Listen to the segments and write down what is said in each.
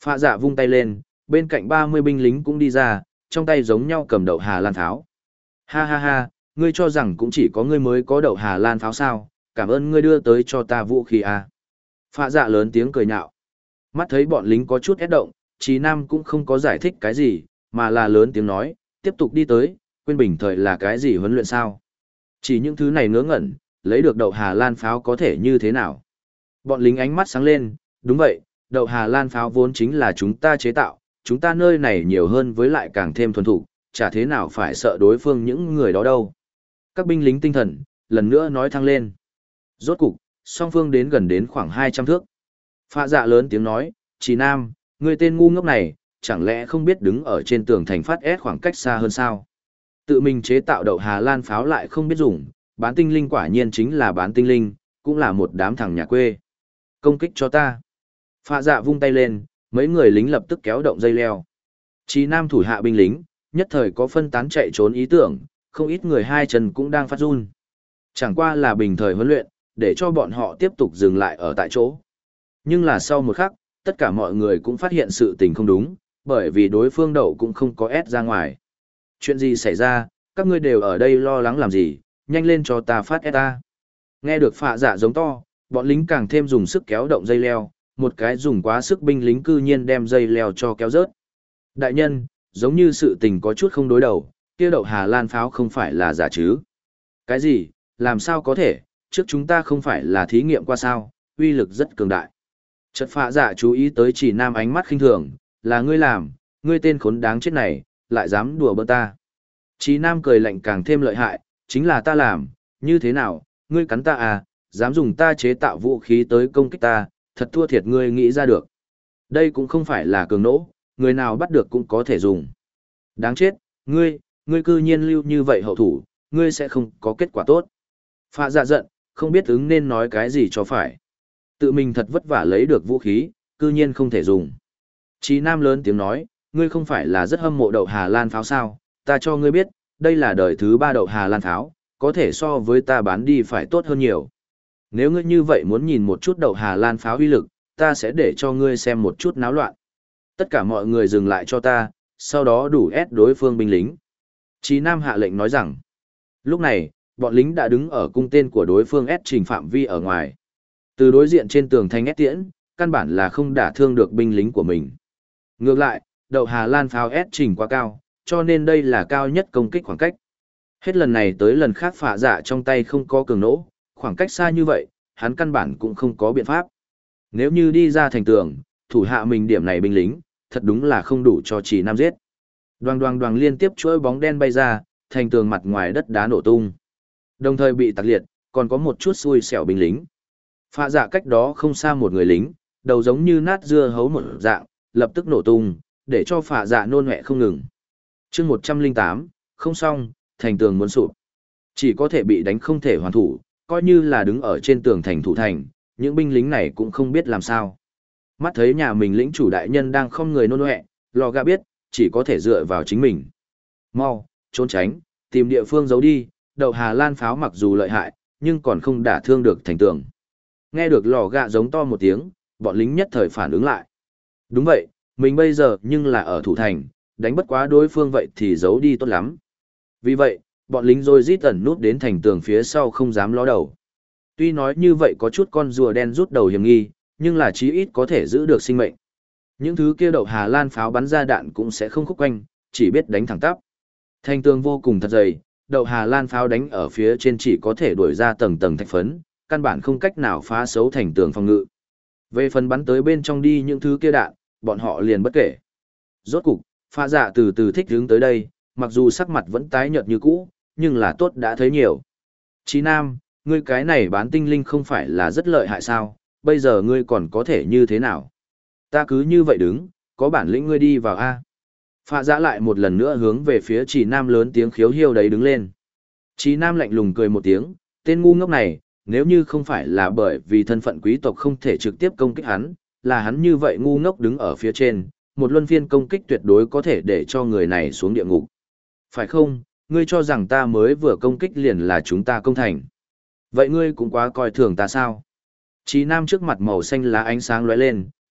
Phạ dạ vung tay lên, bên cạnh 30 binh lính cũng đi ra, trong tay giống nhau cầm đậu Hà Lan pháo. Ha ha ha, ngươi cho rằng cũng chỉ có ngươi mới có đậu Hà Lan pháo sao, cảm ơn ngươi đưa tới cho ta vũ khí à. Phạ dạ lớn tiếng cười nhạo. Mắt thấy bọn lính có chút ép động, Trí Nam cũng không có giải thích cái gì, mà là lớn tiếng nói, tiếp tục đi tới, quên bình thời là cái gì huấn luyện sao. Chỉ những thứ này ngớ ngẩn, lấy được đậu Hà Lan pháo có thể như thế nào. Bọn lính ánh mắt sáng lên, đúng vậy, đậu Hà Lan pháo vốn chính là chúng ta chế tạo, chúng ta nơi này nhiều hơn với lại càng thêm thuần thủ, chả thế nào phải sợ đối phương những người đó đâu. Các binh lính tinh thần, lần nữa nói thăng lên. Rốt cục, song phương đến gần đến khoảng 200 thước. Phạ dạ lớn tiếng nói, Trí Nam, người tên ngu ngốc này, chẳng lẽ không biết đứng ở trên tường thành phát ép khoảng cách xa hơn sao? Tự mình chế tạo đậu Hà Lan pháo lại không biết dùng, bán tinh linh quả nhiên chính là bán tinh linh, cũng là một đám thằng nhà quê. Công kích cho ta. Phạ dạ vung tay lên, mấy người lính lập tức kéo động dây leo. Trí Nam thủ hạ binh lính, nhất thời có phân tán chạy trốn ý tưởng, không ít người hai chân cũng đang phát run. Chẳng qua là bình thời huấn luyện, để cho bọn họ tiếp tục dừng lại ở tại chỗ. Nhưng là sau một khắc, tất cả mọi người cũng phát hiện sự tình không đúng, bởi vì đối phương đậu cũng không có ép ra ngoài. Chuyện gì xảy ra, các ngươi đều ở đây lo lắng làm gì, nhanh lên cho ta phát ép ta. Nghe được phạ dạ giống to, bọn lính càng thêm dùng sức kéo động dây leo, một cái dùng quá sức binh lính cư nhiên đem dây leo cho kéo rớt. Đại nhân, giống như sự tình có chút không đối đầu, kia đậu Hà Lan pháo không phải là giả chứ. Cái gì, làm sao có thể, trước chúng ta không phải là thí nghiệm qua sao, uy lực rất cường đại. Chợt phạ dạ chú ý tới Chỉ Nam ánh mắt khinh thường, là ngươi làm, ngươi tên khốn đáng chết này, lại dám đùa bỡn ta. Chỉ Nam cười lạnh càng thêm lợi hại, chính là ta làm, như thế nào, ngươi cắn ta à, dám dùng ta chế tạo vũ khí tới công kích ta, thật thua thiệt ngươi nghĩ ra được. Đây cũng không phải là cường nỗ, người nào bắt được cũng có thể dùng. Đáng chết, ngươi cư nhiên lưu như vậy hậu thủ, ngươi sẽ không có kết quả tốt. Phạ dạ giận, không biết ứng nên nói cái gì cho phải. Tự mình thật vất vả lấy được vũ khí, cư nhiên không thể dùng. Chí Nam lớn tiếng nói, ngươi không phải là rất hâm mộ đậu Hà Lan pháo sao, ta cho ngươi biết, đây là đời thứ 3 đậu Hà Lan pháo, có thể so với ta bán đi phải tốt hơn nhiều. Nếu ngươi như vậy muốn nhìn một chút đậu Hà Lan pháo uy lực, ta sẽ để cho ngươi xem một chút náo loạn. Tất cả mọi người dừng lại cho ta, sau đó đủ ép đối phương binh lính. Chí Nam hạ lệnh nói rằng, lúc này, bọn lính đã đứng ở cung tên của đối phương ép trình phạm vi ở ngoài. Từ đối diện trên tường thành ép tiễn, căn bản là không đả thương được binh lính của mình. Ngược lại, đậu Hà Lan pháo ép trình quá cao, cho nên đây là cao nhất công kích khoảng cách. Hết lần này tới lần khác phạ dạ trong tay không có cường nỗ, khoảng cách xa như vậy, hắn căn bản cũng không có biện pháp. Nếu như đi ra thành tường, thủ hạ mình điểm này binh lính, thật đúng là không đủ cho Chỉ Nam giết. Đoàng đoàng đoàng liên tiếp chuỗi bóng đen bay ra, thành tường mặt ngoài đất đá nổ tung. Đồng thời bị tạc liệt, còn có một chút xui xẻo binh lính. Phạ dạ cách đó không xa một người lính, đầu giống như nát dưa hấu một dạng, lập tức nổ tung, để cho phạ dạ nôn mẹ không ngừng. chương 108, không xong, thành tường muốn sụp. Chỉ có thể bị đánh không thể hoàn thủ, coi như là đứng ở trên tường thành thủ thành, những binh lính này cũng không biết làm sao. Mắt thấy nhà mình lĩnh chủ đại nhân đang không người nôn mẹ, lò gà biết, chỉ có thể dựa vào chính mình. Mau, trốn tránh, tìm địa phương giấu đi, đậu Hà Lan pháo mặc dù lợi hại, nhưng còn không đả thương được thành tường. Nghe được lò gạ giống to một tiếng, bọn lính nhất thời phản ứng lại. Đúng vậy, mình bây giờ nhưng là ở thủ thành, đánh bất quá đối phương vậy thì giấu đi tốt lắm. Vì vậy, bọn lính rồi rít ẩn nút đến thành tường phía sau không dám ló đầu. Tuy nói như vậy có chút con rùa đen rút đầu hiểm nghi, nhưng là chí ít có thể giữ được sinh mệnh. Những thứ kia đậu Hà Lan pháo bắn ra đạn cũng sẽ không khúc quanh, chỉ biết đánh thẳng tắp. Thành tường vô cùng thật dày, đậu Hà Lan pháo đánh ở phía trên chỉ có thể đuổi ra tầng tầng thạch phấn, căn bản không cách nào phá xấu thành tường phòng ngự. Về phần bắn tới bên trong đi những thứ kia đạn, bọn họ liền bất kể. Rốt cục, Phạ dạ từ từ thích hướng tới đây, mặc dù sắc mặt vẫn tái nhợt như cũ, nhưng là tốt đã thấy nhiều. Chí Nam, ngươi cái này bán tinh linh không phải là rất lợi hại sao, bây giờ ngươi còn có thể như thế nào? Ta cứ như vậy đứng, có bản lĩnh ngươi đi vào A. Phạ dạ lại một lần nữa hướng về phía Chí Nam lớn tiếng khiếu hiêu đấy đứng lên. Chí Nam lạnh lùng cười một tiếng, tên ngu ngốc này, nếu như không phải là bởi vì thân phận quý tộc không thể trực tiếp công kích hắn, là hắn như vậy ngu ngốc đứng ở phía trên, một luân phiên công kích tuyệt đối có thể để cho người này xuống địa ngục. Phải không, ngươi cho rằng ta mới vừa công kích liền là chúng ta công thành. Vậy ngươi cũng quá coi thường ta sao? Chí Nam trước mặt màu xanh lá ánh sáng lóe lên,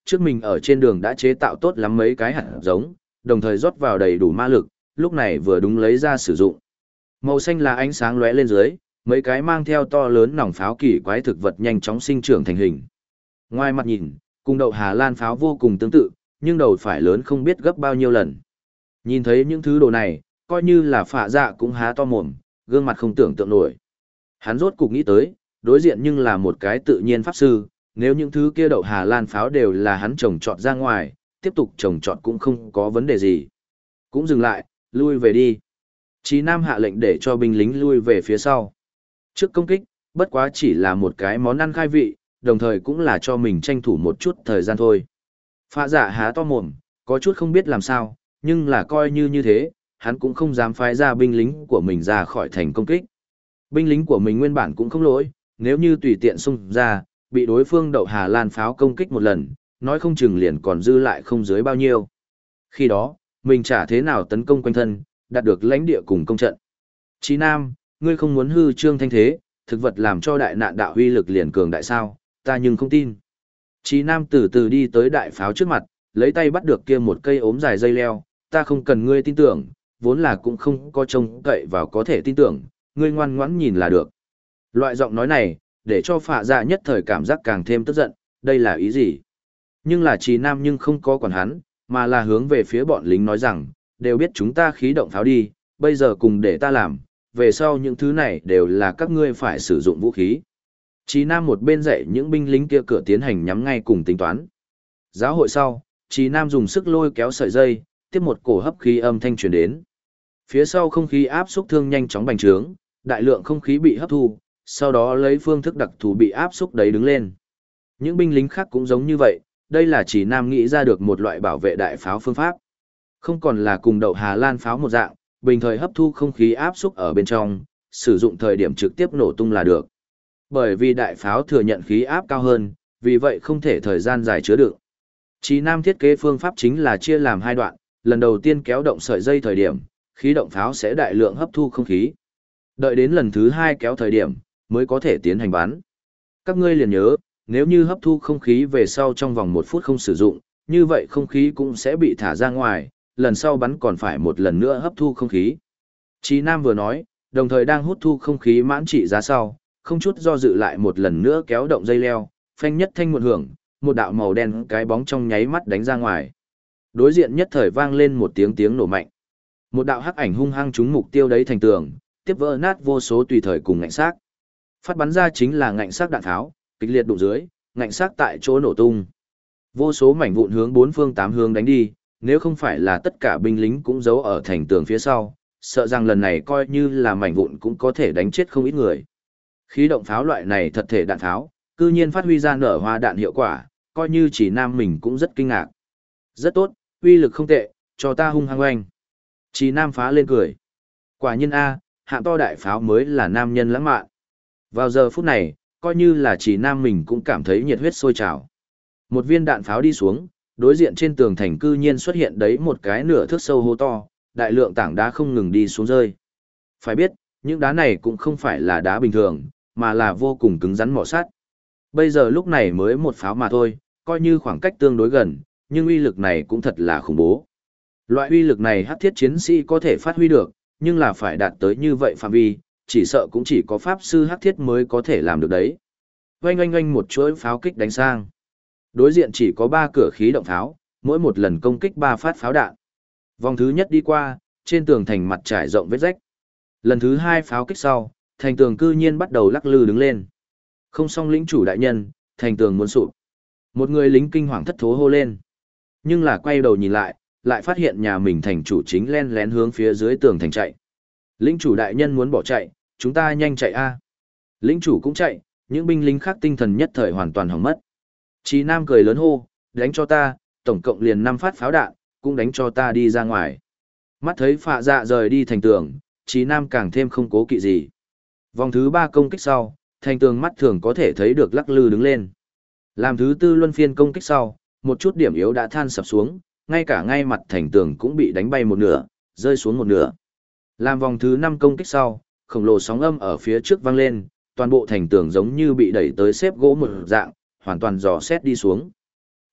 trước mình ở trên đường đã chế tạo tốt lắm mấy cái hạt giống, đồng thời rót vào đầy đủ ma lực, lúc này vừa đúng lấy ra sử dụng. Màu xanh là ánh sáng lóe lên dưới, mấy cái mang theo to lớn nòng pháo kỳ quái thực vật nhanh chóng sinh trưởng thành hình. Ngoài mặt nhìn, cùng đậu Hà Lan pháo vô cùng tương tự, nhưng đầu phải lớn không biết gấp bao nhiêu lần. Nhìn thấy những thứ đồ này, coi như là Phạ Dạ cũng há to mồm, gương mặt không tưởng tượng nổi. Hắn rốt cục nghĩ tới, đối diện nhưng là một cái tự nhiên pháp sư, nếu những thứ kia đậu Hà Lan pháo đều là hắn trồng trọt ra ngoài, tiếp tục trồng trọt cũng không có vấn đề gì. Cũng dừng lại, lui về đi. Chí Nam hạ lệnh để cho binh lính lui về phía sau. Trước công kích, bất quá chỉ là một cái món ăn khai vị, đồng thời cũng là cho mình tranh thủ một chút thời gian thôi. Phạ Dạ há to mồm, có chút không biết làm sao, nhưng là coi như thế, hắn cũng không dám phái ra binh lính của mình ra khỏi thành công kích. Binh lính của mình nguyên bản cũng không lỗi, nếu như tùy tiện xung ra, bị đối phương đậu Hà Lan pháo công kích một lần, nói không chừng liền còn dư lại không dưới bao nhiêu. Khi đó, mình chả thế nào tấn công quanh thân, đạt được lãnh địa cùng công trận. Chí Nam, ngươi không muốn hư trương thanh thế, thực vật làm cho đại nạn đạo huy lực liền cường đại sao, ta nhưng không tin. Chí Nam từ từ đi tới đại pháo trước mặt, lấy tay bắt được kia một cây ốm dài dây leo, ta không cần ngươi tin tưởng, vốn là cũng không có trông cậy vào có thể tin tưởng, ngươi ngoan ngoãn nhìn là được. Loại giọng nói này, để cho Phạ Dạ nhất thời cảm giác càng thêm tức giận, đây là ý gì? Nhưng là Chí Nam nhưng không có quản hắn, mà là hướng về phía bọn lính nói rằng, đều biết chúng ta khí động pháo đi, bây giờ cùng để ta làm, về sau những thứ này đều là các ngươi phải sử dụng vũ khí. Chí Nam một bên dạy những binh lính kia cửa tiến hành nhắm ngay cùng tính toán. Giáo hội sau, Chí Nam dùng sức lôi kéo sợi dây, tiếp một cổ hấp khí âm thanh truyền đến. Phía sau không khí áp xúc thương nhanh chóng bành trướng, đại lượng không khí bị hấp thu, sau đó lấy phương thức đặc thù bị áp xúc đấy đứng lên. Những binh lính khác cũng giống như vậy, đây là Chí Nam nghĩ ra được một loại bảo vệ đại pháo phương pháp. Không còn là cùng đậu Hà Lan pháo một dạng, bình thời hấp thu không khí áp xúc ở bên trong, sử dụng thời điểm trực tiếp nổ tung là được. Bởi vì đại pháo thừa nhận khí áp cao hơn, vì vậy không thể thời gian dài chứa đựng. Chí Nam thiết kế phương pháp chính là chia làm hai đoạn, lần đầu tiên kéo động sợi dây thời điểm, khí động pháo sẽ đại lượng hấp thu không khí. Đợi đến lần thứ hai kéo thời điểm, mới có thể tiến hành bắn. Các ngươi liền nhớ, nếu như hấp thu không khí về sau trong vòng 1 phút không sử dụng, như vậy không khí cũng sẽ bị thả ra ngoài, lần sau bắn còn phải một lần nữa hấp thu không khí. Chí Nam vừa nói, đồng thời đang hút thu không khí mãn trị giá sau, không chút do dự lại một lần nữa kéo động dây leo, phanh nhất thanh một hưởng, một đạo màu đen cái bóng trong nháy mắt đánh ra ngoài. Đối diện nhất thời vang lên một tiếng nổ mạnh. Một đạo hắc ảnh hung hăng trúng mục tiêu đấy thành tường, tiếp vỡ nát vô số tùy thời cùng ngạnh xác. Phát bắn ra chính là ngạnh xác đạn tháo, kịch liệt đụng dưới, ngạnh xác tại chỗ nổ tung. Vô số mảnh vụn hướng 4 phương 8 hướng đánh đi, nếu không phải là tất cả binh lính cũng giấu ở thành tường phía sau, sợ rằng lần này coi như là mảnh vụn cũng có thể đánh chết không ít người. Khí động pháo loại này thật thể đạn tháo, cư nhiên phát huy ra nở hoa đạn hiệu quả, coi như chỉ Nam mình cũng rất kinh ngạc. Rất tốt, uy lực không tệ, cho ta hung hăng oanh. Chỉ Nam phá lên cười. Quả nhiên A, hạng to đại pháo mới là nam nhân lãng mạn. Vào giờ phút này, coi như là chỉ Nam mình cũng cảm thấy nhiệt huyết sôi trào. Một viên đạn pháo đi xuống, đối diện trên tường thành cư nhiên xuất hiện đấy một cái nửa thước sâu hố to, đại lượng tảng đá không ngừng đi xuống rơi. Phải biết, những đá này cũng không phải là đá bình thường, mà là vô cùng cứng rắn mỏ sắt. Bây giờ lúc này mới một pháo mà thôi, coi như khoảng cách tương đối gần, nhưng uy lực này cũng thật là khủng bố. Loại uy lực này hắc thiết chiến sĩ có thể phát huy được, nhưng là phải đạt tới như vậy phạm vi, chỉ sợ cũng chỉ có pháp sư hắc thiết mới có thể làm được đấy. Oanh oanh oanh một chuỗi pháo kích đánh sang. Đối diện chỉ có 3 cửa khí động pháo, mỗi một lần công kích 3 phát pháo đạn. Vòng thứ nhất đi qua, trên tường thành mặt trải rộng vết rách. Lần thứ 2 pháo kích sau, thành tường cư nhiên bắt đầu lắc lư đứng lên. Không xong lĩnh chủ đại nhân, thành tường muốn sụp. Một người lính kinh hoàng thất thố hô lên. Nhưng là quay đầu nhìn lại, lại phát hiện nhà mình thành chủ chính len lén hướng phía dưới tường thành chạy. Lĩnh chủ đại nhân muốn bỏ chạy, chúng ta nhanh chạy a. Lĩnh chủ cũng chạy, những binh lính khác tinh thần nhất thời hoàn toàn hỏng mất. Chí Nam cười lớn hô, đánh cho ta, tổng cộng liền 5 phát pháo đạn, cũng đánh cho ta đi ra ngoài. Mắt thấy Phạ Dạ rời đi thành tường, Chí Nam càng thêm không cố kỵ gì. Vòng thứ 3 công kích sau, thành tường mắt thường có thể thấy được lắc lư đứng lên. Làm thứ 4 luân phiên công kích sau, một chút điểm yếu đã than sập xuống, ngay cả ngay mặt thành tường cũng bị đánh bay một nửa, rơi xuống một nửa. Làm vòng thứ 5 công kích sau, khổng lồ sóng âm ở phía trước vang lên, toàn bộ thành tường giống như bị đẩy tới xếp gỗ một dạng, hoàn toàn dò xét đi xuống.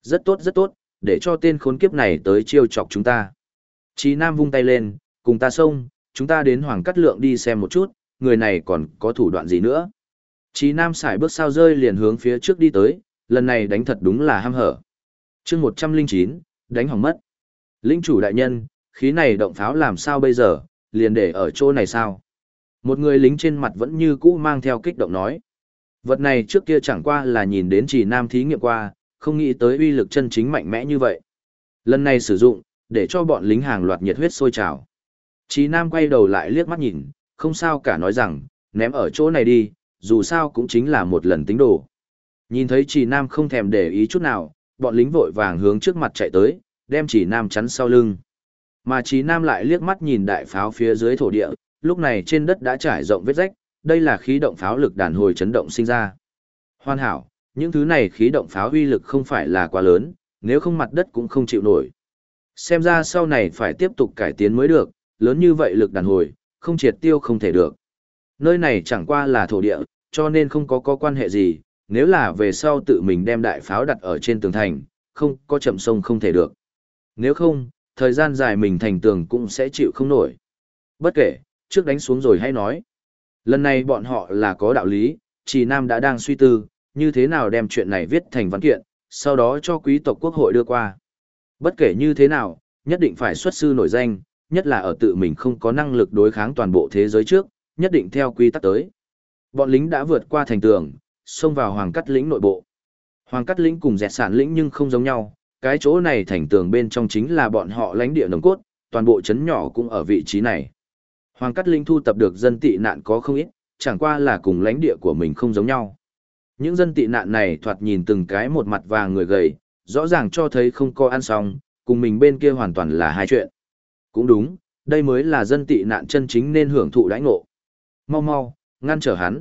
Rất tốt, để cho tên khốn kiếp này tới chiêu chọc chúng ta. Chí Nam vung tay lên, cùng ta xông, chúng ta đến Hoàng Cát Lượng đi xem một chút, người này còn có thủ đoạn gì nữa. Chí Nam sải bước sao rơi liền hướng phía trước đi tới, lần này đánh thật đúng là ham hở. chương 109, đánh hỏng mất. Lĩnh chủ đại nhân, khí này động pháo làm sao bây giờ, liền để ở chỗ này sao? Một người lính trên mặt vẫn như cũ mang theo kích động nói. Vật này trước kia chẳng qua là nhìn đến Chí Nam thí nghiệm qua, không nghĩ tới uy lực chân chính mạnh mẽ như vậy. Lần này sử dụng, để cho bọn lính hàng loạt nhiệt huyết sôi trào. Chí Nam quay đầu lại liếc mắt nhìn, không sao cả nói rằng, ném ở chỗ này đi, dù sao cũng chính là một lần tính đồ. Nhìn thấy Chí Nam không thèm để ý chút nào, bọn lính vội vàng hướng trước mặt chạy tới, đem Chí Nam chắn sau lưng. Mà Chí Nam lại liếc mắt nhìn đại pháo phía dưới thổ địa, lúc này trên đất đã trải rộng vết rách, đây là khí động pháo lực đàn hồi chấn động sinh ra. Hoàn hảo, những thứ này khí động pháo uy lực không phải là quá lớn, nếu không mặt đất cũng không chịu nổi. Xem ra sau này phải tiếp tục cải tiến mới được, lớn như vậy lực đàn hồi, không triệt tiêu không thể được. Nơi này chẳng qua là thổ địa, cho nên không có quan hệ gì, nếu là về sau tự mình đem đại pháo đặt ở trên tường thành, không có chậm sông không thể được. Nếu không, thời gian dài mình thành tường cũng sẽ chịu không nổi. Bất kể, trước đánh xuống rồi hay nói. Lần này bọn họ là có đạo lý, Chí Nam đã đang suy tư, như thế nào đem chuyện này viết thành văn kiện, sau đó cho quý tộc quốc hội đưa qua. Bất kể như thế nào, nhất định phải xuất sư nổi danh, nhất là ở tự mình không có năng lực đối kháng toàn bộ thế giới trước, nhất định theo quy tắc tới. Bọn lính đã vượt qua thành tường, xông vào Hoàng Cát lĩnh nội bộ. Hoàng Cát lĩnh cùng Dẹt Sản lĩnh nhưng không giống nhau, cái chỗ này thành tường bên trong chính là bọn họ lãnh địa nồng cốt, toàn bộ trấn nhỏ cũng ở vị trí này. Hoàng Cát lĩnh thu tập được dân tị nạn có không ít, chẳng qua là cùng lãnh địa của mình không giống nhau. Những dân tị nạn này thoạt nhìn từng cái một mặt vàng người gầy, rõ ràng cho thấy không có ăn xong, cùng mình bên kia hoàn toàn là hai chuyện. Cũng đúng, đây mới là dân tị nạn chân chính nên hưởng thụ đãi ngộ. Mau mau, ngăn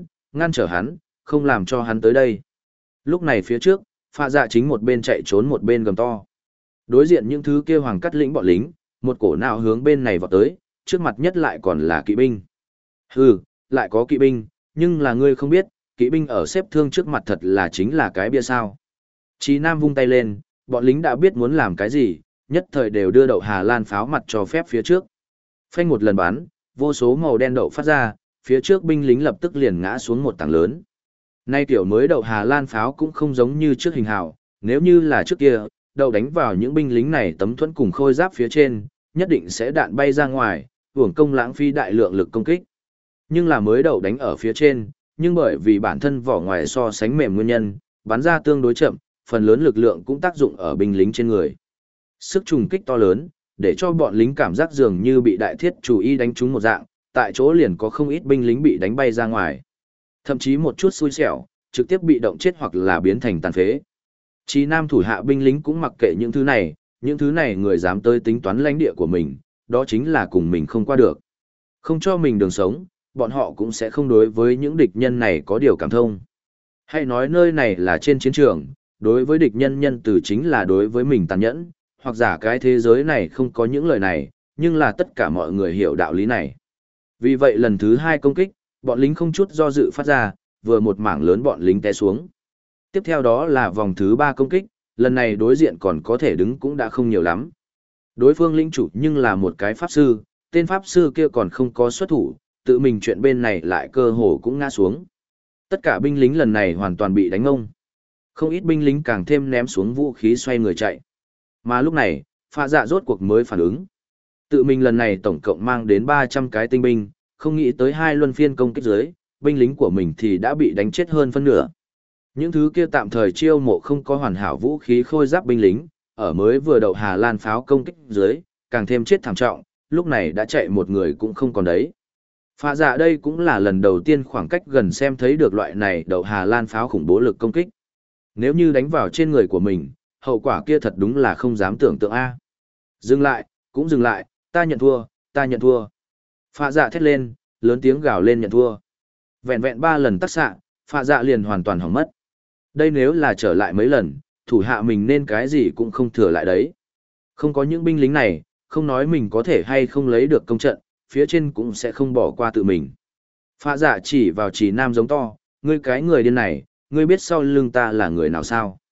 trở hắn, không làm cho hắn tới đây. Lúc này phía trước, Phạ Dạ chính một bên chạy trốn một bên gầm to. Đối diện những thứ kia Hoàng Cát lĩnh bọn lính, một cổ nào hướng bên này vọt tới, trước mặt nhất lại còn là kỵ binh. Hừ, lại có kỵ binh, nhưng là ngươi không biết, kỵ binh ở xếp thương trước mặt thật là chính là cái bia sao. Chí Nam vung tay lên, bọn lính đã biết muốn làm cái gì, nhất thời đều đưa đậu Hà Lan pháo mặt cho phép phía trước. Phanh một lần bắn, vô số màu đen đậu phát ra, phía trước binh lính lập tức liền ngã xuống một tảng lớn. Nay tiểu mới đậu Hà Lan pháo cũng không giống như trước hình hào, nếu như là trước kia, đậu đánh vào những binh lính này tấm thuẫn cùng khôi giáp phía trên, nhất định sẽ đạn bay ra ngoài, uổng công lãng phí đại lượng lực công kích. Nhưng là mới đậu đánh ở phía trên, nhưng bởi vì bản thân vỏ ngoài so sánh mềm nguyên nhân, bắn ra tương đối chậm, phần lớn lực lượng cũng tác dụng ở binh lính trên người. Sức trùng kích to lớn, để cho bọn lính cảm giác dường như bị đại thiết chủ y đánh trúng một dạng, tại chỗ liền có không ít binh lính bị đánh bay ra ngoài. Thậm chí một chút xui xẻo, trực tiếp bị động chết hoặc là biến thành tàn phế. Chí Nam thủ hạ binh lính cũng mặc kệ những thứ này người dám tới tính toán lãnh địa của mình, đó chính là cùng mình không qua được. Không cho mình đường sống, bọn họ cũng sẽ không đối với những địch nhân này có điều cảm thông. Hay nói nơi này là trên chiến trường, đối với địch nhân nhân từ chính là đối với mình tàn nhẫn, hoặc giả cái thế giới này không có những lời này, nhưng là tất cả mọi người hiểu đạo lý này. Vì vậy lần thứ hai công kích, bọn lính không chút do dự phát ra, vừa một mảng lớn bọn lính té xuống. Tiếp theo đó là vòng thứ 3 công kích, lần này đối diện còn có thể đứng cũng đã không nhiều lắm. Đối phương lĩnh chủ nhưng là một cái pháp sư, tên pháp sư kia còn không có xuất thủ, tự mình chuyện bên này lại cơ hồ cũng ngã xuống. Tất cả binh lính lần này hoàn toàn bị đánh ngông. Không ít binh lính càng thêm ném xuống vũ khí xoay người chạy. Mà lúc này, Phạ Dạ rốt cuộc mới phản ứng. Tự mình lần này tổng cộng mang đến 300 cái tinh binh, không nghĩ tới hai luân phiên công kích dưới, binh lính của mình thì đã bị đánh chết hơn phân nửa. Những thứ kia tạm thời chiêu mộ không có hoàn hảo vũ khí khôi giáp binh lính, ở mới vừa đậu Hà Lan pháo công kích dưới, càng thêm chết thảm trọng, lúc này đã chạy một người cũng không còn đấy. Phạ Dạ đây cũng là lần đầu tiên khoảng cách gần xem thấy được loại này đậu Hà Lan pháo khủng bố lực công kích. Nếu như đánh vào trên người của mình, hậu quả kia thật đúng là không dám tưởng tượng a. Dừng lại, cũng dừng lại, ta nhận thua, ta nhận thua. Phạ Dạ thét lên, lớn tiếng gào lên nhận thua. Vẹn vẹn 3 lần tác xạ, Phạ Dạ liền hoàn toàn hỏng mất. Đây nếu là trở lại mấy lần, thủ hạ mình nên cái gì cũng không thừa lại đấy. Không có những binh lính này, không nói mình có thể hay không lấy được công trận, phía trên cũng sẽ không bỏ qua tự mình. Phạ Dạ chỉ vào Chí Nam giống to, ngươi cái người điên này, ngươi biết sau lưng ta là người nào sao?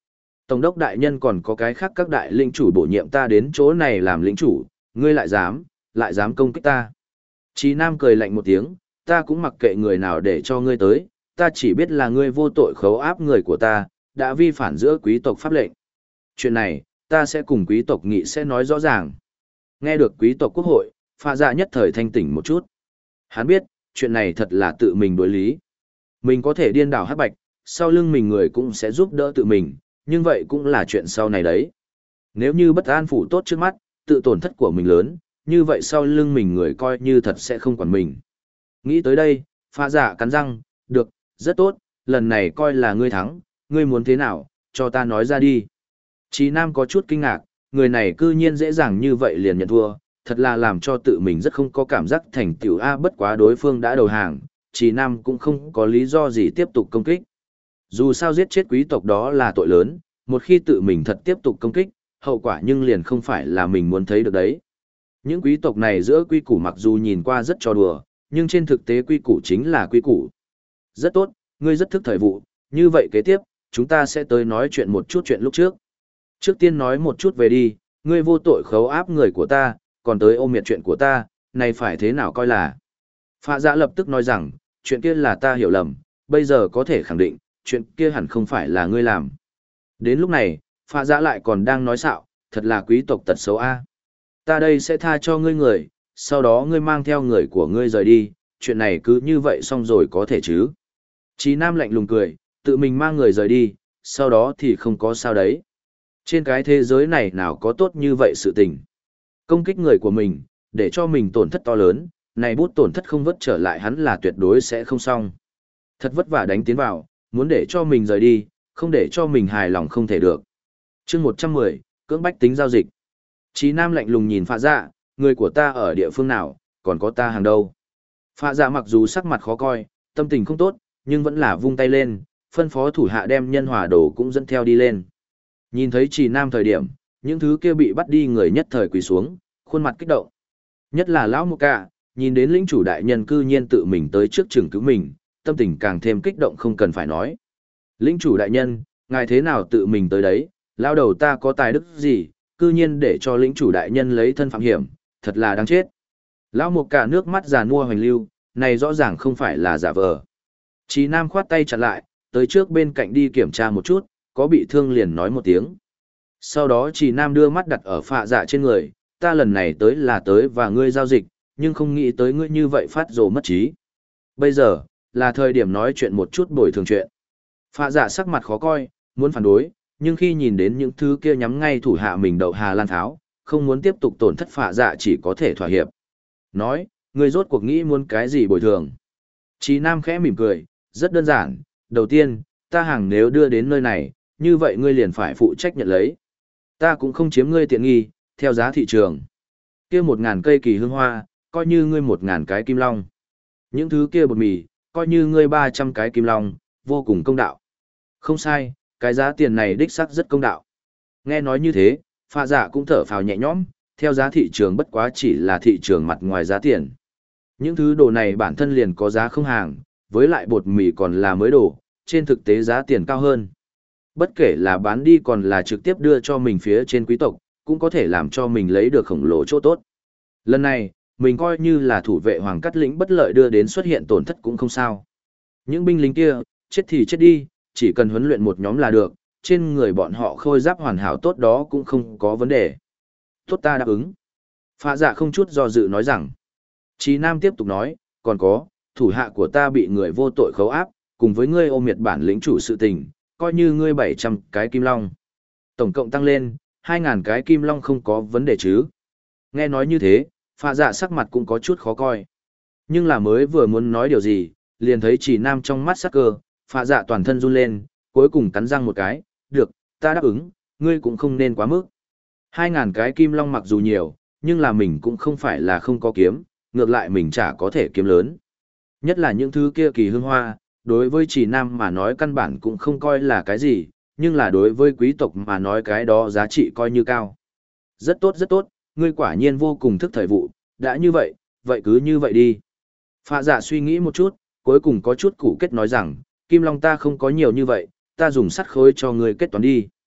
Tổng đốc đại nhân còn có cái khác các đại lĩnh chủ bổ nhiệm ta đến chỗ này làm lĩnh chủ, ngươi lại dám công kích ta. Chí Nam cười lạnh một tiếng, ta cũng mặc kệ người nào để cho ngươi tới, ta chỉ biết là ngươi vô tội khấu áp người của ta, đã vi phản giữa quý tộc pháp lệnh. Chuyện này, ta sẽ cùng quý tộc nghị sẽ nói rõ ràng. Nghe được quý tộc quốc hội, Phạ Dạ nhất thời thanh tỉnh một chút. Hắn biết, chuyện này thật là tự mình đối lý. Mình có thể điên đảo hắc bạch, sau lưng mình người cũng sẽ giúp đỡ tự mình, nhưng vậy cũng là chuyện sau này đấy. Nếu như bất an phủ tốt trước mắt, tự tổn thất của mình lớn, như vậy sau lưng mình người coi như thật sẽ không quản mình. Nghĩ tới đây, Phạ Dạ cắn răng, được, rất tốt, lần này coi là ngươi thắng, ngươi muốn thế nào, cho ta nói ra đi. Chí Nam có chút kinh ngạc, người này cư nhiên dễ dàng như vậy liền nhận thua, thật là làm cho tự mình rất không có cảm giác thành tựu A, bất quá đối phương đã đầu hàng, Chí Nam cũng không có lý do gì tiếp tục công kích. Dù sao giết chết quý tộc đó là tội lớn, một khi tự mình thật tiếp tục công kích, hậu quả nhưng liền không phải là mình muốn thấy được đấy. Những quý tộc này giữa quy củ mặc dù nhìn qua rất trò đùa, nhưng trên thực tế quy củ chính là quy củ. Rất tốt, ngươi rất thức thời vụ, như vậy kế tiếp, chúng ta sẽ tới nói chuyện một chút chuyện lúc trước. Trước tiên nói một chút về đi, ngươi vô tội khấu áp người của ta, còn tới ôm miệt chuyện của ta, này phải thế nào coi là. Phạ Dạ lập tức nói rằng, chuyện kia là ta hiểu lầm, bây giờ có thể khẳng định, chuyện kia hẳn không phải là ngươi làm. Đến lúc này, Phạ Dạ lại còn đang nói xạo, thật là quý tộc tật xấu a. Ta đây sẽ tha cho ngươi người, sau đó ngươi mang theo người của ngươi rời đi, chuyện này cứ như vậy xong rồi có thể chứ. Chí Nam lạnh lùng cười, tự mình mang người rời đi, sau đó thì không có sao đấy. Trên cái thế giới này nào có tốt như vậy sự tình. Công kích người của mình, để cho mình tổn thất to lớn, này bút tổn thất không vất trở lại hắn là tuyệt đối sẽ không xong. Thật vất vả đánh tiến vào, muốn để cho mình rời đi, không để cho mình hài lòng không thể được. Chương 110, cưỡng bách tính giao dịch. Chí Nam lạnh lùng nhìn Phạ Dạ, người của ta ở địa phương nào, còn có ta hàng đâu. Phạ Dạ mặc dù sắc mặt khó coi, tâm tình không tốt, nhưng vẫn là vung tay lên, phân phó thủ hạ đem nhân hòa đồ cũng dẫn theo đi lên. Nhìn thấy Chí Nam thời điểm, những thứ kia bị bắt đi người nhất thời quỳ xuống, khuôn mặt kích động. Nhất là lão Mộ Cạ, nhìn đến lĩnh chủ đại nhân cư nhiên tự mình tới trước chừng cứu mình, tâm tình càng thêm kích động không cần phải nói. Lĩnh chủ đại nhân, ngài thế nào tự mình tới đấy, lao đầu ta có tài đức gì, cư nhiên để cho lĩnh chủ đại nhân lấy thân phạm hiểm, thật là đáng chết. Lão Mộ Cạ nước mắt giàn mua hoành lưu, này rõ ràng không phải là giả vờ. Chí Nam khoát tay chặn lại, tới trước bên cạnh đi kiểm tra một chút, có bị thương liền nói một tiếng. Sau đó Chí Nam đưa mắt đặt ở Phạ Dạ trên người, ta lần này tới là tới và ngươi giao dịch, nhưng không nghĩ tới ngươi như vậy phát rồ mất trí. Bây giờ, là thời điểm nói chuyện một chút bồi thường chuyện. Phạ Dạ sắc mặt khó coi, muốn phản đối, nhưng khi nhìn đến những thứ kia nhắm ngay thủ hạ mình đậu Hà Lan tháo, không muốn tiếp tục tổn thất Phạ Dạ chỉ có thể thỏa hiệp. Nói, ngươi rốt cuộc nghĩ muốn cái gì bồi thường? Chí Nam khẽ mỉm cười, rất đơn giản, đầu tiên, ta hàng nếu đưa đến nơi này, như vậy ngươi liền phải phụ trách nhận lấy. Ta cũng không chiếm ngươi tiện nghi, theo giá thị trường. Kia 1.000 cây kỳ hương hoa, coi như ngươi 1.000 cái kim long. Những thứ kia bột mì, coi như ngươi 300 cái kim long, vô cùng công đạo. Không sai, cái giá tiền này đích xác rất công đạo. Nghe nói như thế, Phạ Dạ cũng thở phào nhẹ nhõm, theo giá thị trường bất quá chỉ là thị trường mặt ngoài giá tiền. Những thứ đồ này bản thân liền có giá không hàng, với lại bột mì còn là mới đồ, trên thực tế giá tiền cao hơn. Bất kể là bán đi còn là trực tiếp đưa cho mình phía trên quý tộc, cũng có thể làm cho mình lấy được khổng lồ chỗ tốt. Lần này, mình coi như là thủ vệ hoàng cắt lĩnh bất lợi đưa đến xuất hiện tổn thất cũng không sao. Những binh lính kia, chết thì chết đi, chỉ cần huấn luyện một nhóm là được, trên người bọn họ khôi giáp hoàn hảo tốt đó cũng không có vấn đề. Tốt ta đáp ứng. Phạ Dạ không chút do dự nói rằng. Chí Nam tiếp tục nói, còn có, thủ hạ của ta bị người vô tội khấu áp, cùng với ngươi ôm miệt bản lĩnh chủ sự tình, coi như ngươi 700 cái kim long. Tổng cộng tăng lên, 2.000 cái kim long không có vấn đề chứ. Nghe nói như thế, Phạ Dạ sắc mặt cũng có chút khó coi. Nhưng là mới vừa muốn nói điều gì, liền thấy Chí Nam trong mắt sắc cơ, Phạ Dạ toàn thân run lên, cuối cùng cắn răng một cái, được, ta đáp ứng, ngươi cũng không nên quá mức. 2.000 cái kim long mặc dù nhiều, nhưng là mình cũng không phải là không có kiếm, ngược lại mình chả có thể kiếm lớn. Nhất là những thứ kia kỳ hương hoa, đối với Chí Nam mà nói căn bản cũng không coi là cái gì, nhưng là đối với quý tộc mà nói cái đó giá trị coi như cao. Rất tốt, ngươi quả nhiên vô cùng thức thời vụ, đã như vậy, vậy cứ như vậy đi. Phạ Dạ suy nghĩ một chút, cuối cùng có chút củ kết nói rằng, kim long ta không có nhiều như vậy, ta dùng sắt khối cho ngươi kết toán đi.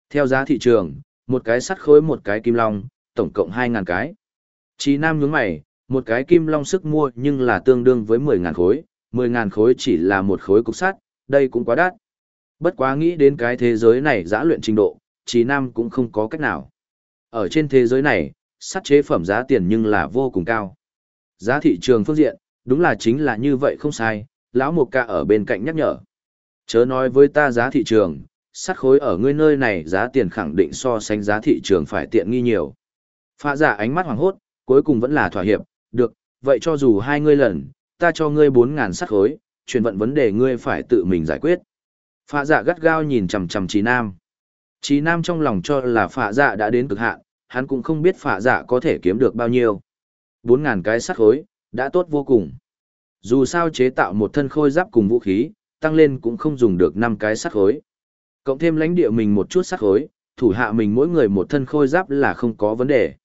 Theo giá thị trường, một cái sắt khối một cái kim long, tổng cộng 2.000 cái. Chí Nam nhướng mày, một cái kim long sức mua nhưng là tương đương với 10.000 khối, 10.000 khối chỉ là một khối cục sắt, đây cũng quá đắt. Bất quá nghĩ đến cái thế giới này giã luyện trình độ, Chí Nam cũng không có cách nào. Ở trên thế giới này, sắt chế phẩm giá tiền nhưng là vô cùng cao. Giá thị trường phương diện, đúng là chính là như vậy không sai, lão Mục Ca ở bên cạnh nhắc nhở. Chớ nói với ta giá thị trường, sắt khối ở ngươi nơi này giá tiền khẳng định so sánh giá thị trường phải tiện nghi nhiều. Phạ Dạ ánh mắt hoàng hốt, cuối cùng vẫn là thỏa hiệp, được, vậy cho dù hai ngươi lần, ta cho ngươi 4.000 sắt khối, chuyển vận vấn đề ngươi phải tự mình giải quyết. Phạ Dạ gắt gao nhìn chằm chằm Chí Nam. Chí Nam trong lòng cho là Phạ Dạ đã đến cực hạn, hắn cũng không biết Phạ Dạ có thể kiếm được bao nhiêu. 4.000 cái sắt khối, đã tốt vô cùng. Dù sao chế tạo một thân khôi giáp cùng vũ khí, tăng lên cũng không dùng được 5 cái sắt khối. Cộng thêm lãnh địa mình một chút sắt khối, thủ hạ mình mỗi người một thân khôi giáp là không có vấn đề.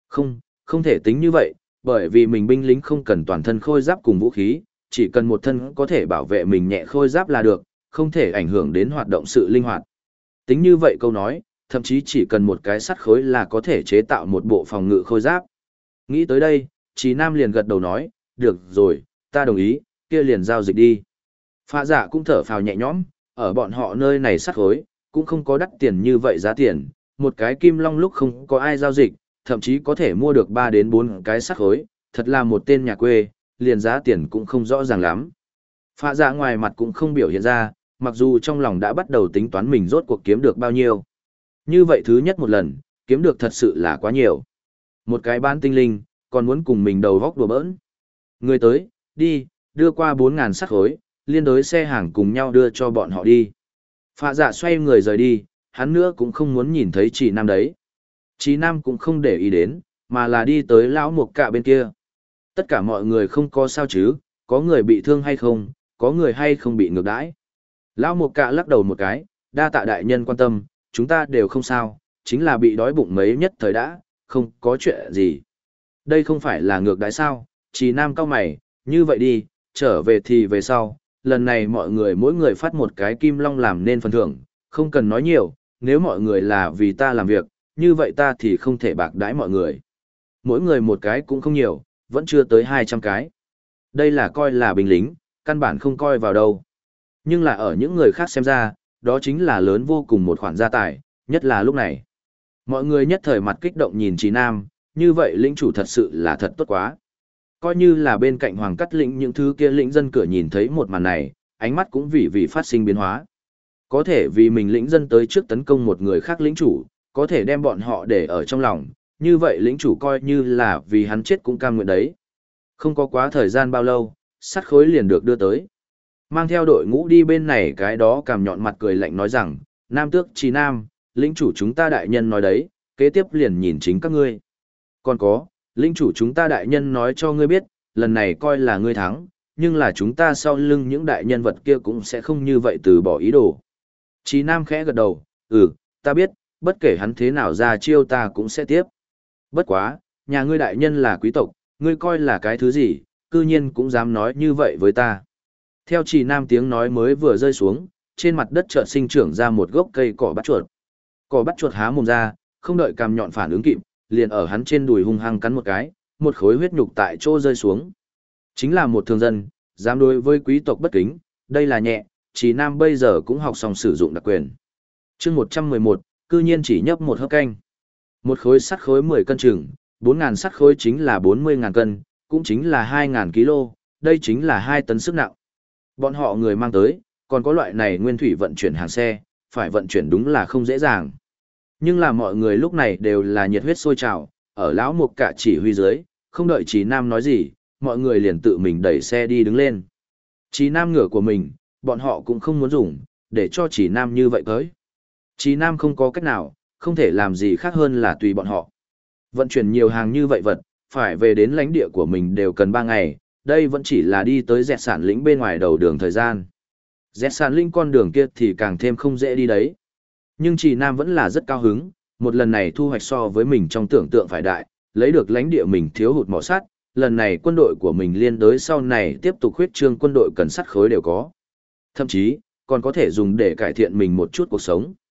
Không thể tính như vậy, bởi vì mình binh lính không cần toàn thân khôi giáp cùng vũ khí, chỉ cần một thân có thể bảo vệ mình nhẹ khôi giáp là được, không thể ảnh hưởng đến hoạt động sự linh hoạt. Tính như vậy câu nói, thậm chí chỉ cần một cái sắt khối là có thể chế tạo một bộ phòng ngự khôi giáp. Nghĩ tới đây, Chí Nam liền gật đầu nói, được rồi, ta đồng ý, kia liền giao dịch đi. Phạ Dạ cũng thở phào nhẹ nhõm, ở bọn họ nơi này sắt khối, cũng không có đắt tiền như vậy giá tiền, một cái kim long lúc không có ai giao dịch, thậm chí có thể mua được 3 đến 4 cái sắt khối, thật là một tên nhà quê, liền giá tiền cũng không rõ ràng lắm. Phạ Dạ ngoài mặt cũng không biểu hiện ra, mặc dù trong lòng đã bắt đầu tính toán mình rốt cuộc kiếm được bao nhiêu. Như vậy thứ nhất một lần, kiếm được thật sự là quá nhiều. Một cái bán tinh linh, còn muốn cùng mình đầu vóc đùa bỡn. Người tới, đi, đưa qua 4.000 sắt khối, liên đối xe hàng cùng nhau đưa cho bọn họ đi. Phạ Dạ xoay người rời đi, hắn nữa cũng không muốn nhìn thấy Chí Nam đấy. Chí Nam cũng không để ý đến, mà là đi tới lão Mục Cạ bên kia. Tất cả mọi người không có sao chứ, có người bị thương hay không, có người hay không bị ngược đãi. Lão Mục Cạ lắc đầu một cái, đa tạ đại nhân quan tâm, chúng ta đều không sao, chính là bị đói bụng mấy nhất thời đã, không có chuyện gì. Đây không phải là ngược đãi sao? Chí Nam cau mày, như vậy đi, trở về thì về sau, lần này mọi người mỗi người phát một cái kim long làm nên phần thưởng, không cần nói nhiều, nếu mọi người là vì ta làm việc, như vậy ta thì không thể bạc đãi mọi người. Mỗi người một cái cũng không nhiều, vẫn chưa tới 200 cái. Đây là coi là binh lính, căn bản không coi vào đâu. Nhưng là ở những người khác xem ra, đó chính là lớn vô cùng một khoản gia tài, nhất là lúc này. Mọi người nhất thời mặt kích động nhìn Chí Nam, như vậy lĩnh chủ thật sự là thật tốt quá. Coi như là bên cạnh Hoàng Cắt lĩnh những thứ kia lĩnh dân cửa nhìn thấy một màn này, ánh mắt cũng vì phát sinh biến hóa. Có thể vì mình lĩnh dân tới trước tấn công một người khác lĩnh chủ, có thể đem bọn họ để ở trong lòng, như vậy lĩnh chủ coi như là vì hắn chết cũng cam nguyện đấy. Không có quá thời gian bao lâu, sắt khối liền được đưa tới. Mang theo đội ngũ đi bên này cái đó cằm nhọn mặt cười lạnh nói rằng, Nam Tước Chí Nam, lĩnh chủ chúng ta đại nhân nói đấy, kế tiếp liền nhìn chính các ngươi. Còn có, lĩnh chủ chúng ta đại nhân nói cho ngươi biết, lần này coi là ngươi thắng, nhưng là chúng ta sau lưng những đại nhân vật kia cũng sẽ không như vậy từ bỏ ý đồ. Chí Nam khẽ gật đầu, ta biết, bất kể hắn thế nào ra chiêu ta cũng sẽ tiếp. Bất quá, nhà ngươi đại nhân là quý tộc, ngươi coi là cái thứ gì, cư nhiên cũng dám nói như vậy với ta. Theo Chí Nam tiếng nói mới vừa rơi xuống, trên mặt đất chợt sinh trưởng ra một gốc cây cỏ bắt chuột. Cỏ bắt chuột há mồm ra, không đợi cằm nhọn phản ứng kịp, liền ở hắn trên đùi hung hăng cắn một cái, một khối huyết nhục tại chỗ rơi xuống. Chính là một thường dân, dám đối với quý tộc bất kính, đây là nhẹ, Chí Nam bây giờ cũng học xong sử dụng đặc quyền. Chương 111, cư nhiên chỉ nhấp một hớp canh. Một khối sắt khối 10 cân chừng, 4.000 sắt khối chính là 40.000 cân, cũng chính là 2.000 kg, đây chính là 2 tấn sức nặng. Bọn họ người mang tới, còn có loại này nguyên thủy vận chuyển hàng xe, phải vận chuyển đúng là không dễ dàng. Nhưng là mọi người lúc này đều là nhiệt huyết sôi trào, ở lão Mục Cạ chỉ huy dưới, không đợi Chí Nam nói gì, mọi người liền tự mình đẩy xe đi đứng lên. Chí Nam ngựa của mình, bọn họ cũng không muốn dùng, để cho Chí Nam như vậy tới. Chí Nam không có cách nào, không thể làm gì khác hơn là tùy bọn họ. Vận chuyển nhiều hàng như vậy vật, phải về đến lãnh địa của mình đều cần 3 ngày, đây vẫn chỉ là đi tới dẹt sản lĩnh bên ngoài đầu đường thời gian. Dẹt sản lĩnh con đường kia thì càng thêm không dễ đi đấy. Nhưng Chí Nam vẫn là rất cao hứng, một lần này thu hoạch so với mình trong tưởng tượng phải đại, lấy được lãnh địa mình thiếu hụt mỏ sắt, lần này quân đội của mình liên đối sau này tiếp tục huyết trương quân đội cần sắt khối đều có. Thậm chí, còn có thể dùng để cải thiện mình một chút cuộc sống.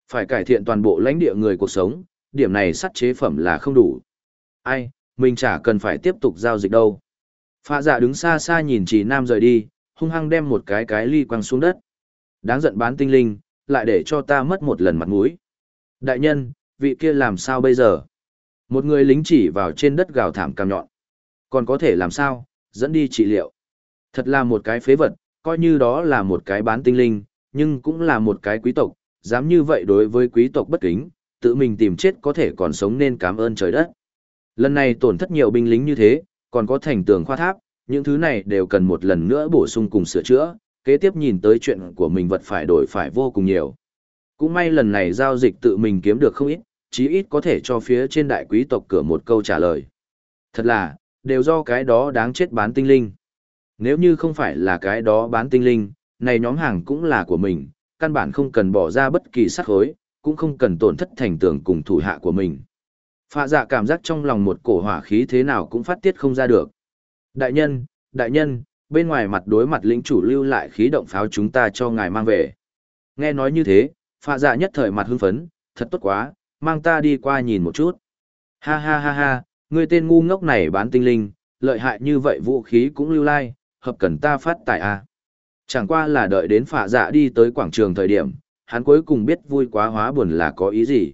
Phải cải thiện toàn bộ lãnh địa người cuộc sống, điểm này sắt chế phẩm là không đủ. Ai, mình chả cần phải tiếp tục giao dịch đâu. Phạ dạ đứng xa xa nhìn Trì Nam rời đi, hung hăng đem một cái ly quăng xuống đất. Đáng giận bán tinh linh, lại để cho ta mất một lần mặt mũi. Đại nhân, vị kia làm sao bây giờ? Một người lính chỉ vào trên đất gào thảm cam nhọn. Còn có thể làm sao, dẫn đi trị liệu. Thật là một cái phế vật, coi như đó là một cái bán tinh linh, nhưng cũng là một cái quý tộc, dám như vậy đối với quý tộc bất kính, tự mình tìm chết có thể còn sống nên cảm ơn trời đất. Lần này tổn thất nhiều binh lính như thế, còn có thành tường khoa tháp, những thứ này đều cần một lần nữa bổ sung cùng sửa chữa, kế tiếp nhìn tới chuyện của mình vật phải đổi phải vô cùng nhiều. Cũng may lần này giao dịch tự mình kiếm được không ít, chí ít có thể cho phía trên đại quý tộc cửa một câu trả lời. Thật là, đều do cái đó đáng chết bán tinh linh. Nếu như không phải là cái đó bán tinh linh, này nhóm hàng cũng là của mình, căn bản không cần bỏ ra bất kỳ sát khối, cũng không cần tổn thất thành tường cùng thủ hạ của mình. Phạ dạ cảm giác trong lòng một cổ hỏa khí thế nào cũng phát tiết không ra được. Đại nhân, bên ngoài mặt đối mặt lĩnh chủ lưu lại khí động pháo chúng ta cho ngài mang về. Nghe nói như thế, phạ dạ nhất thời mặt hưng phấn, thật tốt quá, mang ta đi qua nhìn một chút. Ha ha ha ha, ngươi tên ngu ngốc này bán tinh linh, lợi hại như vậy vũ khí cũng lưu lai, hợp cần ta phát tài à. Chẳng qua là đợi đến phạ dạ đi tới quảng trường thời điểm, hắn cuối cùng biết vui quá hóa buồn là có ý gì.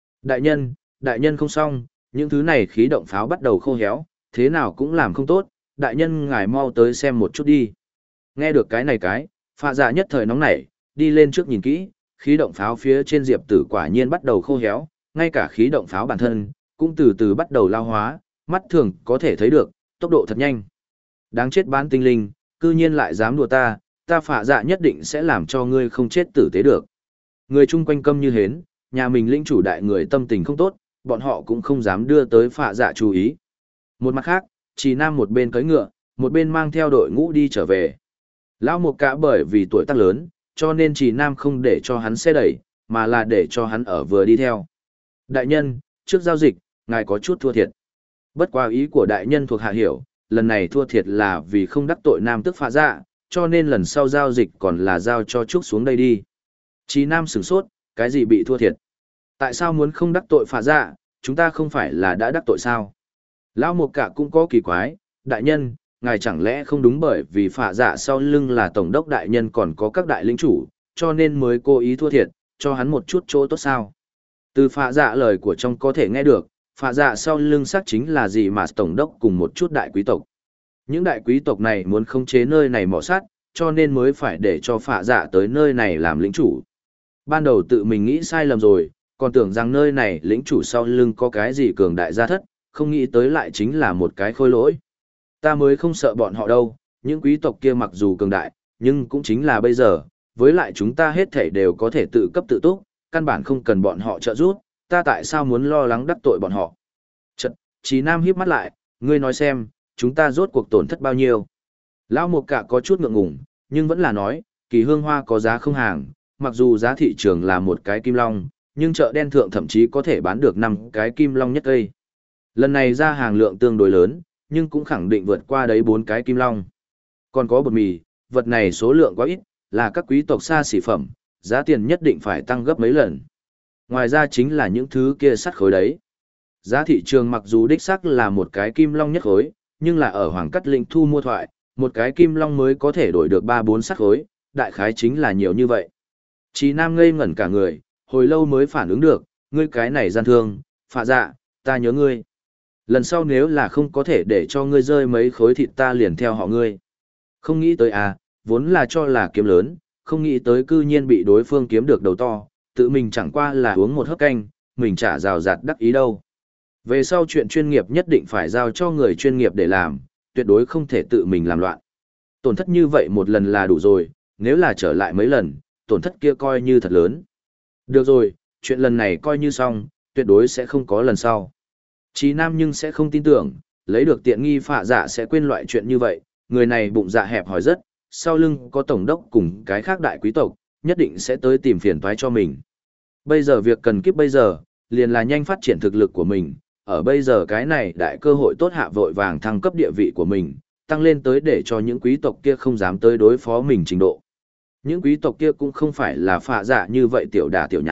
Đại nhân không xong, những thứ này khí động pháo bắt đầu khô héo, thế nào cũng làm không tốt, đại nhân ngài mau tới xem một chút đi. Nghe được cái, phạ dạ nhất thời nóng nảy, đi lên trước nhìn kỹ, khí động pháo phía trên diệp tử quả nhiên bắt đầu khô héo, ngay cả khí động pháo bản thân, cũng từ từ bắt đầu lao hóa, mắt thường có thể thấy được, tốc độ thật nhanh. Đáng chết bán tinh linh, cư nhiên lại dám đùa ta phạ dạ nhất định sẽ làm cho ngươi không chết tử tế được. Người chung quanh câm như hến, nhà mình lĩnh chủ đại người tâm tình không tốt, bọn họ cũng không dám đưa tới phạ dạ chú ý. Một mặt khác, Trì Nam một bên cưỡi ngựa, một bên mang theo đội ngũ đi trở về. Lão Mục Cả bởi vì tuổi tác lớn, cho nên Trì Nam không để cho hắn xe đẩy, mà là để cho hắn ở vừa đi theo. Đại nhân, trước giao dịch, ngài có chút thua thiệt. Bất qua ý của đại nhân thuộc hạ hiểu, lần này thua thiệt là vì không đắc tội Nam tức phạ dạ, cho nên lần sau giao dịch còn là giao cho Trúc xuống đây đi. Trì Nam sửng sốt, cái gì bị thua thiệt? Tại sao muốn không đắc tội phạ dạ, chúng ta không phải là đã đắc tội sao? Lão Mục Cả cũng có kỳ quái, đại nhân, ngài chẳng lẽ không đúng bởi vì phạ dạ sau lưng là tổng đốc đại nhân còn có các đại lĩnh chủ, cho nên mới cố ý thua thiệt, cho hắn một chút chỗ tốt sao? Từ phạ dạ lời của trong có thể nghe được, phạ dạ sau lưng xác chính là gì mà tổng đốc cùng một chút đại quý tộc. Những đại quý tộc này muốn khống chế nơi này mỏ sắt, cho nên mới phải để cho phạ dạ tới nơi này làm lĩnh chủ. Ban đầu tự mình nghĩ sai lầm rồi, còn tưởng rằng nơi này lĩnh chủ sau lưng có cái gì cường đại gia thất, không nghĩ tới lại chính là một cái khôi lỗi. Ta mới không sợ bọn họ đâu, những quý tộc kia mặc dù cường đại, nhưng cũng chính là bây giờ, với lại chúng ta hết thảy đều có thể tự cấp tự túc, căn bản không cần bọn họ trợ giúp, ta tại sao muốn lo lắng đắc tội bọn họ. Chật, Trí Nam híp mắt lại, ngươi nói xem, chúng ta rốt cuộc tổn thất bao nhiêu. Lão Mục Cả có chút ngượng ngùng, nhưng vẫn là nói, kỳ hương hoa có giá không hàng, mặc dù giá thị trường là một cái kim long, nhưng chợ đen thượng thậm chí có thể bán được 5 cái kim long nhất cây. Lần này ra hàng lượng tương đối lớn, nhưng cũng khẳng định vượt qua đấy 4 cái kim long. Còn có bột mì, vật này số lượng quá ít, là các quý tộc xa xỉ phẩm, giá tiền nhất định phải tăng gấp mấy lần. Ngoài ra chính là những thứ kia sắt khối đấy. Giá thị trường mặc dù đích xác là một cái kim long nhất khối, nhưng là ở Hoàng Cắt Lĩnh thu mua thoại, một cái kim long mới có thể đổi được 3-4 sắt khối, đại khái chính là nhiều như vậy. Trí Nam ngây ngẩn cả người, hồi lâu mới phản ứng được, ngươi cái này gian thương, phạ dạ, ta nhớ ngươi. Lần sau nếu là không có thể để cho ngươi rơi mấy khối thịt ta liền theo họ ngươi. Không nghĩ tới à, vốn là cho là kiếm lớn, không nghĩ tới cư nhiên bị đối phương kiếm được đầu to, tự mình chẳng qua là uống một hớp canh, mình chả rào rạt đắc ý đâu. Về sau chuyện chuyên nghiệp nhất định phải giao cho người chuyên nghiệp để làm, tuyệt đối không thể tự mình làm loạn. Tổn thất như vậy một lần là đủ rồi, nếu là trở lại mấy lần, tổn thất kia coi như thật lớn. Được rồi, chuyện lần này coi như xong, tuyệt đối sẽ không có lần sau. Chí Nam nhưng sẽ không tin tưởng, lấy được tiện nghi phạ dạ sẽ quên loại chuyện như vậy, người này bụng dạ hẹp hòi rất, sau lưng có tổng đốc cùng cái khác đại quý tộc, nhất định sẽ tới tìm phiền toái cho mình. Bây giờ việc cần kiếp bây giờ, liền là nhanh phát triển thực lực của mình, ở bây giờ cái này đại cơ hội tốt hạ vội vàng thăng cấp địa vị của mình, tăng lên tới để cho những quý tộc kia không dám tới đối phó mình trình độ. Những quý tộc kia cũng không phải là phạ dạ như vậy tiểu đả tiểu nháo,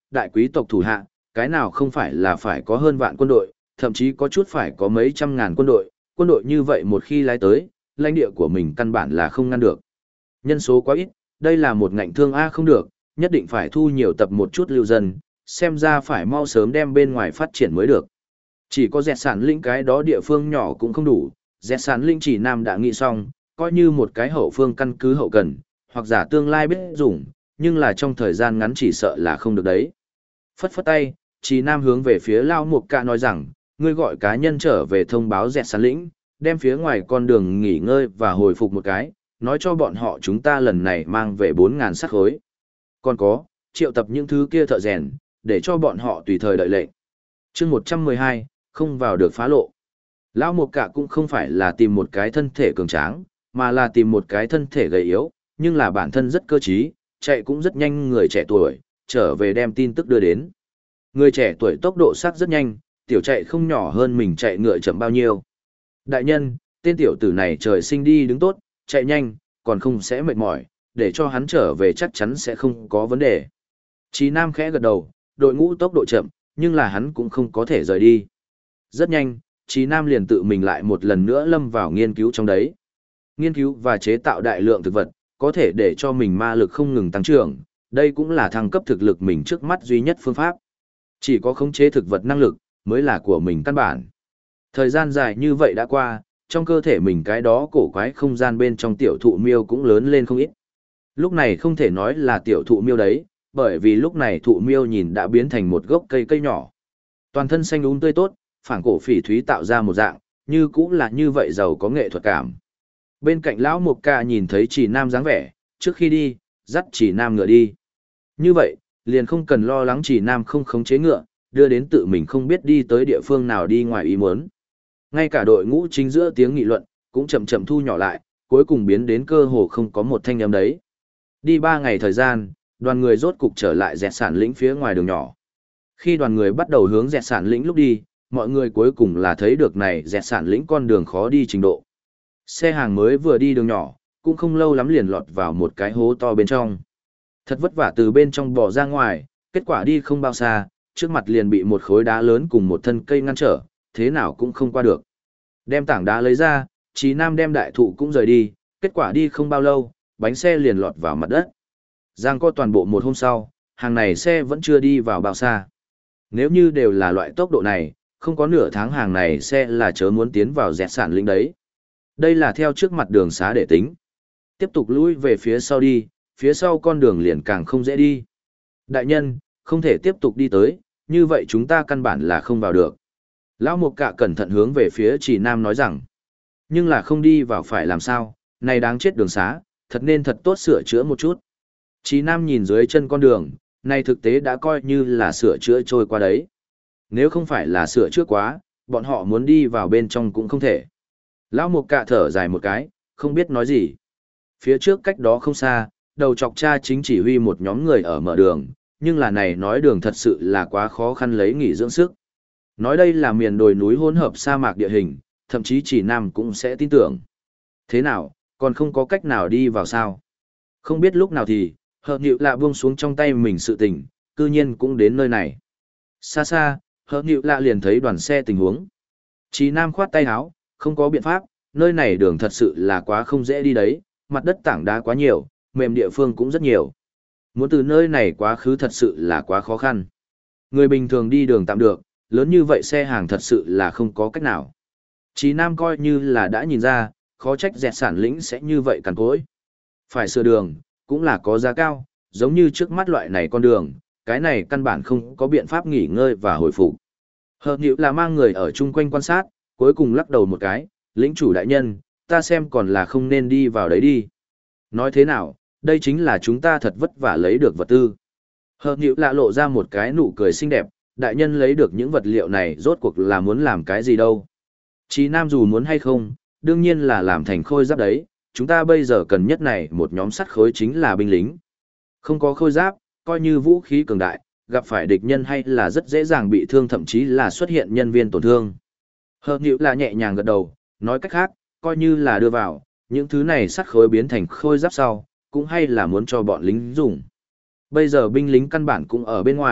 đại quý tộc thủ hạ, cái nào không phải là phải có hơn vạn quân đội, thậm chí có chút phải có mấy trăm ngàn quân đội như vậy một khi lái tới, lãnh địa của mình căn bản là không ngăn được. Nhân số quá ít, đây là một ngạnh thương A không được, nhất định phải thu nhiều tập một chút lưu dân, xem ra phải mau sớm đem bên ngoài phát triển mới được. Chỉ có dẹt sản lĩnh cái đó địa phương nhỏ cũng không đủ, dẹt sản lĩnh chỉ nam đã nghĩ xong, coi như một cái hậu phương căn cứ hậu cần, hoặc giả tương lai biết dùng, nhưng là trong thời gian ngắn chỉ sợ là không được đấy. Phất phất tay, chỉ nam hướng về phía Lao Mục Cạ nói rằng, ngươi gọi cá nhân trở về thông báo dẹt sản lĩnh, đem phía ngoài con đường nghỉ ngơi và hồi phục một cái, nói cho bọn họ chúng ta lần này mang về 4.000 sắt khối. Còn có, triệu tập những thứ kia thợ rèn, để cho bọn họ tùy thời đợi lệnh. chương 112, không vào được phá lộ. Lão Mục Cạ cũng không phải là tìm một cái thân thể cường tráng, mà là tìm một cái thân thể gầy yếu, nhưng là bản thân rất cơ trí, chạy cũng rất nhanh người trẻ tuổi, trở về đem tin tức đưa đến. Người trẻ tuổi tốc độ sắc rất nhanh, tiểu chạy không nhỏ hơn mình chạy ngựa chậm bao nhiêu. Đại nhân, tên tiểu tử này trời sinh đi đứng tốt, chạy nhanh, còn không sẽ mệt mỏi, để cho hắn trở về chắc chắn sẽ không có vấn đề. Chí Nam khẽ gật đầu, đội ngũ tốc độ chậm, nhưng là hắn cũng không có thể rời đi. Rất nhanh, Chí Nam liền tự mình lại một lần nữa lâm vào nghiên cứu trong đấy. Nghiên cứu và chế tạo đại lượng thực vật, có thể để cho mình ma lực không ngừng tăng trưởng, đây cũng là thăng cấp thực lực mình trước mắt duy nhất phương pháp. Chỉ có khống chế thực vật năng lực, mới là của mình căn bản. Thời gian dài như vậy đã qua, trong cơ thể mình cái đó cổ quái không gian bên trong tiểu thụ miêu cũng lớn lên không ít. Lúc này không thể nói là tiểu thụ miêu đấy, bởi vì lúc này thụ miêu nhìn đã biến thành một gốc cây nhỏ. Toàn thân xanh tươi tốt, phảng cổ phỉ thúy tạo ra một dạng, như cũng là như vậy giàu có nghệ thuật cảm. Bên cạnh lão Mục Ca nhìn thấy Chỉ Nam dáng vẻ, trước khi đi, dắt Chỉ Nam ngựa đi. Như vậy, liền không cần lo lắng Chỉ Nam không khống chế ngựa, đưa đến tự mình không biết đi tới địa phương nào đi ngoài ý muốn. Ngay cả đội ngũ chính giữa tiếng nghị luận, cũng chậm chậm thu nhỏ lại, cuối cùng biến đến cơ hồ không có một thanh âm đấy. Đi 3 ngày thời gian, đoàn người rốt cục trở lại dẹt sản lĩnh phía ngoài đường nhỏ. Khi đoàn người bắt đầu hướng dẹt sản lĩnh lúc đi, mọi người cuối cùng là thấy được này dẹt sản lĩnh con đường khó đi trình độ. Xe hàng mới vừa đi đường nhỏ, cũng không lâu lắm liền lọt vào một cái hố to bên trong. Thật vất vả từ bên trong bò ra ngoài, kết quả đi không bao xa, trước mặt liền bị một khối đá lớn cùng một thân cây ngăn trở, thế nào cũng không qua được. Đem tảng đá lấy ra, Chí Nam đem đại thụ cũng rời đi, kết quả đi không bao lâu, bánh xe liền lọt vào mặt đất. Giang có toàn bộ một hôm sau, hàng này xe vẫn chưa đi vào bao xa. Nếu như đều là loại tốc độ này, không có nửa tháng hàng này xe là chớ muốn tiến vào dẹt sản lĩnh đấy. Đây là theo trước mặt đường xá để tính. Tiếp tục lùi về phía sau đi, phía sau con đường liền càng không dễ đi. Đại nhân, không thể tiếp tục đi tới, như vậy chúng ta căn bản là không vào được. Lão Mục Cạ cẩn thận hướng về phía Chỉ Nam nói rằng, nhưng là không đi vào phải làm sao, này đáng chết đường xá, thật nên thật tốt sửa chữa một chút. Chỉ Nam nhìn dưới chân con đường, này thực tế đã coi như là sửa chữa trôi qua đấy. Nếu không phải là sửa chữa quá, bọn họ muốn đi vào bên trong cũng không thể. Lão Mục Cạ thở dài một cái, không biết nói gì. Phía trước cách đó không xa, đầu chọc cha chính chỉ huy một nhóm người ở mở đường, nhưng là này nói đường thật sự là quá khó khăn lấy nghỉ dưỡng sức. Nói đây là miền đồi núi hỗn hợp sa mạc địa hình, thậm chí Chỉ Nam cũng sẽ tin tưởng. Thế nào, còn không có cách nào đi vào sao? Không biết lúc nào thì, Hợp Nịu Lạ buông xuống trong tay mình sự tình, cư nhiên cũng đến nơi này. Xa xa, Hợp Nịu Lạ liền thấy đoàn xe tình huống. Chỉ Nam khoát tay áo, không có biện pháp, nơi này đường thật sự là quá không dễ đi đấy, mặt đất tảng đá quá nhiều, mềm địa phương cũng rất nhiều. Muốn từ nơi này quá khứ thật sự là quá khó khăn. Người bình thường đi đường tạm được, lớn như vậy xe hàng thật sự là không có cách nào. Chí Nam coi như là đã nhìn ra, khó trách dẹt sản lĩnh sẽ như vậy cằn cỗi. Phải sửa đường, cũng là có giá cao, giống như trước mắt loại này con đường, cái này căn bản không có biện pháp nghỉ ngơi và hồi phục. Hợp Nịu là mang người ở chung quanh quan sát, cuối cùng lắc đầu một cái, lĩnh chủ đại nhân, ta xem còn là không nên đi vào đấy đi. Nói thế nào, đây chính là chúng ta thật vất vả lấy được vật tư. Hợp Nịu lạ lộ ra một cái nụ cười xinh đẹp, đại nhân lấy được những vật liệu này rốt cuộc là muốn làm cái gì đâu. Chí Nam dù muốn hay không, đương nhiên là làm thành khôi giáp đấy, chúng ta bây giờ cần nhất này một nhóm sắt khối chính là binh lính. Không có khôi giáp, coi như vũ khí cường đại, gặp phải địch nhân hay là rất dễ dàng bị thương thậm chí là xuất hiện nhân viên tổn thương. Hợp Nịu là nhẹ nhàng gật đầu, nói cách khác, coi như là đưa vào, những thứ này sắt khối biến thành khôi giáp sau, cũng hay là muốn cho bọn lính dùng. Bây giờ binh lính căn bản cũng ở bên ngoài,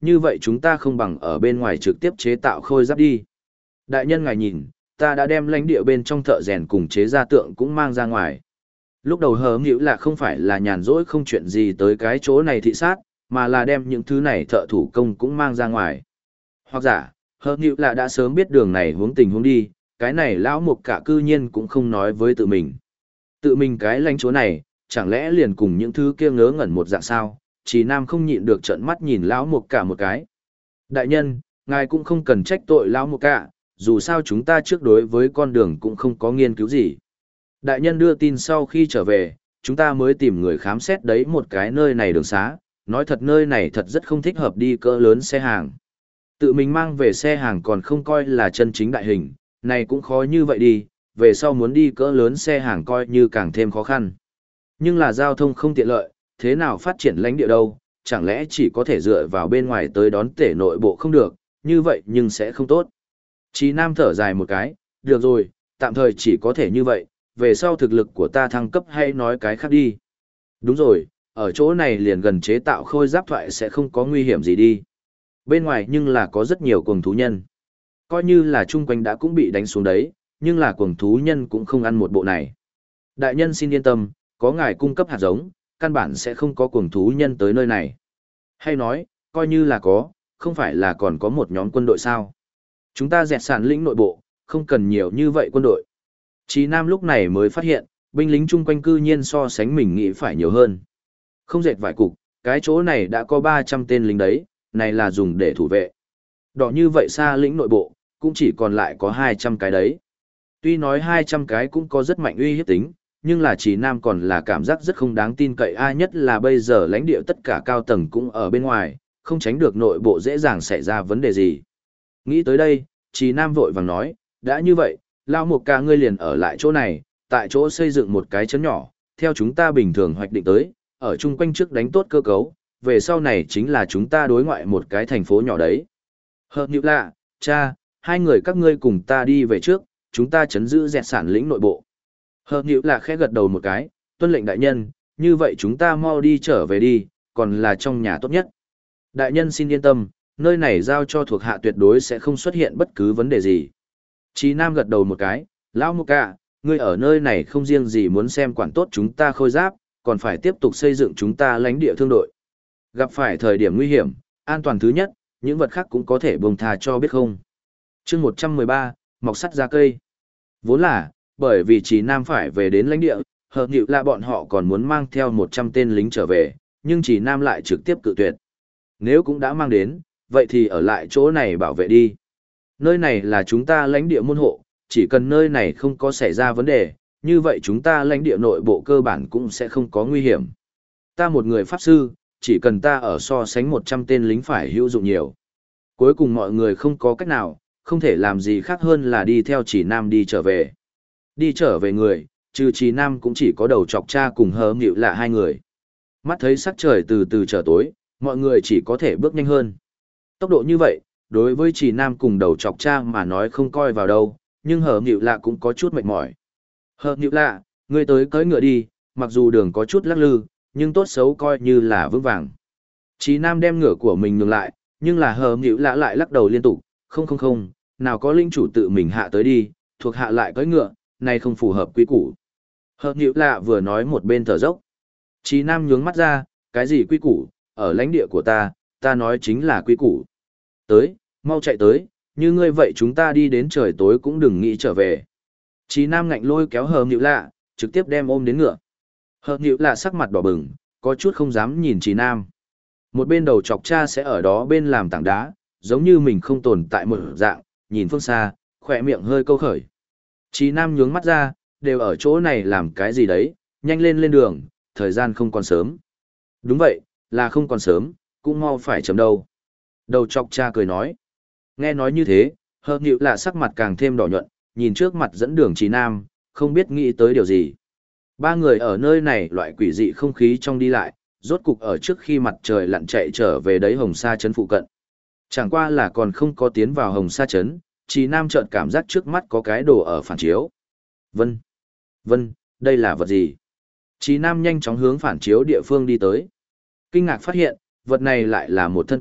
như vậy chúng ta không bằng ở bên ngoài trực tiếp chế tạo khôi giáp đi. Đại nhân ngài nhìn, ta đã đem lãnh địa bên trong thợ rèn cùng chế gia tượng cũng mang ra ngoài. Lúc đầu hờ nghĩu là không phải là nhàn rỗi không chuyện gì tới cái chỗ này thị sát, mà là đem những thứ này thợ thủ công cũng mang ra ngoài. Hoặc giả, hờ nghĩu là đã sớm biết đường này hướng tình huống đi, cái này lão mục cả cư nhiên cũng không nói với tự mình. Tự mình cái lãnh chúa này, chẳng lẽ liền cùng những thứ kia ngớ ngẩn một dạng sao, Chỉ Nam không nhịn được trợn mắt nhìn lão mục cả một cái. Đại nhân, ngài cũng không cần trách tội lão mục cả, dù sao chúng ta trước đối với con đường cũng không có nghiên cứu gì. Đại nhân đưa tin sau khi trở về, chúng ta mới tìm người khám xét đấy một cái nơi này đường xá, nói thật nơi này thật rất không thích hợp đi cỡ lớn xe hàng. Tự mình mang về xe hàng còn không coi là chân chính đại hình, này cũng khó như vậy đi, về sau muốn đi cỡ lớn xe hàng coi như càng thêm khó khăn. Nhưng là giao thông không tiện lợi, thế nào phát triển lãnh địa đâu, chẳng lẽ chỉ có thể dựa vào bên ngoài tới đón tể nội bộ không được, như vậy nhưng sẽ không tốt. Chí Nam thở dài một cái, được rồi, tạm thời chỉ có thể như vậy, về sau thực lực của ta thăng cấp hay nói cái khác đi. Đúng rồi, ở chỗ này liền gần chế tạo khôi giáp thoại sẽ không có nguy hiểm gì đi. Bên ngoài nhưng là có rất nhiều cuồng thú nhân. Coi như là chung quanh đã cũng bị đánh xuống đấy, nhưng là cuồng thú nhân cũng không ăn một bộ này. Đại nhân xin yên tâm, có ngài cung cấp hạt giống, căn bản sẽ không có cuồng thú nhân tới nơi này. Hay nói, coi như là có, không phải là còn có một nhóm quân đội sao. Chúng ta dẹt sản lĩnh nội bộ, không cần nhiều như vậy quân đội. Chí Nam lúc này mới phát hiện, binh lính chung quanh cư nhiên so sánh mình nghĩ phải nhiều hơn. Không dệt vài cục, cái chỗ này đã có 300 tên lính đấy, này là dùng để thủ vệ. Đỏ như vậy xa lĩnh nội bộ, cũng chỉ còn lại có 200 cái đấy. Tuy nói 200 cái cũng có rất mạnh uy hiếp tính, nhưng là Chí Nam còn là cảm giác rất không đáng tin cậy ai nhất là bây giờ lãnh địa tất cả cao tầng cũng ở bên ngoài, không tránh được nội bộ dễ dàng xảy ra vấn đề gì. Nghĩ tới đây, Chí Nam vội vàng nói, đã như vậy, Lão Mục ca ngươi liền ở lại chỗ này, tại chỗ xây dựng một cái trấn nhỏ, theo chúng ta bình thường hoạch định tới, ở chung quanh trước đánh tốt cơ cấu, về sau này chính là chúng ta đối ngoại một cái thành phố nhỏ đấy. Hợp nhịp lạ, cha, hai người các ngươi cùng ta đi về trước, chúng ta chấn giữ dẹt sản lĩnh nội bộ. Hợp nhịp lạ khẽ gật đầu một cái, tuân lệnh đại nhân, như vậy chúng ta mau đi trở về đi, còn là trong nhà tốt nhất. Đại nhân xin yên tâm, nơi này giao cho thuộc hạ tuyệt đối sẽ không xuất hiện bất cứ vấn đề gì. Chí Nam gật đầu một cái, Lão Mục ca, ngươi ở nơi này không riêng gì muốn xem quản tốt chúng ta khôi giáp, còn phải tiếp tục xây dựng chúng ta lãnh địa thương đội. Gặp phải thời điểm nguy hiểm, an toàn thứ nhất, những vật khác cũng có thể buông thà cho biết không. Chương 113, mọc sắt ra cây. Vốn là, bởi vì Chí Nam phải về đến lãnh địa, hợp nhịu là bọn họ còn muốn mang theo 100 tên lính trở về, nhưng Chí Nam lại trực tiếp cự tuyệt. Nếu cũng đã mang đến, vậy thì ở lại chỗ này bảo vệ đi. Nơi này là chúng ta lãnh địa môn hộ, chỉ cần nơi này không có xảy ra vấn đề, như vậy chúng ta lãnh địa nội bộ cơ bản cũng sẽ không có nguy hiểm. Ta một người pháp sư, chỉ cần ta ở so sánh 100 tên lính phải hữu dụng nhiều. Cuối cùng mọi người không có cách nào, không thể làm gì khác hơn là đi theo Chỉ Nam đi trở về. Đi trở về người, trừ Chỉ Nam cũng chỉ có đầu chọc cha cùng hờ nghịu là hai người. Mắt thấy sắc trời từ từ trở tối, mọi người chỉ có thể bước nhanh hơn. Tốc độ như vậy, đối với Chỉ Nam cùng đầu chọc cha mà nói không coi vào đâu, nhưng hờ nghịu lạ cũng có chút mệt mỏi. Hờ nghịu lạ, ngươi tới cưỡi ngựa đi, mặc dù đường có chút lắc lư, nhưng tốt xấu coi như là vững vàng. Chỉ Nam đem ngựa của mình nhường lại, nhưng là hờ nghịu lạ lại lắc đầu liên tục, không, nào có linh chủ tự mình hạ tới đi, thuộc hạ lại cưỡi ngựa, này không phù hợp quy củ. Hờ nghịu lạ vừa nói một bên thở dốc. Chỉ Nam nhướng mắt ra, cái gì quy củ, ở lãnh địa của ta nói chính là quy củ. Tới, mau chạy tới, như ngươi vậy chúng ta đi đến trời tối cũng đừng nghĩ trở về. Chí Nam ngạnh lôi kéo hờ nghịu lạ, trực tiếp đem ôm đến ngựa. Hờ nghịu lạ sắc mặt đỏ bừng, có chút không dám nhìn Chí Nam. Một bên đầu chọc cha sẽ ở đó bên làm tảng đá, giống như mình không tồn tại một dạng, nhìn phương xa, khỏe miệng hơi câu khởi. Chí Nam nhướng mắt ra, đều ở chỗ này làm cái gì đấy, nhanh lên đường, thời gian không còn sớm. Đúng vậy, là không còn sớm, cũng mau phải chấm đâu. Đầu chọc cha cười nói. Nghe nói như thế, hờ nghịu là sắc mặt càng thêm đỏ nhuận, nhìn trước mặt dẫn đường Chí Nam, không biết nghĩ tới điều gì. Ba người ở nơi này loại quỷ dị không khí trong đi lại, rốt cục ở trước khi mặt trời lặn chạy trở về đấy Hồng Sa Trấn phụ cận. Chẳng qua là còn không có tiến vào Hồng Sa Trấn, Chí Nam chợt cảm giác trước mắt có cái đồ ở phản chiếu. Vân, đây là vật gì? Chí Nam nhanh chóng hướng phản chiếu địa phương đi tới. Kinh ngạc phát hiện, vật này lại là một thân cây,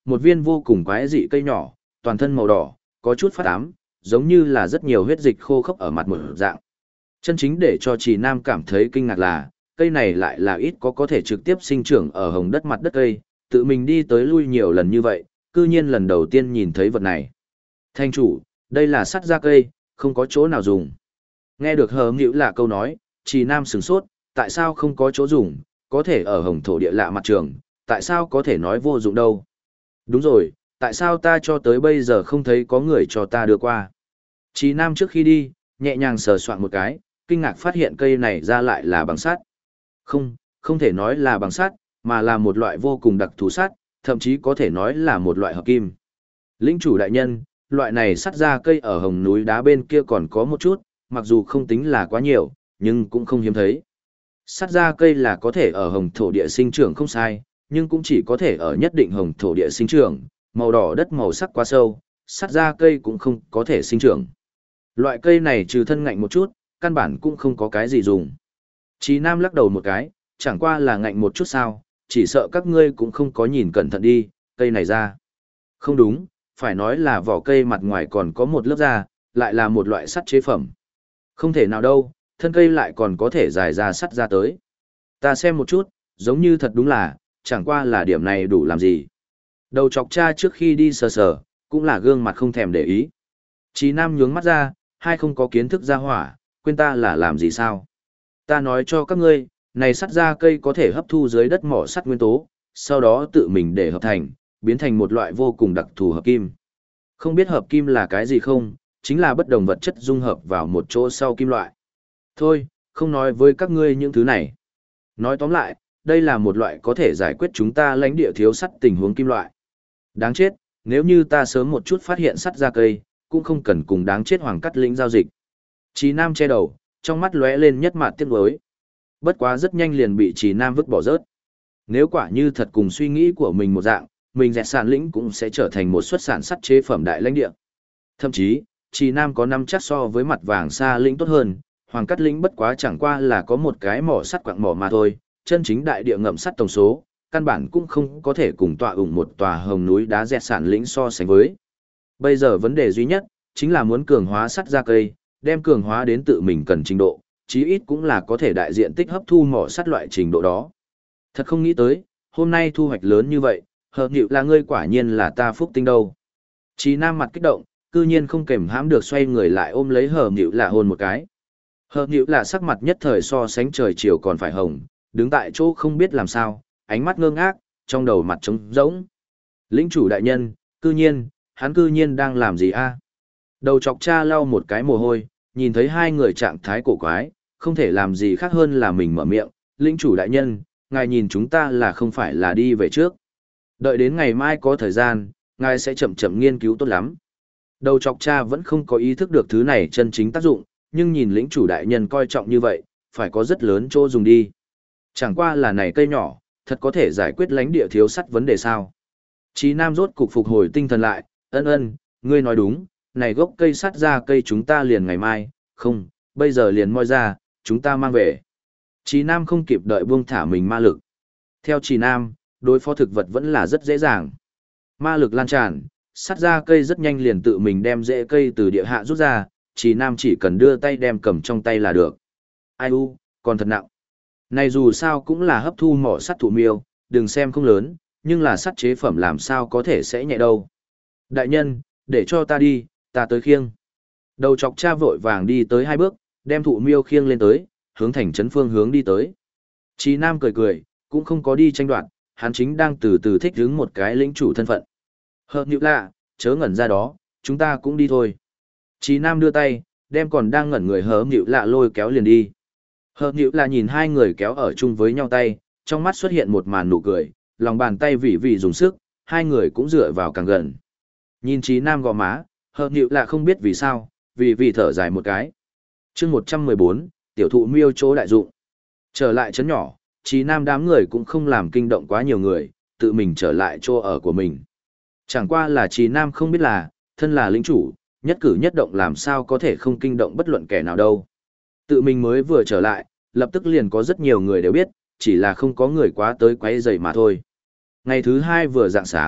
một viên vô cùng quái dị cây nhỏ, toàn thân màu đỏ, có chút phát ám, giống như là rất nhiều huyết dịch khô khốc ở mặt một dạng. Chân chính để cho Trì Nam cảm thấy kinh ngạc là, cây này lại là ít có thể trực tiếp sinh trưởng ở hồng đất mặt đất cây, tự mình đi tới lui nhiều lần như vậy, cư nhiên lần đầu tiên nhìn thấy vật này. Thanh chủ, đây là sắt da cây, không có chỗ nào dùng. Nghe được Hờ Nghĩu Lạ câu nói, Trì Nam sửng sốt, tại sao không có chỗ dùng, có thể ở hồng thổ địa lạ mặt trường, tại sao có thể nói vô dụng đâu. Đúng rồi, tại sao ta cho tới bây giờ không thấy có người cho ta đưa qua. Trì Nam trước khi đi, nhẹ nhàng sờ soạn một cái, kinh ngạc phát hiện cây này ra lại là bằng sắt. Không, không thể nói là bằng sắt, mà là một loại vô cùng đặc thù sắt, thậm chí có thể nói là một loại hợp kim. Lĩnh chủ đại nhân, loại này sắt ra cây ở hồng núi đá bên kia còn có một chút, mặc dù không tính là quá nhiều, nhưng cũng không hiếm thấy. Sắt ra cây là có thể ở hồng thổ địa sinh trưởng không sai, nhưng cũng chỉ có thể ở nhất định hồng thổ địa sinh trưởng, màu đỏ đất màu sắc quá sâu, sắt ra cây cũng không có thể sinh trưởng. Loại cây này trừ thân ngạnh một chút, căn bản cũng không có cái gì dùng. Chí Nam lắc đầu một cái, chẳng qua là ngạnh một chút sao, chỉ sợ các ngươi cũng không có nhìn cẩn thận đi, cây này ra. Không đúng, phải nói là vỏ cây mặt ngoài còn có một lớp da, lại là một loại sắt chế phẩm. Không thể nào đâu, thân cây lại còn có thể dài ra sắt ra tới. Ta xem một chút, giống như thật đúng là, chẳng qua là điểm này đủ làm gì. Đầu chọc cha trước khi đi sờ sờ, cũng là gương mặt không thèm để ý. Chí Nam nhướng mắt ra, hai không có kiến thức ra hỏa, quên ta là làm gì sao. Ta nói cho các ngươi, này sắt ra cây có thể hấp thu dưới đất mỏ sắt nguyên tố, sau đó tự mình để hợp thành, biến thành một loại vô cùng đặc thù hợp kim. Không biết hợp kim là cái gì không, chính là bất đồng vật chất dung hợp vào một chỗ sau kim loại. Thôi, không nói với các ngươi những thứ này. Nói tóm lại, đây là một loại có thể giải quyết chúng ta lãnh địa thiếu sắt tình huống kim loại. Đáng chết, nếu như ta sớm một chút phát hiện sắt ra cây, cũng không cần cùng đáng chết Hoàng Cắt Lĩnh giao dịch. Chí Nam che đầu, trong mắt lóe lên nhất mạt tiếc nuối. Bất quá rất nhanh liền bị Chí Nam vứt bỏ rớt. Nếu quả như thật cùng suy nghĩ của mình một dạng, mình dẹt sản lĩnh cũng sẽ trở thành một xuất sản sắt chế phẩm đại lãnh địa. Thậm chí, Chí Nam có năm chắc so với mặt vàng xa lĩnh tốt hơn, Hoàng Cắt Lĩnh bất quá chẳng qua là có một cái mỏ sắt quặng mỏ mà thôi, chân chính đại địa ngậm sắt tổng số, căn bản cũng không có thể cùng tọa ủng một tòa hồng núi đá dẹt sản lĩnh so sánh với. Bây giờ vấn đề duy nhất, chính là muốn cường hóa sắt ra cây, đem cường hóa đến tự mình cần trình độ, chí ít cũng là có thể đại diện tích hấp thu mỏ sắt loại trình độ đó. Thật không nghĩ tới, hôm nay thu hoạch lớn như vậy, Hờ Nghĩu là ngươi quả nhiên là ta phúc tinh đâu. Chí Nam mặt kích động, cư nhiên không kềm hãm được xoay người lại ôm lấy Hờ Nghĩu là hôn một cái. Hờ Nghĩu là sắc mặt nhất thời so sánh trời chiều còn phải hồng, đứng tại chỗ không biết làm sao, ánh mắt ngơ ngác, trong đầu mặt trống rỗng. Lĩnh chủ đại nhân, hắn cư nhiên đang làm gì a? Đầu chọc cha lau một cái mồ hôi, nhìn thấy hai người trạng thái cổ quái, không thể làm gì khác hơn là mình mở miệng, lĩnh chủ đại nhân, ngài nhìn chúng ta là không phải là đi về trước. Đợi đến ngày mai có thời gian, ngài sẽ chậm chậm nghiên cứu tốt lắm. Đầu chọc cha vẫn không có ý thức được thứ này chân chính tác dụng, nhưng nhìn lĩnh chủ đại nhân coi trọng như vậy, phải có rất lớn chỗ dùng đi. Chẳng qua là này cây nhỏ, thật có thể giải quyết lãnh địa thiếu sắt vấn đề sao. Chí Nam rốt cục phục hồi tinh thần lại, ân, ngươi nói đúng, này gốc cây sắt ra cây chúng ta liền ngày mai, không, bây giờ liền moi ra, chúng ta mang về. Chí Nam không kịp đợi buông thả mình ma lực. Theo Chí Nam, đối phó thực vật vẫn là rất dễ dàng. Ma lực lan tràn, sắt ra cây rất nhanh liền tự mình đem rễ cây từ địa hạ rút ra, Chí Nam chỉ cần đưa tay đem cầm trong tay là được. Ai u, còn thật nặng. Này dù sao cũng là hấp thu mỏ sắt thụ miêu, đừng xem không lớn, nhưng là sắt chế phẩm làm sao có thể sẽ nhẹ đâu. Đại nhân, để cho ta đi, ta tới khiêng. Đầu chọc cha vội vàng đi tới hai bước, đem thụ miêu khiêng lên tới, hướng thành trấn phương hướng đi tới. Chí Nam cười cười, cũng không có đi tranh đoạt, hắn chính đang từ từ thích ứng một cái lĩnh chủ thân phận. Hờ Nghĩu lạ, chớ ngẩn ra đó, chúng ta cũng đi thôi. Chí Nam đưa tay, đem còn đang ngẩn người Hờ Nghĩu lạ lôi kéo liền đi. Hờ Nghĩu lạ nhìn hai người kéo ở chung với nhau tay, trong mắt xuất hiện một màn nụ cười, lòng bàn tay vì dùng sức, hai người cũng dựa vào càng gần. Nhìn Chí Nam gò má, Hờ Nghĩu lạ không biết vì sao, vì thở dài một cái. Chương 114, tiểu thụ miêu chỗ đại dụng. Trở lại trấn nhỏ, Chí Nam đám người cũng không làm kinh động quá nhiều người, tự mình trở lại chỗ ở của mình. Chẳng qua là Chí Nam không biết là, thân là lĩnh chủ, nhất cử nhất động làm sao có thể không kinh động bất luận kẻ nào đâu. Tự mình mới vừa trở lại, lập tức liền có rất nhiều người đều biết, chỉ là không có người quá tới quấy rầy mà thôi. Ngày thứ hai vừa rạng sáng,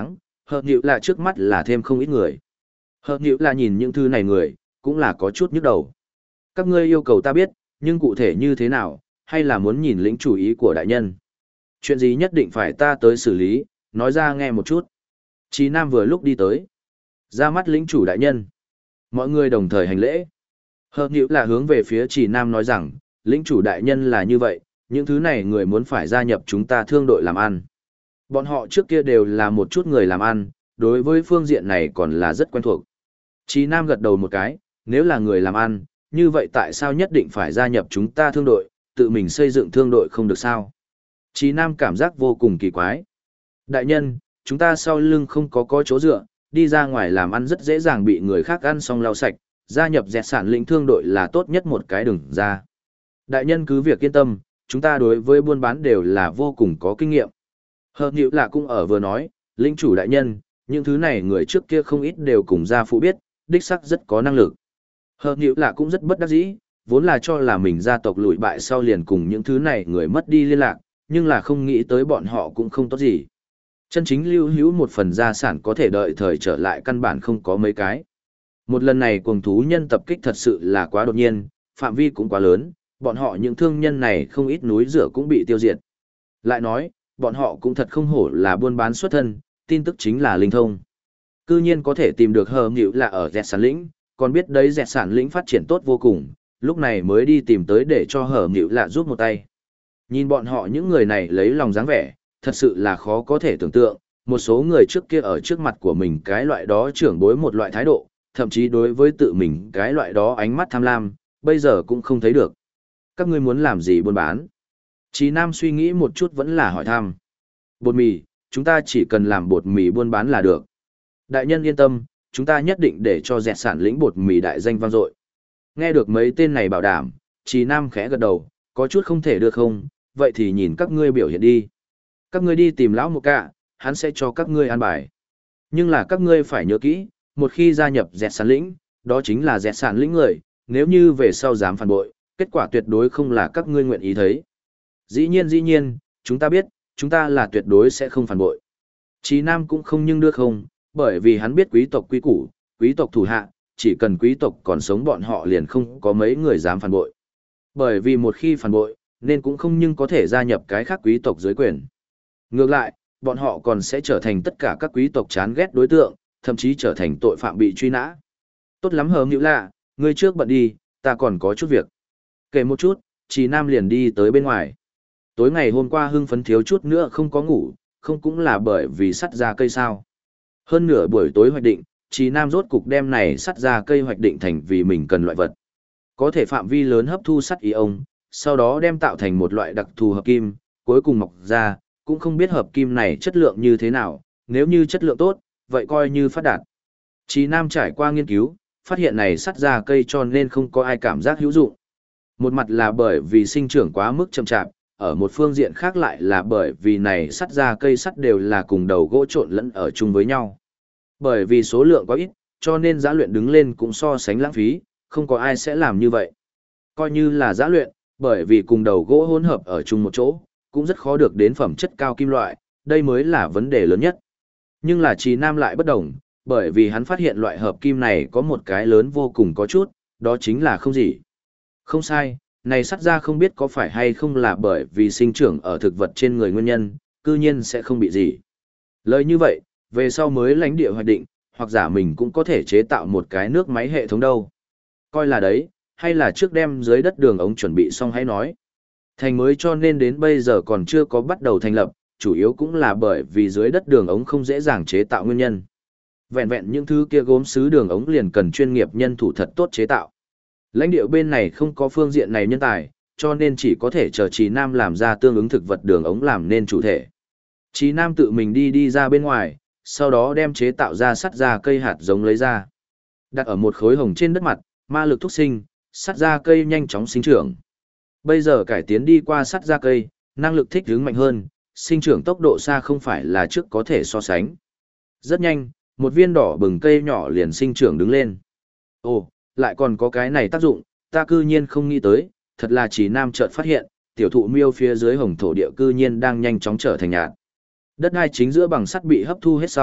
Hợp nhịu là trước mắt là thêm không ít người. Hợp nhịu là nhìn những thứ này người, cũng là có chút nhức đầu. Các ngươi yêu cầu ta biết, nhưng cụ thể như thế nào, hay là muốn nhìn lĩnh chủ ý của đại nhân. Chuyện gì nhất định phải ta tới xử lý, nói ra nghe một chút. Chí Nam vừa lúc đi tới. Ra mắt lĩnh chủ đại nhân. Mọi người đồng thời hành lễ. Hợp nhịu là hướng về phía Chí Nam nói rằng, lĩnh chủ đại nhân là như vậy, những thứ này người muốn phải gia nhập chúng ta thương đội làm ăn. Bọn họ trước kia đều là một chút người làm ăn, đối với phương diện này còn là rất quen thuộc. Chí Nam gật đầu một cái, nếu là người làm ăn, như vậy tại sao nhất định phải gia nhập chúng ta thương đội, tự mình xây dựng thương đội không được sao? Chí Nam cảm giác vô cùng kỳ quái. Đại nhân, chúng ta sau lưng không có chỗ dựa, đi ra ngoài làm ăn rất dễ dàng bị người khác ăn xong lau sạch, gia nhập dẹt sản lĩnh thương đội là tốt nhất một cái đường ra. Đại nhân cứ việc yên tâm, chúng ta đối với buôn bán đều là vô cùng có kinh nghiệm. Hợp nhịu là cũng ở vừa nói, lĩnh chủ đại nhân, những thứ này người trước kia không ít đều cùng gia phụ biết, đích sắc rất có năng lực. Hợp nhịu là cũng rất bất đắc dĩ, vốn là cho là mình gia tộc lùi bại sau liền cùng những thứ này người mất đi liên lạc, nhưng là không nghĩ tới bọn họ cũng không tốt gì. Chân chính lưu hữu một phần gia sản có thể đợi thời trở lại căn bản không có mấy cái. Một lần này cuồng thú nhân tập kích thật sự là quá đột nhiên, phạm vi cũng quá lớn, bọn họ những thương nhân này không ít núi rửa cũng bị tiêu diệt. Lại nói, bọn họ cũng thật không hổ là buôn bán xuất thân, tin tức chính là linh thông. Cư nhiên có thể tìm được hờ nghịu là ở dẹt sản lĩnh, còn biết đấy dẹt sản lĩnh phát triển tốt vô cùng, lúc này mới đi tìm tới để cho hờ nghịu là giúp một tay. Nhìn bọn họ những người này lấy lòng dáng vẻ, thật sự là khó có thể tưởng tượng, một số người trước kia ở trước mặt của mình cái loại đó trưởng bối một loại thái độ, thậm chí đối với tự mình cái loại đó ánh mắt tham lam, bây giờ cũng không thấy được. Các ngươi muốn làm gì buôn bán? Chí Nam suy nghĩ một chút vẫn là hỏi thăm. Bột mì, chúng ta chỉ cần làm bột mì buôn bán là được. Đại nhân yên tâm, chúng ta nhất định để cho dẹt sản lĩnh bột mì đại danh vang dội. Nghe được mấy tên này bảo đảm, Chí Nam khẽ gật đầu, có chút không thể được không, vậy thì nhìn các ngươi biểu hiện đi. Các ngươi đi tìm lão một cạ, hắn sẽ cho các ngươi an bài. Nhưng là các ngươi phải nhớ kỹ, một khi gia nhập dẹt sản lĩnh, đó chính là dẹt sản lĩnh người, nếu như về sau dám phản bội, kết quả tuyệt đối không là các ngươi nguyện ý thấy. Dĩ nhiên, chúng ta biết, chúng ta là tuyệt đối sẽ không phản bội. Chí Nam cũng không nhưng đưa không, bởi vì hắn biết quý tộc quý củ, quý tộc thủ hạ, chỉ cần quý tộc còn sống bọn họ liền không có mấy người dám phản bội. Bởi vì một khi phản bội, nên cũng không nhưng có thể gia nhập cái khác quý tộc dưới quyền. Ngược lại, bọn họ còn sẽ trở thành tất cả các quý tộc chán ghét đối tượng, thậm chí trở thành tội phạm bị truy nã. Tốt lắm hờm nhữ lạ, ngươi trước bận đi, ta còn có chút việc. Kể một chút, Chí Nam liền đi tới bên ngoài. Tối ngày hôm qua hưng phấn thiếu chút nữa không có ngủ, không cũng là bởi vì sắt ra cây sao. Hơn nửa buổi tối hoạch định, Chí Nam rốt cục đem này sắt ra cây hoạch định thành vì mình cần loại vật. Có thể phạm vi lớn hấp thu sắt ion, sau đó đem tạo thành một loại đặc thù hợp kim, cuối cùng mọc ra, cũng không biết hợp kim này chất lượng như thế nào, nếu như chất lượng tốt, vậy coi như phát đạt. Chí Nam trải qua nghiên cứu, phát hiện này sắt ra cây cho nên không có ai cảm giác hữu dụng. Một mặt là bởi vì sinh trưởng quá mức chậm chạp, ở một phương diện khác lại là bởi vì này sắt ra cây sắt đều là cùng đầu gỗ trộn lẫn ở chung với nhau. Bởi vì số lượng quá ít, cho nên giã luyện đứng lên cũng so sánh lãng phí, không có ai sẽ làm như vậy. Coi như là giã luyện, bởi vì cùng đầu gỗ hỗn hợp ở chung một chỗ, cũng rất khó được đến phẩm chất cao kim loại, đây mới là vấn đề lớn nhất. Nhưng là Chí Nam lại bất đồng, bởi vì hắn phát hiện loại hợp kim này có một cái lớn vô cùng có chút, đó chính là không gì. Không sai, này sắt ra không biết có phải hay không là bởi vì sinh trưởng ở thực vật trên người nguyên nhân, cư nhiên sẽ không bị gì. Lời như vậy, về sau mới lãnh địa hoạch định, hoặc giả mình cũng có thể chế tạo một cái nước máy hệ thống đâu. Coi là đấy, hay là trước đem dưới đất đường ống chuẩn bị xong hãy nói. Thành mới cho nên đến bây giờ còn chưa có bắt đầu thành lập, chủ yếu cũng là bởi vì dưới đất đường ống không dễ dàng chế tạo nguyên nhân. Vẹn vẹn những thứ kia gốm sứ đường ống liền cần chuyên nghiệp nhân thủ thật tốt chế tạo. Lãnh địa bên này không có phương diện này nhân tài, cho nên chỉ có thể chờ Chí Nam làm ra tương ứng thực vật đường ống làm nên chủ thể. Chí Nam tự mình đi ra bên ngoài, sau đó đem chế tạo ra sắt ra cây hạt giống lấy ra. Đặt ở một khối hồng trên đất mặt, ma lực thúc sinh, sắt ra cây nhanh chóng sinh trưởng. Bây giờ cải tiến đi qua sắt ra cây, năng lực thích ứng mạnh hơn, sinh trưởng tốc độ xa không phải là trước có thể so sánh. Rất nhanh, một viên đỏ bừng cây nhỏ liền sinh trưởng đứng lên. Ồ, lại còn có cái này tác dụng, ta cư nhiên không nghĩ tới, thật là Chí Nam chợt phát hiện, tiểu thụ miêu phía dưới hồng thổ địa cư nhiên đang nhanh chóng trở thành nhạt. Đất đai chính giữa bằng sắt bị hấp thu hết sau,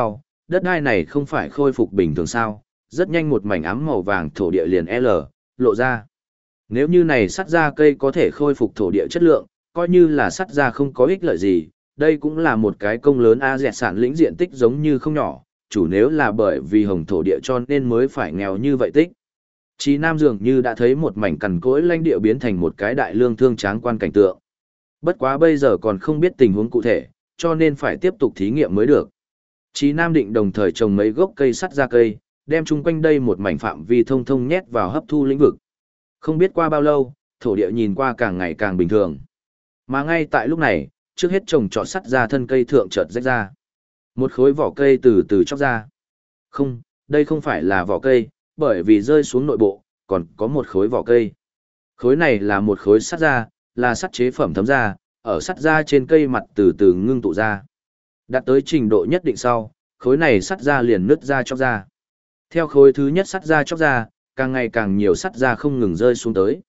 đất đai này không phải khôi phục bình thường sao, rất nhanh một mảnh ám màu vàng thổ địa liền lộ ra. Nếu như này sắt ra cây có thể khôi phục thổ địa chất lượng, coi như là sắt ra không có ích lợi gì, đây cũng là một cái công lớn dẹt sản lĩnh diện tích giống như không nhỏ, chủ nếu là bởi vì hồng thổ địa cho nên mới phải nghèo như vậy tích. Chí Nam dường như đã thấy một mảnh cằn cỗi lãnh địa biến thành một cái đại lương thương tráng quan cảnh tượng. Bất quá bây giờ còn không biết tình huống cụ thể, cho nên phải tiếp tục thí nghiệm mới được. Chí Nam định đồng thời trồng mấy gốc cây sắt ra cây, đem chung quanh đây một mảnh phạm vi thông thông nhét vào hấp thu lĩnh vực. Không biết qua bao lâu, thổ địa nhìn qua càng ngày càng bình thường. Mà ngay tại lúc này, trước hết trồng trọt sắt ra thân cây thượng chợt rách ra. Một khối vỏ cây từ từ chóc ra. Không, đây không phải là vỏ cây, bởi vì rơi xuống nội bộ, còn có một khối vỏ cây. Khối này là một khối sắt ra, là sắt chế phẩm thấm ra, ở sắt ra trên cây mặt từ từ ngưng tụ ra. Đạt tới trình độ nhất định sau, khối này sắt ra liền nứt ra chóc ra. Theo khối thứ nhất sắt ra chóc ra, càng ngày càng nhiều sắt ra không ngừng rơi xuống tới.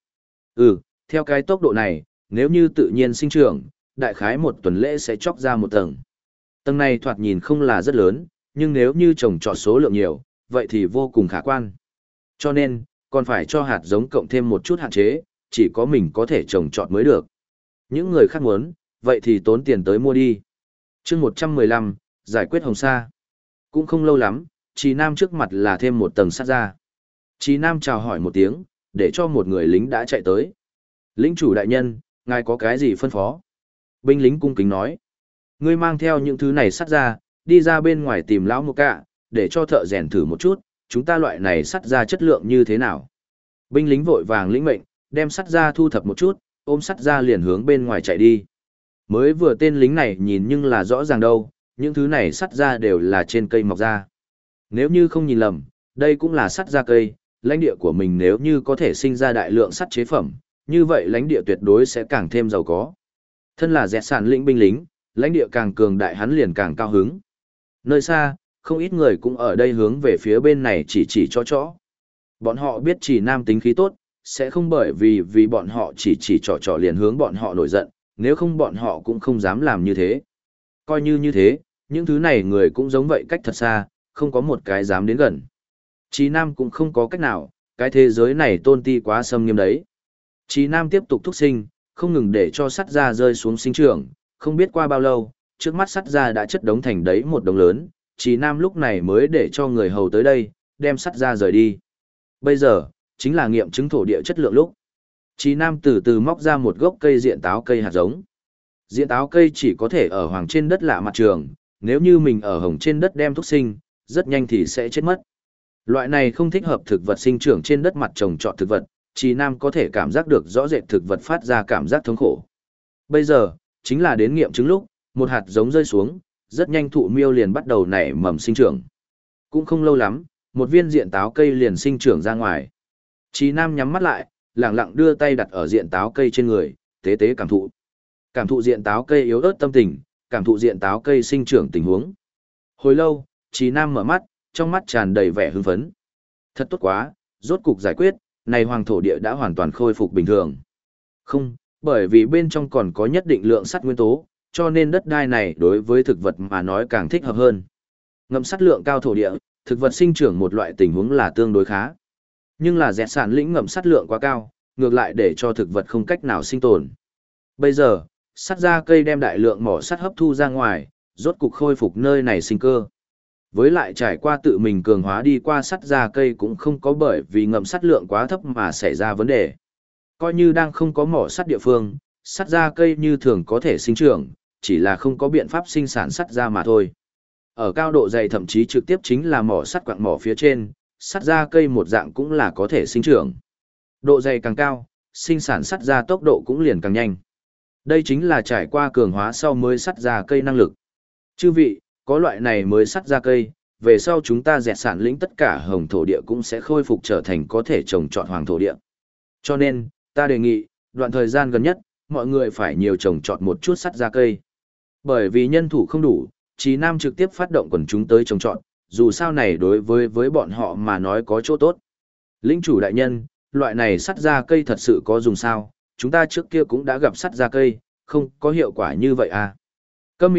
Theo cái tốc độ này, nếu như tự nhiên sinh trưởng, đại khái một tuần lễ sẽ chóc ra một tầng. Tầng này thoạt nhìn không là rất lớn, nhưng nếu như trồng trọt số lượng nhiều, vậy thì vô cùng khả quan. Cho nên, còn phải cho hạt giống cộng thêm một chút hạn chế, chỉ có mình có thể trồng trọt mới được. Những người khác muốn, vậy thì tốn tiền tới mua đi. Chương 115, giải quyết hồng sa. Cũng không lâu lắm, Chí Nam trước mặt là thêm một tầng sắt ra. Chí Nam chào hỏi một tiếng, để cho một người lính đã chạy tới. Lính chủ đại nhân, ngài có cái gì phân phó? Binh lính cung kính nói. Ngươi mang theo những thứ này sắt ra, đi ra bên ngoài tìm lão một cạ, để cho thợ rèn thử một chút, chúng ta loại này sắt ra chất lượng như thế nào. Binh lính vội vàng lĩnh mệnh, đem sắt ra thu thập một chút, ôm sắt ra liền hướng bên ngoài chạy đi. Mới vừa tên lính này nhìn nhưng là rõ ràng đâu, những thứ này sắt ra đều là trên cây mọc ra. Nếu như không nhìn lầm, đây cũng là sắt ra cây, lãnh địa của mình nếu như có thể sinh ra đại lượng sắt chế phẩm, như vậy lãnh địa tuyệt đối sẽ càng thêm giàu có. Thân là dẹt sản lĩnh binh lính, lãnh địa càng cường đại hắn liền càng cao hứng. Nơi xa, không ít người cũng ở đây hướng về phía bên này chỉ cho chó. Bọn họ biết Chỉ Nam tính khí tốt, sẽ không bởi vì bọn họ chỉ trò liền hướng bọn họ nổi giận, nếu không bọn họ cũng không dám làm như thế. Coi như thế, những thứ này người cũng giống vậy cách thật xa, không có một cái dám đến gần. Chí Nam cũng không có cách nào, cái thế giới này tôn ti quá xâm nghiêm đấy. Chí Nam tiếp tục thúc sinh, không ngừng để cho sắt ra rơi xuống sinh trưởng, không biết qua bao lâu, trước mắt sắt ra đã chất đống thành đấy một đống lớn, Chí Nam lúc này mới để cho người hầu tới đây, đem sắt ra rời đi. Bây giờ, chính là nghiệm chứng thổ địa chất lượng lúc. Chí Nam từ từ móc ra một gốc cây diện táo cây hạt giống. Diện táo cây chỉ có thể ở hoàng trên đất lạ mặt trường, nếu như mình ở hồng trên đất đem thúc sinh, rất nhanh thì sẽ chết mất. Loại này không thích hợp thực vật sinh trưởng trên đất mặt trồng trọt thực vật, Chí Nam có thể cảm giác được rõ rệt thực vật phát ra cảm giác thống khổ. Bây giờ, chính là đến nghiệm chứng lúc, một hạt giống rơi xuống, rất nhanh thụ miêu liền bắt đầu nảy mầm sinh trưởng. Cũng không lâu lắm, một viên diện táo cây liền sinh trưởng ra ngoài. Chí Nam nhắm mắt lại, lặng lặng đưa tay đặt ở diện táo cây trên người, tế tế cảm thụ. Cảm thụ diện táo cây yếu ớt tâm tình, cảm thụ diện táo cây sinh trưởng tình huống. Hồi lâu, Chí Nam mở mắt, trong mắt tràn đầy vẻ hưng phấn. Thật tốt quá, rốt cục giải quyết, này hoàng thổ địa đã hoàn toàn khôi phục bình thường. Không, bởi vì bên trong còn có nhất định lượng sắt nguyên tố, cho nên đất đai này đối với thực vật mà nói càng thích hợp hơn. Ngậm sắt lượng cao thổ địa, thực vật sinh trưởng một loại tình huống là tương đối khá. Nhưng là dẹt sản lĩnh ngậm sắt lượng quá cao, ngược lại để cho thực vật không cách nào sinh tồn. Bây giờ, sắt ra cây đem đại lượng mỏ sắt hấp thu ra ngoài, rốt cục khôi phục nơi này sinh cơ. Với lại trải qua tự mình cường hóa đi qua sắt ra cây cũng không có bởi vì ngậm sắt lượng quá thấp mà xảy ra vấn đề. Coi như đang không có mỏ sắt địa phương, sắt ra cây như thường có thể sinh trưởng, chỉ là không có biện pháp sinh sản sắt ra mà thôi. Ở cao độ dày thậm chí trực tiếp chính là mỏ sắt quặng mỏ phía trên, sắt ra cây một dạng cũng là có thể sinh trưởng. Độ dày càng cao, sinh sản sắt ra tốc độ cũng liền càng nhanh. Đây chính là trải qua cường hóa sau mới sắt ra cây năng lực. Chư vị, có loại này mới sắt ra cây, về sau chúng ta dẹt sản lĩnh tất cả hồng thổ địa cũng sẽ khôi phục trở thành có thể trồng trọt hoàng thổ địa. Cho nên, ta đề nghị, đoạn thời gian gần nhất, mọi người phải nhiều trồng trọt một chút sắt ra cây. Bởi vì nhân thủ không đủ, Chí Nam trực tiếp phát động quần chúng tới trồng trọt, dù sao này đối với bọn họ mà nói có chỗ tốt. Lĩnh chủ đại nhân, loại này sắt ra cây thật sự có dùng sao, chúng ta trước kia cũng đã gặp sắt ra cây, không có hiệu quả như vậy à. Câm miệng,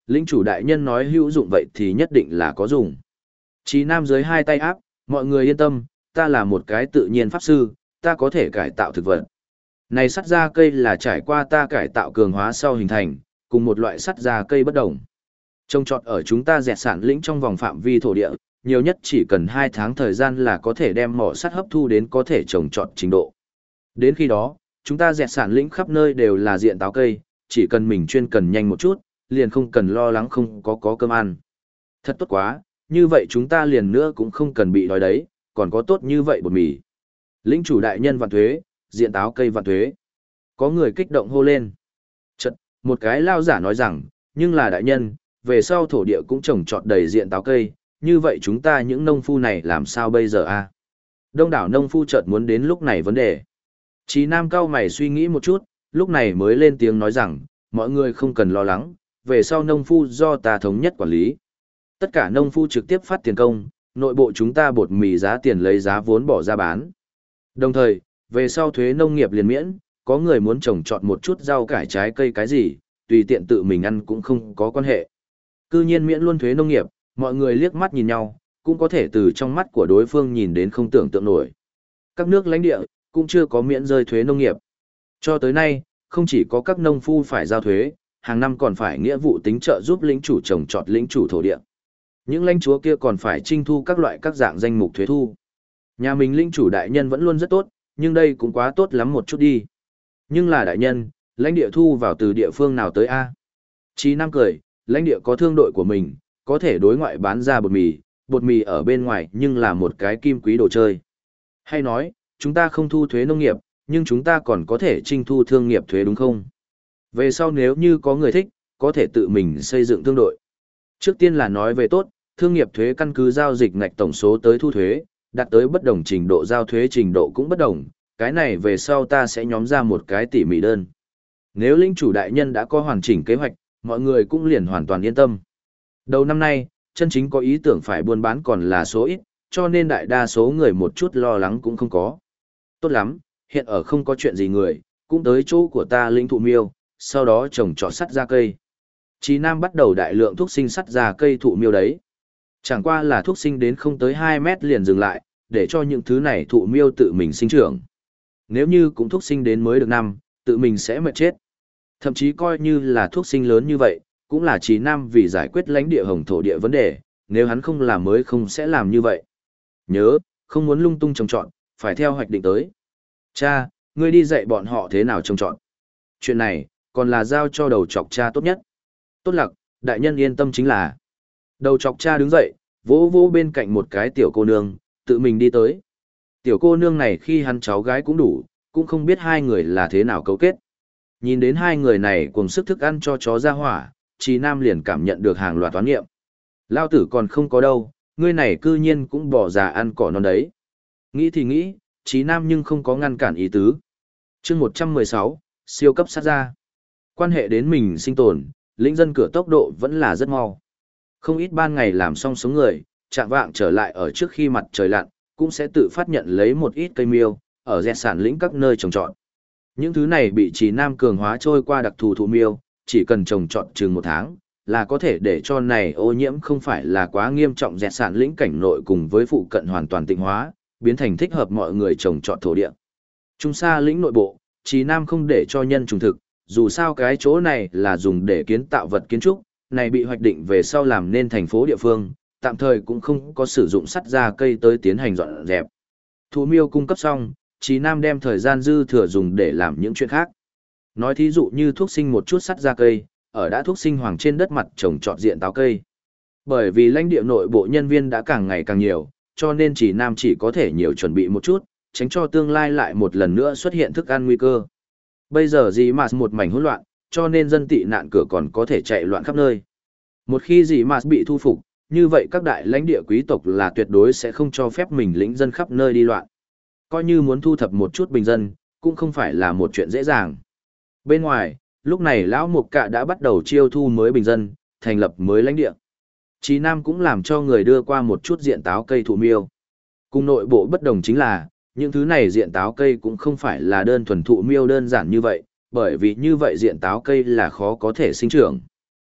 lĩnh chủ đại nhân nói hữu dụng vậy thì nhất định là có dùng. Chí Nam dưới hai tay áp, mọi người yên tâm, ta là một cái tự nhiên pháp sư, ta có thể cải tạo thực vật. Này sắt da cây là trải qua ta cải tạo cường hóa sau hình thành, cùng một loại sắt da cây bất đồng. Trồng trọt ở chúng ta dẹt sản lĩnh trong vòng phạm vi thổ địa, nhiều nhất chỉ cần 2 tháng thời gian là có thể đem mỏ sắt hấp thu đến có thể trồng trọt trình độ. Đến khi đó, chúng ta dẹt sản lĩnh khắp nơi đều là diện táo cây, chỉ cần mình chuyên cần nhanh một chút, liền không cần lo lắng không có cơm ăn. Thật tốt quá, như vậy chúng ta liền nữa cũng không cần bị đói đấy, còn có tốt như vậy bột mì. Lĩnh chủ đại nhân vạn thuế, diện táo cây vạn thuế. Có người kích động hô lên. Chật, một cái lao giả nói rằng, nhưng là đại nhân, về sau thổ địa cũng trồng trọt đầy diện táo cây, như vậy chúng ta những nông phu này làm sao bây giờ a? Đông đảo nông phu chợt muốn đến lúc này vấn đề. Chí Nam cao mày suy nghĩ một chút, lúc này mới lên tiếng nói rằng, mọi người không cần lo lắng, về sau nông phu do ta thống nhất quản lý. Tất cả nông phu trực tiếp phát tiền công, nội bộ chúng ta bột mì giá tiền lấy giá vốn bỏ ra bán. Đồng thời, về sau thuế nông nghiệp liền miễn, có người muốn trồng trọt một chút rau cải trái cây cái gì, tùy tiện tự mình ăn cũng không có quan hệ. Cư nhiên miễn luôn thuế nông nghiệp, mọi người liếc mắt nhìn nhau, cũng có thể từ trong mắt của đối phương nhìn đến không tưởng tượng nổi. Các nước lãnh địa cũng chưa có miễn rơi thuế nông nghiệp. Cho tới nay, không chỉ có các nông phu phải giao thuế, hàng năm còn phải nghĩa vụ tính trợ giúp lĩnh chủ trồng trọt lĩnh chủ thổ địa. Những lãnh chúa kia còn phải trinh thu các loại các dạng danh mục thuế thu. Nhà mình lĩnh chủ đại nhân vẫn luôn rất tốt, nhưng đây cũng quá tốt lắm một chút đi. Nhưng là đại nhân, lãnh địa thu vào từ địa phương nào tới a? Chí Nam cười, lãnh địa có thương đội của mình, có thể đối ngoại bán ra bột mì ở bên ngoài nhưng là một cái kim quý đồ chơi. Hay nói, chúng ta không thu thuế nông nghiệp, nhưng chúng ta còn có thể trinh thu thương nghiệp thuế đúng không? Về sau nếu như có người thích, có thể tự mình xây dựng thương đội. Trước tiên là nói về tốt, thương nghiệp thuế căn cứ giao dịch ngạch tổng số tới thu thuế, đạt tới bất đồng trình độ giao thuế trình độ cũng bất đồng, cái này về sau ta sẽ nhóm ra một cái tỉ mỉ đơn. Nếu lĩnh chủ đại nhân đã có hoàn chỉnh kế hoạch, mọi người cũng liền hoàn toàn yên tâm. Đầu năm nay, chân chính có ý tưởng phải buôn bán còn là số ít, cho nên đại đa số người một chút lo lắng cũng không có. Tốt lắm, hiện ở không có chuyện gì người, cũng tới chỗ của ta lĩnh thụ miêu, sau đó trồng trọt sắt ra cây. Chí Nam bắt đầu đại lượng thuốc sinh sắt ra cây thụ miêu đấy. Chẳng qua là thuốc sinh đến không tới 2 mét liền dừng lại, để cho những thứ này thụ miêu tự mình sinh trưởng. Nếu như cũng thuốc sinh đến mới được năm, tự mình sẽ mệt chết. Thậm chí coi như là thuốc sinh lớn như vậy, cũng là Chí Nam vì giải quyết lãnh địa hồng thổ địa vấn đề, nếu hắn không làm mới không sẽ làm như vậy. Nhớ, không muốn lung tung trồng trọt, phải theo hoạch định tới. Cha, ngươi đi dạy bọn họ thế nào trồng trọt. Chuyện này, còn là giao cho đầu chọc cha tốt nhất. Tốt lặc, đại nhân yên tâm chính là. Đầu chọc cha đứng dậy, vỗ vỗ bên cạnh một cái tiểu cô nương, tự mình đi tới. Tiểu cô nương này khi hắn cháu gái cũng đủ, cũng không biết hai người là thế nào cấu kết. Nhìn đến hai người này cùng sức thức ăn cho chó ra hỏa, Chí Nam liền cảm nhận được hàng loạt toán nghiệm. Lao tử còn không có đâu, ngươi này cư nhiên cũng bỏ già ăn cỏ non đấy. Nghĩ thì nghĩ, Chí Nam nhưng không có ngăn cản ý tứ. chương 116, siêu cấp sát ra. Quan hệ đến mình sinh tồn, lĩnh dân cửa tốc độ vẫn là rất mau. Không ít ban ngày làm xong sống người, chạng vạng trở lại ở trước khi mặt trời lặn, cũng sẽ tự phát nhận lấy một ít cây miêu, ở dẹt sản lĩnh các nơi trồng trọt. Những thứ này bị Chí Nam cường hóa trôi qua đặc thù thụ miêu, chỉ cần trồng trọt chừng 1 tháng, là có thể để cho này ô nhiễm không phải là quá nghiêm trọng dẹt sản lĩnh cảnh nội cùng với phụ cận hoàn toàn tịnh hóa, biến thành thích hợp mọi người trồng trọt thổ địa. Trung sa lĩnh nội bộ, Chí Nam không để cho nhân trùng thực, dù sao cái chỗ này là dùng để kiến tạo vật kiến trúc, này bị hoạch định về sau làm nên thành phố địa phương, tạm thời cũng không có sử dụng sắt ra cây tới tiến hành dọn dẹp. Thú miêu cung cấp xong, Chí Nam đem thời gian dư thừa dùng để làm những chuyện khác. Nói thí dụ như thuốc sinh một chút sắt ra cây, ở đã thuốc sinh hoàng trên đất mặt trồng trọt diện táo cây. Bởi vì lãnh địa nội bộ nhân viên đã càng ngày càng nhiều, cho nên Chí Nam chỉ có thể nhiều chuẩn bị một chút, tránh cho tương lai lại một lần nữa xuất hiện thức ăn nguy cơ. Bây giờ gì mà một mảnh hỗn loạn, cho nên dân tị nạn cửa còn có thể chạy loạn khắp nơi. Một khi gì mà bị thu phục, như vậy các đại lãnh địa quý tộc là tuyệt đối sẽ không cho phép mình lĩnh dân khắp nơi đi loạn. Coi như muốn thu thập một chút bình dân, cũng không phải là một chuyện dễ dàng. Bên ngoài, lúc này lão Mục Cạ đã bắt đầu chiêu thu mới bình dân, thành lập mới lãnh địa. Chí Nam cũng làm cho người đưa qua một chút diện táo cây thụ miêu. Cùng nội bộ bất đồng chính là, những thứ này diện táo cây cũng không phải là đơn thuần thụ miêu đơn giản như vậy, bởi vì như vậy diện táo cây là khó có thể sinh trưởng.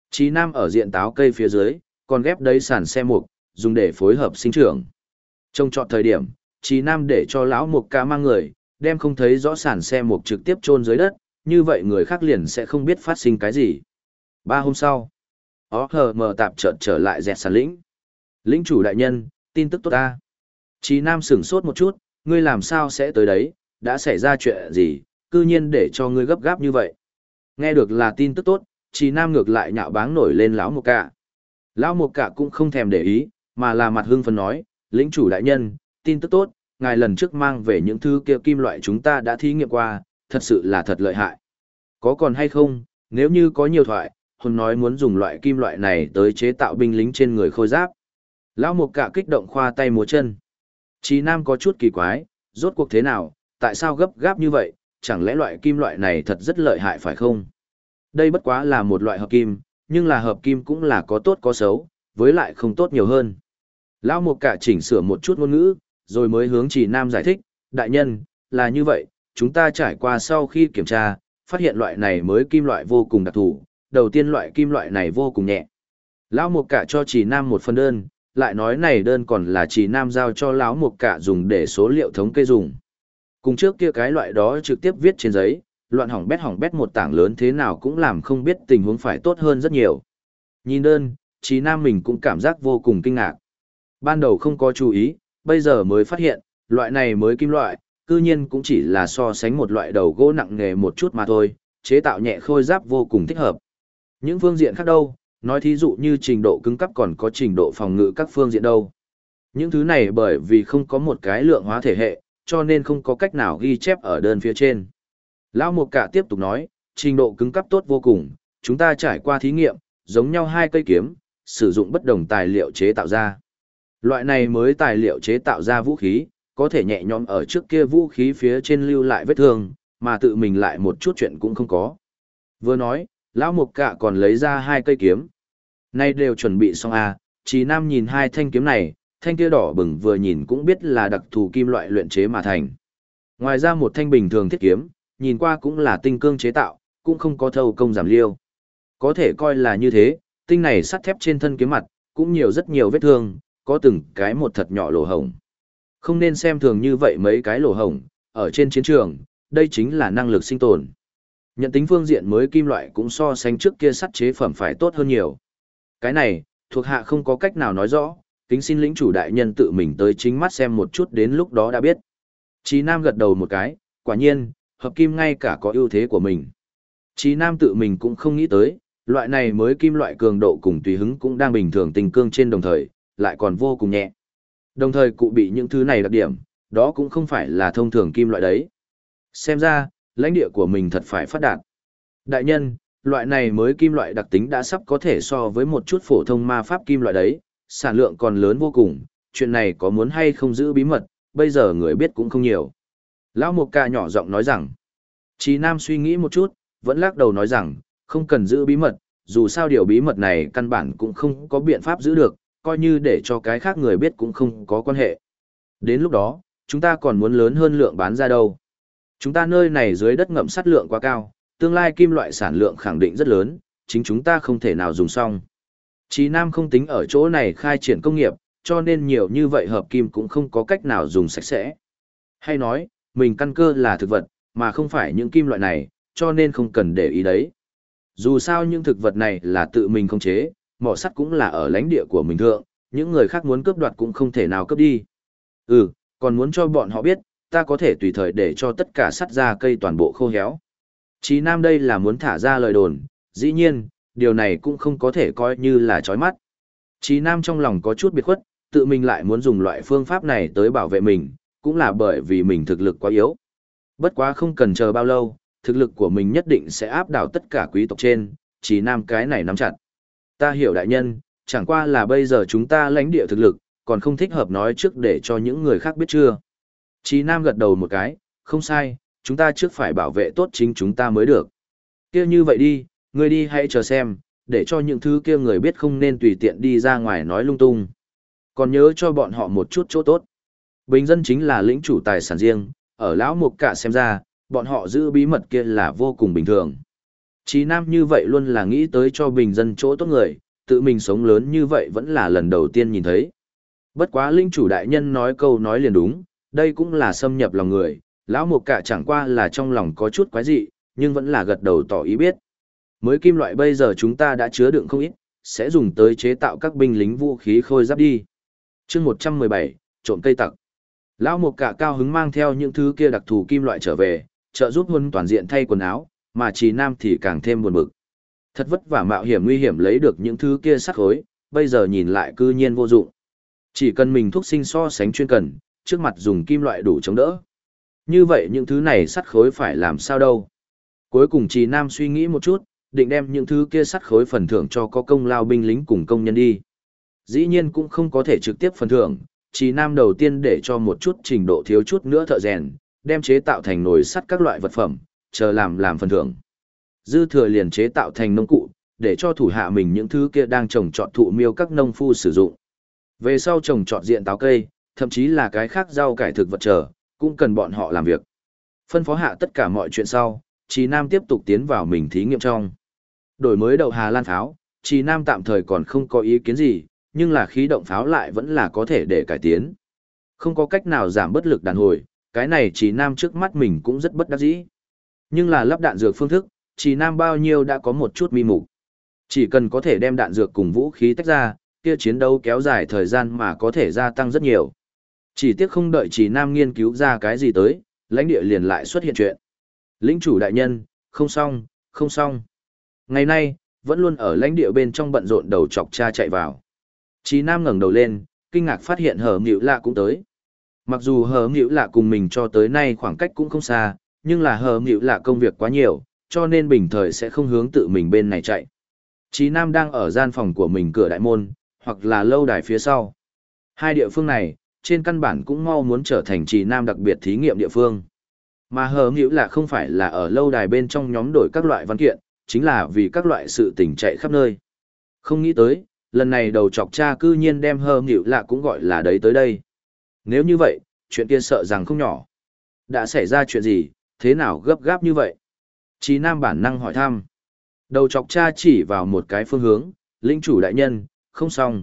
Chí Nam ở diện táo cây phía dưới, còn ghép đấy sàn xe mục, dùng để phối hợp sinh trưởng. Trong chọn thời điểm, Chí Nam để cho lão mục ca mang người, đem không thấy rõ sàn xe mục trực tiếp chôn dưới đất, như vậy người khác liền sẽ không biết phát sinh cái gì. 3 hôm sau, O.H.M. tạp chợt trở lại dẹt sàn lĩnh. Lĩnh chủ đại nhân, tin tức tốt ta. Chí Nam sửng sốt một chút, ngươi làm sao sẽ tới đấy, đã xảy ra chuyện gì, cư nhiên để cho ngươi gấp gáp như vậy. Nghe được là tin tức tốt, Chí Nam ngược lại nhạo báng nổi lên lão mục cả. Lão mục cả cũng không thèm để ý, mà là mặt hưng phấn nói, lĩnh chủ đại nhân, tin tức tốt, ngài lần trước mang về những thứ kia kim loại chúng ta đã thí nghiệm qua, thật sự là thật lợi hại. Có còn hay không, nếu như có nhiều thoại, hồn nói muốn dùng loại kim loại này tới chế tạo binh lính trên người khôi giáp. Lão mục cả kích động khoa tay múa chân. Chí Nam có chút kỳ quái, rốt cuộc thế nào, tại sao gấp gáp như vậy, chẳng lẽ loại kim loại này thật rất lợi hại phải không? Đây bất quá là một loại hợp kim, nhưng là hợp kim cũng là có tốt có xấu, với lại không tốt nhiều hơn. Lão mục cả chỉnh sửa một chút ngôn ngữ, rồi mới hướng Chí Nam giải thích, đại nhân, là như vậy, chúng ta trải qua sau khi kiểm tra, phát hiện loại này mới kim loại vô cùng đặc thù, đầu tiên loại kim loại này vô cùng nhẹ. Lão mục cả cho Chí Nam một phần đơn, lại nói này đơn còn là Chí Nam giao cho lão mục cả dùng để số liệu thống kê dùng. Cùng trước kia cái loại đó trực tiếp viết trên giấy, loạn hỏng bét một tảng lớn thế nào cũng làm không biết tình huống phải tốt hơn rất nhiều. Nhìn đơn, Chí Nam mình cũng cảm giác vô cùng kinh ngạc. Ban đầu không có chú ý, bây giờ mới phát hiện, loại này mới kim loại, cư nhiên cũng chỉ là so sánh một loại đầu gỗ nặng nghề một chút mà thôi, chế tạo nhẹ khôi giáp vô cùng thích hợp. Những phương diện khác đâu, nói thí dụ như trình độ cứng cấp còn có trình độ phòng ngự các phương diện đâu. Những thứ này bởi vì không có một cái lượng hóa thể hệ, cho nên không có cách nào ghi chép ở đơn phía trên. Lão Mục Cả tiếp tục nói, trình độ cứng cấp tốt vô cùng, chúng ta trải qua thí nghiệm, giống nhau hai cây kiếm, sử dụng bất đồng tài liệu chế tạo ra. Loại này mới tài liệu chế tạo ra vũ khí, có thể nhẹ nhõm ở trước kia vũ khí phía trên lưu lại vết thương, mà tự mình lại một chút chuyện cũng không có. Vừa nói, Lão Mục Cả còn lấy ra hai cây kiếm. Nay đều chuẩn bị xong à, Chí Nam nhìn hai thanh kiếm này, thanh kia đỏ bừng vừa nhìn cũng biết là đặc thù kim loại luyện chế mà thành. Ngoài ra một thanh bình thường thiết kiếm, nhìn qua cũng là tinh cương chế tạo, cũng không có thâu công giảm liêu. Có thể coi là như thế, tinh này sắt thép trên thân kiếm mặt, cũng nhiều rất nhiều vết thương, có từng cái một thật nhỏ lỗ hổng. Không nên xem thường như vậy mấy cái lỗ hổng, ở trên chiến trường, đây chính là năng lực sinh tồn. Nhận tính phương diện mới kim loại cũng so sánh trước kia sắt chế phẩm phải tốt hơn nhiều. Cái này, thuộc hạ không có cách nào nói rõ, kính xin lĩnh chủ đại nhân tự mình tới chính mắt xem một chút đến lúc đó đã biết. Chí Nam gật đầu một cái, quả nhiên, hợp kim ngay cả có ưu thế của mình. Chí Nam tự mình cũng không nghĩ tới, loại này mới kim loại cường độ cùng tùy hứng cũng đang bình thường tình cương trên đồng thời, lại còn vô cùng nhẹ. Đồng thời cụ bị những thứ này đặc điểm, đó cũng không phải là thông thường kim loại đấy. Xem ra, lãnh địa của mình thật phải phát đạt. Đại nhân, loại này mới kim loại đặc tính đã sắp có thể so với một chút phổ thông ma pháp kim loại đấy, sản lượng còn lớn vô cùng, chuyện này có muốn hay không giữ bí mật, bây giờ người biết cũng không nhiều. Lão Mục Ca nhỏ giọng nói rằng, Chí Nam suy nghĩ một chút, vẫn lắc đầu nói rằng, không cần giữ bí mật, dù sao điều bí mật này căn bản cũng không có biện pháp giữ được, coi như để cho cái khác người biết cũng không có quan hệ. Đến lúc đó, chúng ta còn muốn lớn hơn lượng bán ra đâu. Chúng ta nơi này dưới đất ngậm sắt lượng quá cao, tương lai kim loại sản lượng khẳng định rất lớn, chính chúng ta không thể nào dùng xong. Chí Nam không tính ở chỗ này khai triển công nghiệp, cho nên nhiều như vậy hợp kim cũng không có cách nào dùng sạch sẽ. Hay nói, mình căn cơ là thực vật, mà không phải những kim loại này, cho nên không cần để ý đấy. Dù sao những thực vật này là tự mình khống chế, mỏ sắt cũng là ở lãnh địa của mình thượng, những người khác muốn cướp đoạt cũng không thể nào cướp đi. Còn muốn cho bọn họ biết, ta có thể tùy thời để cho tất cả sắt ra cây toàn bộ khô héo. Chí Nam đây là muốn thả ra lời đồn, dĩ nhiên, điều này cũng không có thể coi như là chói mắt. Chí Nam trong lòng có chút biệt khuất, tự mình lại muốn dùng loại phương pháp này tới bảo vệ mình, cũng là bởi vì mình thực lực quá yếu. Bất quá không cần chờ bao lâu, thực lực của mình nhất định sẽ áp đảo tất cả quý tộc trên, Chí Nam cái này nắm chặt. Ta hiểu đại nhân, chẳng qua là bây giờ chúng ta lãnh địa thực lực, còn không thích hợp nói trước để cho những người khác biết chưa. Chí Nam gật đầu một cái, không sai, chúng ta trước phải bảo vệ tốt chính chúng ta mới được. Kia như vậy đi, ngươi đi hãy chờ xem, để cho những thứ kia người biết không nên tùy tiện đi ra ngoài nói lung tung. Còn nhớ cho bọn họ một chút chỗ tốt. Bình dân chính là lĩnh chủ tài sản riêng, ở lão Mục Cả xem ra, bọn họ giữ bí mật kia là vô cùng bình thường. Chí Nam như vậy luôn là nghĩ tới cho bình dân chỗ tốt người, tự mình sống lớn như vậy vẫn là lần đầu tiên nhìn thấy. Bất quá linh chủ đại nhân nói câu nói liền đúng, đây cũng là xâm nhập lòng người, lão Mục Cả chẳng qua là trong lòng có chút quái dị, nhưng vẫn là gật đầu tỏ ý biết. Mới kim loại bây giờ chúng ta đã chứa đựng không ít, sẽ dùng tới chế tạo các binh lính vũ khí khôi giáp đi. Chương 117, trộm cây tặc. Lão Mục Cả cao hứng mang theo những thứ kia đặc thù kim loại trở về, trợ giúp Huân toàn diện thay quần áo, mà Trì Nam thì càng thêm buồn bực. Thật vất vả mạo hiểm nguy hiểm lấy được những thứ kia sắt khối, bây giờ nhìn lại cư nhiên vô dụng. Chỉ cần mình thuốc sinh so sánh chuyên cần, trước mặt dùng kim loại đủ chống đỡ. Như vậy những thứ này sắt khối phải làm sao đâu? Cuối cùng Trì Nam suy nghĩ một chút, định đem những thứ kia sắt khối phần thưởng cho có công lao binh lính cùng công nhân đi. Dĩ nhiên cũng không có thể trực tiếp phần thưởng, Trì Nam đầu tiên để cho một chút trình độ thiếu chút nữa thợ rèn, đem chế tạo thành nồi sắt các loại vật phẩm, chờ làm phần thưởng. Dư thừa liền chế tạo thành nông cụ, để cho thủ hạ mình những thứ kia đang trồng trọt thụ miêu các nông phu sử dụng. Về sau trồng trọt diện táo cây, thậm chí là cái khác rau cải thực vật trở, cũng cần bọn họ làm việc. Phân phó hạ tất cả mọi chuyện sau, Trì Nam tiếp tục tiến vào mình thí nghiệm trong. Đổi mới đậu Hà Lan pháo, Trì Nam tạm thời còn không có ý kiến gì, nhưng là khí động pháo lại vẫn là có thể để cải tiến. Không có cách nào giảm bất lực đàn hồi, cái này Trì Nam trước mắt mình cũng rất bất đắc dĩ. Nhưng là lắp đạn dược phương thức, Trì Nam bao nhiêu đã có một chút mi mục. Chỉ cần có thể đem đạn dược cùng vũ khí tách ra, kia chiến đấu kéo dài thời gian mà có thể gia tăng rất nhiều. Chỉ tiếc không đợi Trì Nam nghiên cứu ra cái gì tới, lãnh địa liền lại xuất hiện chuyện. Lĩnh chủ đại nhân, không xong, không xong. Ngày nay, vẫn luôn ở lãnh địa bên trong bận rộn đầu chọc cha chạy vào. Trì Nam ngẩng đầu lên, kinh ngạc phát hiện Hờ Mịu Lạ cũng tới. Mặc dù Hờ Mịu Lạ cùng mình cho tới nay khoảng cách cũng không xa, nhưng là Hờ Mịu Lạ công việc quá nhiều, cho nên bình thời sẽ không hướng tự mình bên này chạy. Trì Nam đang ở gian phòng của mình cửa đại môn, hoặc là lâu đài phía sau. Hai địa phương này, trên căn bản cũng mau muốn trở thành Trì Nam đặc biệt thí nghiệm địa phương. Mà Hờ Mịu Lạ không phải là ở lâu đài bên trong nhóm đổi các loại văn kiện, chính là vì các loại sự tình chạy khắp nơi. Không nghĩ tới, lần này đầu chọc cha cư nhiên đem Hờ Mịu Lạ cũng gọi là đấy tới đây. Nếu như vậy, chuyện kia sợ rằng không nhỏ. Đã xảy ra chuyện gì, thế nào gấp gáp như vậy? Trì Nam bản năng hỏi thăm. Đầu chọc cha chỉ vào một cái phương hướng, lĩnh chủ đại nhân, không xong,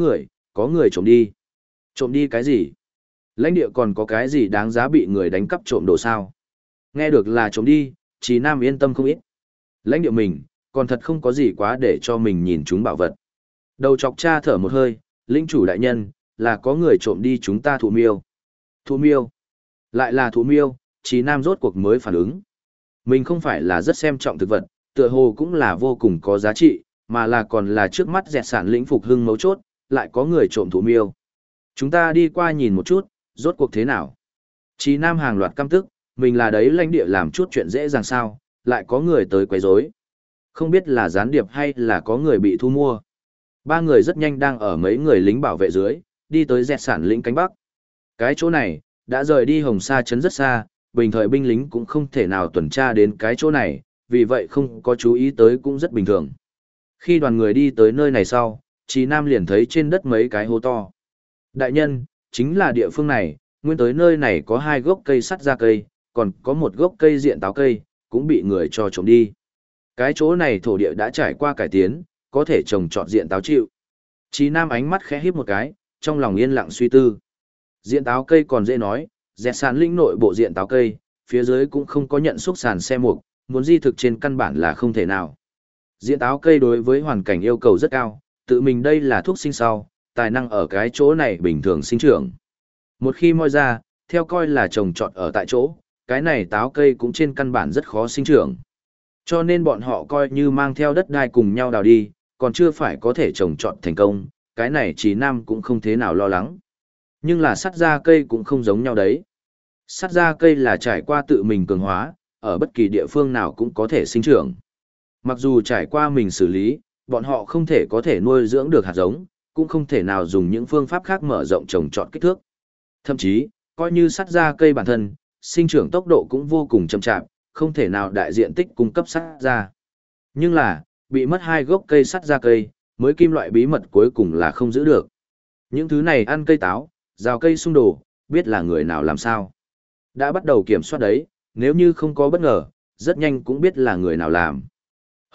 có người trộm đi. Trộm đi cái gì? Lãnh địa còn có cái gì đáng giá bị người đánh cắp trộm đồ sao? Nghe được là trộm đi, Trì Nam yên tâm không ít. Lãnh địa mình, còn thật không có gì quá để cho mình nhìn chúng bảo vật. Đầu chọc cha thở một hơi, lĩnh chủ đại nhân, là có người trộm đi chúng ta thụ miêu. Thụ miêu? Lại là thụ miêu, Trì Nam rốt cuộc mới phản ứng. Mình không phải là rất xem trọng thực vật, tựa hồ cũng là vô cùng có giá trị, mà là còn là trước mắt dẹt sản lĩnh phục hưng mấu chốt, lại có người trộm thụ miêu. Chúng ta đi qua nhìn một chút, rốt cuộc thế nào? Trì Nam hàng loạt căm tức, mình là đấy lãnh địa làm chút chuyện dễ dàng sao, lại có người tới quấy rối. Không biết là gián điệp hay là có người bị thu mua. Ba người rất nhanh đang ở mấy người lính bảo vệ dưới, đi tới dẹt sản lĩnh cánh bắc. Cái chỗ này, đã rời đi Hồng Sa trấn rất xa, bình thời binh lính cũng không thể nào tuần tra đến cái chỗ này, vì vậy không có chú ý tới cũng rất bình thường. Khi đoàn người đi tới nơi này sau, Trì Nam liền thấy trên đất mấy cái hố to. Đại nhân, chính là địa phương này, nguyên tới nơi này có hai gốc cây sắt ra cây, còn có một gốc cây diện táo cây, cũng bị người cho trộm đi. Cái chỗ này thổ địa đã trải qua cải tiến, có thể trồng trọt diện táo chịu. Trì Nam ánh mắt khẽ híp một cái, trong lòng yên lặng suy tư. Diện táo cây còn dễ nói, dẹt sàn lĩnh nội bộ diện táo cây, phía dưới cũng không có nhận xúc sàn xe mục, muốn di thực trên căn bản là không thể nào. Diện táo cây đối với hoàn cảnh yêu cầu rất cao, tự mình đây là thuốc sinh sau, tài năng ở cái chỗ này bình thường sinh trưởng. Một khi moi ra, theo coi là trồng trọt ở tại chỗ, cái này táo cây cũng trên căn bản rất khó sinh trưởng. Cho nên bọn họ coi như mang theo đất đai cùng nhau đào đi, còn chưa phải có thể trồng trọt thành công, cái này Trì Nam cũng không thế nào lo lắng. Nhưng là sắt ra cây cũng không giống nhau đấy. Sắt ra cây là trải qua tự mình cường hóa, ở bất kỳ địa phương nào cũng có thể sinh trưởng. Mặc dù trải qua mình xử lý, bọn họ không thể có thể nuôi dưỡng được hạt giống, cũng không thể nào dùng những phương pháp khác mở rộng trồng trọt kích thước. Thậm chí, coi như sắt ra cây bản thân, sinh trưởng tốc độ cũng vô cùng chậm chạp, không thể nào đại diện tích cung cấp sắt ra. Nhưng là, bị mất hai gốc cây sắt ra cây, mới kim loại bí mật cuối cùng là không giữ được. Những thứ này ăn cây táo, rào cây xung đồ, biết là người nào làm sao. Đã bắt đầu kiểm soát đấy, nếu như không có bất ngờ, rất nhanh cũng biết là người nào làm.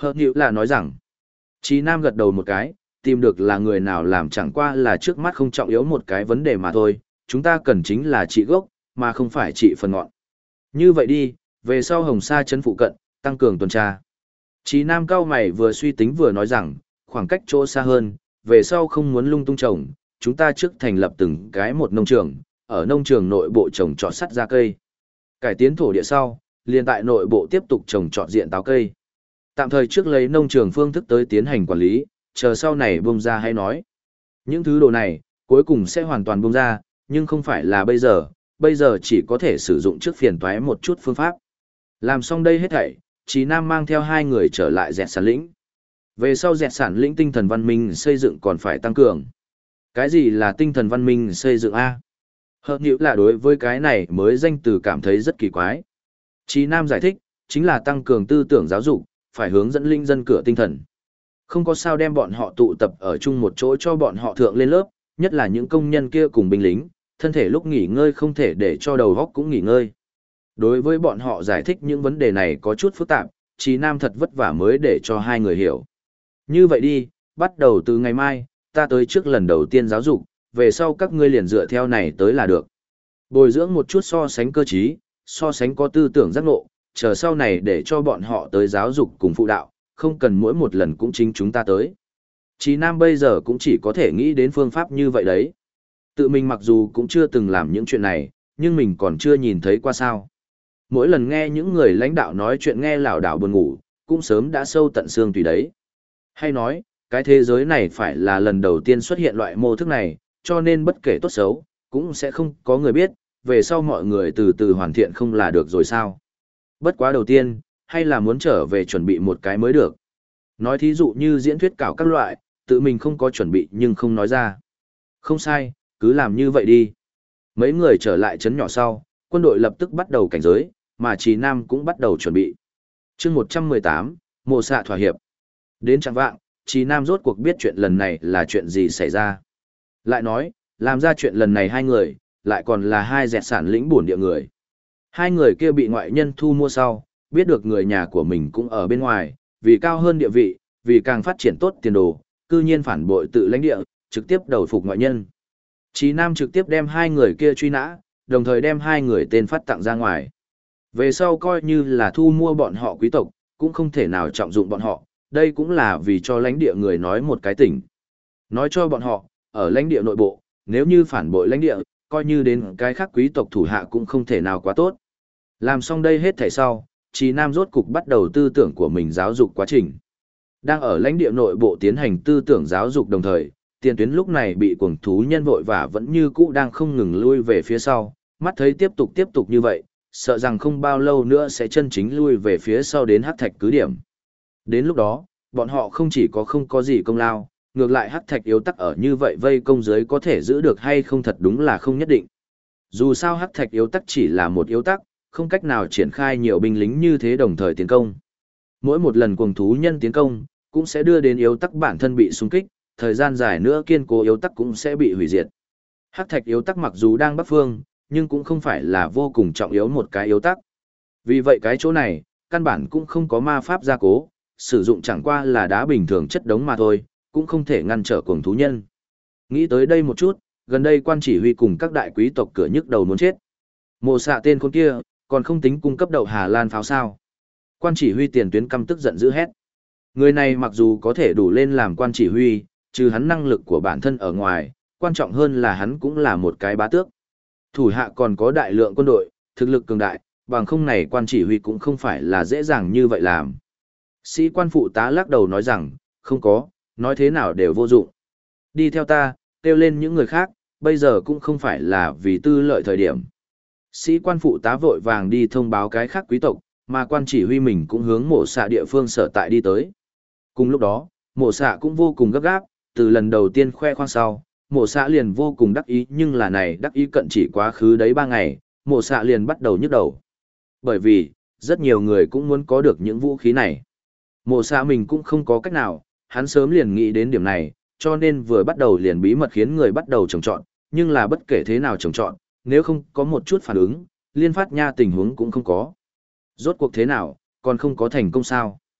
Hợp nhữ là nói rằng, Chí Nam gật đầu một cái, tìm được là người nào làm chẳng qua là trước mắt không trọng yếu một cái vấn đề mà thôi, chúng ta cần chính là trị gốc, mà không phải trị phần ngọn. Như vậy đi, về sau Hồng Sa trấn phụ cận, tăng cường tuần tra. Chí Nam cao mày vừa suy tính vừa nói rằng, khoảng cách chỗ xa hơn, về sau không muốn lung tung trồng, chúng ta trước thành lập từng cái một nông trường, ở nông trường nội bộ trồng trọt sắt ra cây. Cải tiến thổ địa sau, liền tại nội bộ tiếp tục trồng trọt diện táo cây. Tạm thời trước lấy nông trường phương thức tới tiến hành quản lý, chờ sau này bung ra hay nói. Những thứ đồ này, cuối cùng sẽ hoàn toàn bung ra, nhưng không phải là bây giờ chỉ có thể sử dụng trước phiền toái một chút phương pháp. Làm xong đây hết thảy, Chí Nam mang theo hai người trở lại dẹt sản lĩnh. Về sau dẹt sản lĩnh tinh thần văn minh xây dựng còn phải tăng cường. Cái gì là tinh thần văn minh xây dựng A? Hợp nhữ là đối với cái này mới danh từ cảm thấy rất kỳ quái. Chí Nam giải thích, chính là tăng cường tư tưởng giáo dục, phải hướng dẫn linh dân cửa tinh thần. Không có sao đem bọn họ tụ tập ở chung một chỗ cho bọn họ thượng lên lớp, nhất là những công nhân kia cùng binh lính, thân thể lúc nghỉ ngơi không thể để cho đầu óc cũng nghỉ ngơi. Đối với bọn họ giải thích những vấn đề này có chút phức tạp, Chí Nam thật vất vả mới để cho hai người hiểu. Như vậy đi, bắt đầu từ ngày mai, ta tới trước lần đầu tiên giáo dục, về sau các ngươi liền dựa theo này tới là được. Bồi dưỡng một chút so sánh cơ trí, so sánh có tư tưởng giác ngộ, chờ sau này để cho bọn họ tới giáo dục cùng phụ đạo, không cần mỗi một lần cũng chính chúng ta tới. Chí Nam bây giờ cũng chỉ có thể nghĩ đến phương pháp như vậy đấy. Tự mình mặc dù cũng chưa từng làm những chuyện này, nhưng mình còn chưa nhìn thấy qua sao. Mỗi lần nghe những người lãnh đạo nói chuyện nghe lảo đảo buồn ngủ, cũng sớm đã sâu tận xương tùy đấy. Hay nói, cái thế giới này phải là lần đầu tiên xuất hiện loại mô thức này, cho nên bất kể tốt xấu, cũng sẽ không có người biết, về sau mọi người từ từ hoàn thiện không là được rồi sao. Bất quá đầu tiên, hay là muốn trở về chuẩn bị một cái mới được. Nói thí dụ như diễn thuyết cảo các loại, tự mình không có chuẩn bị nhưng không nói ra. Không sai, cứ làm như vậy đi. Mấy người trở lại trấn nhỏ sau, quân đội lập tức bắt đầu cảnh giới, mà Chí Nam cũng bắt đầu chuẩn bị. chương 118, mộ xạ thỏa hiệp. Đến trạng vạng, Chí Nam rốt cuộc biết chuyện lần này là chuyện gì xảy ra. Lại nói, làm ra chuyện lần này hai người, lại còn là hai dẹt sản lĩnh bổn địa người. Hai người kia bị ngoại nhân thu mua sau, biết được người nhà của mình cũng ở bên ngoài, vì cao hơn địa vị, vì càng phát triển tốt tiền đồ, cư nhiên phản bội tự lãnh địa, trực tiếp đầu phục ngoại nhân. Chí Nam trực tiếp đem hai người kia truy nã, đồng thời đem hai người tên phát tặng ra ngoài. Về sau coi như là thu mua bọn họ quý tộc, cũng không thể nào trọng dụng bọn họ, đây cũng là vì cho lãnh địa người nói một cái tỉnh. Nói cho bọn họ, ở lãnh địa nội bộ, nếu như phản bội lãnh địa, coi như đến cái khác quý tộc thủ hạ cũng không thể nào quá tốt. Làm xong đây hết thảy sau, Chí Nam rốt cục bắt đầu tư tưởng của mình giáo dục quá trình. Đang ở lãnh địa nội bộ tiến hành tư tưởng giáo dục đồng thời, tiền tuyến lúc này bị cuồng thú nhân vội và vẫn như cũ đang không ngừng lui về phía sau, mắt thấy tiếp tục như vậy, sợ rằng không bao lâu nữa sẽ chân chính lui về phía sau đến hắc thạch cứ điểm. Đến lúc đó, bọn họ không chỉ có không có gì công lao, ngược lại hắc thạch yếu tắc ở như vậy vây công giới có thể giữ được hay không thật đúng là không nhất định. Dù sao hắc thạch yếu tắc chỉ là một yếu tắc, không cách nào triển khai nhiều binh lính như thế đồng thời tiến công. Mỗi một lần cuồng thú nhân tiến công, cũng sẽ đưa đến yếu tắc bản thân bị xung kích, thời gian dài nữa kiên cố yếu tắc cũng sẽ bị hủy diệt. Hắc thạch yếu tắc mặc dù đang bắc phương, nhưng cũng không phải là vô cùng trọng yếu một cái yếu tắc. Vì vậy cái chỗ này, căn bản cũng không có ma pháp gia cố, sử dụng chẳng qua là đá bình thường chất đống mà thôi, cũng không thể ngăn trở cuồng thú nhân. Nghĩ tới đây một chút, gần đây quan chỉ huy cùng các đại quý tộc cửa nhức đầu muốn chết. Mộ xạ tên con kia, còn không tính cung cấp đậu Hà Lan pháo sao. Quan chỉ huy tiền tuyến căm tức giận dữ hét. Người này mặc dù có thể đủ lên làm quan chỉ huy, trừ hắn năng lực của bản thân ở ngoài, quan trọng hơn là hắn cũng là một cái bá tước. Thủ hạ còn có đại lượng quân đội, thực lực cường đại, bằng không này quan chỉ huy cũng không phải là dễ dàng như vậy làm. Sĩ quan phụ tá lắc đầu nói rằng, không có, nói thế nào đều vô dụng. Đi theo ta, kêu lên những người khác, bây giờ cũng không phải là vì tư lợi thời điểm. Sĩ quan phụ tá vội vàng đi thông báo cái khác quý tộc, mà quan chỉ huy mình cũng hướng mộ xạ địa phương sở tại đi tới. Cùng lúc đó, mộ xạ cũng vô cùng gấp gáp, từ lần đầu tiên khoe khoang sau, mộ xạ liền vô cùng đắc ý, nhưng là này đắc ý cận chỉ quá khứ đấy 3 ngày, mộ xạ liền bắt đầu nhức đầu. Bởi vì, rất nhiều người cũng muốn có được những vũ khí này. Mộ xạ mình cũng không có cách nào, hắn sớm liền nghĩ đến điểm này, cho nên vừa bắt đầu liền bí mật khiến người bắt đầu trồng trọt, nhưng là bất kể thế nào trồng trọt, nếu không có một chút phản ứng, liên phát nha tình huống cũng không có. Rốt cuộc thế nào, còn không có thành công sao?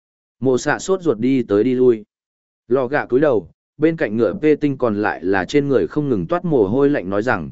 Mộ xạ sốt ruột đi tới đi lui. Lò gạ cúi đầu, bên cạnh ngựa Pê Tinh còn lại là trên người không ngừng toát mồ hôi lạnh nói rằng,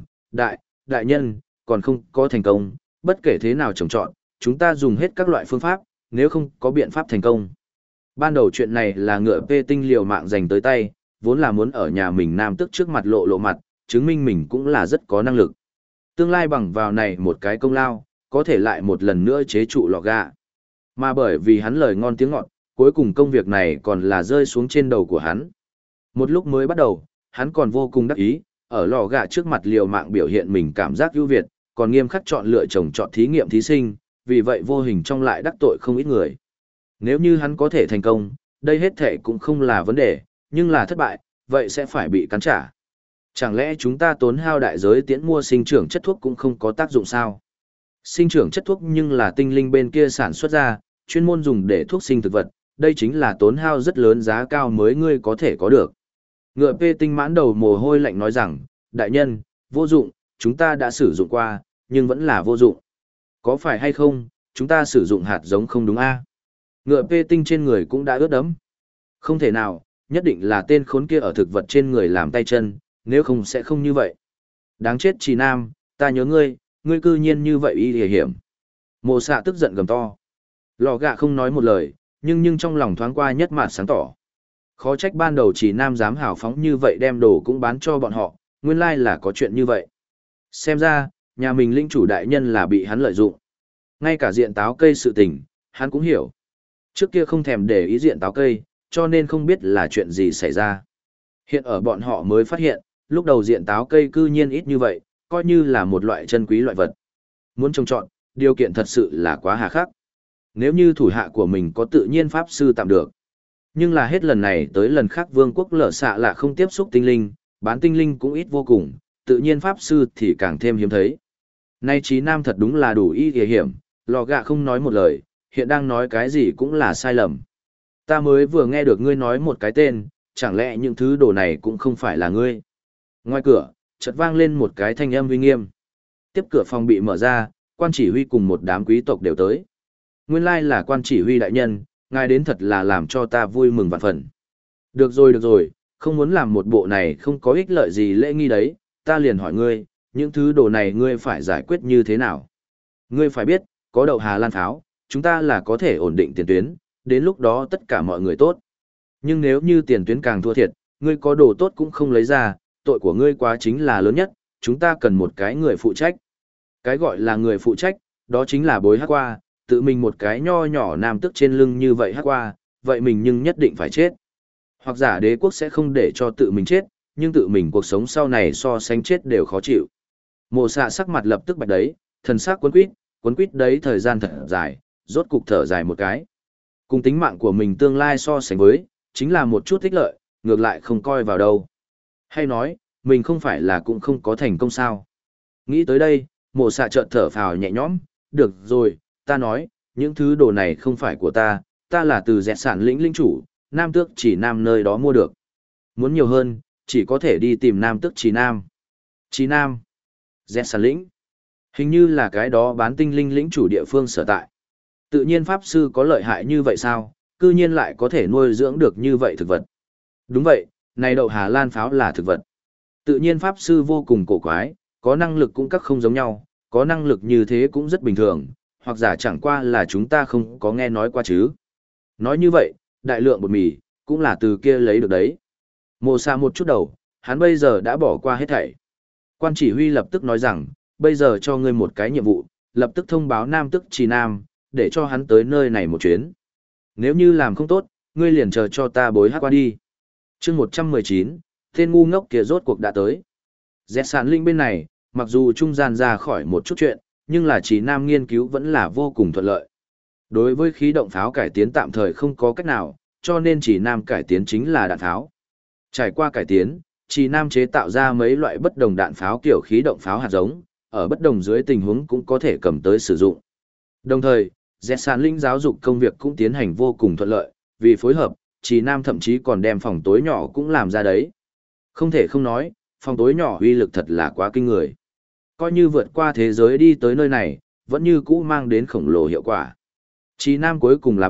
đại nhân, còn không có thành công, bất kể thế nào trồng trọt, chúng ta dùng hết các loại phương pháp, nếu không có biện pháp thành công. Ban đầu chuyện này là ngựa Pê Tinh liều mạng giành tới tay, vốn là muốn ở nhà mình nam tức trước mặt lộ mặt, chứng minh mình cũng là rất có năng lực. Tương lai bằng vào này một cái công lao, có thể lại một lần nữa chế trụ lò gạ. Mà bởi vì hắn lời ngon tiếng ngọt, cuối cùng công việc này còn là rơi xuống trên đầu của hắn. Một lúc mới bắt đầu, hắn còn vô cùng đắc ý, ở lò gạ trước mặt liều mạng biểu hiện mình cảm giác ưu việt, còn nghiêm khắc chọn lựa trồng chọn thí nghiệm thí sinh, vì vậy vô hình trong lại đắc tội không ít người. Nếu như hắn có thể thành công, đây hết thể cũng không là vấn đề, nhưng là thất bại, vậy sẽ phải bị cắn trả. Chẳng lẽ chúng ta tốn hao đại giới tiễn mua sinh trưởng chất thuốc cũng không có tác dụng sao? Sinh trưởng chất thuốc nhưng là tinh linh bên kia sản xuất ra, chuyên môn dùng để thuốc sinh thực vật, đây chính là tốn hao rất lớn giá cao mới ngươi có thể có được. Ngựa Pê Tinh mãn đầu mồ hôi lạnh nói rằng, đại nhân, vô dụng, chúng ta đã sử dụng qua, nhưng vẫn là vô dụng. Có phải hay không, chúng ta sử dụng hạt giống không đúng a? Ngựa Pê Tinh trên người cũng đã ướt đẫm. Không thể nào, nhất định là tên khốn kia ở thực vật trên người làm tay chân, nếu không sẽ không như vậy. Đáng chết Trì Nam, ta nhớ ngươi cư nhiên như vậy y hiểm. Mộ xạ tức giận gầm to. Lò gạ không nói một lời, nhưng trong lòng thoáng qua nhất mạt sáng tỏ. Khó trách ban đầu Trì Nam dám hào phóng như vậy đem đồ cũng bán cho bọn họ, nguyên lai là có chuyện như vậy. Xem ra, nhà mình linh chủ đại nhân là bị hắn lợi dụng. Ngay cả diện táo cây sự tình, hắn cũng hiểu. Trước kia không thèm để ý diện táo cây, cho nên không biết là chuyện gì xảy ra. Hiện ở bọn họ mới phát hiện, lúc đầu diện táo cây cư nhiên ít như vậy, coi như là một loại chân quý loại vật. Muốn trồng trọt, điều kiện thật sự là quá hà khắc. Nếu như thủ hạ của mình có tự nhiên pháp sư tạm được. Nhưng là hết lần này tới lần khác vương quốc lở xạ là không tiếp xúc tinh linh, bán tinh linh cũng ít vô cùng, tự nhiên pháp sư thì càng thêm hiếm thấy. Nay Trí Nam thật đúng là đủ y hiểm, lò gạ không nói một lời, hiện đang nói cái gì cũng là sai lầm. Ta mới vừa nghe được ngươi nói một cái tên, chẳng lẽ những thứ đồ này cũng không phải là ngươi. Ngoài cửa, chợt vang lên một cái thanh âm uy nghiêm. Tiếp cửa phòng bị mở ra, quan chỉ huy cùng một đám quý tộc đều tới. Nguyên lai là quan chỉ huy đại nhân, ngài đến thật là làm cho ta vui mừng vạn phần. Được rồi, không muốn làm một bộ này không có ích lợi gì lễ nghi đấy, ta liền hỏi ngươi, những thứ đồ này ngươi phải giải quyết như thế nào? Ngươi phải biết, có đậu Hà Lan pháo, chúng ta là có thể ổn định tiền tuyến, đến lúc đó tất cả mọi người tốt. Nhưng nếu như tiền tuyến càng thua thiệt, ngươi có đồ tốt cũng không lấy ra, tội của ngươi quá chính là lớn nhất, chúng ta cần một cái người phụ trách. Cái gọi là người phụ trách, đó chính là bối hắc qua, tự mình một cái nho nhỏ nam tức trên lưng như vậy hắc qua, vậy mình nhưng nhất định phải chết. Hoặc giả đế quốc sẽ không để cho tự mình chết, nhưng tự mình cuộc sống sau này so sánh chết đều khó chịu. Mộ xạ sắc mặt lập tức bạch đấy, thần sắc quấn quýt đấy thời gian thật dài, rốt cục thở dài một cái. Cùng tính mạng của mình tương lai so sánh với, chính là một chút ích lợi, ngược lại không coi vào đâu. Hay nói, mình không phải là cũng không có thành công sao. Nghĩ tới đây, mộ xạ chợt thở phào nhẹ nhõm, được rồi, ta nói, những thứ đồ này không phải của ta, ta là từ dẹt sản lĩnh chủ, nam tước chỉ nam nơi đó mua được. Muốn nhiều hơn, chỉ có thể đi tìm nam tước chỉ nam. Chỉ nam, dẹt sản lĩnh. Hình như là cái đó bán tinh linh lĩnh chủ địa phương sở tại. Tự nhiên pháp sư có lợi hại như vậy sao, cư nhiên lại có thể nuôi dưỡng được như vậy thực vật. Đúng vậy, này đậu Hà Lan pháo là thực vật. Tự nhiên pháp sư vô cùng cổ quái, có năng lực cũng các không giống nhau, có năng lực như thế cũng rất bình thường, hoặc giả chẳng qua là chúng ta không có nghe nói qua chứ. Nói như vậy, đại lượng bột mì, cũng là từ kia lấy được đấy. Mộ xạ một chút đầu, hắn bây giờ đã bỏ qua hết thảy. Quan chỉ huy lập tức nói rằng, bây giờ cho ngươi một cái nhiệm vụ, lập tức thông báo nam tức trì nam, để cho hắn tới nơi này một chuyến. Nếu như làm không tốt, ngươi liền chờ cho ta bối hát qua đi. chương 119, tên ngu ngốc kia rốt cuộc đã tới. Dẹt sản linh bên này, mặc dù trung gian ra khỏi một chút chuyện, nhưng là trì nam nghiên cứu vẫn là vô cùng thuận lợi. Đối với khí động pháo cải tiến tạm thời không có cách nào, cho nên trì nam cải tiến chính là đạn pháo. Trải qua cải tiến, trì nam chế tạo ra mấy loại bất đồng đạn pháo kiểu khí động pháo hạt giống, ở bất đồng dưới tình huống cũng có thể cầm tới sử dụng. Đồng thời, dẹt sản linh giáo dục công việc cũng tiến hành vô cùng thuận lợi, vì phối hợp, trì nam thậm chí còn đem phòng tối nhỏ cũng làm ra đấy. Không thể không nói, phòng tối nhỏ uy lực thật là quá kinh người. Coi như vượt qua thế giới đi tới nơi này, vẫn như cũ mang đến khổng lồ hiệu quả. Trì nam cuối cùng là biết,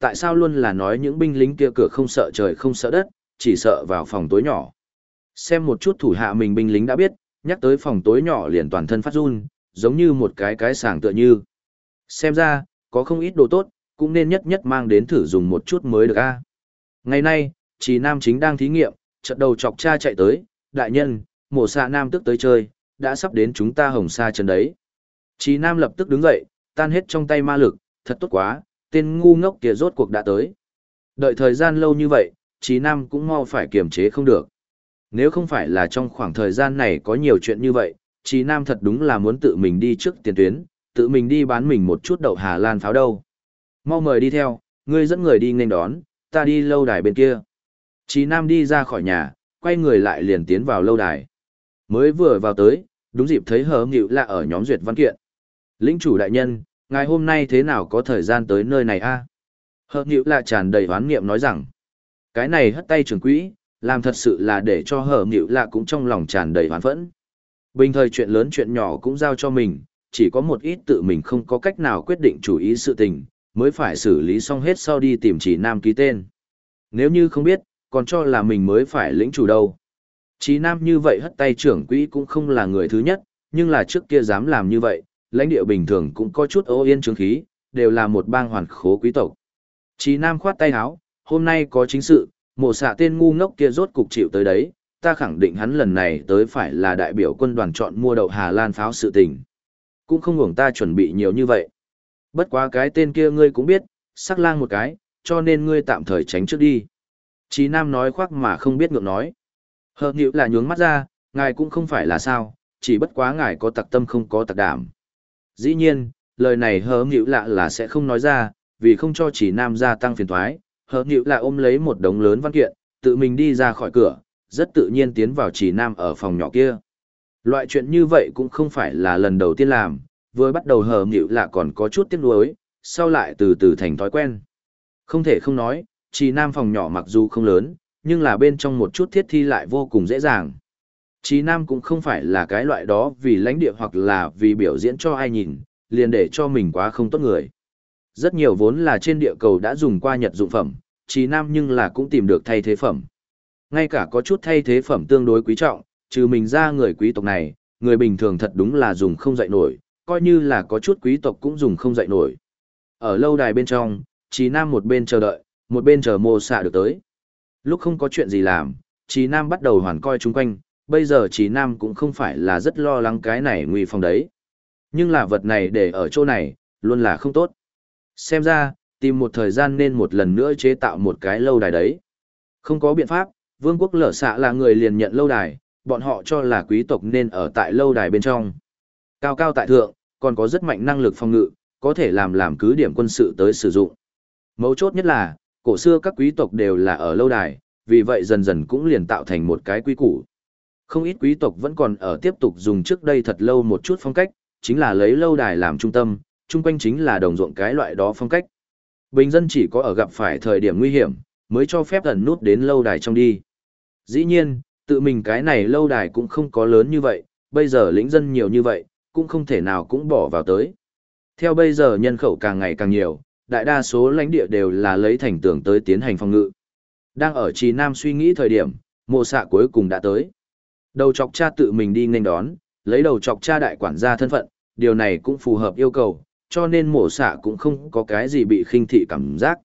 tại sao luôn là nói những binh lính kia cửa không sợ trời không sợ đất, chỉ sợ vào phòng tối nhỏ. Xem một chút thủ hạ mình binh lính đã biết, nhắc tới phòng tối nhỏ liền toàn thân phát run, giống như một cái sàng tựa như. Xem ra, có không ít đồ tốt, cũng nên nhất nhất mang đến thử dùng một chút mới được a. Ngày nay, Trì Nam chính đang thí nghiệm, chợt đầu chọc cha chạy tới, đại nhân, Mộ Xạ Nam tức tới chơi, đã sắp đến chúng ta Hồng Sa chân đấy. Trì Nam lập tức đứng dậy, tan hết trong tay ma lực, thật tốt quá, tên ngu ngốc kia rốt cuộc đã tới. Đợi thời gian lâu như vậy, Trì Nam cũng mau phải kiềm chế không được. Nếu không phải là trong khoảng thời gian này có nhiều chuyện như vậy, Trì Nam thật đúng là muốn tự mình đi trước tiền tuyến, tự mình đi bán mình một chút đậu Hà Lan pháo đâu. Mau mời đi theo, ngươi dẫn người đi nghênh đón, ta đi lâu đài bên kia. Trì Nam đi ra khỏi nhà, quay người lại liền tiến vào lâu đài. Mới vừa vào tới, đúng dịp thấy Hờ Nghịu Lạ ở nhóm duyệt văn kiện. Lĩnh chủ đại nhân, ngài hôm nay thế nào có thời gian tới nơi này a? Hờ Nghịu Lạ tràn đầy oán niệm nói rằng, cái này hất tay trưởng quỹ, làm thật sự là để cho Hờ Nghịu Lạ cũng trong lòng tràn đầy oán phẫn. Bình thời chuyện lớn chuyện nhỏ cũng giao cho mình, chỉ có một ít tự mình không có cách nào quyết định chủ ý sự tình, mới phải xử lý xong hết sau đi tìm Trì Nam ký tên. Nếu như không biết, còn cho là mình mới phải lĩnh chủ đâu. Trì Nam như vậy hất tay trưởng quỹ cũng không là người thứ nhất, nhưng là trước kia dám làm như vậy, lãnh địa bình thường cũng có chút ô yên trướng khí, đều là một bang hoàn khố quý tộc. Trì Nam khoát tay áo, hôm nay có chính sự, Mộ Xạ tên ngu ngốc kia rốt cục chịu tới đấy, ta khẳng định hắn lần này tới phải là đại biểu quân đoàn chọn mua đậu Hà Lan pháo sự tình. Cũng không hưởng ta chuẩn bị nhiều như vậy. Bất quá cái tên kia ngươi cũng biết, sắc lang một cái, cho nên ngươi tạm thời tránh trước đi. Trì Nam nói khoác mà không biết ngượng nói. Hờ Nghịu là nhướng mắt ra, ngài cũng không phải là sao, chỉ bất quá ngài có tặc tâm không có tặc đảm. Dĩ nhiên, lời này Hờ Nghịu lạ là sẽ không nói ra, vì không cho Trì Nam gia tăng phiền toái. Hờ Nghịu là ôm lấy một đống lớn văn kiện, tự mình đi ra khỏi cửa, rất tự nhiên tiến vào Trì Nam ở phòng nhỏ kia. Loại chuyện như vậy cũng không phải là lần đầu tiên làm, vừa bắt đầu Hờ Nghịu lạ còn có chút tiếc nuối, sau lại từ từ thành thói quen. Không thể không nói, Trì Nam phòng nhỏ mặc dù không lớn, nhưng là bên trong một chút thiết thi lại vô cùng dễ dàng. Trì Nam cũng không phải là cái loại đó vì lãnh địa hoặc là vì biểu diễn cho ai nhìn, liền để cho mình quá không tốt người. Rất nhiều vốn là trên địa cầu đã dùng qua nhật dụng phẩm, Trì Nam nhưng là cũng tìm được thay thế phẩm. Ngay cả có chút thay thế phẩm tương đối quý trọng, trừ mình ra người quý tộc này, người bình thường thật đúng là dùng không dậy nổi, coi như là có chút quý tộc cũng dùng không dậy nổi. Ở lâu đài bên trong, Trì Nam một bên chờ đợi, một bên chờ Mộ Xạ được tới. Lúc không có chuyện gì làm, Trì Nam bắt đầu hoàn coi chung quanh, bây giờ Trì Nam cũng không phải là rất lo lắng cái này nguy phòng đấy. Nhưng là vật này để ở chỗ này, luôn là không tốt. Xem ra, tìm một thời gian nên một lần nữa chế tạo một cái lâu đài đấy. Không có biện pháp, Vương quốc Lở Xạ là người liền nhận lâu đài, bọn họ cho là quý tộc nên ở tại lâu đài bên trong. Cao cao tại thượng, còn có rất mạnh năng lực phòng ngự, có thể làm cứ điểm quân sự tới sử dụng. Mấu chốt nhất là, cổ xưa các quý tộc đều là ở lâu đài, vì vậy dần dần cũng liền tạo thành một cái quy củ. Không ít quý tộc vẫn còn ở tiếp tục dùng trước đây thật lâu một chút phong cách, chính là lấy lâu đài làm trung tâm, chung quanh chính là đồng ruộng cái loại đó phong cách. Bình dân chỉ có ở gặp phải thời điểm nguy hiểm, mới cho phép ẩn nút đến lâu đài trong đi. Dĩ nhiên, tự mình cái này lâu đài cũng không có lớn như vậy, bây giờ lĩnh dân nhiều như vậy, cũng không thể nào cũng bỏ vào tới. Theo bây giờ nhân khẩu càng ngày càng nhiều, đại đa số lãnh địa đều là lấy thành tường tới tiến hành phòng ngự. Đang ở Trì Nam suy nghĩ thời điểm, Mộ Xạ cuối cùng đã tới. Đầu chọc cha tự mình đi nghênh đón, lấy đầu chọc cha đại quản gia thân phận, điều này cũng phù hợp yêu cầu, cho nên Mộ Xạ cũng không có cái gì bị khinh thị cảm giác.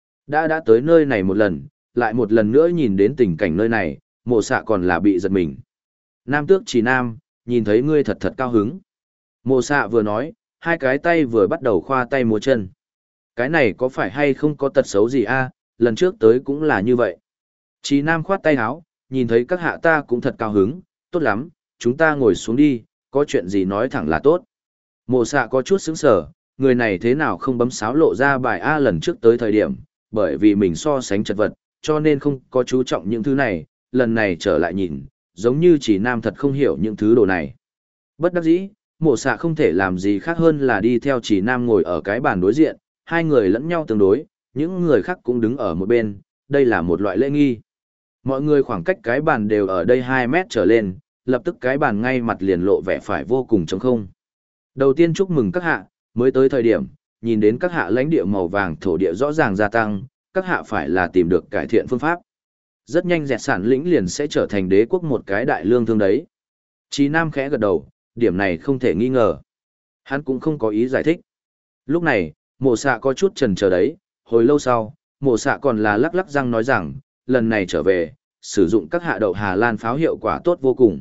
Đã tới nơi này một lần, lại một lần nữa nhìn đến tình cảnh nơi này, Mộ Xạ còn là bị giật mình. Nam tước Trì Nam, nhìn thấy ngươi thật thật cao hứng. Mộ Xạ vừa nói, hai cái tay vừa bắt đầu khoa tay múa chân. Cái này có phải hay không có tật xấu gì a? Lần trước tới cũng là như vậy. Trì Nam khoát tay áo, nhìn thấy các hạ ta cũng thật cao hứng, tốt lắm, chúng ta ngồi xuống đi, có chuyện gì nói thẳng là tốt. Mộ Xạ có chút sững sờ, người này thế nào không bấm sáo lộ ra bài A lần trước tới thời điểm, bởi vì mình so sánh chật vật, cho nên không có chú trọng những thứ này, lần này trở lại nhìn, giống như Trì Nam thật không hiểu những thứ đồ này. Bất đắc dĩ, Mộ Xạ không thể làm gì khác hơn là đi theo Trì Nam ngồi ở cái bàn đối diện, hai người lẫn nhau tương đối, những người khác cũng đứng ở một bên, đây là một loại lễ nghi. Mọi người khoảng cách cái bàn đều ở đây 2 mét trở lên, lập tức cái bàn ngay mặt liền lộ vẻ phải vô cùng trống không. Đầu tiên chúc mừng các hạ, mới tới thời điểm, nhìn đến các hạ lãnh địa màu vàng thổ địa rõ ràng gia tăng, các hạ phải là tìm được cải thiện phương pháp. Rất nhanh dẹt sản lĩnh liền sẽ trở thành đế quốc một cái đại lương thương đấy. Chí Nam khẽ gật đầu, điểm này không thể nghi ngờ. Hắn cũng không có ý giải thích. Lúc này, mộ xạ có chút chần chờ đấy, hồi lâu sau, mộ xạ còn là lắc lắc răng nói rằng, lần này trở về, sử dụng các hạ đậu Hà Lan pháo hiệu quả tốt vô cùng.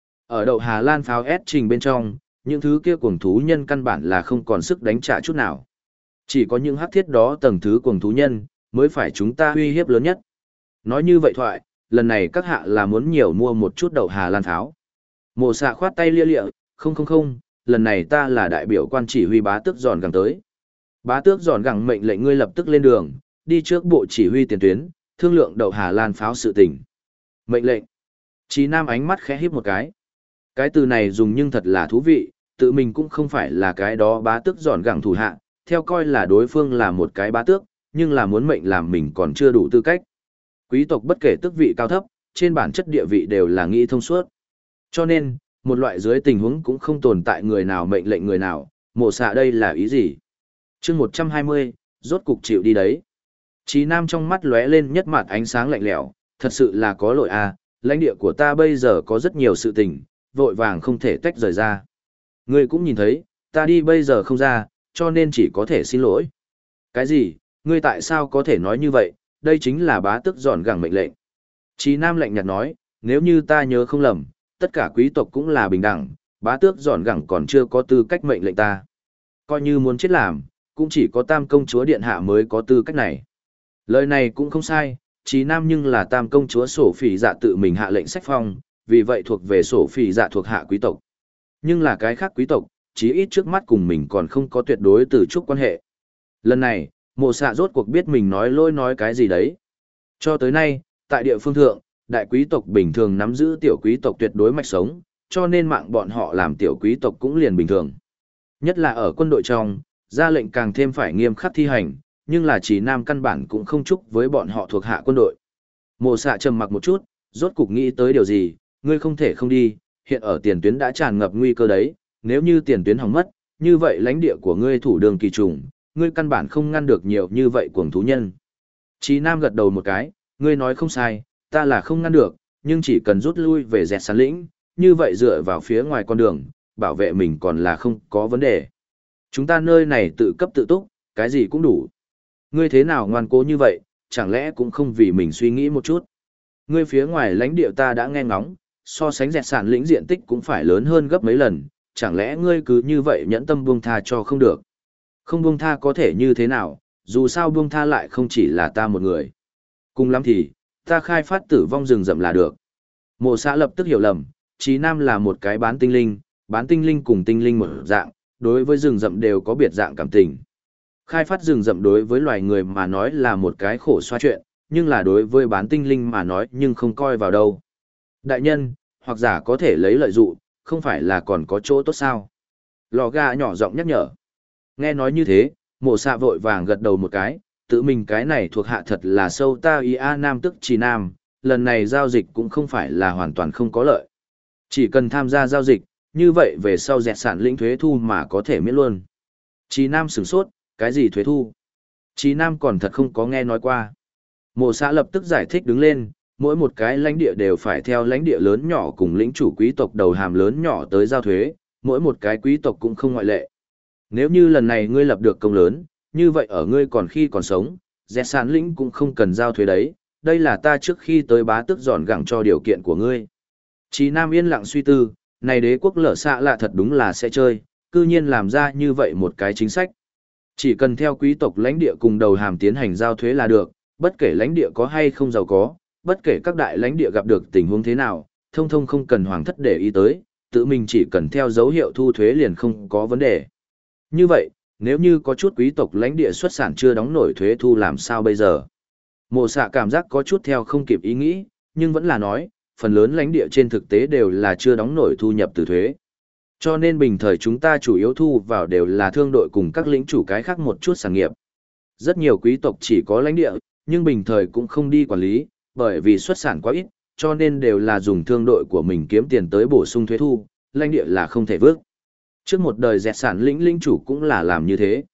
Ở đậu Hà Lan pháo S trình bên trong, những thứ kia cuồng thú nhân căn bản là không còn sức đánh trả chút nào. Chỉ có những hắc thiết đó tầng thứ cuồng thú nhân, mới phải chúng ta uy hiếp lớn nhất. Nói như vậy thoại, lần này các hạ là muốn nhiều mua một chút đậu Hà Lan pháo. Mộ xạ khoát tay lia lịa, không, lần này ta là đại biểu quan chỉ huy bá tước giòn gẳng tới. Bá tước giòn gẳng mệnh lệnh ngươi lập tức lên đường, đi trước bộ chỉ huy tiền tuyến, thương lượng đậu Hà Lan pháo sự tình. Mệnh lệnh. Chí Nam ánh mắt khẽ híp một cái. Cái từ này dùng nhưng thật là thú vị, tự mình cũng không phải là cái đó bá tước giòn gẳng thủ hạ, theo coi là đối phương là một cái bá tước, nhưng là muốn mệnh làm mình còn chưa đủ tư cách. Quý tộc bất kể tước vị cao thấp, trên bản chất địa vị đều là nghĩ thông suốt. Cho nên, một loại dưới tình huống cũng không tồn tại người nào mệnh lệnh người nào, mộ xạ đây là ý gì? chương 120, rốt cục chịu đi đấy. Chí Nam trong mắt lóe lên nhất mặt ánh sáng lạnh lẽo, thật sự là có lỗi à, lãnh địa của ta bây giờ có rất nhiều sự tình, vội vàng không thể tách rời ra. Ngươi cũng nhìn thấy, ta đi bây giờ không ra, cho nên chỉ có thể xin lỗi. Cái gì, ngươi tại sao có thể nói như vậy, đây chính là bá tước giòn gẳng mệnh lệnh. Chí Nam lạnh nhạt nói, nếu như ta nhớ không lầm, tất cả quý tộc cũng là bình đẳng, bá tước giòn gẳng còn chưa có tư cách mệnh lệnh ta. Coi như muốn chết làm, cũng chỉ có tam công chúa điện hạ mới có tư cách này. Lời này cũng không sai, Chí Nam nhưng là tam công chúa sổ phỉ dạ tự mình hạ lệnh sách phong, vì vậy thuộc về sổ phỉ dạ thuộc hạ quý tộc. Nhưng là cái khác quý tộc, chí ít trước mắt cùng mình còn không có tuyệt đối từ chúc quan hệ. Lần này, mộ xạ rốt cuộc biết mình nói lôi nói cái gì đấy. Cho tới nay, tại địa phương thượng, đại quý tộc bình thường nắm giữ tiểu quý tộc tuyệt đối mạch sống, cho nên mạng bọn họ làm tiểu quý tộc cũng liền bình thường. Nhất là ở quân đội trong, ra lệnh càng thêm phải nghiêm khắc thi hành, nhưng là Chí Nam căn bản cũng không chúc với bọn họ thuộc hạ quân đội. Mộ xạ trầm mặc một chút, rốt cục nghĩ tới điều gì, ngươi không thể không đi, hiện ở tiền tuyến đã tràn ngập nguy cơ đấy, nếu như tiền tuyến hỏng mất, như vậy lãnh địa của ngươi thủ đường kỳ trùng, ngươi căn bản không ngăn được nhiều như vậy cuồng thú nhân. Chí Nam gật đầu một cái, ngươi nói không sai, ta là không ngăn được, nhưng chỉ cần rút lui về dẹt sán lĩnh, như vậy dựa vào phía ngoài con đường, bảo vệ mình còn là không có vấn đề. Chúng ta nơi này tự cấp tự túc, cái gì cũng đủ. Ngươi thế nào ngoan cố như vậy, chẳng lẽ cũng không vì mình suy nghĩ một chút. Ngươi phía ngoài lãnh địa ta đã nghe ngóng, so sánh dẹt sản lĩnh diện tích cũng phải lớn hơn gấp mấy lần, chẳng lẽ ngươi cứ như vậy nhẫn tâm buông tha cho không được. Không buông tha có thể như thế nào, dù sao buông tha lại không chỉ là ta một người. Cùng lắm thì, ta khai phát tử vong rừng rậm là được. Mộ xã lập tức hiểu lầm, Chí Nam là một cái bán tinh linh cùng tinh linh một dạng, đối với rừng rậm đều có biệt dạng cảm tình. Khai phát rừng rậm đối với loài người mà nói là một cái khổ xoa chuyện, nhưng là đối với bán tinh linh mà nói nhưng không coi vào đâu. Đại nhân, hoặc giả có thể lấy lợi dụ, không phải là còn có chỗ tốt sao? Lò gà nhỏ giọng nhắc nhở. Nghe nói như thế, mộ xạ vội vàng gật đầu một cái, tự mình cái này thuộc hạ thật là sâu ta ý a nam tức Chí Nam, lần này giao dịch cũng không phải là hoàn toàn không có lợi. Chỉ cần tham gia giao dịch, như vậy về sau dẹt sản lĩnh thuế thu mà có thể miễn luôn. Chí Nam sửng sốt, cái gì thuế thu? Chí Nam còn thật không có nghe nói qua. Mộ xã lập tức giải thích đứng lên, mỗi một cái lãnh địa đều phải theo lãnh địa lớn nhỏ cùng lĩnh chủ quý tộc đầu hàm lớn nhỏ tới giao thuế, mỗi một cái quý tộc cũng không ngoại lệ. Nếu như lần này ngươi lập được công lớn, như vậy ở ngươi còn khi còn sống, dẹt sản lĩnh cũng không cần giao thuế đấy, đây là ta trước khi tới bá tước dọn gẳng cho điều kiện của ngươi. Chí Nam yên lặng suy tư, này đế quốc lở xạ lạ thật đúng là sẽ chơi, cư nhiên làm ra như vậy một cái chính sách. Chỉ cần theo quý tộc lãnh địa cùng đầu hàm tiến hành giao thuế là được, bất kể lãnh địa có hay không giàu có, bất kể các đại lãnh địa gặp được tình huống thế nào, thông thông không cần hoàng thất để ý tới, tự mình chỉ cần theo dấu hiệu thu thuế liền không có vấn đề. Như vậy, nếu như có chút quý tộc lãnh địa xuất sản chưa đóng nổi thuế thu làm sao bây giờ? Mộ xạ cảm giác có chút theo không kịp ý nghĩ, nhưng vẫn là nói, phần lớn lãnh địa trên thực tế đều là chưa đóng nổi thu nhập từ thuế. Cho nên bình thời chúng ta chủ yếu thu vào đều là thương đội cùng các lĩnh chủ cái khác một chút sản nghiệp. Rất nhiều quý tộc chỉ có lãnh địa, nhưng bình thời cũng không đi quản lý, bởi vì xuất sản quá ít, cho nên đều là dùng thương đội của mình kiếm tiền tới bổ sung thuế thu, lãnh địa là không thể vước. Trước một đời dẹt sản lĩnh chủ cũng là làm như thế.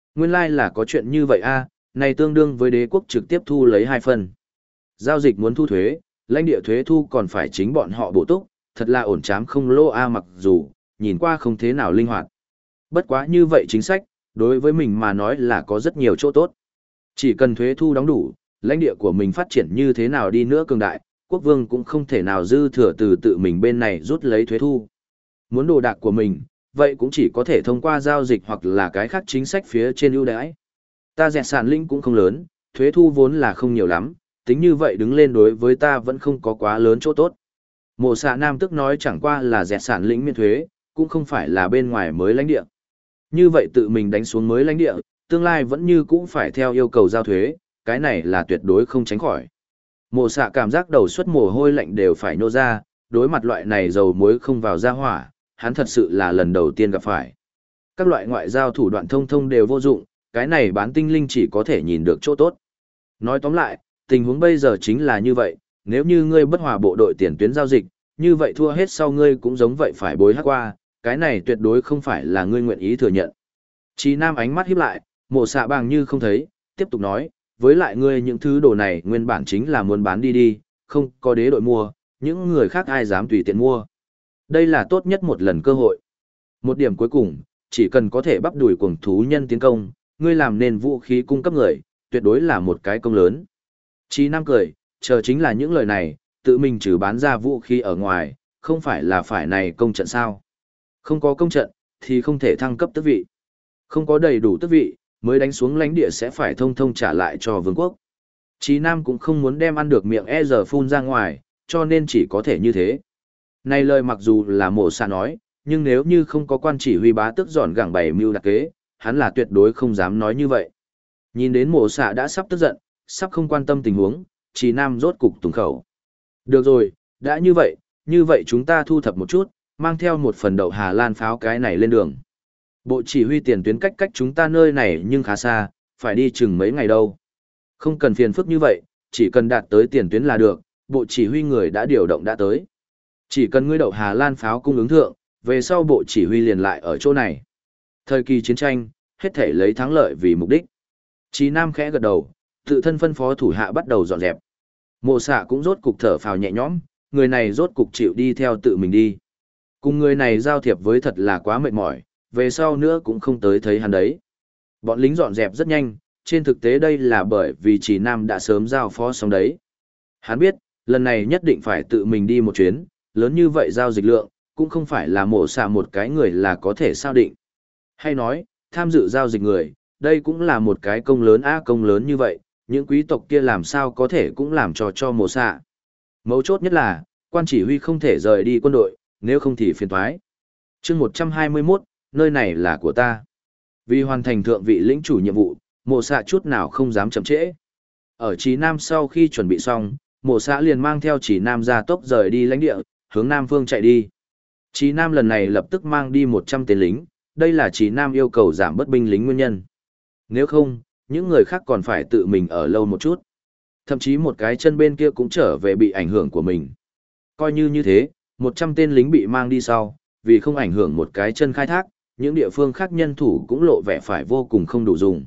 Nguyên lai là có chuyện như vậy a, này tương đương với đế quốc trực tiếp thu lấy 2 phần. Giao dịch muốn thu thuế, lãnh địa thuế thu còn phải chính bọn họ bổ túc, thật là ổn chám không lỗ a, mặc dù nhìn qua không thế nào linh hoạt. Bất quá như vậy chính sách, đối với mình mà nói là có rất nhiều chỗ tốt. Chỉ cần thuế thu đóng đủ, lãnh địa của mình phát triển như thế nào đi nữa cường đại, quốc vương cũng không thể nào dư thừa từ tự mình bên này rút lấy thuế thu. Muốn đồ đạc của mình, vậy cũng chỉ có thể thông qua giao dịch hoặc là cái khác chính sách phía trên ưu đãi. Ta dẹt sản linh cũng không lớn, thuế thu vốn là không nhiều lắm, tính như vậy đứng lên đối với ta vẫn không có quá lớn chỗ tốt. Mộ xạ nam tức nói chẳng qua là dẹt sản lĩnh miễn thuế, cũng không phải là bên ngoài mới lãnh địa. Như vậy tự mình đánh xuống mới lãnh địa, tương lai vẫn như cũng phải theo yêu cầu giao thuế, cái này là tuyệt đối không tránh khỏi. Mộ xạ cảm giác đầu suất mồ hôi lạnh đều phải nô ra, đối mặt loại này dầu muối không vào ra hỏa, hắn thật sự là lần đầu tiên gặp phải. Các loại ngoại giao thủ đoạn thông thông đều vô dụng, cái này bán tinh linh chỉ có thể nhìn được chỗ tốt. Nói tóm lại, tình huống bây giờ chính là như vậy, nếu như ngươi bất hòa bộ đội tiền tuyến giao dịch, như vậy thua hết sau ngươi cũng giống vậy phải bối hắc qua, cái này tuyệt đối không phải là ngươi nguyện ý thừa nhận. Chí Nam ánh mắt híp lại, Mộ xạ bằng như không thấy, tiếp tục nói, với lại ngươi những thứ đồ này nguyên bản chính là muốn bán đi đi, không có đế đội mua, những người khác ai dám tùy tiện mua. Đây là tốt nhất một lần cơ hội. Một điểm cuối cùng, chỉ cần có thể bắp đuổi cuồng thú nhân tiến công, ngươi làm nên vũ khí cung cấp người, tuyệt đối là một cái công lớn. Chí Nam cười, chờ chính là những lời này, tự mình trừ bán ra vũ khí ở ngoài, không phải là phải này công trận sao. Không có công trận, thì không thể thăng cấp tước vị. Không có đầy đủ tước vị, mới đánh xuống lãnh địa sẽ phải thông thông trả lại cho vương quốc. Chí Nam cũng không muốn đem ăn được miệng giờ phun ra ngoài, cho nên chỉ có thể như thế. Này lời mặc dù là Mộ xạ nói, nhưng nếu như không có quan chỉ huy bá tước dọn gẳng bày mưu đặc kế, hắn là tuyệt đối không dám nói như vậy. Nhìn đến Mộ xạ đã sắp tức giận, sắp không quan tâm tình huống, Chí Nam rốt cục tùng khẩu. Được rồi, đã như vậy chúng ta thu thập một chút, mang theo một phần đậu Hà Lan pháo cái này lên đường. Bộ chỉ huy tiền tuyến cách chúng ta nơi này nhưng khá xa, phải đi chừng mấy ngày đâu. Không cần phiền phức như vậy, chỉ cần đạt tới tiền tuyến là được, bộ chỉ huy người đã điều động đã tới. Chỉ cần ngươi đậu Hà Lan pháo cung ứng thượng, về sau bộ chỉ huy liền lại ở chỗ này. Thời kỳ chiến tranh, hết thể lấy thắng lợi vì mục đích. Chí Nam khẽ gật đầu, tự thân phân phó thủ hạ bắt đầu dọn dẹp. Mộ xạ cũng rốt cục thở phào nhẹ nhõm, người này rốt cục chịu đi theo tự mình đi. Cùng người này giao thiệp với thật là quá mệt mỏi, về sau nữa cũng không tới thấy hắn đấy. Bọn lính dọn dẹp rất nhanh, trên thực tế đây là bởi vì Chí Nam đã sớm giao phó xong đấy. Hắn biết, lần này nhất định phải tự mình đi một chuyến, lớn như vậy giao dịch lượng, cũng không phải là mổ xạ một cái người là có thể sao định. Hay nói, tham dự giao dịch người, đây cũng là một cái công lớn công lớn như vậy, những quý tộc kia làm sao có thể cũng làm cho mổ xạ. Mấu chốt nhất là, quan chỉ huy không thể rời đi quân đội, nếu không thì phiền toái. Chương 121, nơi này là của ta. Vì hoàn thành thượng vị lĩnh chủ nhiệm vụ, mộ xạ chút nào không dám chậm trễ. Ở Chí Nam sau khi chuẩn bị xong, mộ xạ liền mang theo Chí Nam ra tốc rời đi lãnh địa, hướng Nam phương chạy đi. Chí Nam lần này lập tức mang đi 100 tên lính, đây là Chí Nam yêu cầu giảm bớt binh lính nguyên nhân. Nếu không, những người khác còn phải tự mình ở lâu một chút. Thậm chí một cái chân bên kia cũng trở về bị ảnh hưởng của mình. Coi như thế, 100 tên lính bị mang đi sau, vì không ảnh hưởng một cái chân khai thác, những địa phương khác nhân thủ cũng lộ vẻ phải vô cùng không đủ dùng.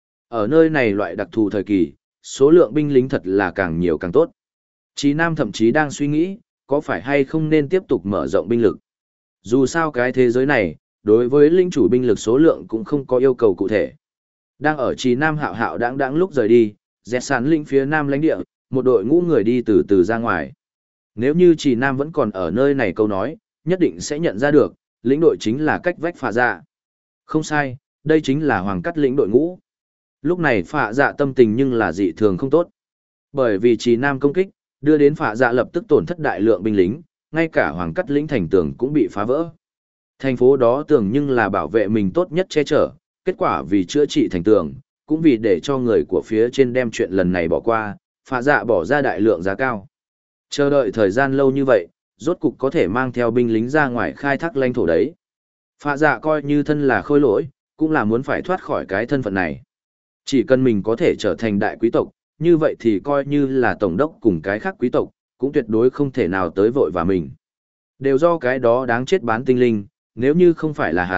Ở nơi này loại đặc thù thời kỳ, số lượng binh lính thật là càng nhiều càng tốt. Chí Nam thậm chí đang suy nghĩ, có phải hay không nên tiếp tục mở rộng binh lực. Dù sao cái thế giới này, đối với lĩnh chủ binh lực số lượng cũng không có yêu cầu cụ thể. Đang ở Chí Nam hạo hạo đáng lúc rời đi, dẹt sàn lĩnh phía nam lãnh địa, một đội ngũ người đi từ từ ra ngoài. Nếu như Chí Nam vẫn còn ở nơi này câu nói, nhất định sẽ nhận ra được, lĩnh đội chính là cách vách Phạ Dạ. Không sai, đây chính là hoàng cắt lĩnh đội ngũ. Lúc này Phạ Dạ tâm tình nhưng là dị thường không tốt. Bởi vì Chí Nam công kích, đưa đến Phạ Dạ lập tức tổn thất đại lượng binh lính, ngay cả hoàng cắt lĩnh thành tường cũng bị phá vỡ. Thành phố đó tưởng nhưng là bảo vệ mình tốt nhất che chở, kết quả vì chữa trị thành tường, cũng vì để cho người của phía trên đem chuyện lần này bỏ qua, Phạ Dạ bỏ ra đại lượng giá cao. Chờ đợi thời gian lâu như vậy, rốt cục có thể mang theo binh lính ra ngoài khai thác lãnh thổ đấy. Phạ Dạ coi như thân là khôi lỗi, cũng là muốn phải thoát khỏi cái thân phận này. Chỉ cần mình có thể trở thành đại quý tộc, như vậy thì coi như là tổng đốc cùng cái khác quý tộc, cũng tuyệt đối không thể nào tới vội và mình. Đều do cái đó đáng chết bán tinh linh, nếu như không phải là hắn,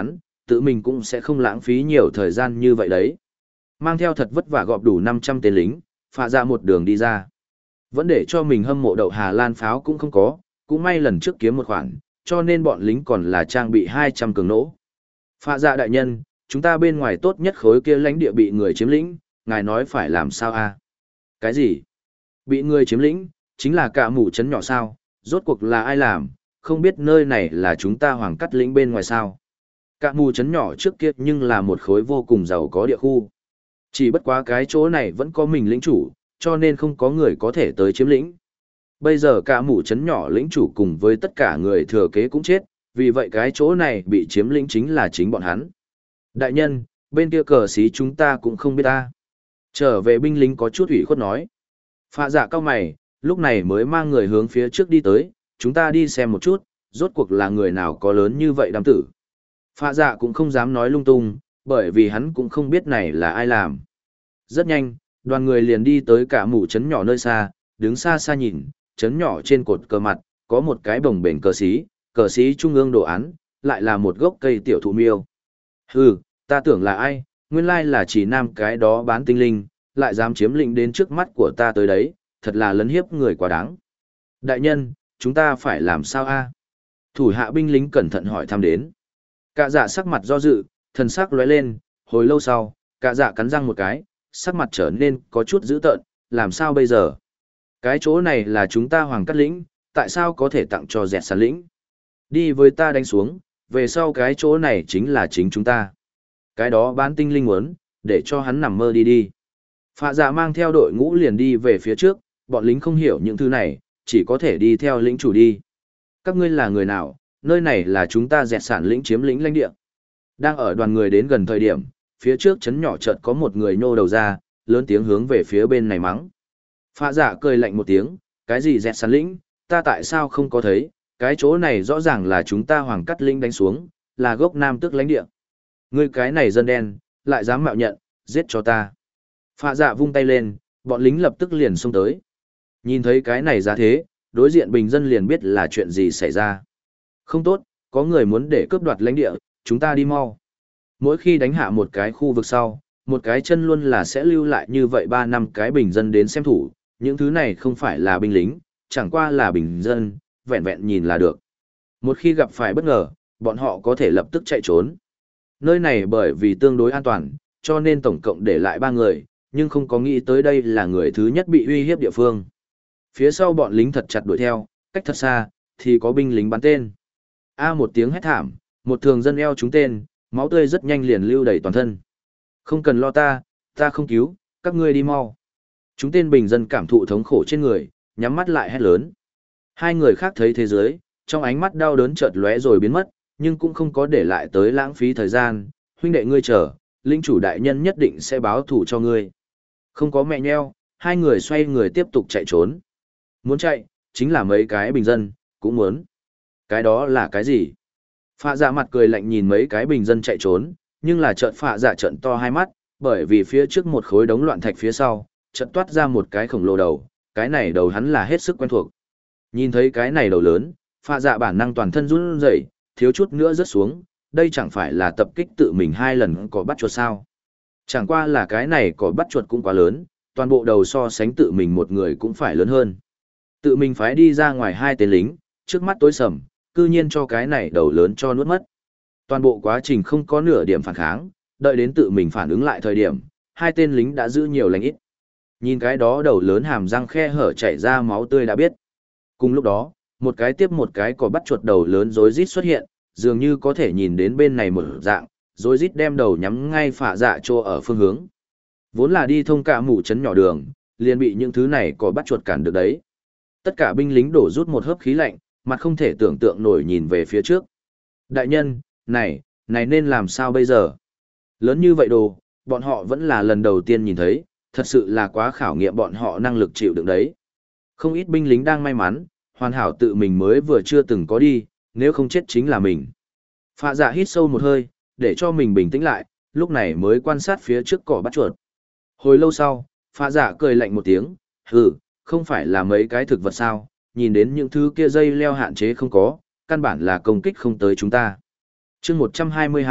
tự mình cũng sẽ không lãng phí nhiều thời gian như vậy đấy. Mang theo thật vất vả gọp đủ 500 tên lính, phạ dạ một đường đi ra. Vẫn để cho mình hâm mộ đậu Hà Lan pháo cũng không có, cũng may lần trước kiếm một khoản, cho nên bọn lính còn là trang bị 200 cường nỗ. Phạ dạ đại nhân, chúng ta bên ngoài tốt nhất khối kia lãnh địa bị người chiếm lĩnh, ngài nói phải làm sao a? Cái gì? Bị người chiếm lĩnh, chính là cả mù trấn nhỏ sao? Rốt cuộc là ai làm, không biết nơi này là chúng ta hoàng cắt lĩnh bên ngoài sao? Cả mù trấn nhỏ trước kia nhưng là một khối vô cùng giàu có địa khu. Chỉ bất quá cái chỗ này vẫn có mình lĩnh chủ, cho nên không có người có thể tới chiếm lĩnh. Bây giờ cả mù trấn nhỏ lĩnh chủ cùng với tất cả người thừa kế cũng chết, vì vậy cái chỗ này bị chiếm lĩnh chính là chính bọn hắn. Đại nhân, bên kia cờ xí chúng ta cũng không biết ta. Trở về binh lính có chút ủy khuất nói. Phạ dạ cao mày, lúc này mới mang người hướng phía trước đi tới, chúng ta đi xem một chút, rốt cuộc là người nào có lớn như vậy đám tử. Phạ dạ cũng không dám nói lung tung, bởi vì hắn cũng không biết này là ai làm. Rất nhanh, đoàn người liền đi tới cả mù trấn nhỏ nơi xa, đứng xa xa nhìn, trấn nhỏ trên cột cờ mặt, có một cái bồng bềnh cờ xí trung ương đồ án, lại là một gốc cây tiểu thụ miêu. Hừ, ta tưởng là ai, nguyên lai là chỉ nam cái đó bán tinh linh, lại dám chiếm lĩnh đến trước mắt của ta tới đấy, thật là lấn hiếp người quá đáng. Đại nhân, chúng ta phải làm sao a? Thủ hạ binh lính cẩn thận hỏi thăm đến. Cả dạ sắc mặt do dự, thần sắc lóe lên, hồi lâu sau, cả dạ cắn răng một cái, sắc mặt trở nên có chút dữ tợn, làm sao bây giờ? Cái chỗ này là chúng ta hoàng cắt lĩnh, tại sao có thể tặng cho dẹt sàn lĩnh? Đi với ta đánh xuống, về sau cái chỗ này chính là chính chúng ta. Cái đó bán tinh linh muốn, để cho hắn nằm mơ đi đi. Phạ dạ mang theo đội ngũ liền đi về phía trước, bọn lính không hiểu những thứ này, chỉ có thể đi theo lĩnh chủ đi. Các ngươi là người nào, nơi này là chúng ta dẹt sản lĩnh chiếm lĩnh lãnh địa. Đang ở đoàn người đến gần thời điểm, phía trước chấn nhỏ chợt có một người nhô đầu ra, lớn tiếng hướng về phía bên này mắng. Phạ dạ cười lạnh một tiếng, cái gì dẹt sản lĩnh, ta tại sao không có thấy, cái chỗ này rõ ràng là chúng ta hoàng cắt lĩnh đánh xuống, là gốc nam tức lãnh địa. Ngươi cái này dân đen, lại dám mạo nhận, giết cho ta. Phạ dạ vung tay lên, bọn lính lập tức liền xông tới. Nhìn thấy cái này ra thế, đối diện bình dân liền biết là chuyện gì xảy ra. Không tốt, có người muốn để cướp đoạt lãnh địa, chúng ta đi mau. Mỗi khi đánh hạ một cái khu vực sau, một cái chân luôn là sẽ lưu lại như vậy 3 năm cái bình dân đến xem thủ, những thứ này không phải là binh lính, chẳng qua là bình dân, vẹn vẹn nhìn là được. Một khi gặp phải bất ngờ, bọn họ có thể lập tức chạy trốn. Nơi này bởi vì tương đối an toàn, cho nên tổng cộng để lại 3 người, nhưng không có nghĩ tới đây là người thứ nhất bị uy hiếp địa phương. Phía sau bọn lính thật chặt đuổi theo, cách thật xa, thì có binh lính bắn tên. Một tiếng hét thảm, một thường dân eo trúng tên, máu tươi rất nhanh liền lưu đầy toàn thân. Không cần lo ta không cứu, các ngươi đi mau. Chúng tên bình dân cảm thụ thống khổ trên người, nhắm mắt lại hét lớn. Hai người khác thấy thế giới, trong ánh mắt đau đớn chợt lóe rồi biến mất, nhưng cũng không có để lại tới lãng phí thời gian. Huynh đệ ngươi chờ, lĩnh chủ đại nhân nhất định sẽ báo thù cho ngươi. Không có mẹ nheo, hai người xoay người tiếp tục chạy trốn. Muốn chạy, chính là mấy cái bình dân, cũng muốn. Cái đó là cái gì? Phạ dạ mặt cười lạnh nhìn mấy cái bình dân chạy trốn, nhưng là chợt phạ dạ trợn to hai mắt, bởi vì phía trước một khối đống loạn thạch phía sau, chợt toát ra một cái khổng lồ đầu, cái này đầu hắn là hết sức quen thuộc. Nhìn thấy cái này đầu lớn, phạ dạ bản năng toàn thân run rẩy, thiếu chút nữa rớt xuống, đây chẳng phải là tập kích tự mình 2 lần cỏ bắt chuột sao? Chẳng qua là cái này cỏ bắt chuột cũng quá lớn, toàn bộ đầu so sánh tự mình một người cũng phải lớn hơn. Tự mình phái đi ra ngoài 2 tên lính, trước mắt tối sầm, cư nhiên cho cái này đầu lớn cho nuốt mất. Toàn bộ quá trình không có nửa điểm phản kháng, đợi đến tự mình phản ứng lại thời điểm, 2 tên lính đã giữ nhiều lành ít. Nhìn cái đó đầu lớn hàm răng khe hở chảy ra máu tươi đã biết. Cùng lúc đó, một cái tiếp một cái cỏ bắt chuột đầu lớn rối rít xuất hiện, dường như có thể nhìn đến bên này một dạng, rối rít đem đầu nhắm ngay phạ dạ chỗ ở phương hướng. Vốn là đi thông cả mù trấn nhỏ đường, liền bị những thứ này cỏ bắt chuột cản được đấy. Tất cả binh lính đổ rút một hớp khí lạnh, mặt không thể tưởng tượng nổi nhìn về phía trước. Đại nhân, này nên làm sao bây giờ? Lớn như vậy đồ, bọn họ vẫn là lần đầu tiên nhìn thấy, thật sự là quá khảo nghiệm bọn họ năng lực chịu đựng đấy. Không ít binh lính đang may mắn, hoàn hảo tự mình mới vừa chưa từng có đi, nếu không chết chính là mình. Phạ dạ hít sâu một hơi, để cho mình bình tĩnh lại, lúc này mới quan sát phía trước cỏ bắt chuột. Hồi lâu sau, phạ dạ cười lạnh một tiếng, hừ, không phải là mấy cái thực vật sao, nhìn đến những thứ kia dây leo hạn chế không có, căn bản là công kích không tới chúng ta. chương 122,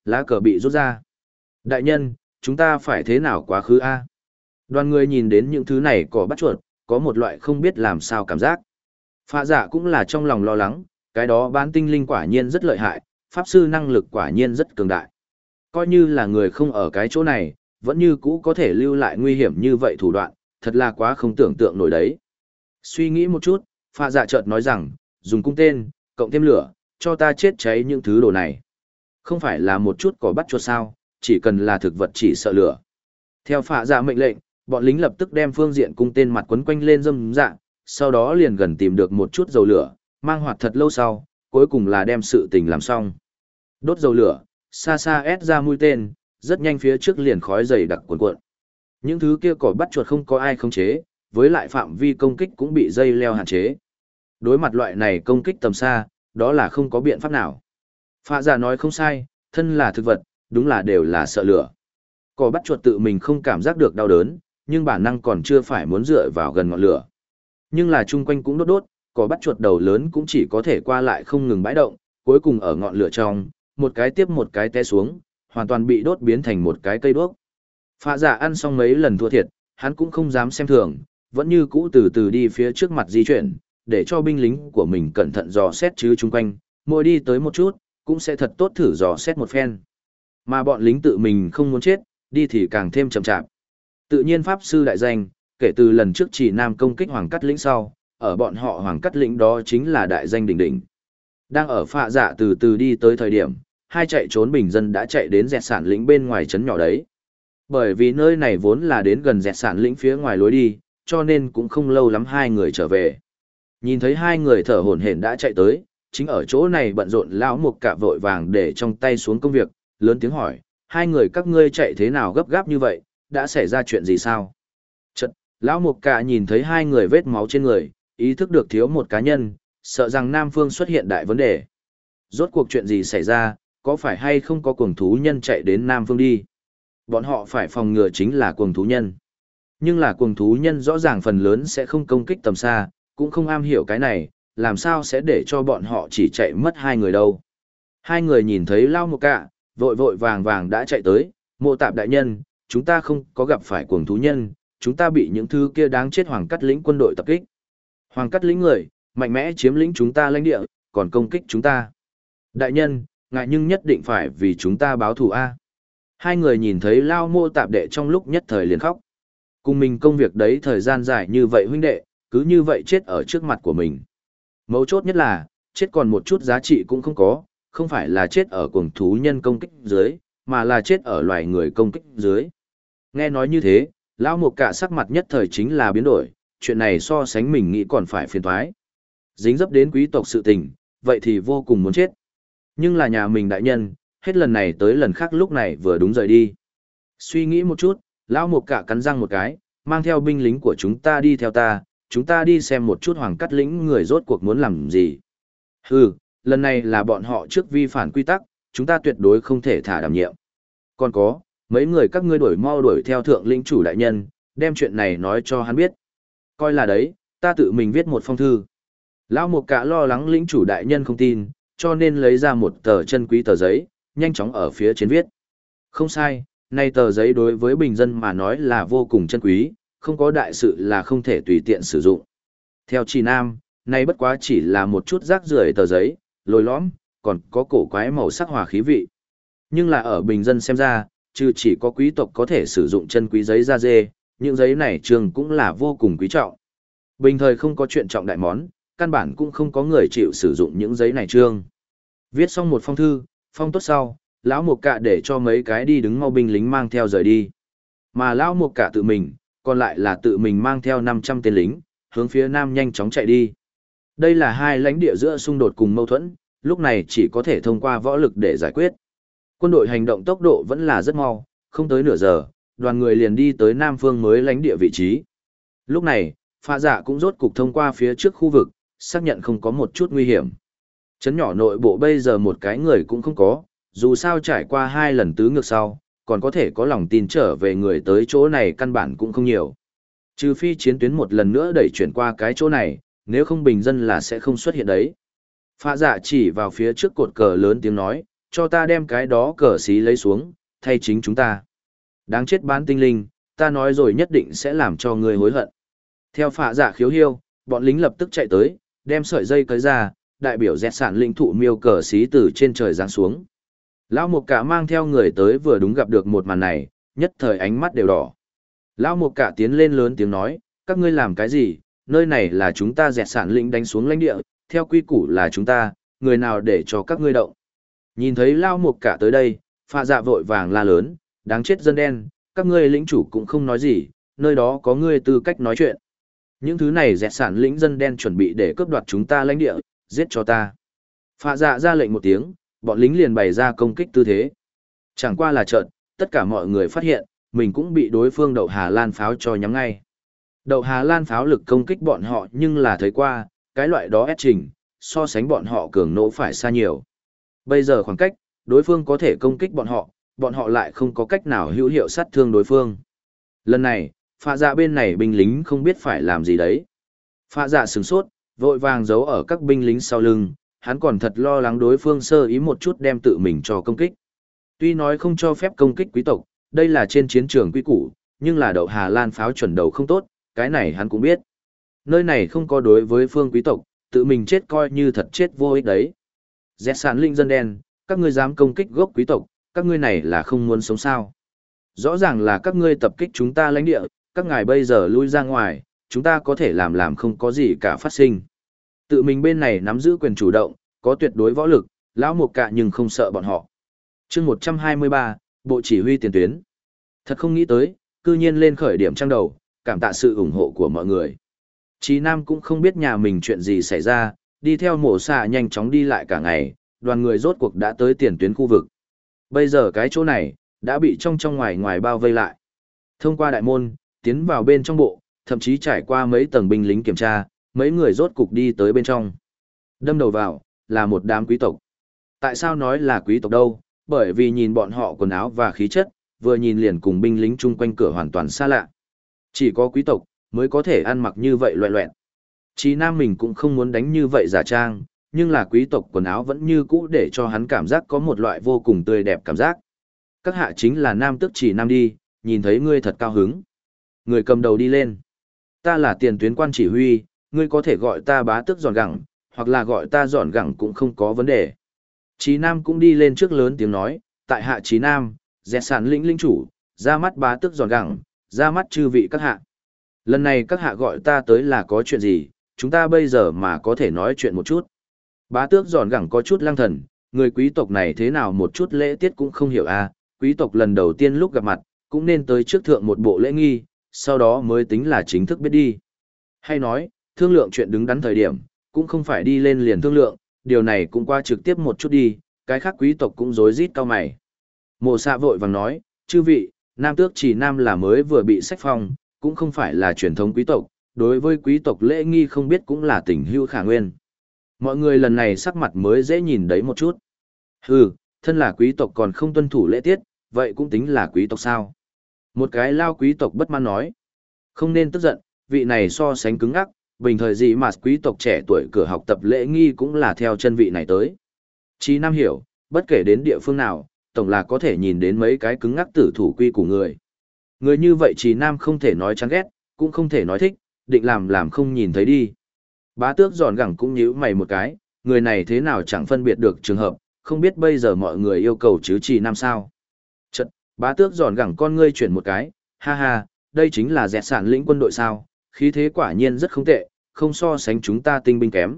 lá cờ bị rút ra. Đại nhân, chúng ta phải thế nào quá khứ a? Đoàn người nhìn đến những thứ này cỏ bắt chuột, có một loại không biết làm sao cảm giác. Phạ dạ cũng là trong lòng lo lắng, cái đó bán tinh linh quả nhiên rất lợi hại, pháp sư năng lực quả nhiên rất cường đại. Coi như là người không ở cái chỗ này, vẫn như cũ có thể lưu lại nguy hiểm như vậy thủ đoạn, thật là quá không tưởng tượng nổi đấy. Suy nghĩ một chút, Phạ dạ chợt nói rằng, dùng cung tên, cộng thêm lửa, cho ta chết cháy những thứ đồ này. Không phải là một chút cỏ bắt chuột sao, chỉ cần là thực vật chỉ sợ lửa. Theo Phạ dạ mệnh lệnh, bọn lính lập tức đem phương diện cung tên mặt quấn quanh lên dâm dạ, sau đó liền gần tìm được một chút dầu lửa, mang hoạt thật lâu sau, cuối cùng là đem sự tình làm xong. Đốt dầu lửa, xa xa ép ra mũi tên, rất nhanh phía trước liền khói dày đặc cuồn cuộn. Những thứ kia cỏ bắt chuột không có ai khống chế, với lại phạm vi công kích cũng bị dây leo hạn chế. Đối mặt loại này công kích tầm xa, đó là không có biện pháp nào. Phạ dạ nói không sai, thân là thực vật, đúng là đều là sợ lửa. Cỏ bắt chuột tự mình không cảm giác được đau đớn, nhưng bản năng còn chưa phải muốn dựa vào gần ngọn lửa. Nhưng là chung quanh cũng đốt đốt, cỏ bắt chuột đầu lớn cũng chỉ có thể qua lại không ngừng bãi động, cuối cùng ở ngọn lửa trong, một cái tiếp một cái té xuống, hoàn toàn bị đốt biến thành một cái cây đuốc. Phạ dạ ăn xong mấy lần thua thiệt, hắn cũng không dám xem thường, vẫn như cũ từ từ đi phía trước mặt di chuyển, để cho binh lính của mình cẩn thận dò xét chứ chung quanh, mỗi đi tới một chút, cũng sẽ thật tốt thử dò xét một phen. Mà bọn lính tự mình không muốn chết, đi thì càng thêm chậm chạp. Tự nhiên pháp sư đại danh, kể từ lần trước chỉ nam công kích Hoàng Cắt Lĩnh sau, ở bọn họ Hoàng Cắt Lĩnh đó chính là đại danh đỉnh đỉnh. Đang ở Phạ dạ từ từ đi tới thời điểm, hai chạy trốn bình dân đã chạy đến dẹt sản lĩnh bên ngoài trấn nhỏ đấy. Bởi vì nơi này vốn là đến gần dẹt sản lĩnh phía ngoài lối đi, cho nên cũng không lâu lắm hai người trở về. Nhìn thấy hai người thở hổn hển đã chạy tới, chính ở chỗ này bận rộn lão mục cả vội vàng để trong tay xuống công việc, lớn tiếng hỏi, hai người các ngươi chạy thế nào gấp gáp như vậy, đã xảy ra chuyện gì sao? Chật, lão mục cả nhìn thấy hai người vết máu trên người, ý thức được thiếu một cá nhân, sợ rằng Nam Phương xuất hiện đại vấn đề. Rốt cuộc chuyện gì xảy ra, có phải hay không có cuồng thú nhân chạy đến Nam Phương đi? Bọn họ phải phòng ngừa chính là cuồng thú nhân. Nhưng là cuồng thú nhân rõ ràng phần lớn sẽ không công kích tầm xa, cũng không am hiểu cái này, làm sao sẽ để cho bọn họ chỉ chạy mất hai người đâu. Hai người nhìn thấy Lao Mục Cả, vội vội vàng vàng đã chạy tới, Mộ Tạp đại nhân, chúng ta không có gặp phải cuồng thú nhân, chúng ta bị những thứ kia đáng chết Hoàng Cắt Lĩnh quân đội tập kích. Hoàng Cắt Lĩnh người, mạnh mẽ chiếm lĩnh chúng ta lãnh địa, còn công kích chúng ta. Đại nhân, ngại nhưng nhất định phải vì chúng ta báo thù A. Hai người nhìn thấy Lao Mộ Tạp đệ trong lúc nhất thời liền khóc. Cùng mình công việc đấy thời gian dài như vậy huynh đệ, cứ như vậy chết ở trước mặt của mình. Mấu chốt nhất là, chết còn một chút giá trị cũng không có, không phải là chết ở cuồng thú nhân công kích dưới, mà là chết ở loài người công kích dưới. Nghe nói như thế, Lão Mục Cả sắc mặt nhất thời chính là biến đổi, chuyện này so sánh mình nghĩ còn phải phiền toái. Dính dấp đến quý tộc sự tình, vậy thì vô cùng muốn chết. Nhưng là nhà mình đại nhân, hết lần này tới lần khác lúc này vừa đúng rời đi. Suy nghĩ một chút, Lão Mục Cả cắn răng một cái, mang theo binh lính của chúng ta đi theo ta, chúng ta đi xem một chút Hoàng Cắt Lĩnh người rốt cuộc muốn làm gì. Hừ, lần này là bọn họ trước vi phản quy tắc, chúng ta tuyệt đối không thể thả đảm nhiệm. Còn có, mấy người các ngươi mau đuổi theo thượng lĩnh chủ đại nhân, đem chuyện này nói cho hắn biết. Coi là đấy, ta tự mình viết một phong thư. Lão Mục Cả lo lắng lĩnh chủ đại nhân không tin, cho nên lấy ra một tờ chân quý tờ giấy, nhanh chóng ở phía trên viết. Không sai, nay tờ giấy đối với bình dân mà nói là vô cùng chân quý, không có đại sự là không thể tùy tiện sử dụng. Theo Trì Nam, nay bất quá chỉ là một chút rác rưởi tờ giấy, lồi lõm, còn có cổ quái màu sắc hòa khí vị. Nhưng là ở bình dân xem ra, trừ chỉ có quý tộc có thể sử dụng chân quý giấy da dê, những giấy này trường cũng là vô cùng quý trọng. Bình thời không có chuyện trọng đại món, căn bản cũng không có người chịu sử dụng những giấy này trương. Viết xong một phong thư, phong tốt sau, lão Mục Cả để cho mấy cái đi đứng mau binh lính mang theo rời đi. Mà lão Mục Cả tự mình, còn lại là tự mình mang theo 500 tên lính, hướng phía nam nhanh chóng chạy đi. Đây là hai lãnh địa giữa xung đột cùng mâu thuẫn, lúc này chỉ có thể thông qua võ lực để giải quyết. Quân đội hành động tốc độ vẫn là rất mau, không tới nửa giờ, đoàn người liền đi tới nam phương mới lãnh địa vị trí. Lúc này, Phạ Dạ cũng rốt cục thông qua phía trước khu vực, xác nhận không có một chút nguy hiểm. Trấn nhỏ nội bộ bây giờ một cái người cũng không có, dù sao trải qua 2 lần tứ ngược sau, còn có thể có lòng tin trở về người tới chỗ này căn bản cũng không nhiều. Trừ phi chiến tuyến một lần nữa đẩy chuyển qua cái chỗ này, nếu không bình dân là sẽ không xuất hiện đấy. Phạ Dạ chỉ vào phía trước cột cờ lớn tiếng nói, cho ta đem cái đó cờ xí lấy xuống, thay chính chúng ta. Đáng chết bán tinh linh, ta nói rồi nhất định sẽ làm cho ngươi hối hận. Theo phạ dạ khiếu hiêu, bọn lính lập tức chạy tới, đem sợi dây cởi ra, đại biểu dẹt sản lĩnh thụ miêu cờ xí từ trên trời giáng xuống. Lão Mục Cả mang theo người tới vừa đúng gặp được một màn này, nhất thời ánh mắt đều đỏ. Lão Mục Cả tiến lên lớn tiếng nói, các ngươi làm cái gì, nơi này là chúng ta dẹt sản lĩnh đánh xuống lãnh địa, theo quy củ là chúng ta, người nào để cho các ngươi động. Nhìn thấy Lão Mục Cả tới đây, phạ dạ vội vàng la lớn, đáng chết dân đen, các ngươi lĩnh chủ cũng không nói gì, nơi đó có ngươi tư cách nói chuyện. Những thứ này dẹt sản lĩnh dân đen chuẩn bị để cướp đoạt chúng ta lãnh địa, giết cho ta. Phạ dạ ra lệnh một tiếng, bọn lính liền bày ra công kích tư thế. Chẳng qua là chợt, tất cả mọi người phát hiện, mình cũng bị đối phương đậu Hà Lan pháo cho nhắm ngay. Đậu Hà Lan pháo lực công kích bọn họ nhưng là thấy qua, cái loại đó ép trình, so sánh bọn họ cường nỗ phải xa nhiều. Bây giờ khoảng cách, đối phương có thể công kích bọn họ lại không có cách nào hữu hiệu sát thương đối phương. Lần này, phạ dạ bên này binh lính không biết phải làm gì đấy. Phạ dạ sửng sốt, vội vàng giấu ở các binh lính sau lưng, hắn còn thật lo lắng đối phương sơ ý một chút đem tự mình cho công kích. Tuy nói không cho phép công kích quý tộc, đây là trên chiến trường quy củ, nhưng là đậu Hà Lan pháo chuẩn đầu không tốt, cái này hắn cũng biết. Nơi này không có đối với phương quý tộc, tự mình chết coi như thật chết vô ích đấy. Dẹt sản linh dân đen, các ngươi dám công kích gốc quý tộc, các ngươi này là không muốn sống sao. Rõ ràng là các ngươi tập kích chúng ta lãnh địa, các ngài bây giờ lui ra ngoài, chúng ta có thể làm không có gì cả phát sinh. Tự mình bên này nắm giữ quyền chủ động, có tuyệt đối võ lực, lão Mục Cả nhưng không sợ bọn họ. chương 123, Bộ Chỉ huy tiền tuyến. Thật không nghĩ tới, cư nhiên lên khởi điểm trang đầu, cảm tạ sự ủng hộ của mọi người. Chí Nam cũng không biết nhà mình chuyện gì xảy ra, đi theo mổ xạ nhanh chóng đi lại cả ngày, đoàn người rốt cuộc đã tới tiền tuyến khu vực. Bây giờ cái chỗ này, đã bị trong ngoài ngoài bao vây lại. Thông qua đại môn, tiến vào bên trong bộ, thậm chí trải qua mấy tầng binh lính kiểm tra, mấy người rốt cục đi tới bên trong. Đâm đầu vào, là một đám quý tộc. Tại sao nói là quý tộc đâu? Bởi vì nhìn bọn họ quần áo và khí chất, vừa nhìn liền cùng binh lính chung quanh cửa hoàn toàn xa lạ. Chỉ có quý tộc, mới có thể ăn mặc như vậy loẹ loẹn. Chí Nam mình cũng không muốn đánh như vậy giả trang, nhưng là quý tộc quần áo vẫn như cũ để cho hắn cảm giác có một loại vô cùng tươi đẹp cảm giác. Các hạ chính là Nam Tước Chỉ Nam đi, nhìn thấy ngươi thật cao hứng. Người cầm đầu đi lên. Ta là tiền tuyến quan chỉ huy, ngươi có thể gọi ta bá tước giòn gẳng, hoặc là gọi ta giòn gẳng cũng không có vấn đề. Chí Nam cũng đi lên trước lớn tiếng nói, tại hạ Chí Nam, dẹt sản lĩnh lĩnh chủ, ra mắt bá tước giòn gẳng, ra mắt chư vị các hạ. Lần này các hạ gọi ta tới là có chuyện gì, chúng ta bây giờ mà có thể nói chuyện một chút. Bá tước giòn gẳng có chút lăng thần, người quý tộc này thế nào một chút lễ tiết cũng không hiểu à, quý tộc lần đầu tiên lúc gặp mặt, cũng nên tới trước thượng một bộ lễ nghi, sau đó mới tính là chính thức biết đi. Hay nói, thương lượng chuyện đứng đắn thời điểm, cũng không phải đi lên liền thương lượng, điều này cũng qua trực tiếp một chút đi, cái khác quý tộc cũng rối rít cao mày. Mộ xạ vội vàng nói, chư vị, Nam Tước Chỉ Nam là mới vừa bị sách phong, cũng không phải là truyền thống quý tộc, đối với quý tộc lễ nghi không biết cũng là tình hữu khả nguyên. Mọi người lần này sắc mặt mới dễ nhìn đấy một chút. Hừ, thân là quý tộc còn không tuân thủ lễ tiết, vậy cũng tính là quý tộc sao? Một cái lao quý tộc bất mãn nói. Không nên tức giận, vị này so sánh cứng ngắc, bình thời gì mà quý tộc trẻ tuổi cửa học tập lễ nghi cũng là theo chân vị này tới. Chí Nam hiểu, bất kể đến địa phương nào, tổng là có thể nhìn đến mấy cái cứng ngắc tử thủ quy của người. Người như vậy Chí Nam không thể nói chán ghét, cũng không thể nói thích, định làm không nhìn thấy đi. Bá tước giòn gẳng cũng nhíu mày một cái, người này thế nào chẳng phân biệt được trường hợp, không biết bây giờ mọi người yêu cầu chứ Chí Nam sao. Chật, bá tước giòn gẳng con ngươi chuyển một cái, ha ha, đây chính là dẹt sản lĩnh quân đội sao, khí thế quả nhiên rất không tệ, không so sánh chúng ta tinh binh kém.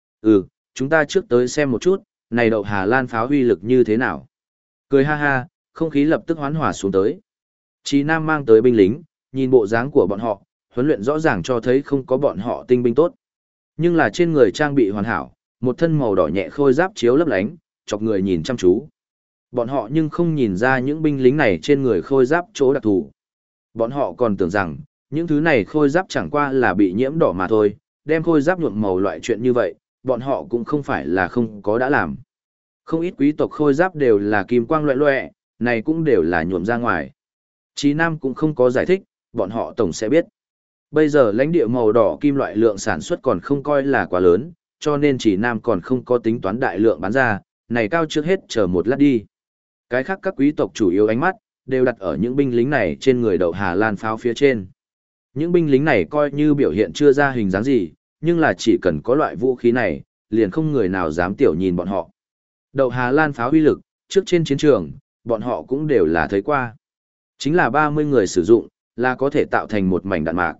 Chúng ta trước tới xem một chút, này đậu Hà Lan pháo huy lực như thế nào. Cười ha ha, không khí lập tức hoán hòa xuống tới. Chí Nam mang tới binh lính, nhìn bộ dáng của bọn họ, huấn luyện rõ ràng cho thấy không có bọn họ tinh binh tốt. Nhưng là trên người trang bị hoàn hảo, một thân màu đỏ nhẹ khôi giáp chiếu lấp lánh, chọc người nhìn chăm chú. Bọn họ nhưng không nhìn ra những binh lính này trên người khôi giáp chỗ đặc thù. Bọn họ còn tưởng rằng, những thứ này khôi giáp chẳng qua là bị nhiễm đỏ mà thôi, đem khôi giáp nhuộm màu loại chuyện như vậy, bọn họ cũng không phải là không có đã làm. Không ít quý tộc khôi giáp đều là kim quang loẹ loẹ, này cũng đều là nhuộm ra ngoài. Chí Nam cũng không có giải thích, bọn họ tổng sẽ biết. Bây giờ lãnh địa màu đỏ kim loại lượng sản xuất còn không coi là quá lớn, cho nên Chí Nam còn không có tính toán đại lượng bán ra, này cao trước hết chờ một lát đi. Cái khác các quý tộc chủ yếu ánh mắt, đều đặt ở những binh lính này trên người đậu Hà Lan pháo phía trên. Những binh lính này coi như biểu hiện chưa ra hình dáng gì, nhưng là chỉ cần có loại vũ khí này, liền không người nào dám tiểu nhìn bọn họ. Đậu Hà Lan pháo uy lực, trước trên chiến trường, bọn họ cũng đều là thấy qua. Chính là 30 người sử dụng, là có thể tạo thành một mảnh đạn mạc.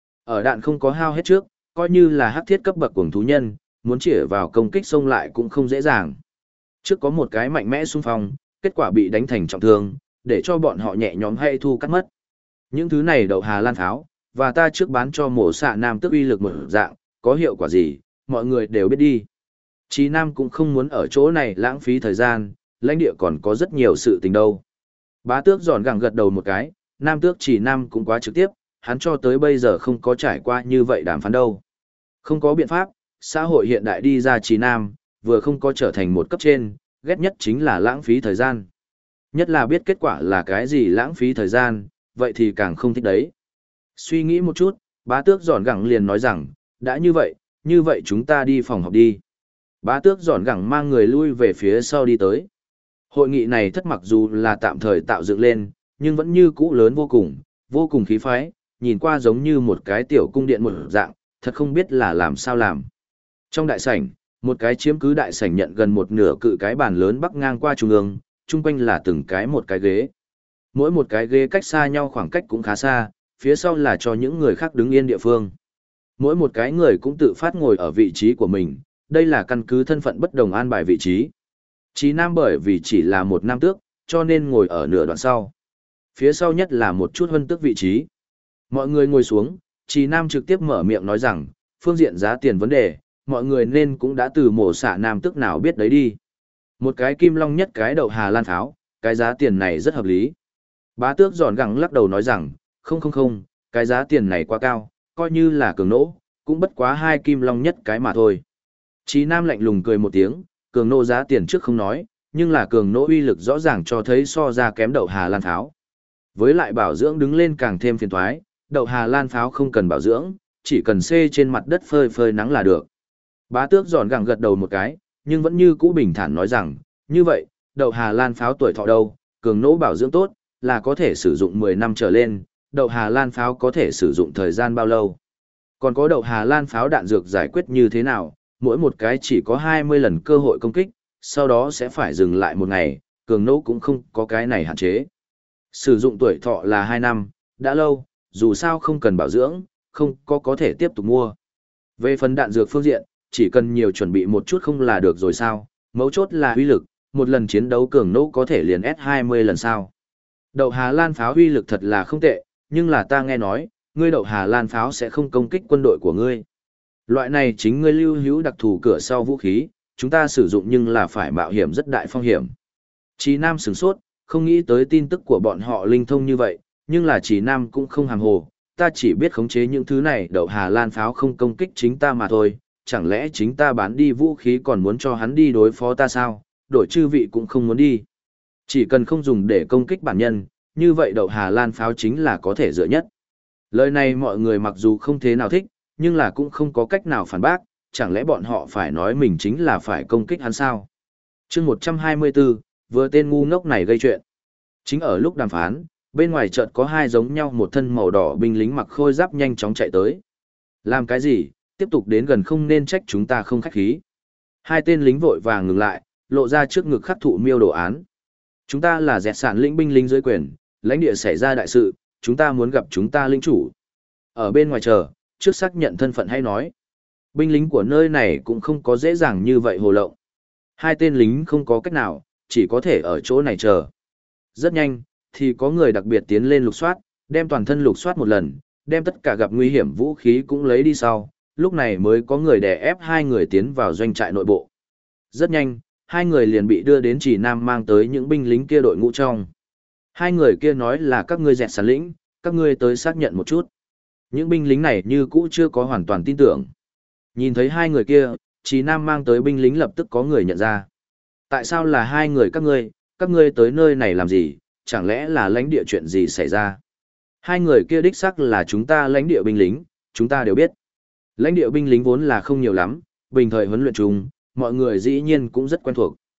Ở đạn không có hao hết trước, coi như là hắc thiết cấp bậc cuồng thú nhân, muốn chĩa vào công kích xông lại cũng không dễ dàng. Trước có một cái mạnh mẽ xung phong, kết quả bị đánh thành trọng thương, để cho bọn họ nhẹ nhõm hay thu cắt mất. Những thứ này đậu Hà Lan pháo, và ta trước bán cho mổ xạ nam tức uy lực một dạng, có hiệu quả gì, mọi người đều biết đi. Chí Nam cũng không muốn ở chỗ này lãng phí thời gian, lãnh địa còn có rất nhiều sự tình đâu. Bá tước giòn gẳng gật đầu một cái, Nam tước Chỉ Nam cũng quá trực tiếp, hắn cho tới bây giờ không có trải qua như vậy đàm phán đâu. Không có biện pháp, xã hội hiện đại đi ra Chí Nam, vừa không có trở thành một cấp trên, ghét nhất chính là lãng phí thời gian. Nhất là biết kết quả là cái gì lãng phí thời gian, vậy thì càng không thích đấy. Suy nghĩ một chút, bá tước giòn gẳng liền nói rằng, đã như vậy chúng ta đi phòng họp đi. Bá tước giòn gẳng mang người lui về phía sau đi tới. Hội nghị này thất mặc dù là tạm thời tạo dựng lên, nhưng vẫn như cũ lớn vô cùng khí phái, nhìn qua giống như một cái tiểu cung điện một dạng, thật không biết là làm sao làm. Trong đại sảnh, một cái chiếm cứ đại sảnh nhận gần một nửa cự cái bàn lớn bắc ngang qua trung ương, chung quanh là từng cái một cái ghế. Mỗi một cái ghế cách xa nhau khoảng cách cũng khá xa, phía sau là cho những người khác đứng yên địa phương. Mỗi một cái người cũng tự phát ngồi ở vị trí của mình, đây là căn cứ thân phận bất đồng an bài vị trí. Chí Nam bởi vì chỉ là một nam tước, cho nên ngồi ở nửa đoạn sau. Phía sau nhất là một chút huân tước vị trí. Mọi người ngồi xuống, Chí Nam trực tiếp mở miệng nói rằng, phương diện giá tiền vấn đề, mọi người nên cũng đã từ mổ xạ nam tước nào biết đấy đi. Một cái kim long nhất cái đậu Hà Lan pháo, cái giá tiền này rất hợp lý. Bá tước giòn gẳng lắc đầu nói rằng, không, cái giá tiền này quá cao, coi như là cường nỗ, cũng bất quá 2 kim long nhất cái mà thôi. Chí Nam lạnh lùng cười một tiếng, cường nỗ giá tiền trước không nói, nhưng là cường nỗ uy lực rõ ràng cho thấy so ra kém đậu Hà Lan pháo. Với lại bảo dưỡng đứng lên càng thêm phiền toái, đậu Hà Lan pháo không cần bảo dưỡng, chỉ cần xê trên mặt đất phơi phơi nắng là được. Bá tước giòn gẳng gật đầu một cái, nhưng vẫn như cũ bình thản nói rằng, như vậy, đậu Hà Lan pháo tuổi thọ đâu, cường nỗ bảo dưỡng tốt, là có thể sử dụng 10 năm trở lên, đậu Hà Lan pháo có thể sử dụng thời gian bao lâu. Còn có đậu Hà Lan pháo đạn dược giải quyết như thế nào, mỗi một cái chỉ có 20 lần cơ hội công kích, sau đó sẽ phải dừng lại một ngày, cường nỗ cũng không có cái này hạn chế. Sử dụng tuổi thọ là 2 năm, đã lâu, dù sao không cần bảo dưỡng, không có thể tiếp tục mua. Về phần đạn dược phương diện, chỉ cần nhiều chuẩn bị một chút không là được rồi sao, mấu chốt là uy lực, một lần chiến đấu cường nỗ có thể liền S20 lần sao. Đậu Hà Lan pháo uy lực thật là không tệ, nhưng là ta nghe nói, ngươi đậu Hà Lan pháo sẽ không công kích quân đội của ngươi. Loại này chính ngươi lưu hữu đặc thù cửa sau vũ khí, chúng ta sử dụng nhưng là phải mạo hiểm rất đại phong hiểm. Chí Nam sửng sốt, không nghĩ tới tin tức của bọn họ linh thông như vậy, nhưng là Chí Nam cũng không hàm hồ, ta chỉ biết khống chế những thứ này đậu Hà Lan pháo không công kích chính ta mà thôi, chẳng lẽ chính ta bán đi vũ khí còn muốn cho hắn đi đối phó ta sao, đổi chư vị cũng không muốn đi. Chỉ cần không dùng để công kích bản nhân, như vậy đậu Hà Lan pháo chính là có thể dựa nhất. Lời này mọi người mặc dù không thế nào thích, nhưng là cũng không có cách nào phản bác, chẳng lẽ bọn họ phải nói mình chính là phải công kích hắn sao? Chương 124, vừa tên ngu ngốc này gây chuyện. Chính ở lúc đàm phán, bên ngoài chợt có hai giống nhau một thân màu đỏ binh lính mặc khôi giáp nhanh chóng chạy tới. Làm cái gì, tiếp tục đến gần không nên trách chúng ta không khách khí. Hai tên lính vội vàng ngừng lại, lộ ra trước ngực khắc thụ miêu đồ án. Chúng ta là dẹt sản lĩnh binh lính dưới quyền, lãnh địa xảy ra đại sự, chúng ta muốn gặp chúng ta lĩnh chủ. Ở bên ngoài chờ, trước xác nhận thân phận hay nói. Binh lính của nơi này cũng không có dễ dàng như vậy hồ lộng. Hai tên lính không có cách nào, chỉ có thể ở chỗ này chờ. Rất nhanh, thì có người đặc biệt tiến lên lục soát, đem toàn thân lục soát một lần, đem tất cả gặp nguy hiểm vũ khí cũng lấy đi sau, lúc này mới có người đè ép hai người tiến vào doanh trại nội bộ. Rất nhanh, hai người liền bị đưa đến Chỉ Nam mang tới những binh lính kia đội ngũ trong. Hai người kia nói là các ngươi dẹt sản lĩnh, các ngươi tới xác nhận một chút. Những binh lính này như cũ chưa có hoàn toàn tin tưởng. Nhìn thấy hai người kia, Chỉ Nam mang tới binh lính lập tức có người nhận ra. Tại sao là hai người các ngươi tới nơi này làm gì, chẳng lẽ là lãnh địa chuyện gì xảy ra? Hai người kia đích xác là chúng ta lãnh địa binh lính, chúng ta đều biết. Lãnh địa binh lính vốn là không nhiều lắm, bình thời huấn luyện chung, mọi người dĩ nhiên cũng rất quen thuộc.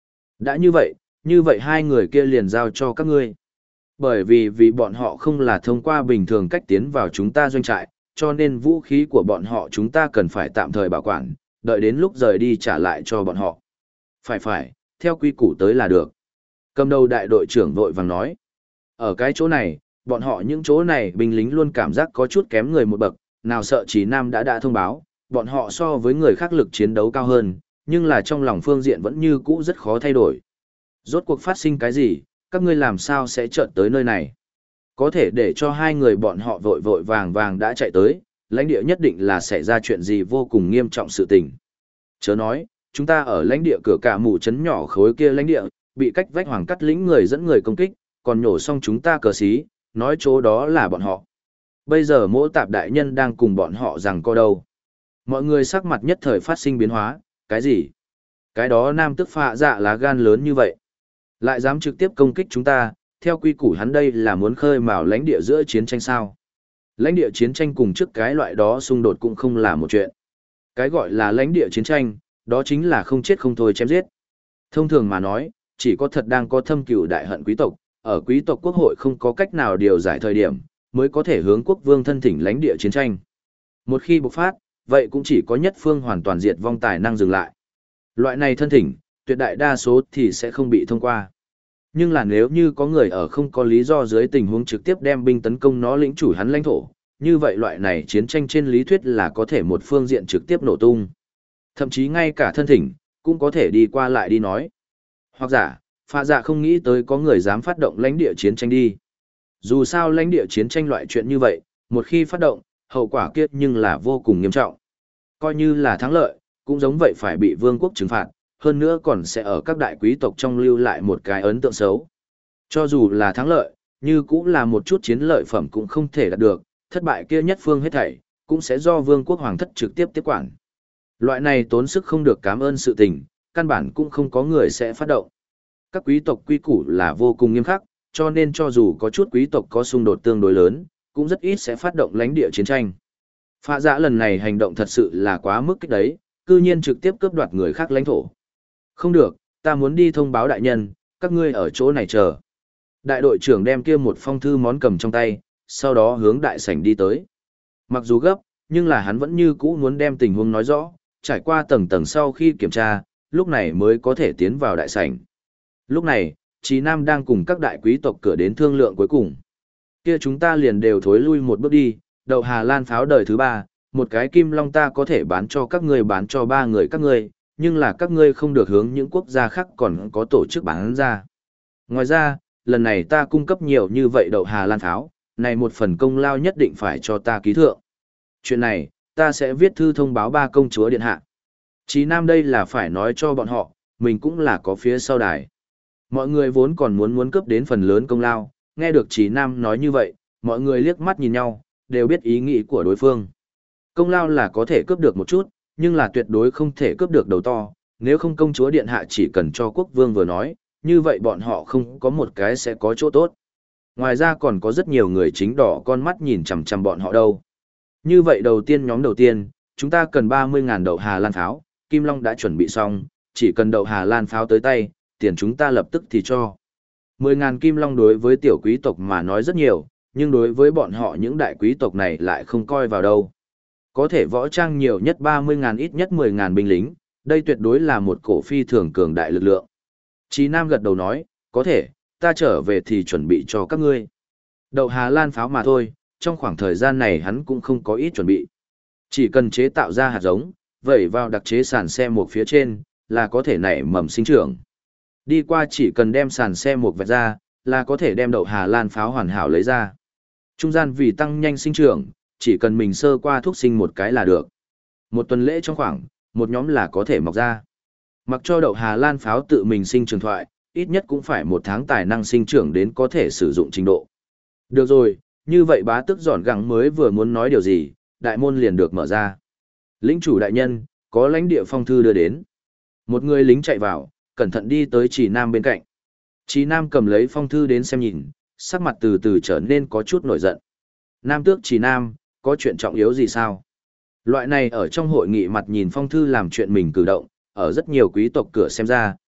Đã như vậy hai người kia liền giao cho các ngươi. Bởi vì bọn họ không là thông qua bình thường cách tiến vào chúng ta doanh trại, cho nên vũ khí của bọn họ chúng ta cần phải tạm thời bảo quản, đợi đến lúc rời đi trả lại cho bọn họ. Phải, theo quy củ tới là được. Cầm đầu đại đội trưởng vội vàng nói. Ở cái chỗ này, bọn họ những chỗ này binh lính luôn cảm giác có chút kém người một bậc, nào sợ Chí Nam đã thông báo, bọn họ so với người khác lực chiến đấu cao hơn, nhưng là trong lòng phương diện vẫn như cũ rất khó thay đổi. Rốt cuộc phát sinh cái gì, các ngươi làm sao sẽ chợt tới nơi này? Có thể để cho hai người bọn họ vội vội vàng vàng đã chạy tới, lãnh địa nhất định là xảy ra chuyện gì vô cùng nghiêm trọng sự tình. Chớ nói, chúng ta ở lãnh địa cửa cả mù trấn nhỏ khối kia lãnh địa, bị cách vách hoàng cắt lĩnh người dẫn người công kích, còn nhổ xong chúng ta cờ xí, nói chỗ đó là bọn họ. Bây giờ Mỗ Tạp đại nhân đang cùng bọn họ rằng co đâu. Mọi người sắc mặt nhất thời phát sinh biến hóa, cái gì? Cái đó nam tức phạ dạ lá gan lớn như vậy. Lại dám trực tiếp công kích chúng ta, theo quy củ hắn đây là muốn khơi mào lãnh địa giữa chiến tranh sao. Lãnh địa chiến tranh cùng trước cái loại đó xung đột cũng không là một chuyện. Cái gọi là lãnh địa chiến tranh, đó chính là không chết không thôi chém giết. Thông thường mà nói, chỉ có thật đang có thâm cừu đại hận quý tộc, ở quý tộc quốc hội không có cách nào điều giải thời điểm, mới có thể hướng quốc vương thân thỉnh lãnh địa chiến tranh. Một khi bộc phát, vậy cũng chỉ có nhất phương hoàn toàn diệt vong tài năng dừng lại. Loại này thân thỉnh, tuyệt đại đa số thì sẽ không bị thông qua. Nhưng là nếu như có người ở không có lý do dưới tình huống trực tiếp đem binh tấn công nó lĩnh chủ hắn lãnh thổ, như vậy loại này chiến tranh trên lý thuyết là có thể một phương diện trực tiếp nổ tung. Thậm chí ngay cả thân thỉnh, cũng có thể đi qua lại đi nói. Hoặc giả, phạ dạ không nghĩ tới có người dám phát động lãnh địa chiến tranh đi. Dù sao lãnh địa chiến tranh loại chuyện như vậy, một khi phát động, hậu quả kiết nhưng là vô cùng nghiêm trọng. Coi như là thắng lợi, cũng giống vậy phải bị vương quốc trừng phạt, hơn nữa còn sẽ ở các đại quý tộc trong lưu lại một cái ấn tượng xấu. Cho dù là thắng lợi, như cũng là một chút chiến lợi phẩm cũng không thể đạt được, thất bại kia nhất phương hết thảy, cũng sẽ do vương quốc hoàng thất trực tiếp tiếp quản. Loại này tốn sức không được cảm ơn sự tình, căn bản cũng không có người sẽ phát động. Các quý tộc quy củ là vô cùng nghiêm khắc, cho nên cho dù có chút quý tộc có xung đột tương đối lớn, cũng rất ít sẽ phát động lãnh địa chiến tranh. Phạ dạ lần này hành động thật sự là quá mức kích đấy, cư nhiên trực tiếp cướp đoạt người khác lãnh thổ. Không được, ta muốn đi thông báo đại nhân, các ngươi ở chỗ này chờ. Đại đội trưởng đem kia một phong thư món cầm trong tay, sau đó hướng đại sảnh đi tới. Mặc dù gấp, nhưng là hắn vẫn như cũ muốn đem tình huống nói rõ, trải qua tầng tầng sau khi kiểm tra, lúc này mới có thể tiến vào đại sảnh. Lúc này, Chí Nam đang cùng các đại quý tộc cửa đến thương lượng cuối cùng. Kia chúng ta liền đều thối lui một bước đi, đậu Hà Lan pháo đời thứ 3, một cái kim long ta có thể bán cho các ngươi, bán cho 3 người các ngươi, nhưng là các ngươi không được hướng những quốc gia khác còn có tổ chức bán ra. Ngoài ra, lần này ta cung cấp nhiều như vậy đậu Hà Lan pháo, này một phần công lao nhất định phải cho ta ký thượng. Chuyện này, ta sẽ viết thư thông báo 3 công chúa điện hạ. Chí Nam đây là phải nói cho bọn họ, mình cũng là có phía sau đài. Mọi người vốn còn muốn cướp đến phần lớn công lao, nghe được Chí Nam nói như vậy, mọi người liếc mắt nhìn nhau, đều biết ý nghĩ của đối phương. Công lao là có thể cướp được một chút, nhưng là tuyệt đối không thể cướp được đầu to, nếu không công chúa điện hạ chỉ cần cho quốc vương vừa nói, như vậy bọn họ không có một cái sẽ có chỗ tốt. Ngoài ra còn có rất nhiều người chính đỏ con mắt nhìn chằm chằm bọn họ đâu. Như vậy nhóm đầu tiên, chúng ta cần 30.000 đậu Hà Lan pháo, Kim Long đã chuẩn bị xong, chỉ cần đậu Hà Lan pháo tới tay, tiền chúng ta lập tức thì cho. 10.000 Kim Long đối với tiểu quý tộc mà nói rất nhiều, nhưng đối với bọn họ những đại quý tộc này lại không coi vào đâu. Có thể võ trang nhiều nhất 30.000 ít nhất 10.000 binh lính, đây tuyệt đối là một cổ phi thường cường đại lực lượng. Chí Nam gật đầu nói, có thể, ta trở về thì chuẩn bị cho các ngươi. Đậu Hà Lan pháo mà thôi, trong khoảng thời gian này hắn cũng không có ít chuẩn bị. Chỉ cần chế tạo ra hạt giống, vẩy vào đặc chế sàn xe một phía trên, là có thể nảy mầm sinh trưởng. Đi qua chỉ cần đem sàn xe một vẹt ra, là có thể đem đậu Hà Lan pháo hoàn hảo lấy ra. Trung gian vì tăng nhanh sinh trưởng, chỉ cần mình sơ qua thuốc sinh một cái là được. Một tuần lễ trong khoảng, một nhóm là có thể mọc ra. Mặc cho đậu Hà Lan pháo tự mình sinh trưởng thoại, ít nhất cũng phải 1 tháng tài năng sinh trưởng đến có thể sử dụng trình độ. Được rồi, như vậy bá tước giòn gẳng mới vừa muốn nói điều gì, đại môn liền được mở ra. Lĩnh chủ đại nhân, có lãnh địa phong thư đưa đến. Một người lính chạy vào, cẩn thận đi tới Chí Nam bên cạnh. Chí Nam cầm lấy phong thư đến xem nhìn, sắc mặt từ từ trở nên có chút nổi giận. Nam tước Chí Nam, có chuyện trọng yếu gì sao? Loại này ở trong hội nghị mặt nhìn phong thư làm chuyện mình cử động, ở rất nhiều quý tộc cửa xem ra,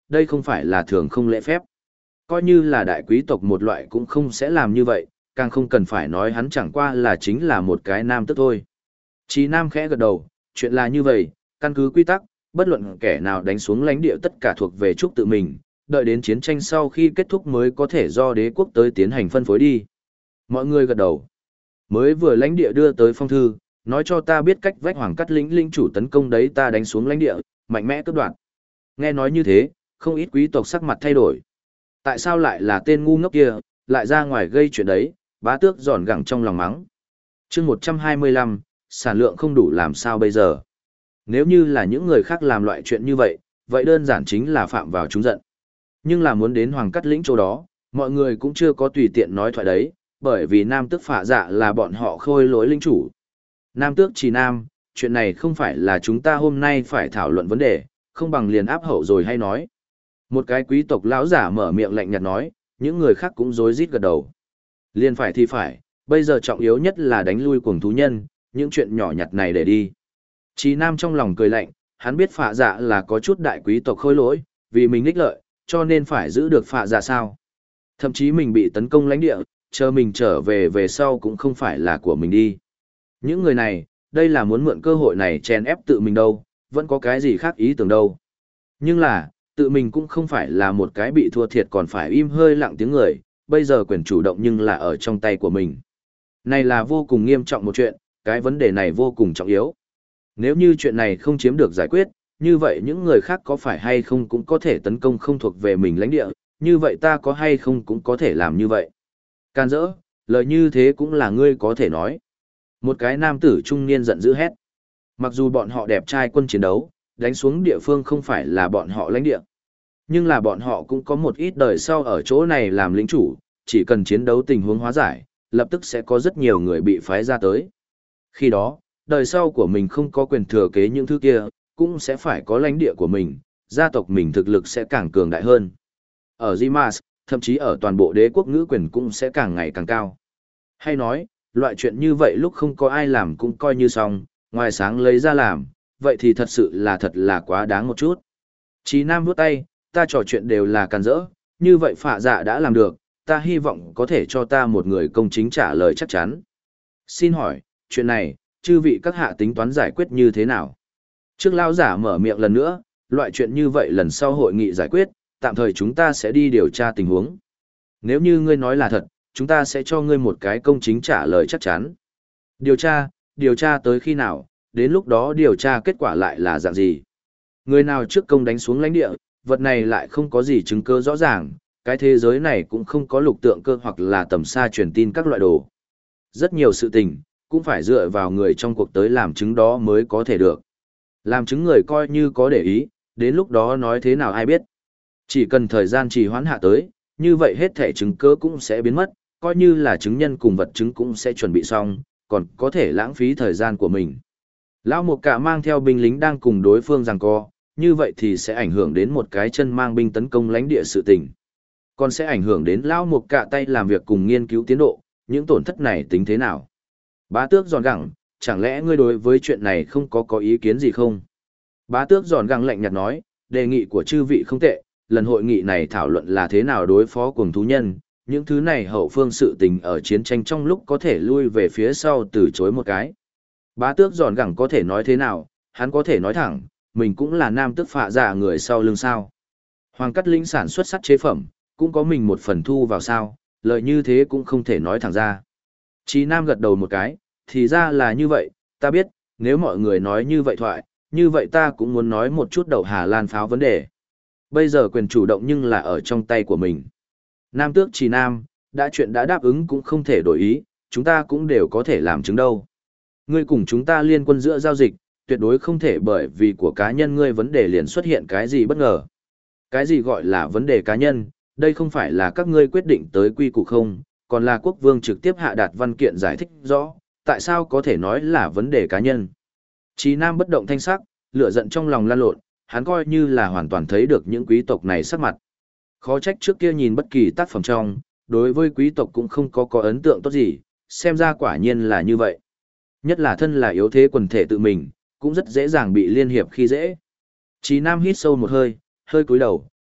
đây không phải là thường không lễ phép. Coi như là đại quý tộc một loại cũng không sẽ làm như vậy, càng không cần phải nói hắn chẳng qua là chính là một cái nam tước thôi. Chí Nam khẽ gật đầu, chuyện là như vậy, căn cứ quy tắc, bất luận kẻ nào đánh xuống lãnh địa tất cả thuộc về trúc tự mình, đợi đến chiến tranh sau khi kết thúc mới có thể do đế quốc tới tiến hành phân phối đi. Mọi người gật đầu. Mới vừa lãnh địa đưa tới phong thư, nói cho ta biết cách vách Hoàng Cát lĩnh lĩnh chủ tấn công đấy, ta đánh xuống lãnh địa, mạnh mẽ cướp đoạt. Nghe nói như thế, không ít quý tộc sắc mặt thay đổi. Tại sao lại là tên ngu ngốc kia, lại ra ngoài gây chuyện đấy, Bá Tước giòn gẳng trong lòng mắng. Chương 125, sản lượng không đủ làm sao bây giờ? Nếu như là những người khác làm loại chuyện như vậy, vậy đơn giản chính là phạm vào chúng giận. Nhưng là muốn đến Hoàng Cát lĩnh chỗ đó, mọi người cũng chưa có tùy tiện nói thoại đấy, bởi vì Nam Tước Phạ Dạ là bọn họ khôi lỗi linh chủ. Nam Tước Chỉ Nam, chuyện này không phải là chúng ta hôm nay phải thảo luận vấn đề, không bằng liền áp hậu rồi hay nói. Một cái quý tộc lão giả mở miệng lạnh nhạt nói, những người khác cũng rối rít gật đầu. Liền phải thì phải, bây giờ trọng yếu nhất là đánh lui cuồng thú nhân, những chuyện nhỏ nhặt này để đi. Chí Nam trong lòng cười lạnh, hắn biết Phạ Dạ là có chút đại quý tộc khôi lỗi, vì mình ích lợi, cho nên phải giữ được Phạ Dạ sao. Thậm chí mình bị tấn công lãnh địa, chờ mình trở về về sau cũng không phải là của mình đi. Những người này, đây là muốn mượn cơ hội này chèn ép tự mình đâu, vẫn có cái gì khác ý tưởng đâu. Nhưng là, tự mình cũng không phải là một cái bị thua thiệt còn phải im hơi lặng tiếng người, bây giờ quyền chủ động nhưng là ở trong tay của mình. Này là vô cùng nghiêm trọng một chuyện, cái vấn đề này vô cùng trọng yếu. Nếu như chuyện này không chiếm được giải quyết, như vậy những người khác có phải hay không cũng có thể tấn công không thuộc về mình lãnh địa, như vậy ta có hay không cũng có thể làm như vậy. Can dỡ, lời như thế cũng là ngươi có thể nói. Một cái nam tử trung niên giận dữ hét. Mặc dù bọn họ đẹp trai quân chiến đấu, đánh xuống địa phương không phải là bọn họ lãnh địa. Nhưng là bọn họ cũng có một ít đời sau ở chỗ này làm lĩnh chủ, chỉ cần chiến đấu tình huống hóa giải, lập tức sẽ có rất nhiều người bị phái ra tới. Khi đó, đời sau của mình không có quyền thừa kế những thứ kia, cũng sẽ phải có lãnh địa của mình, gia tộc mình thực lực sẽ càng cường đại hơn. Ở Zimas, thậm chí ở toàn bộ đế quốc ngữ quyền cũng sẽ càng ngày càng cao. Hay nói, loại chuyện như vậy lúc không có ai làm cũng coi như xong, ngoài sáng lấy ra làm, vậy thì thật sự là quá đáng một chút. Chí Nam vuốt tay, ta trò chuyện đều là càn rỡ, như vậy Phạ Dạ đã làm được, ta hy vọng có thể cho ta một người công chính trả lời chắc chắn. Xin hỏi, chuyện này, chư vị các hạ tính toán giải quyết như thế nào? Trước lão giả mở miệng lần nữa, loại chuyện như vậy lần sau hội nghị giải quyết, tạm thời chúng ta sẽ đi điều tra tình huống. Nếu như ngươi nói là thật, chúng ta sẽ cho ngươi một cái công chính trả lời chắc chắn. Điều tra tới khi nào, đến lúc đó điều tra kết quả lại là dạng gì? Người nào trước công đánh xuống lãnh địa, vật này lại không có gì chứng cứ rõ ràng, cái thế giới này cũng không có lục tượng cơ hoặc là tầm xa truyền tin các loại đồ. Rất nhiều sự tình, cũng phải dựa vào người trong cuộc tới làm chứng đó mới có thể được. Làm chứng người coi như có để ý, đến lúc đó nói thế nào ai biết. Chỉ cần thời gian trì hoãn hạ tới, như vậy hết thể chứng cứ cũng sẽ biến mất, coi như là chứng nhân cùng vật chứng cũng sẽ chuẩn bị xong, còn có thể lãng phí thời gian của mình. Lão Mục Cả mang theo binh lính đang cùng đối phương giằng co, như vậy thì sẽ ảnh hưởng đến một cái chân mang binh tấn công lãnh địa sự tình. Còn sẽ ảnh hưởng đến Lão Mục Cả tay làm việc cùng nghiên cứu tiến độ, những tổn thất này tính thế nào? Bá Tước giòn gẳng, chẳng lẽ ngươi đối với chuyện này không có ý kiến gì không? Bá Tước giòn gẳng lạnh nhạt nói, đề nghị của chư vị không tệ, lần hội nghị này thảo luận là thế nào đối phó cuồng thú nhân, những thứ này hậu phương sự tình ở chiến tranh trong lúc có thể lui về phía sau từ chối một cái. Bá Tước giòn gẳng có thể nói thế nào, hắn có thể nói thẳng, mình cũng là Nam Tước Phạ Dạ người sau lưng sao. Hoàng Cát lĩnh sản xuất sắt chế phẩm, cũng có mình một phần thu vào sao, lợi như thế cũng không thể nói thẳng ra. Chí Nam gật đầu một cái, thì ra là như vậy, ta biết, nếu mọi người nói như vậy thoại, như vậy ta cũng muốn nói một chút đậu Hà Lan pháo vấn đề. Bây giờ quyền chủ động nhưng là ở trong tay của mình. Nam Tước Chí Nam, chuyện đã đáp ứng cũng không thể đổi ý, chúng ta cũng đều có thể làm chứng đâu. Ngươi cùng chúng ta liên quân giữa giao dịch, tuyệt đối không thể bởi vì của cá nhân ngươi vấn đề liền xuất hiện cái gì bất ngờ. Cái gì gọi là vấn đề cá nhân, đây không phải là các ngươi quyết định tới quy củ không, còn là quốc vương trực tiếp hạ đạt văn kiện giải thích rõ, tại sao có thể nói là vấn đề cá nhân. Chí Nam bất động thanh sắc, lửa giận trong lòng lan lộn, hắn coi như là hoàn toàn thấy được những quý tộc này sắc mặt. Khó trách trước kia nhìn bất kỳ tác phẩm trong, đối với quý tộc cũng không có ấn tượng tốt gì, xem ra quả nhiên là như vậy. Nhất là thân là yếu thế quần thể tự mình, cũng rất dễ dàng bị liên hiệp khi dễ. Chí Nam hít sâu một hơi, hơi cúi đầu,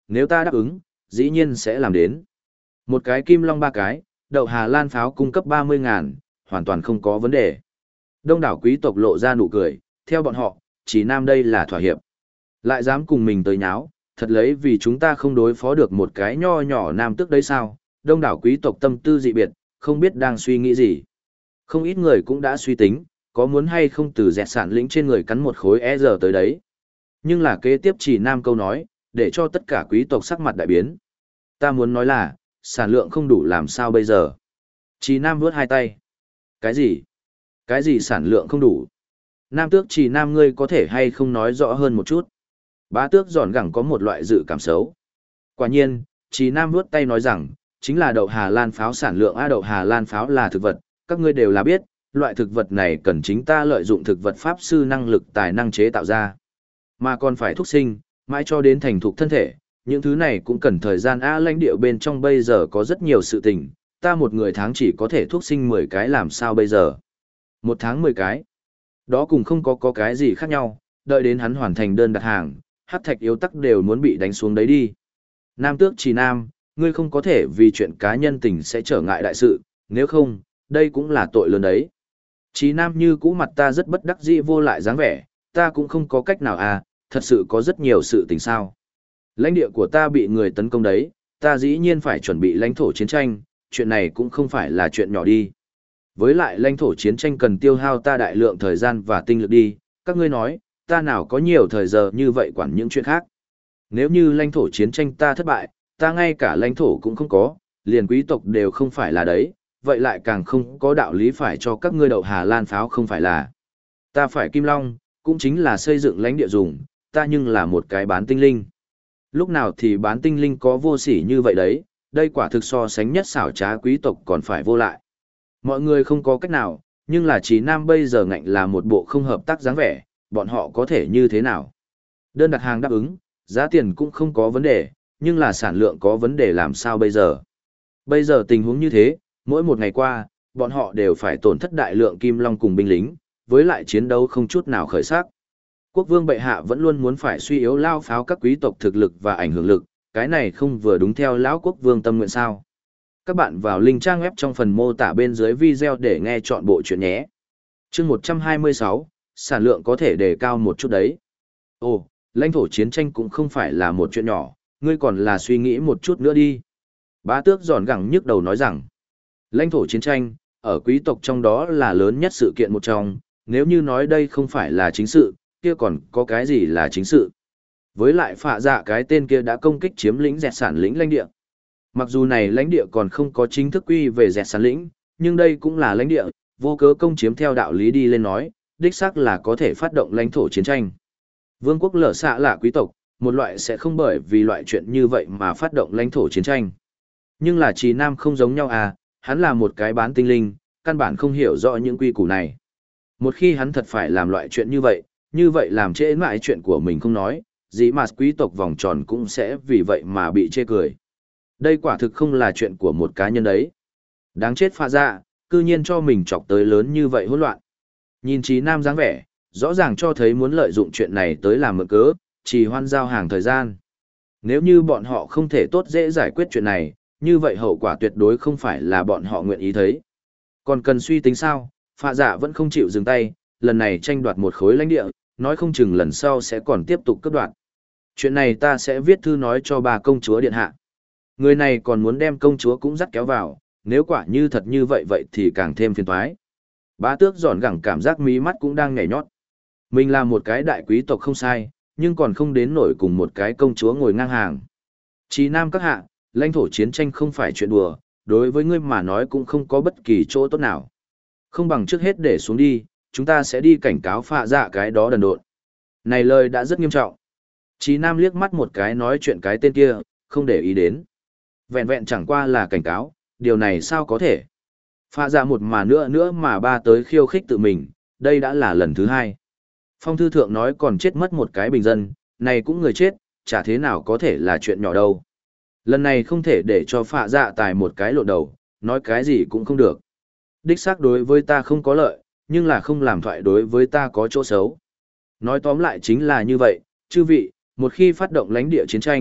nếu ta đáp ứng, dĩ nhiên sẽ làm đến. Một cái kim long 3 cái, đậu Hà Lan pháo cung cấp 30.000, hoàn toàn không có vấn đề. Đông đảo quý tộc lộ ra nụ cười, theo bọn họ, Trì Nam đây là thỏa hiệp. Lại dám cùng mình tới nháo, thật lấy vì chúng ta không đối phó được một cái nho nhỏ nam tước đấy sao? Đông đảo quý tộc tâm tư dị biệt, không biết đang suy nghĩ gì. Không ít người cũng đã suy tính, có muốn hay không từ dẹt sản lĩnh trên người cắn một khối e giờ tới đấy. Nhưng là kế tiếp Trì Nam câu nói, để cho tất cả quý tộc sắc mặt đại biến. Ta muốn nói là, sản lượng không đủ làm sao bây giờ? Trì Nam vuốt hai tay. Cái gì? Cái gì sản lượng không đủ? Nam tước Trì Nam ngươi có thể hay không nói rõ hơn một chút? Bá tước giòn gẳng có một loại dự cảm xấu. Quả nhiên, Trì Nam vuốt tay nói rằng, chính là đậu Hà Lan pháo sản lượng đậu Hà Lan pháo là thực vật, các ngươi đều là biết, loại thực vật này cần chính ta lợi dụng thực vật pháp sư năng lực tài năng chế tạo ra. Mà còn phải thúc sinh, mãi cho đến thành thục thân thể, những thứ này cũng cần thời gian lãnh địa bên trong bây giờ có rất nhiều sự tình, ta một người tháng chỉ có thể thúc sinh 10 cái làm sao bây giờ? Một tháng 10 cái. Đó cũng không có cái gì khác nhau, đợi đến hắn hoàn thành đơn đặt hàng, hắc thạch yếu tắc đều muốn bị đánh xuống đấy đi. Nam tước Trì Nam, ngươi không có thể vì chuyện cá nhân tình sẽ trở ngại đại sự, nếu không, đây cũng là tội lớn đấy. Trì Nam như cũ mặt ta rất bất đắc dĩ vô lại dáng vẻ, ta cũng không có cách nào thật sự có rất nhiều sự tình sao. Lãnh địa của ta bị người tấn công đấy, ta dĩ nhiên phải chuẩn bị lãnh thổ chiến tranh, chuyện này cũng không phải là chuyện nhỏ đi. Với lại lãnh thổ chiến tranh cần tiêu hao ta đại lượng thời gian và tinh lực đi, các ngươi nói, ta nào có nhiều thời giờ như vậy quản những chuyện khác. Nếu như lãnh thổ chiến tranh ta thất bại, ta ngay cả lãnh thổ cũng không có, liền quý tộc đều không phải là đấy, vậy lại càng không có đạo lý phải cho các ngươi đậu Hà Lan pháo không phải là. Ta phải Kim Long, cũng chính là xây dựng lãnh địa dùng, ta nhưng là một cái bán tinh linh. Lúc nào thì bán tinh linh có vô sỉ như vậy đấy, đây quả thực so sánh nhất xảo trá quý tộc còn phải vô lại. Mọi người không có cách nào, nhưng là Trì Nam bây giờ ngạnh là một bộ không hợp tác dáng vẻ, bọn họ có thể như thế nào? Đơn đặt hàng đáp ứng, giá tiền cũng không có vấn đề, nhưng là sản lượng có vấn đề làm sao bây giờ? Bây giờ tình huống như thế, mỗi một ngày qua, bọn họ đều phải tổn thất đại lượng kim long cùng binh lính, với lại chiến đấu không chút nào khởi sắc. Quốc vương bệ hạ vẫn luôn muốn phải suy yếu lao pháo các quý tộc thực lực và ảnh hưởng lực, cái này không vừa đúng theo lão quốc vương tâm nguyện sao. Các bạn vào link trang web trong phần mô tả bên dưới video để nghe chọn bộ chuyện nhé. Chương 126, sản lượng có thể đề cao một chút đấy. Ồ, lãnh thổ chiến tranh cũng không phải là một chuyện nhỏ, ngươi còn là suy nghĩ một chút nữa đi. Bá tước giòn gẳng nhức đầu nói rằng, lãnh thổ chiến tranh, ở quý tộc trong đó là lớn nhất sự kiện một trong, nếu như nói đây không phải là chính sự, kia còn có cái gì là chính sự. Với lại phạ dạ cái tên kia đã công kích chiếm lĩnh dẹt sản lĩnh lãnh địa. Mặc dù này lãnh địa còn không có chính thức quy về dẹt sản lĩnh, nhưng đây cũng là lãnh địa, vô cớ công chiếm theo đạo lý đi lên nói, đích xác là có thể phát động lãnh thổ chiến tranh. Vương quốc lở xạ là quý tộc, một loại sẽ không bởi vì loại chuyện như vậy mà phát động lãnh thổ chiến tranh. Nhưng là Trì Nam không giống nhau hắn là một cái bán tinh linh, căn bản không hiểu rõ những quy củ này. Một khi hắn thật phải làm loại chuyện như vậy làm trễ mãi chuyện của mình không nói, dĩ mà quý tộc vòng tròn cũng sẽ vì vậy mà bị chê cười. Đây quả thực không là chuyện của một cá nhân đấy. Đáng chết pha dạ, cư nhiên cho mình chọc tới lớn như vậy hỗn loạn. Nhìn Trì Nam dáng vẻ, rõ ràng cho thấy muốn lợi dụng chuyện này tới làm mượn cớ, trì hoãn giao hàng thời gian. Nếu như bọn họ không thể tốt dễ giải quyết chuyện này, như vậy hậu quả tuyệt đối không phải là bọn họ nguyện ý thấy. Còn cần suy tính sao, pha dạ vẫn không chịu dừng tay, lần này tranh đoạt một khối lãnh địa, nói không chừng lần sau sẽ còn tiếp tục cướp đoạt. Chuyện này ta sẽ viết thư nói cho bà công chúa điện hạ. Người này còn muốn đem công chúa cũng dắt kéo vào, nếu quả như thật như vậy thì càng thêm phiền toái. Bá tước giòn gẳng cảm giác mí mắt cũng đang nhảy nhót. Mình là một cái đại quý tộc không sai, nhưng còn không đến nổi cùng một cái công chúa ngồi ngang hàng. Chí Nam các hạ, lãnh thổ chiến tranh không phải chuyện đùa, đối với ngươi mà nói cũng không có bất kỳ chỗ tốt nào. Không bằng trước hết để xuống đi, chúng ta sẽ đi cảnh cáo phạ dạ cái đó đần độn. Này lời đã rất nghiêm trọng. Chí Nam liếc mắt một cái nói chuyện cái tên kia, không để ý đến. Vẹn vẹn chẳng qua là cảnh cáo, điều này sao có thể. Phạ dạ một mà nữa mà ba tới khiêu khích tự mình, đây đã là lần thứ hai. Phong thư thượng nói còn chết mất một cái bình dân, này cũng người chết, chả thế nào có thể là chuyện nhỏ đâu. Lần này không thể để cho phạ dạ tài một cái lộn đầu, nói cái gì cũng không được. Đích xác đối với ta không có lợi, nhưng là không làm thoại đối với ta có chỗ xấu. Nói tóm lại chính là như vậy, chư vị, một khi phát động lãnh địa chiến tranh,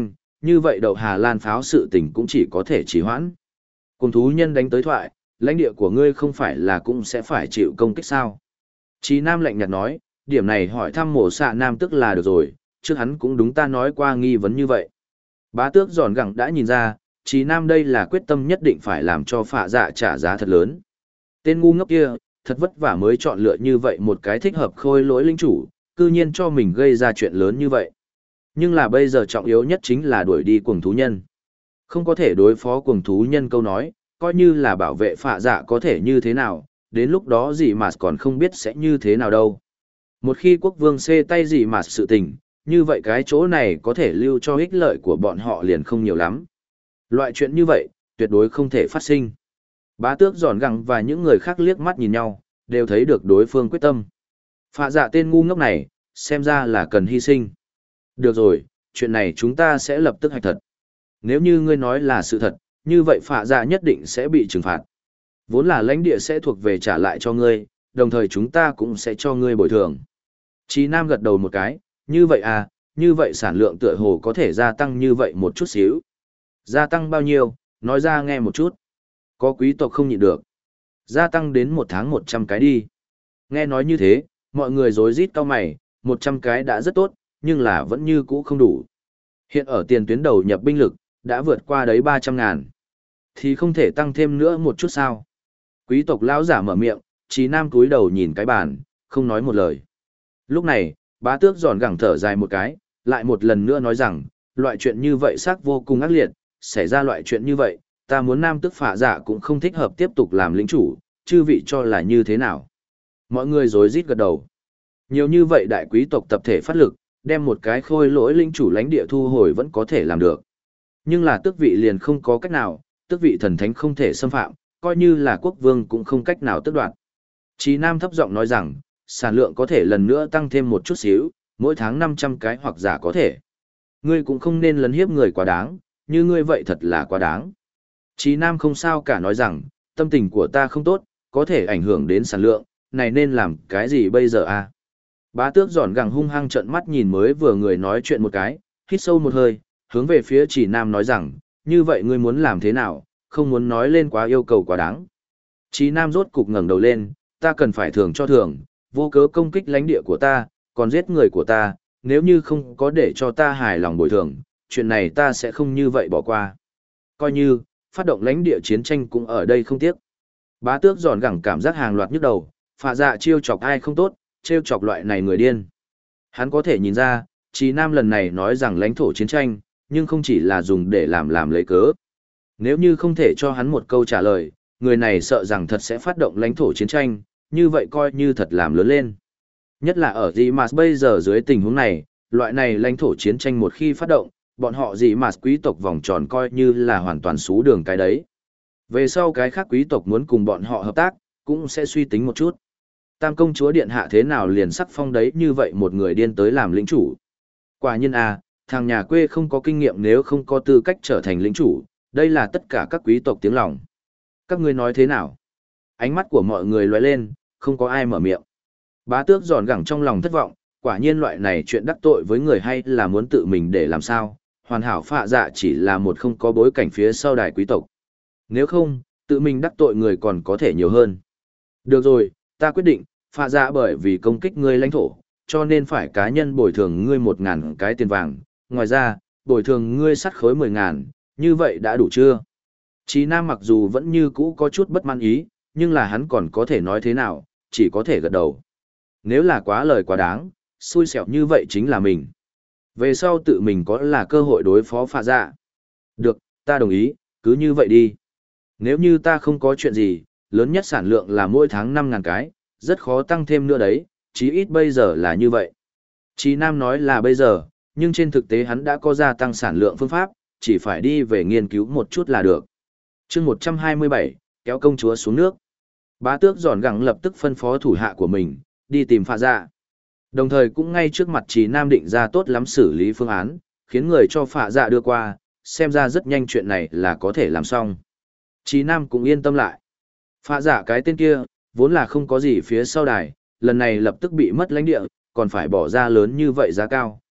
như vậy đậu Hà Lan pháo sự tình cũng chỉ có thể trì hoãn. Cùng thú nhân đánh tới thoại, lãnh địa của ngươi không phải là cũng sẽ phải chịu công kích sao? Chí Nam lạnh nhạt nói, điểm này hỏi thăm mổ xạ Nam tức là được rồi, trước hắn cũng đúng ta nói qua nghi vấn như vậy. Bá tước giòn gẳng đã nhìn ra, Chí Nam đây là quyết tâm nhất định phải làm cho phạ dạ trả giá thật lớn. Tên ngu ngốc kia, thật vất vả mới chọn lựa như vậy một cái thích hợp khôi lỗi linh chủ, cư nhiên cho mình gây ra chuyện lớn như vậy. Nhưng là bây giờ trọng yếu nhất chính là đuổi đi cuồng thú nhân. Không có thể đối phó cuồng thú nhân câu nói, coi như là bảo vệ phạ dạ có thể như thế nào, đến lúc đó gì mà còn không biết sẽ như thế nào đâu. Một khi quốc vương xê tay gì mà sự tình, như vậy cái chỗ này có thể lưu cho ích lợi của bọn họ liền không nhiều lắm. Loại chuyện như vậy, tuyệt đối không thể phát sinh. Bá tước giòn gẳng và những người khác liếc mắt nhìn nhau, đều thấy được đối phương quyết tâm. Phạ dạ tên ngu ngốc này, xem ra là cần hy sinh. Được rồi, chuyện này chúng ta sẽ lập tức hạch thật. Nếu như ngươi nói là sự thật, như vậy phạ dạ nhất định sẽ bị trừng phạt. Vốn là lãnh địa sẽ thuộc về trả lại cho ngươi, đồng thời chúng ta cũng sẽ cho ngươi bồi thường. Chí Nam gật đầu một cái, như vậy à, như vậy sản lượng tựa hồ có thể gia tăng như vậy một chút xíu. Gia tăng bao nhiêu, nói ra nghe một chút. Có quý tộc không nhịn được. Gia tăng đến 1 tháng 100 cái đi. Nghe nói như thế, mọi người rối rít cau mày, 100 cái đã rất tốt, nhưng là vẫn như cũ không đủ. Hiện ở tiền tuyến đầu nhập binh lực, đã vượt qua đấy 300.000. Thì không thể tăng thêm nữa một chút sao. Quý tộc lão giả mở miệng, Chí Nam cúi đầu nhìn cái bàn, không nói một lời. Lúc này, bá tước giòn gẳng thở dài một cái, lại một lần nữa nói rằng, loại chuyện như vậy xác vô cùng ác liệt, xảy ra loại chuyện như vậy, ta muốn nam tước phạ dạ cũng không thích hợp tiếp tục làm lĩnh chủ, chư vị cho là như thế nào. Mọi người rối rít gật đầu. Nhiều như vậy đại quý tộc tập thể phát lực, đem một cái khôi lỗi lĩnh chủ lãnh địa thu hồi vẫn có thể làm được. Nhưng là tước vị liền không có cách nào, tước vị thần thánh không thể xâm phạm, coi như là quốc vương cũng không cách nào tước đoạt. Chí Nam thấp giọng nói rằng, sản lượng có thể lần nữa tăng thêm một chút xíu, mỗi tháng 500 cái hoặc giả có thể. Ngươi cũng không nên lấn hiếp người quá đáng, như ngươi vậy thật là quá đáng. Chí Nam không sao cả nói rằng, tâm tình của ta không tốt, có thể ảnh hưởng đến sản lượng, này nên làm cái gì bây giờ à? Bá tước giòn gẳng hung hăng trợn mắt nhìn mới vừa người nói chuyện một cái, hít sâu một hơi, hướng về phía Chí Nam nói rằng, như vậy ngươi muốn làm thế nào, không muốn nói lên quá yêu cầu quá đáng. Chí Nam rốt cục ngẩng đầu lên, ta cần phải thưởng cho thưởng, vô cớ công kích lãnh địa của ta, còn giết người của ta, nếu như không có để cho ta hài lòng bồi thường, chuyện này ta sẽ không như vậy bỏ qua. Coi như, phát động lãnh địa chiến tranh cũng ở đây không tiếc. Bá tước giòn gẳng cảm giác hàng loạt nhức đầu, phạ dạ chiêu chọc ai không tốt, trêu chọc loại này người điên. Hắn có thể nhìn ra, Chí Nam lần này nói rằng lãnh thổ chiến tranh, nhưng không chỉ là dùng để làm lấy cớ. Nếu như không thể cho hắn một câu trả lời, người này sợ rằng thật sẽ phát động lãnh thổ chiến tranh, như vậy coi như thật làm lớn lên. Nhất là ở gì mà bây giờ dưới tình huống này, loại này lãnh thổ chiến tranh một khi phát động, bọn họ gì mà quý tộc vòng tròn coi như là hoàn toàn xú đường cái đấy. Về sau cái khác quý tộc muốn cùng bọn họ hợp tác, cũng sẽ suy tính một chút. Tam công chúa điện hạ thế nào liền sắc phong đấy như vậy một người điên tới làm lĩnh chủ. Quả nhiên à, thằng nhà quê không có kinh nghiệm nếu không có tư cách trở thành lĩnh chủ, đây là tất cả các quý tộc tiếng lòng. Các ngươi nói thế nào? Ánh mắt của mọi người lóe lên, không có ai mở miệng. Bá tước giòn gẳng trong lòng thất vọng, quả nhiên loại này chuyện đắc tội với người hay là muốn tự mình để làm sao, hoàn hảo phạ dạ chỉ là một không có bối cảnh phía sau đài quý tộc. Nếu không, tự mình đắc tội người còn có thể nhiều hơn. Được rồi, ta quyết định, phạ dạ bởi vì công kích ngươi lãnh thổ, cho nên phải cá nhân bồi thường ngươi 1.000 cái tiền vàng, ngoài ra, bồi thường ngươi sắt khối 10.000, như vậy đã đủ chưa? Chí Nam mặc dù vẫn như cũ có chút bất mãn ý, nhưng là hắn còn có thể nói thế nào, chỉ có thể gật đầu. Nếu là quá lời quá đáng, xui xẻo như vậy chính là mình. Về sau tự mình có là cơ hội đối phó phạ dạ. Được, ta đồng ý, cứ như vậy đi. Nếu như ta không có chuyện gì, lớn nhất sản lượng là mỗi tháng 5.000 cái, rất khó tăng thêm nữa đấy, chí ít bây giờ là như vậy. Chí Nam nói là bây giờ, nhưng trên thực tế hắn đã có gia tăng sản lượng phương pháp, chỉ phải đi về nghiên cứu một chút là được. chương 127, kéo công chúa xuống nước. Bá tước giòn gẳng lập tức phân phó thủ hạ của mình, đi tìm phạ dạ. Đồng thời cũng ngay trước mặt Chí Nam định ra tốt lắm xử lý phương án, khiến người cho phạ dạ đưa qua, xem ra rất nhanh chuyện này là có thể làm xong. Chí Nam cũng yên tâm lại. Phạ dạ cái tên kia, vốn là không có gì phía sau đài, lần này lập tức bị mất lãnh địa, còn phải bỏ ra lớn như vậy giá cao,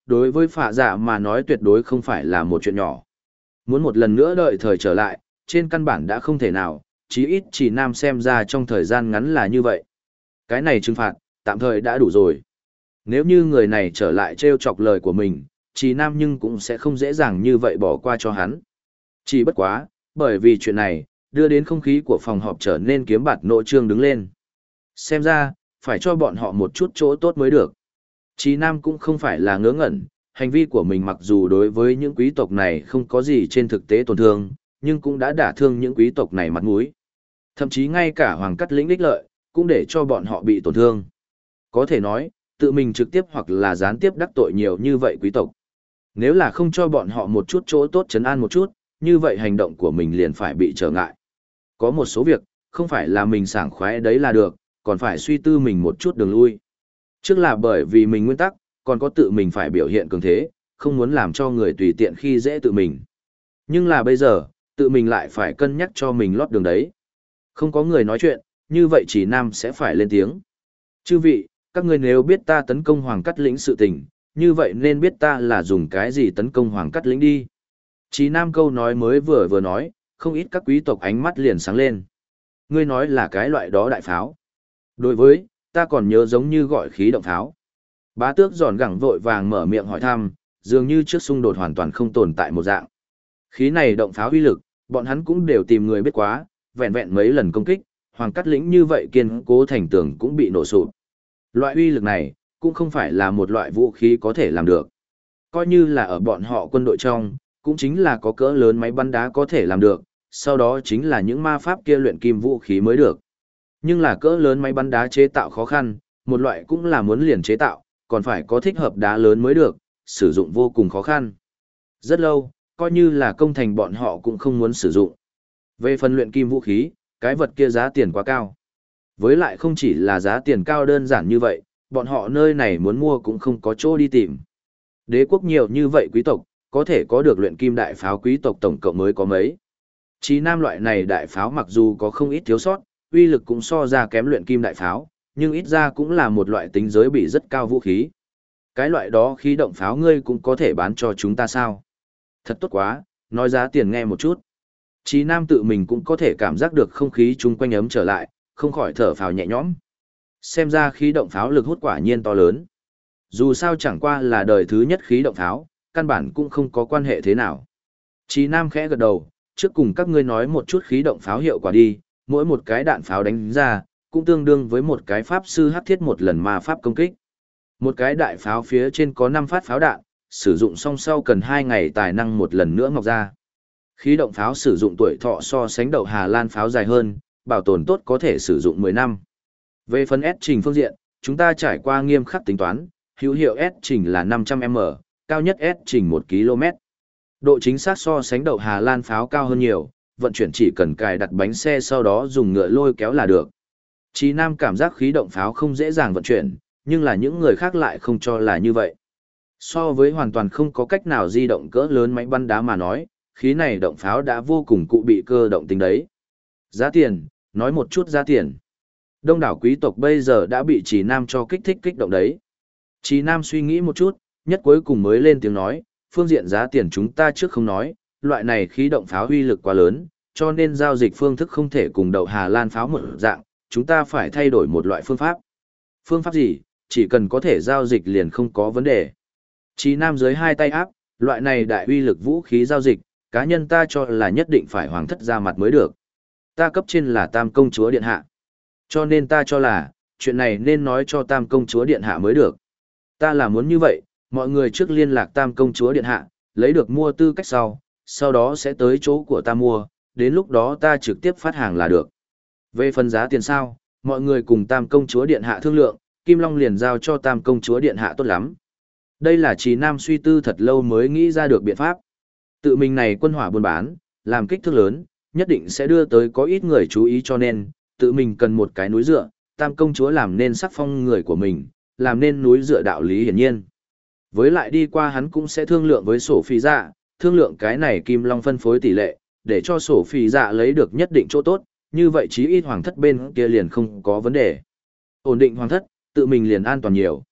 đối với phạ dạ mà nói tuyệt đối không phải là một chuyện nhỏ. Muốn một lần nữa đợi thời trở lại, trên căn bản đã không thể nào, chí ít chỉ Nam xem ra trong thời gian ngắn là như vậy. Cái này trừng phạt, tạm thời đã đủ rồi. Nếu như người này trở lại trêu chọc lời của mình, chỉ Nam nhưng cũng sẽ không dễ dàng như vậy bỏ qua cho hắn. Chỉ bất quá, bởi vì chuyện này, đưa đến không khí của phòng họp trở nên kiếm bạt nội trương đứng lên. Xem ra, phải cho bọn họ một chút chỗ tốt mới được. Chí Nam cũng không phải là ngớ ngẩn, hành vi của mình mặc dù đối với những quý tộc này không có gì trên thực tế tổn thương, nhưng cũng đã đả thương những quý tộc này mặt mũi. Thậm chí ngay cả hoàng cắt lĩnh đích lợi, cũng để cho bọn họ bị tổn thương. Có thể nói, tự mình trực tiếp hoặc là gián tiếp đắc tội nhiều như vậy quý tộc. Nếu là không cho bọn họ một chút chỗ tốt trấn an một chút, như vậy hành động của mình liền phải bị trở ngại. Có một số việc, không phải là mình sảng khoái đấy là được, còn phải suy tư mình một chút đường lui. Trước là bởi vì mình nguyên tắc, còn có tự mình phải biểu hiện cường thế, không muốn làm cho người tùy tiện khi dễ tự mình. Nhưng là bây giờ, tự mình lại phải cân nhắc cho mình lót đường đấy. Không có người nói chuyện, như vậy chỉ Nam sẽ phải lên tiếng. Chư vị, các ngươi nếu biết ta tấn công Hoàng Cắt Lĩnh sự tình, như vậy nên biết ta là dùng cái gì tấn công Hoàng Cắt Lĩnh đi. Chí Nam câu nói mới vừa nói, không ít các quý tộc ánh mắt liền sáng lên. Ngươi nói là cái loại đó đại pháo. Đối với, ta còn nhớ giống như gọi khí động pháo. Bá tước giòn gẳng vội vàng mở miệng hỏi thăm, dường như trước xung đột hoàn toàn không tồn tại một dạng. Khí này động pháo uy lực, bọn hắn cũng đều tìm người biết quá, vẹn vẹn mấy lần công kích, Hoàng Cắt Lĩnh như vậy kiên cố thành tường cũng bị nổ sụp. Loại uy lực này, cũng không phải là một loại vũ khí có thể làm được. Coi như là ở bọn họ quân đội trong, cũng chính là có cỡ lớn máy bắn đá có thể làm được, sau đó chính là những ma pháp kia luyện kim vũ khí mới được. Nhưng là cỡ lớn máy bắn đá chế tạo khó khăn, một loại cũng là muốn liền chế tạo, còn phải có thích hợp đá lớn mới được, sử dụng vô cùng khó khăn. Rất lâu, coi như là công thành bọn họ cũng không muốn sử dụng. Về phần luyện kim vũ khí, cái vật kia giá tiền quá cao. Với lại không chỉ là giá tiền cao đơn giản như vậy, bọn họ nơi này muốn mua cũng không có chỗ đi tìm. Đế quốc nhiều như vậy quý tộc, có thể có được luyện kim đại pháo quý tộc tổng cộng mới có mấy. Chí Nam loại này đại pháo mặc dù có không ít thiếu sót, uy lực cũng so ra kém luyện kim đại pháo, nhưng ít ra cũng là một loại tính giới bị rất cao vũ khí. Cái loại đó khí động pháo ngươi cũng có thể bán cho chúng ta sao? Thật tốt quá, nói giá tiền nghe một chút. Chí Nam tự mình cũng có thể cảm giác được không khí chung quanh ấm trở lại, không khỏi thở phào nhẹ nhõm. Xem ra khí động pháo lực hút quả nhiên to lớn. Dù sao chẳng qua là đời thứ nhất khí động pháo, căn bản cũng không có quan hệ thế nào. Chí Nam khẽ gật đầu, trước cùng các ngươi nói một chút khí động pháo hiệu quả đi, mỗi một cái đạn pháo đánh ra, cũng tương đương với một cái pháp sư hắc thiết một lần ma pháp công kích. Một cái đại pháo phía trên có 5 phát pháo đạn, sử dụng xong sau cần 2 ngày tài năng một lần nữa mọc ra. Khí động pháo sử dụng tuổi thọ so sánh đậu Hà Lan pháo dài hơn, bảo tồn tốt có thể sử dụng 10 năm. Về phần S trình phương diện, chúng ta trải qua nghiêm khắc tính toán, hữu hiệu S trình là 500m, cao nhất S trình 1 km. Độ chính xác so sánh đậu Hà Lan pháo cao hơn nhiều, vận chuyển chỉ cần cài đặt bánh xe sau đó dùng ngựa lôi kéo là được. Chí Nam cảm giác khí động pháo không dễ dàng vận chuyển, nhưng là những người khác lại không cho là như vậy. So với hoàn toàn không có cách nào di động cỡ lớn máy bắn đá mà nói, khí này động pháo đã vô cùng cụ bị cơ động tính đấy. Giá tiền, nói một chút giá tiền. Đông đảo quý tộc bây giờ đã bị Chí Nam cho kích động đấy. Chí Nam suy nghĩ một chút, nhất cuối cùng mới lên tiếng nói, phương diện giá tiền chúng ta trước không nói, loại này khí động pháo uy lực quá lớn, cho nên giao dịch phương thức không thể cùng đậu Hà Lan pháo một dạng, chúng ta phải thay đổi một loại phương pháp. Phương pháp gì, chỉ cần có thể giao dịch liền không có vấn đề. Chí Nam dưới hai tay áp, loại này đại uy lực vũ khí giao dịch, cá nhân ta cho là nhất định phải hoàng thất ra mặt mới được. Ta cấp trên là Tam công chúa điện hạ. Cho nên ta cho là, chuyện này nên nói cho Tam công chúa điện hạ mới được. Ta là muốn như vậy, mọi người trước liên lạc Tam công chúa điện hạ, lấy được mua tư cách sau đó sẽ tới chỗ của ta mua, đến lúc đó ta trực tiếp phát hàng là được. Về phần giá tiền sao, mọi người cùng Tam công chúa điện hạ thương lượng, Kim Long liền giao cho Tam công chúa điện hạ tốt lắm. Đây là Chí Nam suy tư thật lâu mới nghĩ ra được biện pháp. Tự mình này quân hỏa buôn bán, làm kích thước lớn, nhất định sẽ đưa tới có ít người chú ý cho nên, tự mình cần một cái núi dựa, Tam công chúa làm nên sắc phong người của mình, làm nên núi dựa đạo lý hiển nhiên. Với lại đi qua hắn cũng sẽ thương lượng với sổ phi dạ, thương lượng cái này Kim Long phân phối tỷ lệ, để cho sổ phi dạ lấy được nhất định chỗ tốt, như vậy chí ít hoàng thất bên kia liền không có vấn đề. Ổn định hoàng thất, tự mình liền an toàn nhiều.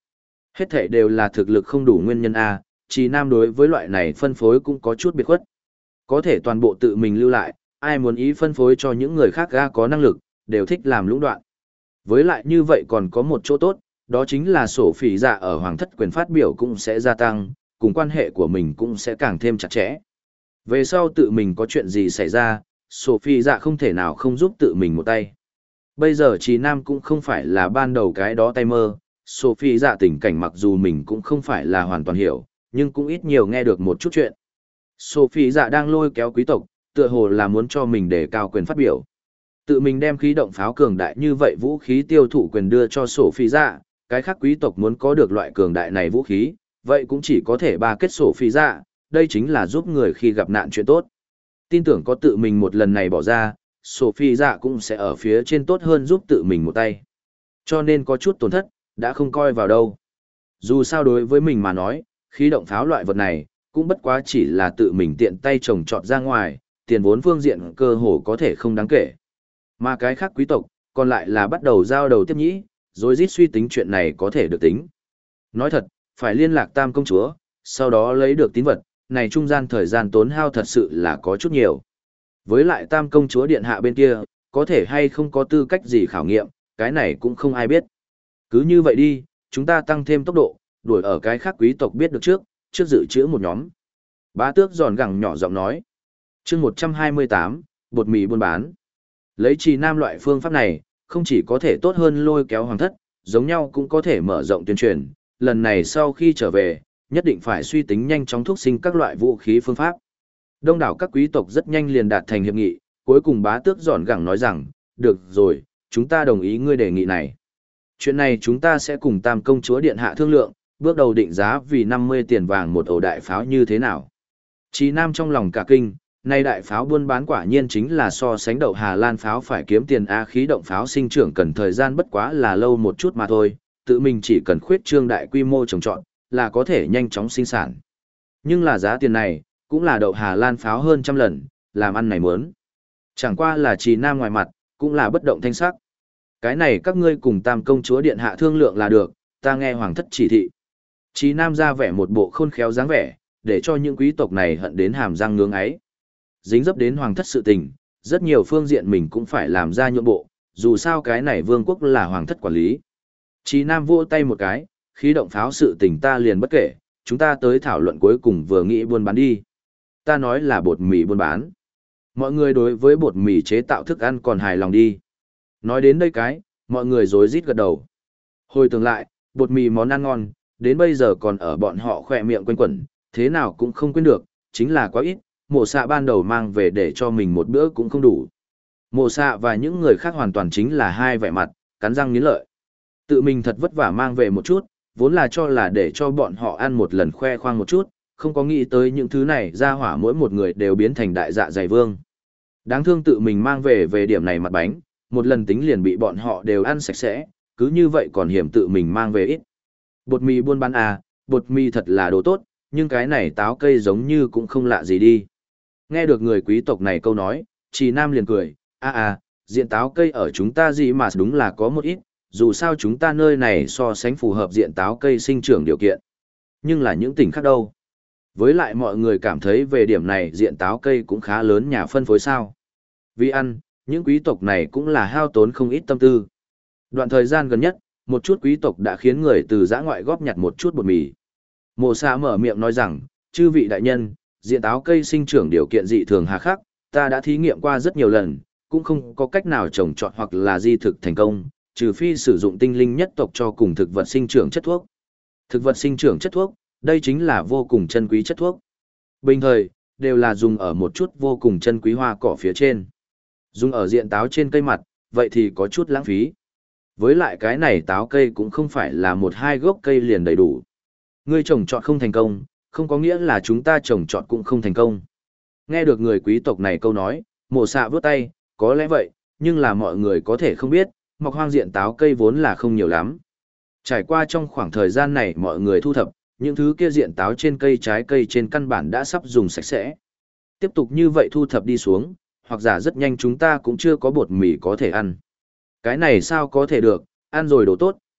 Hết thảy đều là thực lực không đủ nguyên nhân A, Trì Nam đối với loại này phân phối cũng có chút biệt khuất. Có thể toàn bộ tự mình lưu lại, ai muốn ý phân phối cho những người khác ga có năng lực, đều thích làm lũng đoạn. Với lại như vậy còn có một chỗ tốt, đó chính là sổ phỉ dạ ở hoàng thất quyền phát biểu cũng sẽ gia tăng, cùng quan hệ của mình cũng sẽ càng thêm chặt chẽ. Về sau tự mình có chuyện gì xảy ra, sổ phỉ dạ không thể nào không giúp tự mình một tay. Bây giờ Trì Nam cũng không phải là ban đầu cái đó tay mơ, sổ phỉ dạ tình cảnh mặc dù mình cũng không phải là hoàn toàn hiểu, nhưng cũng ít nhiều nghe được một chút chuyện. Sophie dạ đang lôi kéo quý tộc, tựa hồ là muốn cho mình đề cao quyền phát biểu. Tự mình đem khí động pháo cường đại như vậy vũ khí tiêu thụ quyền đưa cho Sophie dạ, cái khác quý tộc muốn có được loại cường đại này vũ khí, vậy cũng chỉ có thể ba kết Sophie dạ, đây chính là giúp người khi gặp nạn chuyện tốt. Tin tưởng có tự mình một lần này bỏ ra, Sophie dạ cũng sẽ ở phía trên tốt hơn giúp tự mình một tay. Cho nên có chút tổn thất, đã không coi vào đâu. Dù sao đối với mình mà nói, khí động pháo loại vật này, cũng bất quá chỉ là tự mình tiện tay trồng trọt ra ngoài, tiền vốn phương diện cơ hồ có thể không đáng kể. Mà cái khác quý tộc, còn lại là bắt đầu giao đầu tiếp nhĩ, rồi rít suy tính chuyện này có thể được tính. Nói thật, phải liên lạc tam công chúa, sau đó lấy được tín vật, này trung gian thời gian tốn hao thật sự là có chút nhiều. Với lại tam công chúa điện hạ bên kia, có thể hay không có tư cách gì khảo nghiệm, cái này cũng không ai biết. Cứ như vậy đi, chúng ta tăng thêm tốc độ, đuổi ở cái khác quý tộc biết được trước dự trữ một nhóm. Bá tước giòn gẳng nhỏ giọng nói. chương 128, bột mì buôn bán. Lấy Trì Nam loại phương pháp này, không chỉ có thể tốt hơn lôi kéo hoàng thất, giống nhau cũng có thể mở rộng tuyên truyền. Lần này sau khi trở về, nhất định phải suy tính nhanh chóng thúc sinh các loại vũ khí phương pháp. Đông đảo các quý tộc rất nhanh liền đạt thành hiệp nghị, cuối cùng bá tước giòn gẳng nói rằng, được rồi, chúng ta đồng ý ngươi đề nghị này. Chuyện này chúng ta sẽ cùng tam công chúa điện hạ thương lượng, bước đầu định giá vì 50 tiền vàng một ổ đại pháo như thế nào. Trì Nam trong lòng cả kinh, nay đại pháo buôn bán quả nhiên chính là so sánh đậu Hà Lan pháo phải kiếm tiền A, khí động pháo sinh trưởng cần thời gian bất quá là lâu một chút mà thôi, tự mình chỉ cần khuyết trương đại quy mô trồng trọt, là có thể nhanh chóng sinh sản. Nhưng là giá tiền này, cũng là đậu Hà Lan pháo hơn trăm lần, làm ăn này muốn. Chẳng qua là Trì Nam ngoài mặt, cũng là bất động thanh sắc. Cái này các ngươi cùng tam công chúa điện hạ thương lượng là được, ta nghe hoàng thất chỉ thị. Trì Nam ra vẻ một bộ khôn khéo dáng vẻ, để cho những quý tộc này hận đến hàm răng ngưỡng ấy. Dính dấp đến hoàng thất sự tình, rất nhiều phương diện mình cũng phải làm ra nhượng bộ, dù sao cái này vương quốc là hoàng thất quản lý. Trì Nam vỗ tay một cái, khí động pháo sự tình ta liền bất kể, chúng ta tới thảo luận cuối cùng vừa nghĩ buôn bán đi. Ta nói là bột mì buôn bán. Mọi người đối với bột mì chế tạo thức ăn còn hài lòng đi. Nói đến đây cái, mọi người rối rít gật đầu. Hồi tưởng lại, bột mì món ăn ngon, đến bây giờ còn ở bọn họ khỏe miệng quanh quẩn, thế nào cũng không quên được, chính là quá ít, mộ xạ ban đầu mang về để cho mình một bữa cũng không đủ. Mộ xạ và những người khác hoàn toàn chính là hai vẻ mặt, cắn răng nghiến lợi. Tự mình thật vất vả mang về một chút, vốn là cho là để cho bọn họ ăn một lần khoe khoang một chút, không có nghĩ tới những thứ này ra hỏa mỗi một người đều biến thành đại dạ dày vương. Đáng thương tự mình mang về điểm này mặt bánh, một lần tính liền bị bọn họ đều ăn sạch sẽ, cứ như vậy còn hiểm tự mình mang về ít. Bột mì buôn bán à, bột mì thật là đồ tốt, nhưng cái này táo cây giống như cũng không lạ gì đi. Nghe được người quý tộc này câu nói, Trì Nam liền cười, diện táo cây ở chúng ta gì mà đúng là có một ít, dù sao chúng ta nơi này so sánh phù hợp diện táo cây sinh trưởng điều kiện. Nhưng là những tỉnh khác đâu. Với lại mọi người cảm thấy về điểm này diện táo cây cũng khá lớn nhà phân phối sao. Vì ăn, những quý tộc này cũng là hao tốn không ít tâm tư. Đoạn thời gian gần nhất, một chút quý tộc đã khiến người từ giã ngoại góp nhặt một chút bột mì. Mộ Sa mở miệng nói rằng, chư vị đại nhân, diện táo cây sinh trưởng điều kiện dị thường hà khắc, ta đã thí nghiệm qua rất nhiều lần, cũng không có cách nào trồng trọt hoặc là di thực thành công, trừ phi sử dụng tinh linh nhất tộc cho cùng thực vật sinh trưởng chất thuốc. Thực vật sinh trưởng chất thuốc, đây chính là vô cùng chân quý chất thuốc. Bình thời, đều là dùng ở một chút vô cùng chân quý hoa cỏ phía trên. Dùng ở diện táo trên cây mặt, vậy thì có chút lãng phí. Với lại cái này táo cây cũng không phải là một hai gốc cây liền đầy đủ. Ngươi trồng trọt không thành công, không có nghĩa là chúng ta trồng trọt cũng không thành công. Nghe được người quý tộc này câu nói, Mộ Xạ vướt tay, có lẽ vậy, nhưng là mọi người có thể không biết, mọc hoang diện táo cây vốn là không nhiều lắm. Trải qua trong khoảng thời gian này mọi người thu thập, những thứ kia diện táo trên cây trái cây trên căn bản đã sắp dùng sạch sẽ. Tiếp tục như vậy thu thập đi xuống, hoặc giả rất nhanh chúng ta cũng chưa có bột mì có thể ăn. Cái này sao có thể được, ăn rồi đồ tốt,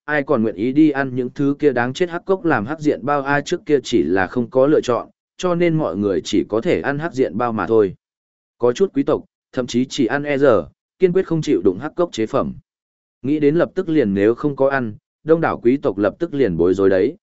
ai còn nguyện ý đi ăn những thứ kia đáng chết hắc cốc làm hắc diện bao ai trước kia chỉ là không có lựa chọn, cho nên mọi người chỉ có thể ăn hắc diện bao mà thôi. Có chút quý tộc, thậm chí chỉ ăn giờ, kiên quyết không chịu đụng hắc cốc chế phẩm. Nghĩ đến lập tức liền nếu không có ăn, đông đảo quý tộc lập tức liền bối rối đấy.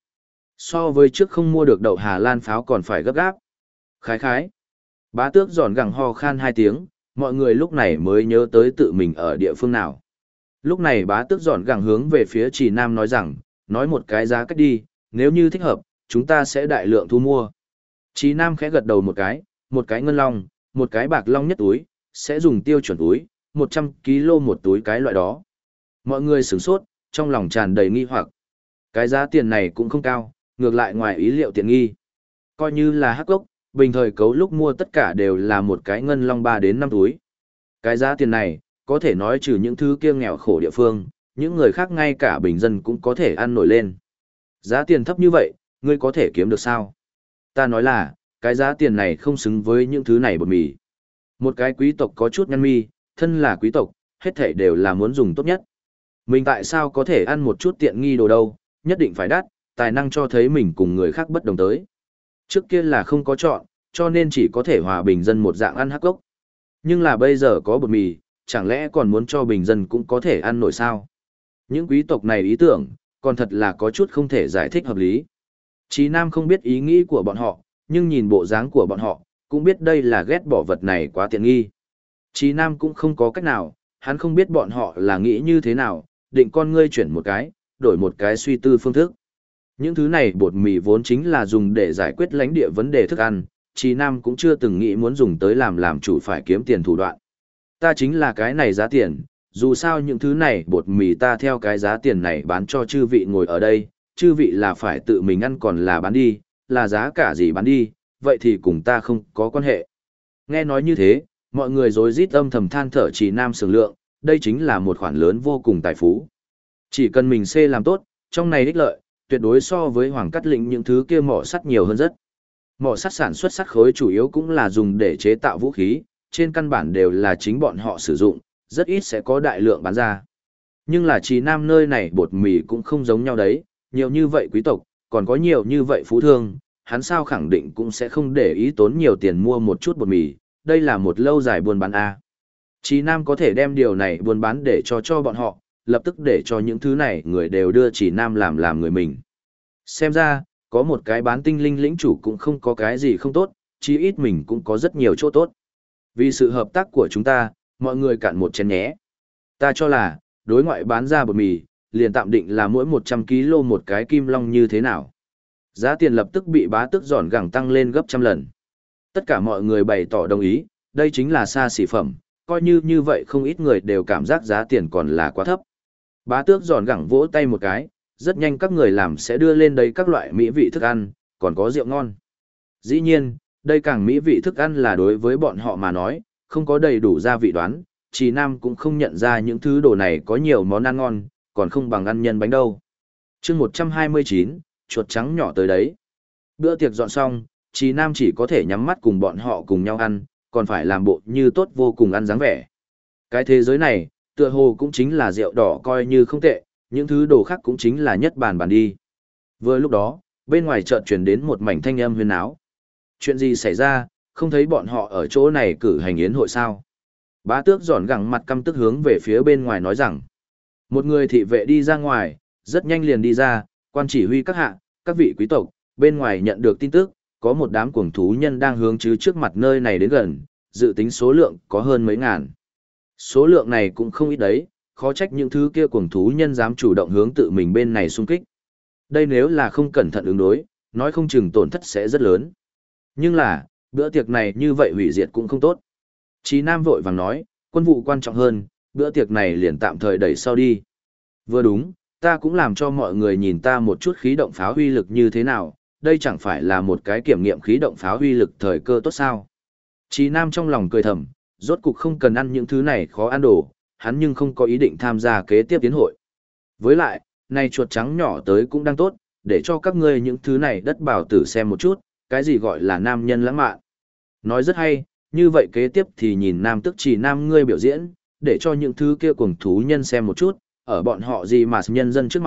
So với trước không mua được đậu Hà Lan pháo còn phải gấp gáp. Khái khái. Bá tước giòn gẳng ho khan 2 tiếng, mọi người lúc này mới nhớ tới tự mình ở địa phương nào. Lúc này bá tước giòn gẳng hướng về phía Trì Nam nói rằng, nói một cái giá cách đi, nếu như thích hợp, chúng ta sẽ đại lượng thu mua. Trì Nam khẽ gật đầu một cái ngân long, một cái bạc long nhất túi, sẽ dùng tiêu chuẩn túi, 100 kg một túi cái loại đó. Mọi người sửng sốt, trong lòng tràn đầy nghi hoặc. Cái giá tiền này cũng không cao, ngược lại ngoài ý liệu tiện nghi. Coi như là hắc gốc, bình thời cấu lúc mua tất cả đều là một cái ngân long 3 đến 5 túi. Cái giá tiền này, có thể nói trừ những thứ kia nghèo khổ địa phương, những người khác ngay cả bình dân cũng có thể ăn nổi lên. Giá tiền thấp như vậy, ngươi có thể kiếm được sao? Ta nói là, cái giá tiền này không xứng với những thứ này bột mì. Một cái quý tộc có chút nhăn mi, thân là quý tộc, hết thảy đều là muốn dùng tốt nhất. Mình tại sao có thể ăn một chút tiện nghi đồ đâu, nhất định phải đắt, tài năng cho thấy mình cùng người khác bất đồng tới. Trước kia là không có chọn, cho nên chỉ có thể hòa bình dân một dạng ăn hắc gốc. Nhưng là bây giờ có bột mì, chẳng lẽ còn muốn cho bình dân cũng có thể ăn nổi sao? Những quý tộc này ý tưởng, còn thật là có chút không thể giải thích hợp lý. Chí Nam không biết ý nghĩ của bọn họ, nhưng nhìn bộ dáng của bọn họ, cũng biết đây là ghét bỏ vật này quá tiện nghi. Chí Nam cũng không có cách nào, hắn không biết bọn họ là nghĩ như thế nào, định con ngươi chuyển một cái, đổi một cái suy tư phương thức. Những thứ này bột mì vốn chính là dùng để giải quyết lãnh địa vấn đề thức ăn, Chí Nam cũng chưa từng nghĩ muốn dùng tới làm chủ phải kiếm tiền thủ đoạn. Ta chính là cái này giá tiền, dù sao những thứ này bột mì ta theo cái giá tiền này bán cho chư vị ngồi ở đây, chư vị là phải tự mình ăn còn là bán đi, là giá cả gì bán đi, vậy thì cùng ta không có quan hệ. Nghe nói như thế, mọi người rối rít âm thầm than thở Chí Nam sường lượng, đây chính là một khoản lớn vô cùng tài phú. Chỉ cần mình làm tốt, trong này ích lợi, tuyệt đối so với Hoàng Cát Lĩnh những thứ kia mỏ sắt nhiều hơn rất. Mỏ sắt sản xuất sắt khối chủ yếu cũng là dùng để chế tạo vũ khí, trên căn bản đều là chính bọn họ sử dụng, rất ít sẽ có đại lượng bán ra. Nhưng là Chí Nam nơi này bột mì cũng không giống nhau đấy, nhiều như vậy quý tộc, còn có nhiều như vậy phú thương, hắn sao khẳng định cũng sẽ không để ý tốn nhiều tiền mua một chút bột mì, đây là một lâu dài buôn bán A. Chí Nam có thể đem điều này buôn bán để cho bọn họ, lập tức để cho những thứ này người đều đưa Chí Nam làm người mình. Xem ra, có một cái bán tinh linh lĩnh chủ cũng không có cái gì không tốt, chí ít mình cũng có rất nhiều chỗ tốt. Vì sự hợp tác của chúng ta, mọi người cạn một chén nhé. Ta cho là, đối ngoại bán ra bột mì, liền tạm định là mỗi 100 kg một cái kim long như thế nào. Giá tiền lập tức bị bá tước giòn gẳng tăng lên gấp trăm lần. Tất cả mọi người bày tỏ đồng ý, đây chính là xa xỉ phẩm, coi như vậy không ít người đều cảm giác giá tiền còn là quá thấp. Bá tước giòn gẳng vỗ tay một cái, rất nhanh các người làm sẽ đưa lên đây các loại mỹ vị thức ăn, còn có rượu ngon. Dĩ nhiên, đây càng mỹ vị thức ăn là đối với bọn họ mà nói, không có đầy đủ gia vị đoán, Chí Nam cũng không nhận ra những thứ đồ này có nhiều món ăn ngon, còn không bằng ăn nhân bánh đâu. chương 129, chuột trắng nhỏ tới đấy. Bữa tiệc dọn xong, Chí Nam chỉ có thể nhắm mắt cùng bọn họ cùng nhau ăn, còn phải làm bộ như tốt vô cùng ăn dáng vẻ. Cái thế giới này, tựa hồ cũng chính là rượu đỏ coi như không tệ, những thứ đồ khác cũng chính là nhất bàn đi. Vừa lúc đó, bên ngoài chợt truyền đến một mảnh thanh âm huyên áo. Chuyện gì xảy ra, không thấy bọn họ ở chỗ này cử hành yến hội sao? Bá tước giòn gẳng mặt căm tức hướng về phía bên ngoài nói rằng. Một người thị vệ đi ra ngoài, rất nhanh liền đi ra, quan chỉ huy các hạ, các vị quý tộc, bên ngoài nhận được tin tức, có một đám cuồng thú nhân đang hướng trước mặt nơi này đến gần, dự tính số lượng có hơn mấy ngàn. Số lượng này cũng không ít đấy, khó trách những thứ kia cuồng thú nhân dám chủ động hướng tự mình bên này xung kích. Đây nếu là không cẩn thận ứng đối, nói không chừng tổn thất sẽ rất lớn. Nhưng là, bữa tiệc này như vậy hủy diệt cũng không tốt. Chí Nam vội vàng nói, quân vụ quan trọng hơn, bữa tiệc này liền tạm thời đẩy sau đi. Vừa đúng, ta cũng làm cho mọi người nhìn ta một chút khí động pháo huy lực như thế nào, đây chẳng phải là một cái kiểm nghiệm khí động pháo huy lực thời cơ tốt sao. Chí Nam trong lòng cười thầm, rốt cục không cần ăn những thứ này khó ăn đồ, hắn nhưng không có ý định tham gia kế tiếp tiến hội. Với lại, này chuột trắng nhỏ tới cũng đang tốt, để cho các ngươi những thứ này đất bảo tử xem một chút, cái gì gọi là nam nhân lãng mạn. Nói rất hay, như vậy kế tiếp thì nhìn nam tức chỉ nam ngươi biểu diễn, để cho những thứ kia cuồng thú nhân xem một chút, ở bọn họ gì mà nhân dân trước mặt,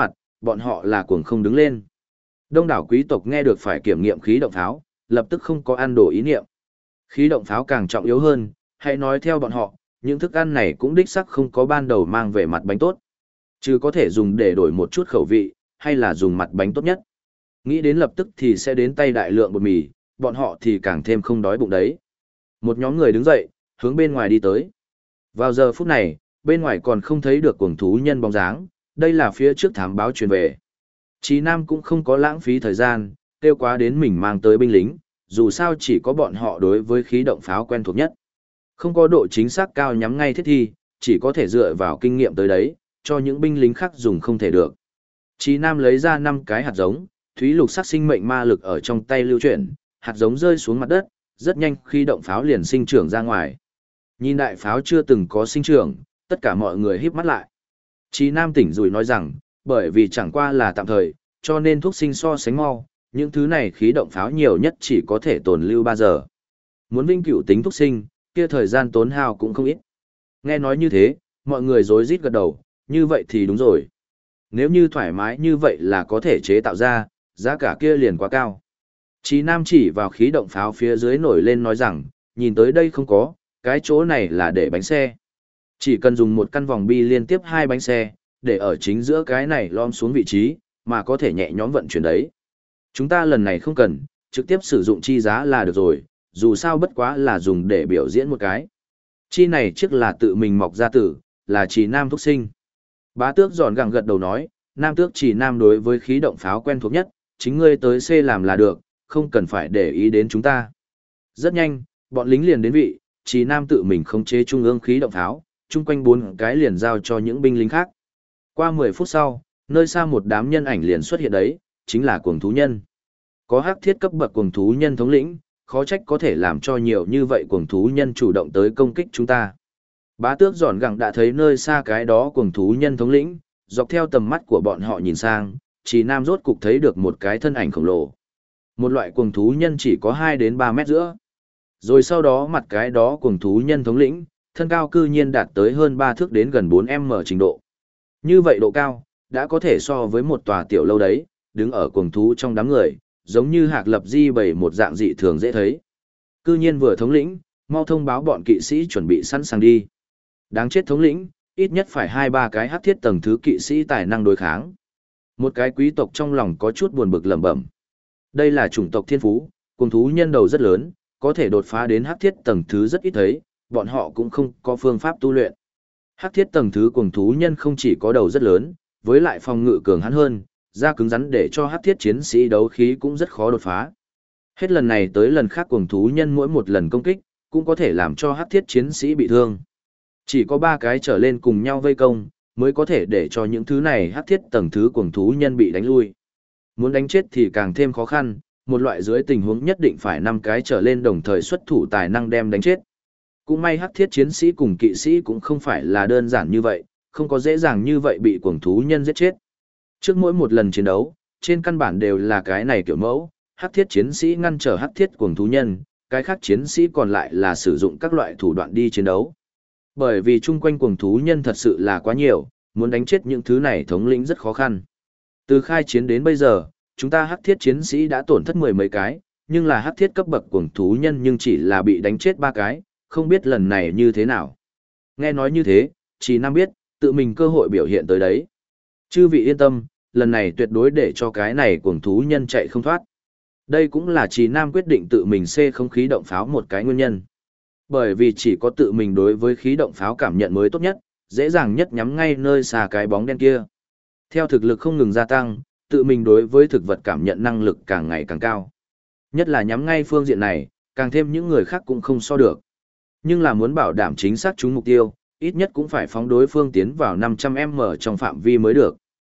bọn họ là cuồng không đứng lên. Đông đảo quý tộc nghe được phải kiểm nghiệm khí động pháo, lập tức không có ăn đồ ý niệm. Khí động pháo càng trọng yếu hơn, hãy nói theo bọn họ, những thức ăn này cũng đích sắc không có ban đầu mang về mặt bánh tốt. Chứ có thể dùng để đổi một chút khẩu vị, hay là dùng mặt bánh tốt nhất. Nghĩ đến lập tức thì sẽ đến tay đại lượng bột mì, bọn họ thì càng thêm không đói bụng đấy. Một nhóm người đứng dậy, hướng bên ngoài đi tới. Vào giờ phút này, bên ngoài còn không thấy được cuồng thú nhân bóng dáng, đây là phía trước thám báo truyền về. Chí Nam cũng không có lãng phí thời gian, kêu quá đến mình mang tới binh lính, dù sao chỉ có bọn họ đối với khí động pháo quen thuộc nhất. Không có độ chính xác cao nhắm ngay thiết thi, chỉ có thể dựa vào kinh nghiệm tới đấy, cho những binh lính khác dùng không thể được. Chí Nam lấy ra 5 cái hạt giống, thúy lục sắc sinh mệnh ma lực ở trong tay lưu chuyển, hạt giống rơi xuống mặt đất, rất nhanh khí động pháo liền sinh trưởng ra ngoài. Nhìn đại pháo chưa từng có sinh trưởng, tất cả mọi người híp mắt lại. Chí Nam tỉnh rủi nói rằng, bởi vì chẳng qua là tạm thời, cho nên thuốc sinh so sánh mau, những thứ này khí động pháo nhiều nhất chỉ có thể tồn lưu 3 giờ. Muốn vinh cửu tính thuốc sinh, kia thời gian tốn hao cũng không ít. Nghe nói như thế, mọi người rối rít gật đầu, như vậy thì đúng rồi. Nếu như thoải mái như vậy là có thể chế tạo ra, giá cả kia liền quá cao. Chí Nam chỉ vào khí động pháo phía dưới nổi lên nói rằng, nhìn tới đây không có, cái chỗ này là để bánh xe. Chỉ cần dùng một căn vòng bi liên tiếp 2 bánh xe, để ở chính giữa cái này lom xuống vị trí, mà có thể nhẹ nhõm vận chuyển đấy. Chúng ta lần này không cần, trực tiếp sử dụng chi giá là được rồi, dù sao bất quá là dùng để biểu diễn một cái. Chi này trước là tự mình mọc ra tử, là Chỉ Nam thúc sinh. Bá tước giòn gẳng gật đầu nói, Nam tước Chỉ Nam đối với khí động pháo quen thuộc nhất, chính ngươi tới C làm là được, không cần phải để ý đến chúng ta. Rất nhanh, bọn lính liền đến vị, Chỉ Nam tự mình khống chế trung ương khí động pháo, chung quanh 4 cái liền giao cho những binh lính khác. Qua 10 phút sau, nơi xa một đám nhân ảnh liền xuất hiện đấy, chính là cuồng thú nhân. Có hắc thiết cấp bậc cuồng thú nhân thống lĩnh, khó trách có thể làm cho nhiều như vậy cuồng thú nhân chủ động tới công kích chúng ta. Bá tước giòn gẳng đã thấy nơi xa cái đó cuồng thú nhân thống lĩnh, dọc theo tầm mắt của bọn họ nhìn sang, Chỉ Nam rốt cục thấy được một cái thân ảnh khổng lồ. Một loại cuồng thú nhân chỉ có 2 đến 3 mét giữa. Rồi sau đó mặt cái đó cuồng thú nhân thống lĩnh, thân cao cư nhiên đạt tới hơn 3 thước đến gần 4m trình độ. Như vậy độ cao, đã có thể so với một tòa tiểu lâu đấy, đứng ở cuồng thú trong đám người, giống như hạc lập di bầy một dạng dị thường dễ thấy. Cư nhiên vừa thống lĩnh, mau thông báo bọn kỵ sĩ chuẩn bị sẵn sàng đi. Đáng chết thống lĩnh, ít nhất phải 2-3 cái hắc thiết tầng thứ kỵ sĩ tài năng đối kháng. Một cái quý tộc trong lòng có chút buồn bực lẩm bẩm. Đây là chủng tộc thiên phú, cuồng thú nhân đầu rất lớn, có thể đột phá đến hắc thiết tầng thứ rất ít thấy, bọn họ cũng không có phương pháp tu luyện. Hắc thiết tầng thứ cuồng thú nhân không chỉ có đầu rất lớn, với lại phòng ngự cường hắn hơn, da cứng rắn để cho hắc thiết chiến sĩ đấu khí cũng rất khó đột phá. Hết lần này tới lần khác cuồng thú nhân mỗi một lần công kích, cũng có thể làm cho hắc thiết chiến sĩ bị thương. Chỉ có 3 cái trở lên cùng nhau vây công, mới có thể để cho những thứ này hắc thiết tầng thứ cuồng thú nhân bị đánh lui. Muốn đánh chết thì càng thêm khó khăn, một loại dưới tình huống nhất định phải 5 cái trở lên đồng thời xuất thủ tài năng đem đánh chết. Cũng may hắc thiết chiến sĩ cùng kỵ sĩ cũng không phải là đơn giản như vậy, không có dễ dàng như vậy bị cuồng thú nhân giết chết. Trước mỗi một lần chiến đấu, trên căn bản đều là cái này kiểu mẫu, hắc thiết chiến sĩ ngăn trở hắc thiết cuồng thú nhân, cái khác chiến sĩ còn lại là sử dụng các loại thủ đoạn đi chiến đấu. Bởi vì chung quanh cuồng thú nhân thật sự là quá nhiều, muốn đánh chết những thứ này thống lĩnh rất khó khăn. Từ khai chiến đến bây giờ, chúng ta hắc thiết chiến sĩ đã tổn thất 10 mấy cái, nhưng là hắc thiết cấp bậc cuồng thú nhân nhưng chỉ là bị đánh chết 3 cái, không biết lần này như thế nào. Nghe nói như thế, Chỉ Nam biết, tự mình cơ hội biểu hiện tới đấy. Chư vị yên tâm, lần này tuyệt đối để cho cái này cuồng thú nhân chạy không thoát. Đây cũng là Chỉ Nam quyết định tự mình xê không khí động pháo một cái nguyên nhân. Bởi vì chỉ có tự mình đối với khí động pháo cảm nhận mới tốt nhất, dễ dàng nhất nhắm ngay nơi xa cái bóng đen kia. Theo thực lực không ngừng gia tăng, tự mình đối với thực vật cảm nhận năng lực càng ngày càng cao. Nhất là nhắm ngay phương diện này, càng thêm những người khác cũng không so được. Nhưng là muốn bảo đảm chính xác trúng mục tiêu, ít nhất cũng phải phóng đối phương tiến vào 500m trong phạm vi mới được.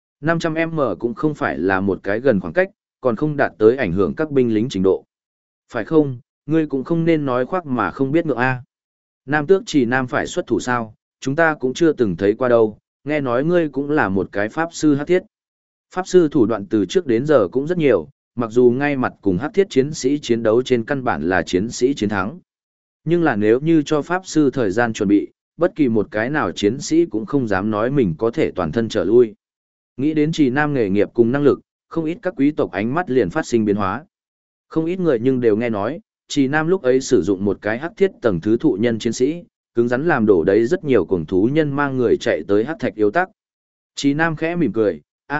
500m cũng không phải là một cái gần khoảng cách, còn không đạt tới ảnh hưởng các binh lính trình độ. Phải không, ngươi cũng không nên nói khoác mà không biết ngượng a. Nam tước Chỉ Nam phải xuất thủ sao, chúng ta cũng chưa từng thấy qua đâu, nghe nói ngươi cũng là một cái pháp sư hắc thiết. Pháp sư thủ đoạn từ trước đến giờ cũng rất nhiều, mặc dù ngay mặt cùng hắc thiết chiến sĩ chiến đấu trên căn bản là chiến sĩ chiến thắng. Nhưng là nếu như cho pháp sư thời gian chuẩn bị, bất kỳ một cái nào chiến sĩ cũng không dám nói mình có thể toàn thân trở lui. Nghĩ đến Trì Nam nghề nghiệp cùng năng lực, không ít các quý tộc ánh mắt liền phát sinh biến hóa. Không ít người nhưng đều nghe nói, Trì Nam lúc ấy sử dụng một cái hắc thiết tầng thứ thụ nhân chiến sĩ, cứng rắn làm đổ đấy rất nhiều cuồng thú nhân mang người chạy tới hắc thạch yếu tắc. Trì Nam khẽ mỉm cười,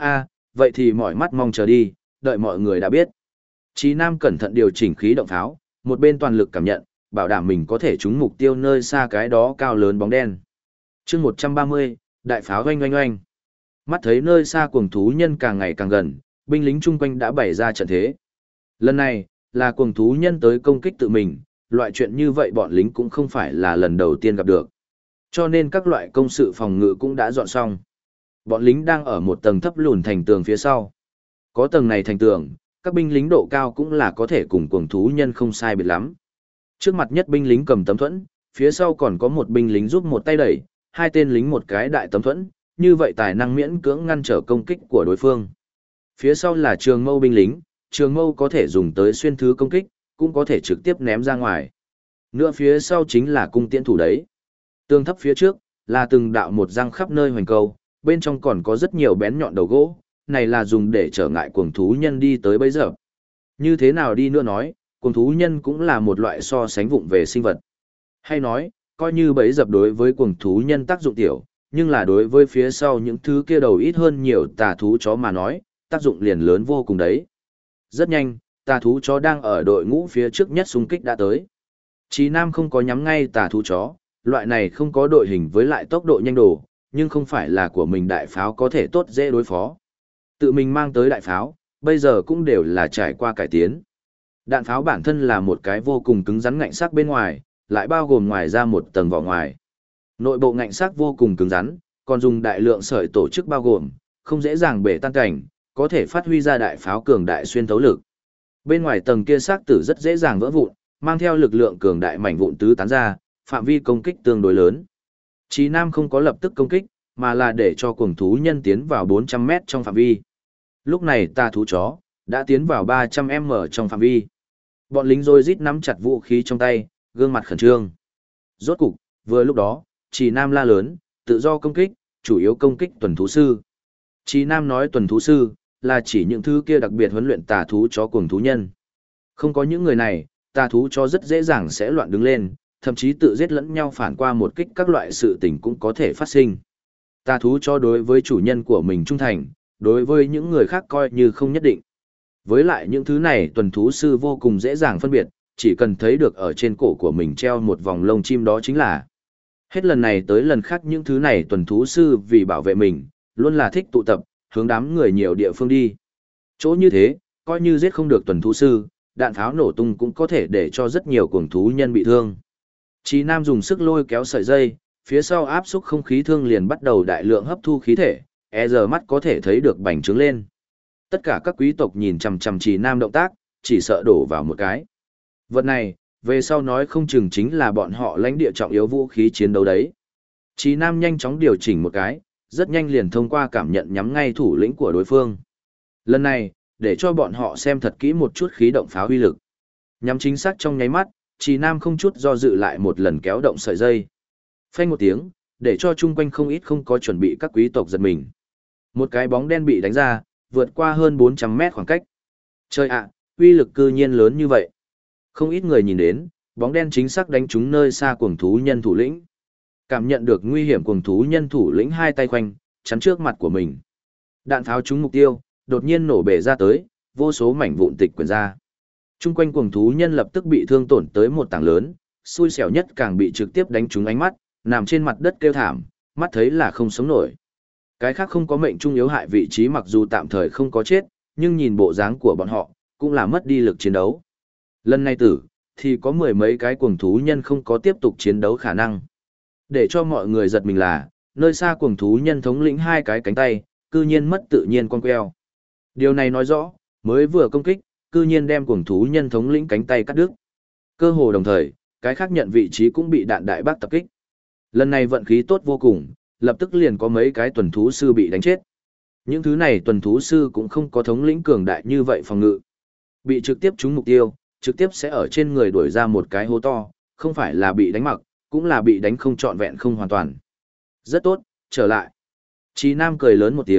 vậy thì mỏi mắt mong chờ đi, đợi mọi người đã biết. Trì Nam cẩn thận điều chỉnh khí động pháo, một bên toàn lực cảm nhận, bảo đảm mình có thể trúng mục tiêu nơi xa cái đó cao lớn bóng đen. chương 130, đại pháo oanh oanh oanh. Mắt thấy nơi xa cuồng thú nhân càng ngày càng gần, binh lính chung quanh đã bày ra trận thế. Lần này, là cuồng thú nhân tới công kích tự mình, loại chuyện như vậy bọn lính cũng không phải là lần đầu tiên gặp được. Cho nên các loại công sự phòng ngự cũng đã dọn xong. Bọn lính đang ở một tầng thấp lùn thành tường phía sau. Có tầng này thành tường, các binh lính độ cao cũng là có thể cùng cuồng thú nhân không sai biệt lắm. Trước mặt nhất binh lính cầm tấm thuẫn, phía sau còn có một binh lính giúp một tay đẩy, hai tên lính một cái đại tấm thuẫn, như vậy tài năng miễn cưỡng ngăn trở công kích của đối phương. Phía sau là trường mâu binh lính, trường mâu có thể dùng tới xuyên thứ công kích, cũng có thể trực tiếp ném ra ngoài. Nữa phía sau chính là cung tiễn thủ đấy. Tường thấp phía trước, là từng đạo một răng khắp nơi hoành câu, bên trong còn có rất nhiều bén nhọn đầu gỗ, này là dùng để trở ngại cuồng thú nhân đi tới bấy giờ. Như thế nào đi nữa nói, cuồng thú nhân cũng là một loại so sánh vụng về sinh vật. Hay nói, coi như bấy dập đối với cuồng thú nhân tác dụng tiểu, nhưng là đối với phía sau những thứ kia đầu ít hơn nhiều tà thú chó mà nói, tác dụng liền lớn vô cùng đấy. Rất nhanh, tà thú chó đang ở đội ngũ phía trước nhất xung kích đã tới. Chí Nam không có nhắm ngay tà thú chó, loại này không có đội hình với lại tốc độ nhanh đồ, nhưng không phải là của mình đại pháo có thể tốt dễ đối phó. Tự mình mang tới đại pháo, bây giờ cũng đều là trải qua cải tiến. Đạn pháo bản thân là một cái vô cùng cứng rắn ngạnh sắc bên ngoài, lại bao gồm ngoài ra một tầng vỏ ngoài. Nội bộ ngạnh sắc vô cùng cứng rắn, còn dùng đại lượng sợi tổ chức bao gồm, không dễ dàng bể tan cảnh, có thể phát huy ra đại pháo cường đại xuyên thấu lực. Bên ngoài tầng kia xác tử rất dễ dàng vỡ vụn, mang theo lực lượng cường đại mảnh vụn tứ tán ra, phạm vi công kích tương đối lớn. Chí Nam không có lập tức công kích, mà là để cho cuồng thú nhân tiến vào 400 mét trong phạm vi. Lúc này tà thú chó đã tiến vào 300m trong phạm vi. Bọn lính rồi rít nắm chặt vũ khí trong tay, gương mặt khẩn trương. Rốt cục, vừa lúc đó, Chí Nam la lớn, tự do công kích, chủ yếu công kích tuần thú sư. Chí Nam nói tuần thú sư, là chỉ những thứ kia đặc biệt huấn luyện tà thú chó cuồng thú nhân. Không có những người này, tà thú chó rất dễ dàng sẽ loạn đứng lên, thậm chí tự giết lẫn nhau phản qua một kích các loại sự tình cũng có thể phát sinh. Tà thú chó đối với chủ nhân của mình trung thành, đối với những người khác coi như không nhất định. Với lại những thứ này tuần thú sư vô cùng dễ dàng phân biệt, chỉ cần thấy được ở trên cổ của mình treo một vòng lông chim đó chính là. Hết lần này tới lần khác những thứ này tuần thú sư vì bảo vệ mình, luôn là thích tụ tập, hướng đám người nhiều địa phương đi. Chỗ như thế, coi như giết không được tuần thú sư, đạn pháo nổ tung cũng có thể để cho rất nhiều cuồng thú nhân bị thương. Chí Nam dùng sức lôi kéo sợi dây, phía sau áp xúc không khí thương liền bắt đầu đại lượng hấp thu khí thể, giờ mắt có thể thấy được bành trướng lên. Tất cả các quý tộc nhìn chằm chằm Chí Nam động tác, chỉ sợ đổ vào một cái. Vật này, về sau nói không chừng chính là bọn họ lãnh địa trọng yếu vũ khí chiến đấu đấy. Chí Nam nhanh chóng điều chỉnh một cái, rất nhanh liền thông qua cảm nhận nhắm ngay thủ lĩnh của đối phương. Lần này, để cho bọn họ xem thật kỹ một chút khí động pháo uy lực. Nhắm chính xác trong nháy mắt, Chí Nam không chút do dự lại một lần kéo động sợi dây. Phanh một tiếng, để cho chung quanh không ít không có chuẩn bị các quý tộc giật mình. Một cái bóng đen bị đánh ra, vượt qua hơn 400 mét khoảng cách. Trời ạ, uy lực cư nhiên lớn như vậy. Không ít người nhìn đến, bóng đen chính xác đánh trúng nơi xa cuồng thú nhân thủ lĩnh. Cảm nhận được nguy hiểm cuồng thú nhân thủ lĩnh hai tay khoanh, chắn trước mặt của mình. Đạn pháo trúng mục tiêu, đột nhiên nổ bể ra tới, vô số mảnh vụn tịch quyển ra. Trung quanh cuồng thú nhân lập tức bị thương tổn tới một tảng lớn, xui xẻo nhất càng bị trực tiếp đánh trúng ánh mắt, nằm trên mặt đất kêu thảm, mắt thấy là không sống nổi. Cái khác không có mệnh trung yếu hại vị trí mặc dù tạm thời không có chết, nhưng nhìn bộ dáng của bọn họ, cũng là mất đi lực chiến đấu. Lần này tử, thì có mười mấy cái cuồng thú nhân không có tiếp tục chiến đấu khả năng. Để cho mọi người giật mình là, nơi xa cuồng thú nhân thống lĩnh hai cái cánh tay, cư nhiên mất tự nhiên con queo. Điều này nói rõ, mới vừa công kích, cư nhiên đem cuồng thú nhân thống lĩnh cánh tay cắt đứt. Cơ hồ đồng thời, cái khác nhận vị trí cũng bị đạn đại bác tập kích. Lần này vận khí tốt vô cùng, lập tức liền có mấy cái tuần thú sư bị đánh chết. Những thứ này tuần thú sư cũng không có thống lĩnh cường đại như vậy phòng ngự. Bị trực tiếp trúng mục tiêu, trực tiếp sẽ ở trên người đuổi ra một cái hố to, không phải là bị đánh mặc, cũng là bị đánh không trọn vẹn không hoàn toàn. Rất tốt, trở lại. Chí Nam cười lớn một tiếng,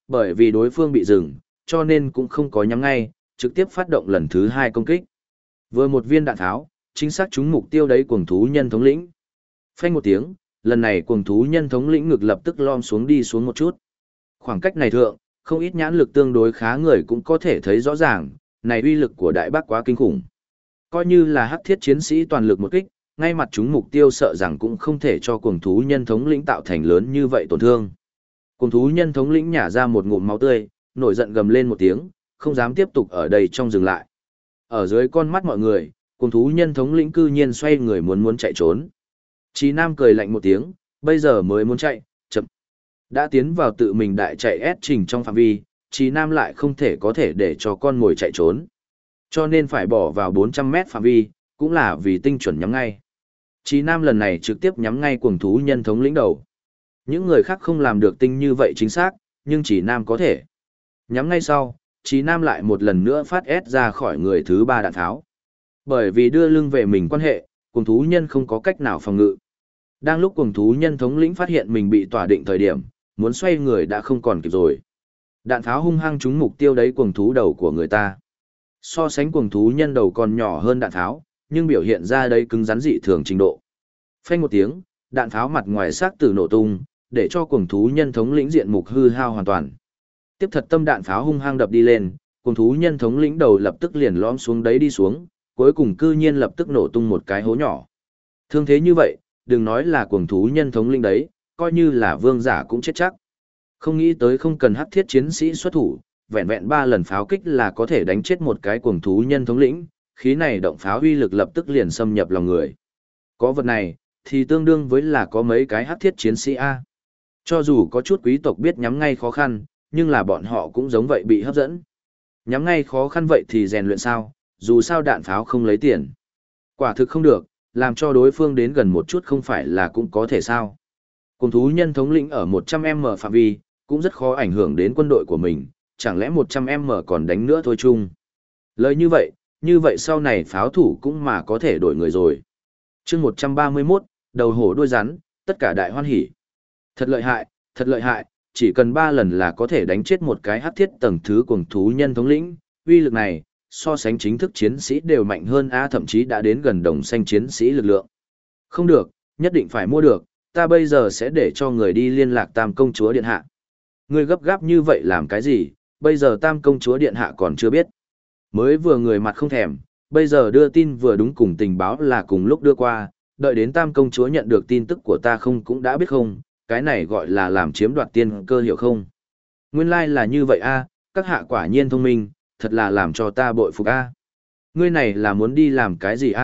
bởi vì đối phương bị dừng, cho nên cũng không có nhắm ngay, trực tiếp phát động lần thứ 2 công kích. Vừa một viên đạn tháo, chính xác trúng mục tiêu đấy cuồng thú nhân thống lĩnh. Phanh một tiếng, lần này cuồng thú nhân thống lĩnh ngực lập tức lom xuống đi xuống một chút. Khoảng cách này thượng, không ít nhãn lực tương đối khá người cũng có thể thấy rõ ràng, này uy lực của đại bác quá kinh khủng. Coi như là hắc thiết chiến sĩ toàn lực một kích, ngay mặt chúng mục tiêu sợ rằng cũng không thể cho cuồng thú nhân thống lĩnh tạo thành lớn như vậy tổn thương. Cuồng thú nhân thống lĩnh nhả ra một ngụm máu tươi, nổi giận gầm lên một tiếng, không dám tiếp tục ở đây trong dừng lại. Ở dưới con mắt mọi người, cuồng thú nhân thống lĩnh cư nhiên xoay người muốn chạy trốn. Chí Nam cười lạnh một tiếng, bây giờ mới muốn chạy, chậm. Đã tiến vào tự mình đại chạy ép trình trong phạm vi, Chí Nam lại không thể có thể để cho con ngồi chạy trốn. Cho nên phải bỏ vào 400 mét phạm vi, cũng là vì tinh chuẩn nhắm ngay. Chí Nam lần này trực tiếp nhắm ngay cuồng thú nhân thống lĩnh đầu. Những người khác không làm được tinh như vậy chính xác, nhưng Chí Nam có thể. Nhắm ngay sau, Chí Nam lại một lần nữa phát S ra khỏi người thứ 3 đạn tháo. Bởi vì đưa lưng về mình quan hệ, cuồng thú nhân không có cách nào phòng ngự. Đang lúc cuồng thú nhân thống lĩnh phát hiện mình bị tỏa định thời điểm, muốn xoay người đã không còn kịp rồi. Đạn tháo hung hăng trúng mục tiêu đấy cuồng thú đầu của người ta. So sánh cuồng thú nhân đầu còn nhỏ hơn đạn tháo, nhưng biểu hiện ra đây cứng rắn dị thường trình độ. Phanh một tiếng, đạn tháo mặt ngoài xác tử nổ tung, để cho cuồng thú nhân thống lĩnh diện mục hư hao hoàn toàn. Tiếp thật tâm đạn pháo hung hăng đập đi lên, cuồng thú nhân thống lĩnh đầu lập tức liền lõm xuống đấy đi xuống, cuối cùng cư nhiên lập tức nổ tung một cái hố nhỏ. Thương thế như vậy, đừng nói là cuồng thú nhân thống lĩnh đấy, coi như là vương giả cũng chết chắc. Không nghĩ tới không cần hắc thiết chiến sĩ xuất thủ, vẹn vẹn 3 lần pháo kích là có thể đánh chết một cái cuồng thú nhân thống lĩnh, khí này động pháo uy lực lập tức liền xâm nhập lòng người. Có vật này, thì tương đương với là có mấy cái hắc thiết chiến sĩ A. Cho dù có chút quý tộc biết nhắm ngay khó khăn, nhưng là bọn họ cũng giống vậy bị hấp dẫn. Nhắm ngay khó khăn vậy thì rèn luyện sao, dù sao đạn pháo không lấy tiền. Quả thực không được, làm cho đối phương đến gần một chút không phải là cũng có thể sao. Cùng thú nhân thống lĩnh ở 100m phạm vi, cũng rất khó ảnh hưởng đến quân đội của mình, chẳng lẽ 100m còn đánh nữa thôi chung. Lời như vậy sau này pháo thủ cũng mà có thể đổi người rồi. chương 131, đầu hổ đuôi rắn, tất cả đại hoan hỉ. Thật lợi hại, chỉ cần 3 lần là có thể đánh chết một cái hắc thiết tầng thứ cuồng thú nhân thống lĩnh, uy lực này, so sánh chính thức chiến sĩ đều mạnh hơn thậm chí đã đến gần đồng xanh chiến sĩ lực lượng. Không được, nhất định phải mua được, ta bây giờ sẽ để cho người đi liên lạc Tam công chúa điện hạ. Ngươi gấp gáp như vậy làm cái gì, bây giờ Tam công chúa điện hạ còn chưa biết. Mới vừa người mặt không thèm, bây giờ đưa tin vừa đúng cùng tình báo là cùng lúc đưa qua, đợi đến Tam công chúa nhận được tin tức của ta không cũng đã biết không, cái này gọi là làm chiếm đoạt tiên cơ hiểu không. Nguyên lai là như vậy các hạ quả nhiên thông minh, thật là làm cho ta bội phục Ngươi này là muốn đi làm cái gì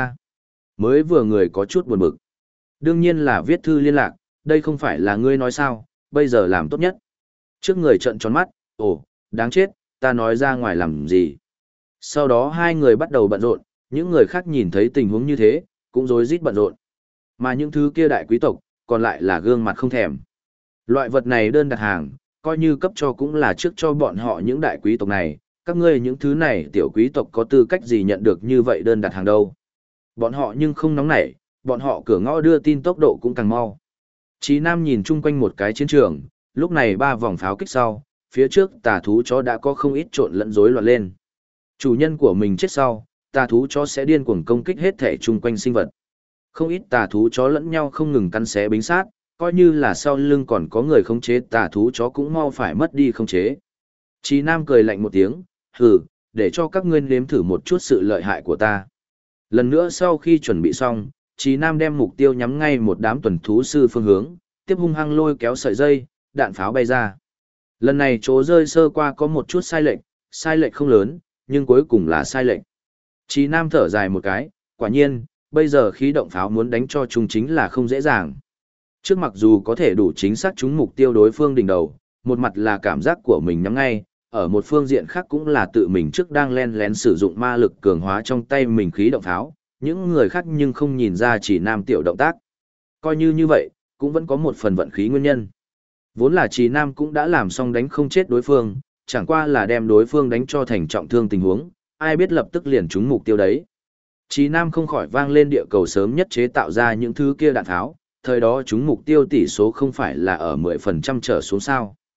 Mới vừa người có chút buồn bực. Đương nhiên là viết thư liên lạc, đây không phải là ngươi nói sao, bây giờ làm tốt nhất. Trước người trợn tròn mắt, ồ, đáng chết, ta nói ra ngoài làm gì. Sau đó hai người bắt đầu bận rộn, những người khác nhìn thấy tình huống như thế, cũng rối rít bận rộn. Mà những thứ kia đại quý tộc, còn lại là gương mặt không thèm. Loại vật này đơn đặt hàng, coi như cấp cho cũng là trước cho bọn họ những đại quý tộc này, các ngươi những thứ này tiểu quý tộc có tư cách gì nhận được như vậy đơn đặt hàng đâu. Bọn họ nhưng không nóng nảy, bọn họ cửa ngõ đưa tin tốc độ cũng càng mau. Chí Nam nhìn chung quanh một cái chiến trường, lúc này 3 vòng pháo kích sau, phía trước tà thú chó đã có không ít trộn lẫn rối loạn lên. Chủ nhân của mình chết sau, tà thú chó sẽ điên cuồng công kích hết thể chung quanh sinh vật. Không ít tà thú chó lẫn nhau không ngừng cắn xé bính sát, coi như là sau lưng còn có người khống chế tà thú chó cũng mau phải mất đi khống chế. Chí Nam cười lạnh một tiếng, hừ, để cho các ngươi nếm thử một chút sự lợi hại của ta. Lần nữa sau khi chuẩn bị xong, Chí Nam đem mục tiêu nhắm ngay một đám tuần thú sư phương hướng, tiếp hung hăng lôi kéo sợi dây, đạn pháo bay ra. Lần này chỗ rơi sơ qua có một chút sai lệch không lớn, nhưng cuối cùng là sai lệch. Chí Nam thở dài một cái, quả nhiên, bây giờ khí động pháo muốn đánh cho chúng chính là không dễ dàng. Trước mặc dù có thể đủ chính xác trúng mục tiêu đối phương đỉnh đầu, một mặt là cảm giác của mình nhắm ngay, ở một phương diện khác cũng là tự mình trước đang len lén sử dụng ma lực cường hóa trong tay mình khí động pháo, những người khác nhưng không nhìn ra Chí Nam tiểu động tác. Coi như vậy, cũng vẫn có một phần vận khí nguyên nhân. Vốn là Chí Nam cũng đã làm xong đánh không chết đối phương, chẳng qua là đem đối phương đánh cho thành trọng thương tình huống, ai biết lập tức liền trúng mục tiêu đấy. Chí Nam không khỏi vang lên địa cầu sớm nhất chế tạo ra những thứ kia đạn tháo, thời đó chúng mục tiêu tỷ số không phải là ở 10% trở xuống sao.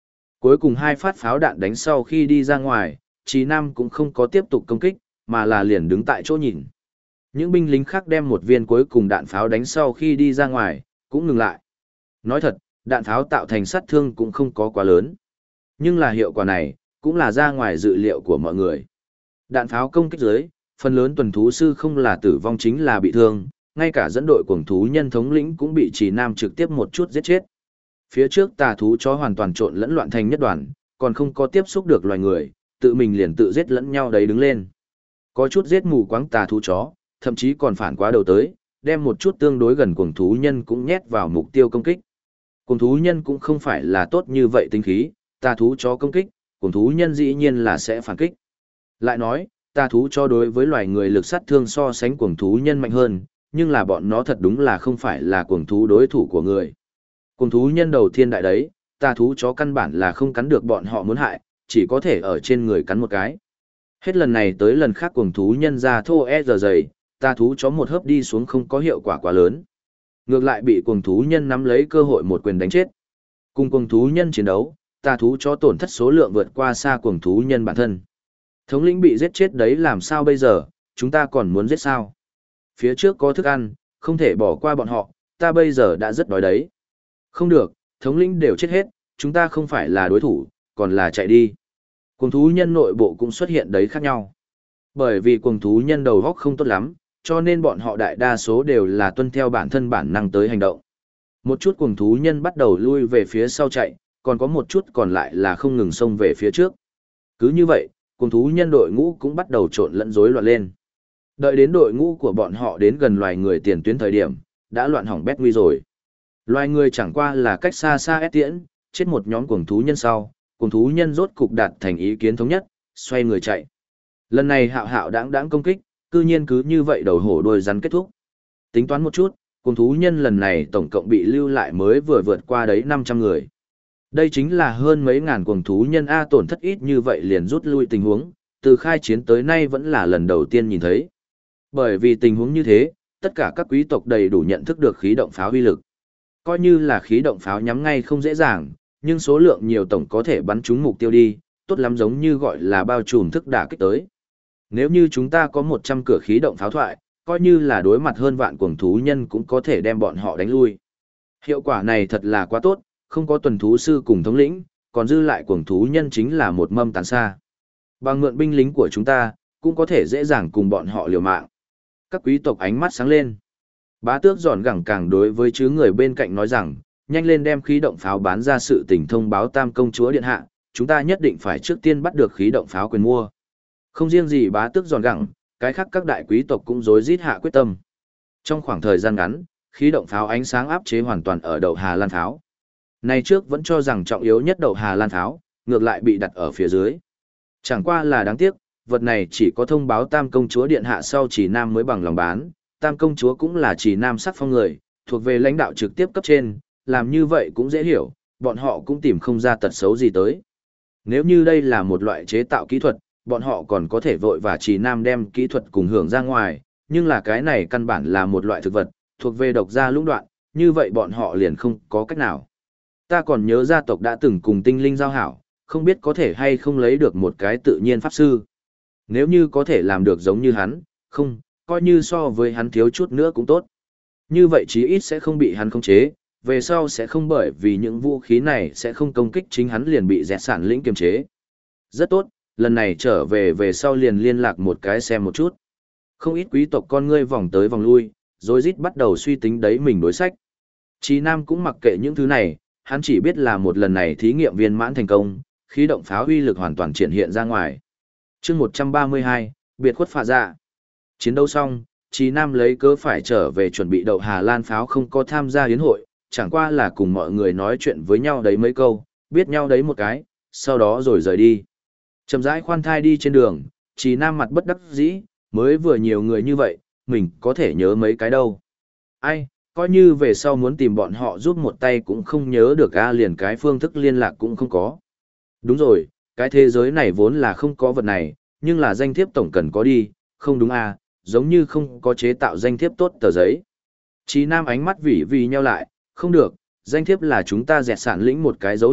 Cuối cùng hai phát pháo đạn đánh sau khi đi ra ngoài, Chí Nam cũng không có tiếp tục công kích, mà là liền đứng tại chỗ nhìn. Những binh lính khác đem một viên cuối cùng đạn pháo đánh sau khi đi ra ngoài, cũng ngừng lại. Nói thật, đạn pháo tạo thành sát thương cũng không có quá lớn. Nhưng là hiệu quả này, cũng là ra ngoài dự liệu của mọi người. Đạn pháo công kích dưới, phần lớn tuần thú sư không là tử vong chính là bị thương, ngay cả dẫn đội cuồng thú nhân thống lĩnh cũng bị Trì Nam trực tiếp một chút giết chết. Phía trước tà thú chó hoàn toàn trộn lẫn loạn thành nhất đoàn, còn không có tiếp xúc được loài người, tự mình liền tự giết lẫn nhau đấy đứng lên. Có chút giết mù quáng tà thú chó, thậm chí còn phản quá đầu tới, đem một chút tương đối gần cuồng thú nhân cũng nhét vào mục tiêu công kích. Cuồng thú nhân cũng không phải là tốt như vậy tính khí, tà thú chó công kích, cuồng thú nhân dĩ nhiên là sẽ phản kích. Lại nói, tà thú chó đối với loài người lực sát thương so sánh cuồng thú nhân mạnh hơn, nhưng là bọn nó thật đúng là không phải là cuồng thú đối thủ của người. Cuồng thú nhân đầu thiên đại đấy, tà thú chó căn bản là không cắn được bọn họ muốn hại, chỉ có thể ở trên người cắn một cái. Hết lần này tới lần khác cuồng thú nhân ra thô giờ dày, tà thú chó một hớp đi xuống không có hiệu quả quá lớn. Ngược lại bị cuồng thú nhân nắm lấy cơ hội một quyền đánh chết. Cùng cuồng thú nhân chiến đấu, tà thú chó tổn thất số lượng vượt qua xa cuồng thú nhân bản thân. Thống lĩnh bị giết chết đấy làm sao bây giờ, chúng ta còn muốn giết sao? Phía trước có thức ăn, không thể bỏ qua bọn họ, ta bây giờ đã rất đói đấy. Không được, thống lĩnh đều chết hết, chúng ta không phải là đối thủ, còn là chạy đi. Cuồng thú nhân nội bộ cũng xuất hiện đấy khác nhau. Bởi vì cuồng thú nhân đầu óc không tốt lắm, cho nên bọn họ đại đa số đều là tuân theo bản thân bản năng tới hành động. Một chút cuồng thú nhân bắt đầu lui về phía sau chạy, còn có một chút còn lại là không ngừng xông về phía trước. Cứ như vậy, cuồng thú nhân đội ngũ cũng bắt đầu trộn lẫn rối loạn lên. Đợi đến đội ngũ của bọn họ đến gần loài người tiền tuyến thời điểm, đã loạn hỏng bét nguy rồi. Loài người chẳng qua là cách xa xa ép tiễn, chết một nhóm cuồng thú nhân sau, cuồng thú nhân rốt cục đạt thành ý kiến thống nhất, xoay người chạy. Lần này hạo hạo đáng công kích, cư nhiên cứ như vậy đầu hổ đuôi rắn kết thúc. Tính toán một chút, cuồng thú nhân lần này tổng cộng bị lưu lại mới vừa vượt qua đấy 500 người. Đây chính là hơn mấy ngàn cuồng thú nhân A tổn thất ít như vậy liền rút lui tình huống, từ khai chiến tới nay vẫn là lần đầu tiên nhìn thấy. Bởi vì tình huống như thế, tất cả các quý tộc đầy đủ nhận thức được khí động pháo uy lực. Coi như là khí động pháo nhắm ngay không dễ dàng, nhưng số lượng nhiều tổng có thể bắn trúng mục tiêu đi, tốt lắm giống như gọi là bao trùm thức đả kích tới. Nếu như chúng ta có 100 cửa khí động pháo thoại, coi như là đối mặt hơn vạn cuồng thú nhân cũng có thể đem bọn họ đánh lui. Hiệu quả này thật là quá tốt, không có tuần thú sư cùng thống lĩnh, còn dư lại cuồng thú nhân chính là một mâm tàn xa. Bằng mượn binh lính của chúng ta, cũng có thể dễ dàng cùng bọn họ liều mạng. Các quý tộc ánh mắt sáng lên. Bá tước giòn gẳng càng đối với chứ người bên cạnh nói rằng, nhanh lên đem khí động pháo bán ra sự tình thông báo Tam công chúa điện hạ, chúng ta nhất định phải trước tiên bắt được khí động pháo quyền mua. Không riêng gì bá tước giòn gẳng, cái khác các đại quý tộc cũng rối rít hạ quyết tâm. Trong khoảng thời gian ngắn, khí động pháo ánh sáng áp chế hoàn toàn ở đậu Hà Lan pháo. Này trước vẫn cho rằng trọng yếu nhất đậu Hà Lan pháo, ngược lại bị đặt ở phía dưới. Chẳng qua là đáng tiếc, vật này chỉ có thông báo Tam công chúa điện hạ sau Chỉ Nam mới bằng lòng bán. Tam công chúa cũng là Chỉ Nam sắc phong người, thuộc về lãnh đạo trực tiếp cấp trên, làm như vậy cũng dễ hiểu, bọn họ cũng tìm không ra tật xấu gì tới. Nếu như đây là một loại chế tạo kỹ thuật, bọn họ còn có thể vội và Chỉ Nam đem kỹ thuật cùng hưởng ra ngoài, nhưng là cái này căn bản là một loại thực vật, thuộc về độc gia lũng đoạn, như vậy bọn họ liền không có cách nào. Ta còn nhớ gia tộc đã từng cùng tinh linh giao hảo, không biết có thể hay không lấy được một cái tự nhiên pháp sư. Nếu như có thể làm được giống như hắn, không, coi như so với hắn thiếu chút nữa cũng tốt. Như vậy chí ít sẽ không bị hắn khống chế, về sau sẽ không bởi vì những vũ khí này sẽ không công kích chính hắn liền bị dẹt sản lĩnh kiềm chế. Rất tốt, lần này trở về sau liền liên lạc một cái xem một chút. Không ít quý tộc con ngươi vòng tới vòng lui, rồi rít bắt đầu suy tính đấy mình đối sách. Chí Nam cũng mặc kệ những thứ này, hắn chỉ biết là một lần này thí nghiệm viên mãn thành công, khí động pháo uy lực hoàn toàn triển hiện ra ngoài. Chương 132, biệt khuất phạ dạ. Chiến đấu xong, Chí Nam lấy cớ phải trở về chuẩn bị đậu Hà Lan pháo không có tham gia yến hội, chẳng qua là cùng mọi người nói chuyện với nhau đấy mấy câu, biết nhau đấy một cái, sau đó rồi rời đi. Chậm rãi khoan thai đi trên đường, Chí Nam mặt bất đắc dĩ, mới vừa nhiều người như vậy, mình có thể nhớ mấy cái đâu. Ai, coi như về sau muốn tìm bọn họ giúp một tay cũng không nhớ được liền cái phương thức liên lạc cũng không có. Đúng rồi, cái thế giới này vốn là không có vật này, nhưng là danh thiếp tổng cần có đi, không đúng giống như không có chế tạo danh thiếp tốt tờ giấy. Chí Nam ánh mắt vỉ nheo lại, không được, danh thiếp là chúng ta dẹt sản lĩnh một cái dấu hiệu,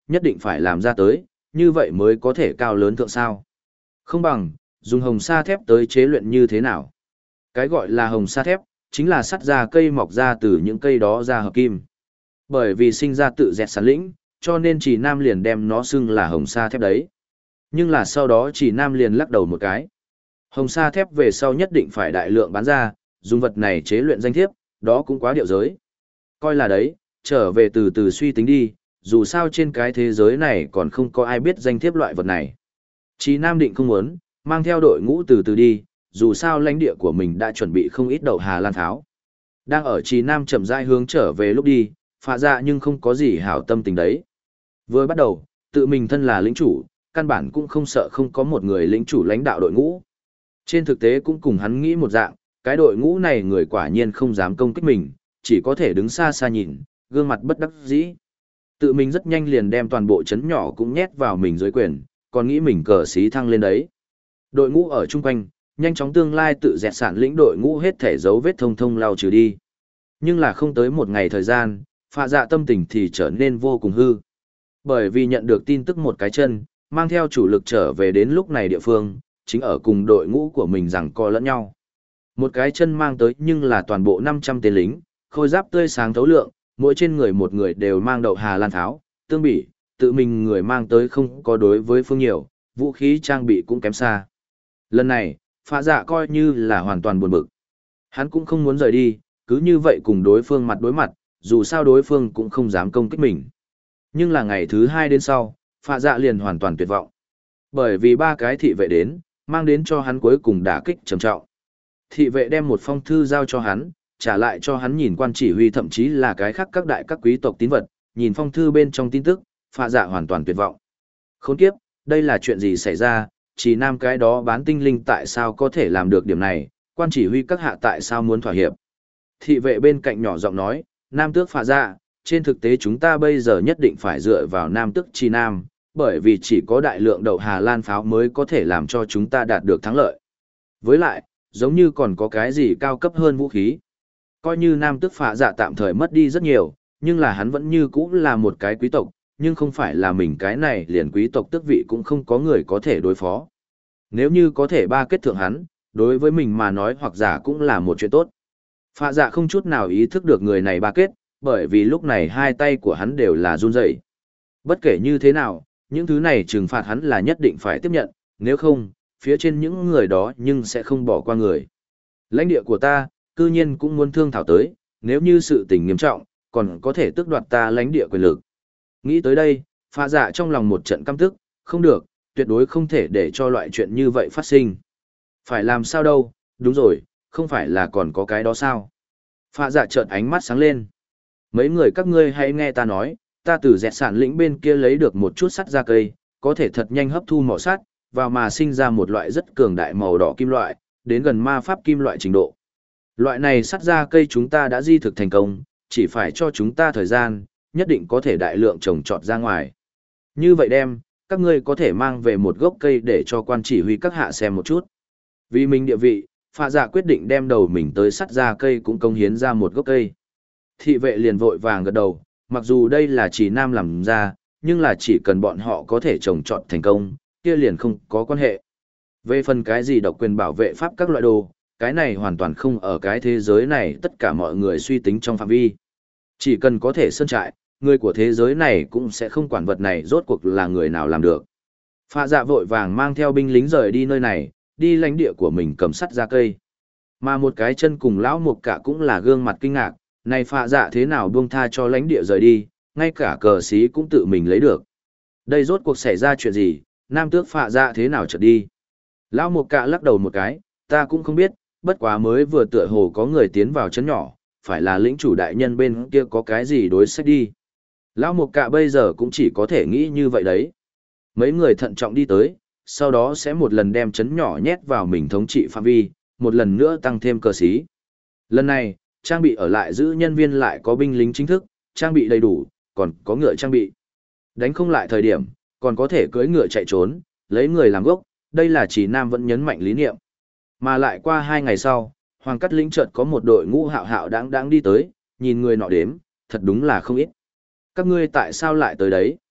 nhất định phải làm ra tới, như vậy mới có thể cao lớn thượng sao. Không bằng, dùng hồng sa thép tới chế luyện như thế nào. Cái gọi là hồng sa thép, chính là sắt ra cây mọc ra từ những cây đó ra hợp kim. Bởi vì sinh ra tự dẹt sản lĩnh, cho nên Chỉ Nam liền đem nó xưng là hồng sa thép đấy. Nhưng là sau đó Chỉ Nam liền lắc đầu một cái. Hồng sa thép về sau nhất định phải đại lượng bán ra, dùng vật này chế luyện danh thiếp, đó cũng quá điệu giới. Coi là đấy, trở về từ từ suy tính đi, dù sao trên cái thế giới này còn không có ai biết danh thiếp loại vật này. Chí Nam định không muốn, mang theo đội ngũ từ từ đi, dù sao lãnh địa của mình đã chuẩn bị không ít đậu Hà Lan tháo. Đang ở Chí Nam chậm rãi hướng trở về lúc đi, Phạ Dạ nhưng không có gì hảo tâm tình đấy. Vừa bắt đầu, tự mình thân là lĩnh chủ, căn bản cũng không sợ không có một người lĩnh chủ lãnh đạo đội ngũ. Trên thực tế cũng cùng hắn nghĩ một dạng, cái đội ngũ này người quả nhiên không dám công kích mình, chỉ có thể đứng xa xa nhìn, gương mặt bất đắc dĩ. Tự mình rất nhanh liền đem toàn bộ chấn nhỏ cũng nhét vào mình dưới quyền, còn nghĩ mình cờ xí thăng lên đấy. Đội ngũ ở chung quanh, nhanh chóng tương lai tự dẹt sản lĩnh đội ngũ hết thể dấu vết thông thông lao trừ đi. Nhưng là không tới một ngày thời gian, Phạ Dạ tâm tình thì trở nên vô cùng hư. Bởi vì nhận được tin tức một cái chân, mang theo chủ lực trở về đến lúc này địa phương, chính ở cùng đội ngũ của mình rằng co lẫn nhau. Một cái chân mang tới nhưng là toàn bộ 500 tên lính, khôi giáp tươi sáng thấu lượng, mỗi trên người một người đều mang đậu Hà Lan tháo, tương bị, tự mình người mang tới không có đối với phương nhiều, vũ khí trang bị cũng kém xa. Lần này, Phạ Dạ coi như là hoàn toàn buồn bực. Hắn cũng không muốn rời đi, cứ như vậy cùng đối phương mặt đối mặt, dù sao đối phương cũng không dám công kích mình. Nhưng là ngày thứ 2 đến sau, Phạ Dạ liền hoàn toàn tuyệt vọng. Bởi vì 3 cái thị vệ đến, mang đến cho hắn cuối cùng đả kích trầm trọng. Thị vệ đem một phong thư giao cho hắn, trả lại cho hắn nhìn quan chỉ huy thậm chí là cái khác các đại các quý tộc tín vật, nhìn phong thư bên trong tin tức, Phạ Dạ hoàn toàn tuyệt vọng. Khốn kiếp, đây là chuyện gì xảy ra, chỉ Nam cái đó bán tinh linh tại sao có thể làm được điểm này, quan chỉ huy các hạ tại sao muốn thỏa hiệp. Thị vệ bên cạnh nhỏ giọng nói, Nam tước Phạ Dạ, trên thực tế chúng ta bây giờ nhất định phải dựa vào Nam tước Chỉ Nam, bởi vì chỉ có đại lượng đậu Hà Lan pháo mới có thể làm cho chúng ta đạt được thắng lợi. Với lại, giống như còn có cái gì cao cấp hơn vũ khí. Coi như Nam tước Phạ Dạ tạm thời mất đi rất nhiều, nhưng là hắn vẫn như cũ là một cái quý tộc, nhưng không phải là mình cái này liền quý tộc tước vị cũng không có người có thể đối phó. Nếu như có thể ba kết thượng hắn, đối với mình mà nói hoặc giả cũng là một chuyện tốt. Phạ Dạ không chút nào ý thức được người này ba kết, bởi vì lúc này hai tay của hắn đều là run rẩy. Bất kể như thế nào, những thứ này trừng phạt hắn là nhất định phải tiếp nhận, nếu không, phía trên những người đó nhưng sẽ không bỏ qua người. Lãnh địa của ta, cư nhiên cũng muốn thương thảo tới, nếu như sự tình nghiêm trọng, còn có thể tước đoạt ta lãnh địa quyền lực. Nghĩ tới đây, Phạ Dạ trong lòng một trận căm tức, không được, tuyệt đối không thể để cho loại chuyện như vậy phát sinh. Phải làm sao đâu, đúng rồi, không phải là còn có cái đó sao. Phạ Dạ chợt ánh mắt sáng lên. Mấy người các ngươi hãy nghe ta nói, ta từ dẹt sản lĩnh bên kia lấy được một chút sắt ra cây, có thể thật nhanh hấp thu mỏ sắt, và mà sinh ra một loại rất cường đại màu đỏ kim loại, đến gần ma pháp kim loại trình độ. Loại này sắt ra cây chúng ta đã di thực thành công, chỉ phải cho chúng ta thời gian, nhất định có thể đại lượng trồng trọt ra ngoài. Như vậy đem, các ngươi có thể mang về một gốc cây để cho quan chỉ huy các hạ xem một chút. Vì mình địa vị, Phạ Dạ quyết định đem đầu mình tới sắt ra cây cũng công hiến ra một gốc cây. Thị vệ liền vội vàng gật đầu, mặc dù đây là chỉ Nam làm ra, nhưng là chỉ cần bọn họ có thể trồng trọt thành công, kia liền không có quan hệ. Về phần cái gì độc quyền bảo vệ pháp các loại đồ, cái này hoàn toàn không ở cái thế giới này tất cả mọi người suy tính trong phạm vi. Chỉ cần có thể sơn trại, người của thế giới này cũng sẽ không quản vật này rốt cuộc là người nào làm được. Phạ Dạ vội vàng mang theo binh lính rời đi nơi này, đi lãnh địa của mình cầm sắt ra cây. Mà một cái chân cùng lão một cả cũng là gương mặt kinh ngạc, này Phạ Dạ thế nào buông tha cho lãnh địa rời đi, ngay cả cờ xí cũng tự mình lấy được. Đây rốt cuộc xảy ra chuyện gì, Nam tước Phạ Dạ thế nào chợt đi. Lão một cả lắc đầu một cái, ta cũng không biết, bất quá mới vừa tựa hồ có người tiến vào trấn nhỏ, phải là lĩnh chủ đại nhân bên kia có cái gì đối sách đi. Lão một cả bây giờ cũng chỉ có thể nghĩ như vậy đấy. Mấy người thận trọng đi tới, sau đó sẽ một lần đem trấn nhỏ nhét vào mình thống trị phạm vi, một lần nữa tăng thêm cờ xí. Lần này, trang bị ở lại giữ nhân viên lại có binh lính chính thức, trang bị đầy đủ, còn có ngựa trang bị. Đánh không lại thời điểm, còn có thể cưỡi ngựa chạy trốn, lấy người làm gốc, đây là chỉ Nam vẫn nhấn mạnh lý niệm. Mà lại qua 2 ngày sau, Hoàng Cát Lĩnh chợt có một đội ngũ hạo hạo đáng đáng đi tới, nhìn người nọ đếm, thật đúng là không ít. Các ngươi tại sao lại tới đấy?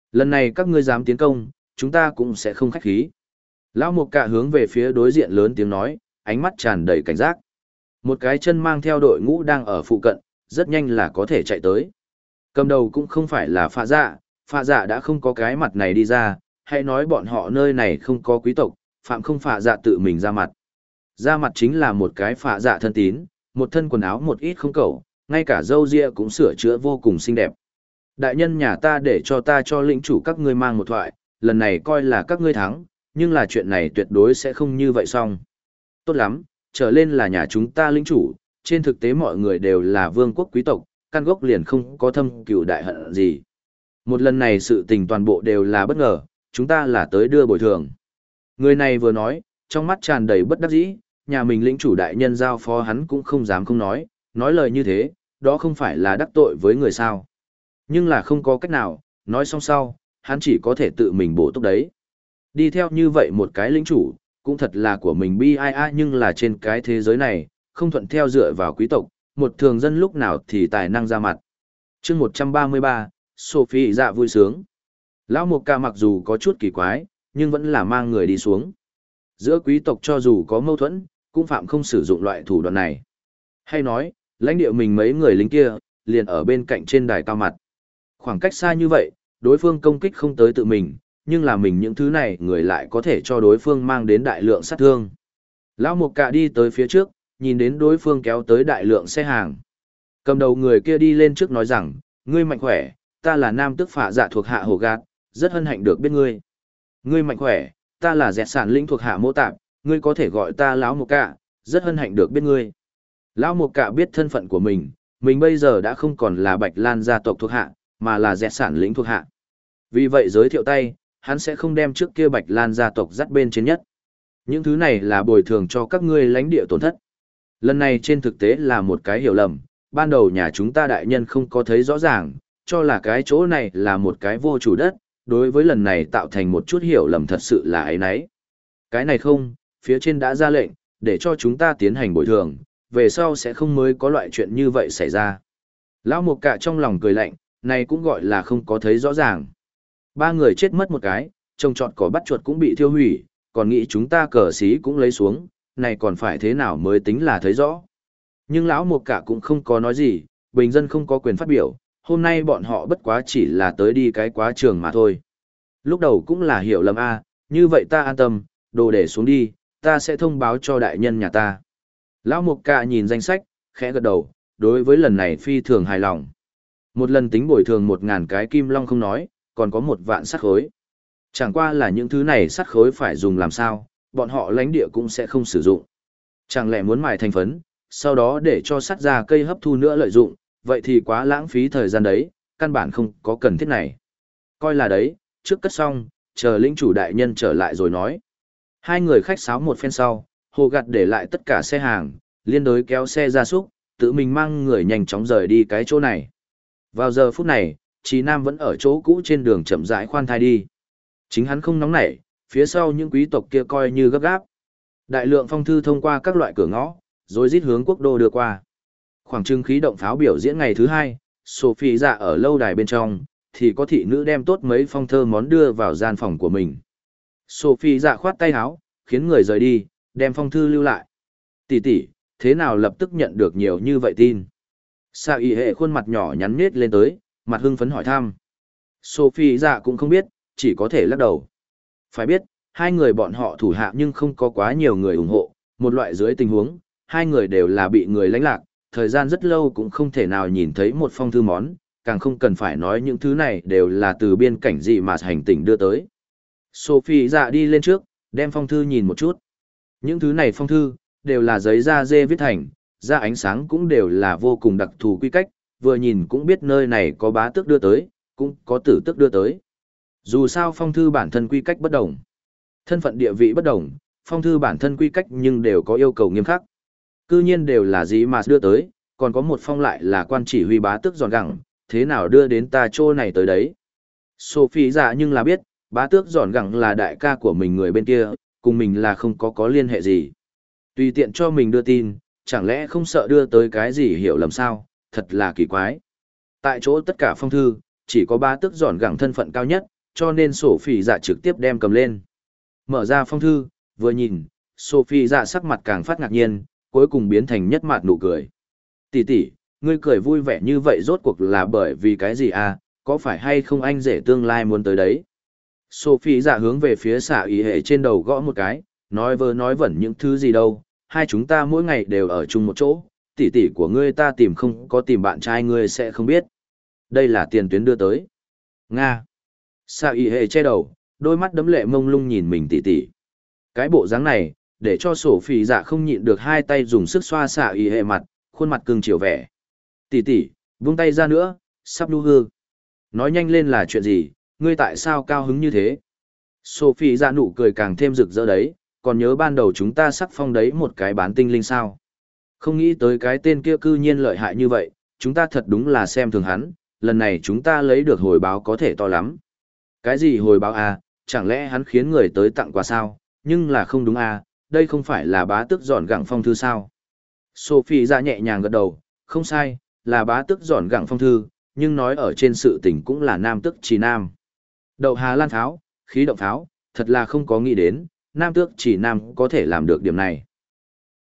Lần này các ngươi dám tiến công, chúng ta cũng sẽ không khách khí. Lão Mục Cạ hướng về phía đối diện lớn tiếng nói, ánh mắt tràn đầy cảnh giác. Một cái chân mang theo đội ngũ đang ở phụ cận, rất nhanh là có thể chạy tới. Cầm đầu cũng không phải là Phạ Dạ đã không có cái mặt này đi ra, hãy nói bọn họ nơi này không có quý tộc, phạm không Phạ Dạ tự mình ra mặt. Ra mặt chính là một cái Phạ Dạ thân tín, một thân quần áo một ít không cẩu, ngay cả râu ria cũng sửa chữa vô cùng xinh đẹp. Đại nhân nhà ta để cho ta cho lĩnh chủ các ngươi mang một thoại, lần này coi là các ngươi thắng, nhưng là chuyện này tuyệt đối sẽ không như vậy xong. Tốt lắm, trở lên là nhà chúng ta lĩnh chủ, trên thực tế mọi người đều là vương quốc quý tộc, căn gốc liền không có thâm cừu đại hận gì. Một lần này sự tình toàn bộ đều là bất ngờ, chúng ta là tới đưa bồi thường. Người này vừa nói, trong mắt tràn đầy bất đắc dĩ, nhà mình lĩnh chủ đại nhân giao phó hắn cũng không dám không nói lời như thế, đó không phải là đắc tội với người sao. Nhưng là không có cách nào, nói xong sau, hắn chỉ có thể tự mình bổ túc đấy. Đi theo như vậy một cái lĩnh chủ, cũng thật là của mình bi ai nhưng là trên cái thế giới này, không thuận theo dựa vào quý tộc, một thường dân lúc nào thì tài năng ra mặt. chương 133, Sophie dạ vui sướng. Lão Mục Ca mặc dù có chút kỳ quái, nhưng vẫn là mang người đi xuống. Giữa quý tộc cho dù có mâu thuẫn, cũng phạm không sử dụng loại thủ đoạn này. Hay nói, lãnh địa mình mấy người lính kia, liền ở bên cạnh trên đài cao mặt. Khoảng cách xa như vậy, đối phương công kích không tới tự mình, nhưng là mình những thứ này người lại có thể cho đối phương mang đến đại lượng sát thương. Lão Mục Cạ đi tới phía trước, nhìn đến đối phương kéo tới đại lượng xe hàng. Cầm đầu người kia đi lên trước nói rằng, ngươi mạnh khỏe, ta là nam tước Phạ Dạ thuộc hạ Hồ Gạt, rất hân hạnh được biết ngươi. Ngươi mạnh khỏe, ta là Dẹt Sản lĩnh thuộc hạ Mỗ Tạp, ngươi có thể gọi ta Lão Mục Cạ, rất hân hạnh được biết ngươi. Lão Mục Cạ biết thân phận của mình bây giờ đã không còn là Bạch Lan gia tộc thuộc hạ, mà là Dẹt Sản lĩnh thuộc hạ. Vì vậy giới thiệu tay, hắn sẽ không đem trước kia Bạch Lan gia tộc dắt bên trên nhất. Những thứ này là bồi thường cho các ngươi lãnh địa tổn thất. Lần này trên thực tế là một cái hiểu lầm, ban đầu nhà chúng ta đại nhân không có thấy rõ ràng, cho là cái chỗ này là một cái vô chủ đất, đối với lần này tạo thành một chút hiểu lầm thật sự là ấy nấy. Cái này không, phía trên đã ra lệnh, để cho chúng ta tiến hành bồi thường, về sau sẽ không mới có loại chuyện như vậy xảy ra. Lão Mục Cạ trong lòng cười lạnh, này cũng gọi là không có thấy rõ ràng. 3 người chết mất một cái, trông trọt cỏ bắt chuột cũng bị thiêu hủy, còn nghĩ chúng ta cờ xí cũng lấy xuống, này còn phải thế nào mới tính là thấy rõ. Nhưng lão Mục Cạ cũng không có nói gì, bình dân không có quyền phát biểu, hôm nay bọn họ bất quá chỉ là tới đi cái quá trường mà thôi. Lúc đầu cũng là hiểu lầm như vậy ta an tâm, đồ để xuống đi, ta sẽ thông báo cho đại nhân nhà ta. Lão Mục Cạ nhìn danh sách, khẽ gật đầu, đối với lần này phi thường hài lòng. Một lần tính bồi thường 1000 cái kim long không nói, còn có 1 vạn sắt khối. Chẳng qua là những thứ này sắt khối phải dùng làm sao, bọn họ lãnh địa cũng sẽ không sử dụng. Chẳng lẽ muốn mài thành phấn, sau đó để cho sắt ra cây hấp thu nữa lợi dụng, vậy thì quá lãng phí thời gian đấy, căn bản không có cần thiết này. Coi là đấy, trước cất xong, chờ lĩnh chủ đại nhân trở lại rồi nói. 2 người khách sáo một phen sau, Hồ Gặt để lại tất cả xe hàng, liên đối kéo xe gia súc, tự mình mang người nhanh chóng rời đi cái chỗ này. Vào giờ phút này, Trí Nam vẫn ở chỗ cũ trên đường chậm rãi khoan thai đi. Chính hắn không nóng nảy, phía sau những quý tộc kia coi như gấp gáp. Đại lượng phong thư thông qua các loại cửa ngõ, rồi rít hướng quốc đô đưa qua. Khoảng trưng khí động pháo biểu diễn ngày thứ 2, Sophie dạ ở lâu đài bên trong, thì có thị nữ đem tốt mấy phong thơ món đưa vào gian phòng của mình. Sophie dạ khoát tay áo, khiến người rời đi, đem phong thư lưu lại. Tỷ tỷ, thế nào lập tức nhận được nhiều như vậy tin? Sa y hệ khuôn mặt nhỏ nhắn nết lên tới, mặt hưng phấn hỏi thăm. Sophie dạ cũng không biết, chỉ có thể lắc đầu. Phải biết, 2 người bọn họ thủ hạ nhưng không có quá nhiều người ủng hộ, một loại dưới tình huống, 2 người đều là bị người lánh lạc, thời gian rất lâu cũng không thể nào nhìn thấy một phong thư món, càng không cần phải nói những thứ này đều là từ biên cảnh gì mà hành tinh đưa tới. Sophie dạ đi lên trước, đem phong thư nhìn một chút. Những thứ này phong thư, đều là giấy da dê viết thành, ra ánh sáng cũng đều là vô cùng đặc thù quy cách, vừa nhìn cũng biết nơi này có bá tước đưa tới, cũng có tử tước đưa tới. Dù sao phong thư bản thân quy cách bất đồng, thân phận địa vị bất đồng, phong thư bản thân quy cách nhưng đều có yêu cầu nghiêm khắc. Cư nhiên đều là gì mà đưa tới, còn có một phong lại là quan chỉ huy bá tước giòn gẳng, thế nào đưa đến ta chỗ này tới đấy. Sophie dạ nhưng là biết, bá tước giòn gẳng là đại ca của mình người bên kia, cùng mình là không có liên hệ gì. Tùy tiện cho mình đưa tin, chẳng lẽ không sợ đưa tới cái gì hiểu lầm sao, thật là kỳ quái. Tại chỗ tất cả phong thư, chỉ có bá tước giòn gẳng thân phận cao nhất, cho nên Sophie dạ trực tiếp đem cầm lên. Mở ra phong thư, vừa nhìn, Sophie dạ sắc mặt càng phát ngạc nhiên, cuối cùng biến thành nhất mặt nụ cười. Tỷ tỷ, ngươi cười vui vẻ như vậy rốt cuộc là bởi vì cái gì à, có phải hay không anh rể tương lai muốn tới đấy? Sophie dạ hướng về phía xạ ý hệ trên đầu gõ một cái, nói vơ nói vẩn những thứ gì đâu, hai chúng ta mỗi ngày đều ở chung một chỗ, tỷ tỷ của ngươi ta tìm không có tìm bạn trai ngươi sẽ không biết. Đây là tiền tuyến đưa tới. Nga. Xạ ý hệ che đầu, đôi mắt đấm lệ mông lung nhìn mình tỷ tỷ. Cái bộ dáng này, để cho Sophie dạ không nhịn được hai tay dùng sức xoa xạ ý hệ mặt, khuôn mặt cưng chiều vẻ. Tỷ tỷ, vung tay ra nữa, sắp đu hư. Nói nhanh lên là chuyện gì, ngươi tại sao cao hứng như thế? Sophie dạ nụ cười càng thêm rực rỡ đấy, còn nhớ ban đầu chúng ta sắc phong đấy một cái bán tinh linh sao? Không nghĩ tới cái tên kia cư nhiên lợi hại như vậy, chúng ta thật đúng là xem thường hắn, lần này chúng ta lấy được hồi báo có thể to lắm. Cái gì hồi báo à, chẳng lẽ hắn khiến người tới tặng quà sao? Nhưng là không đúng à, đây không phải là bá tước giòn gẳng phong thư sao? Sophie dạ nhẹ nhàng gật đầu, không sai, là bá tước giòn gẳng phong thư, nhưng nói ở trên sự tình cũng là nam tước chỉ nam. Đậu Hà Lan pháo, khí động pháo, thật là không có nghĩ đến, nam tước chỉ nam có thể làm được điểm này.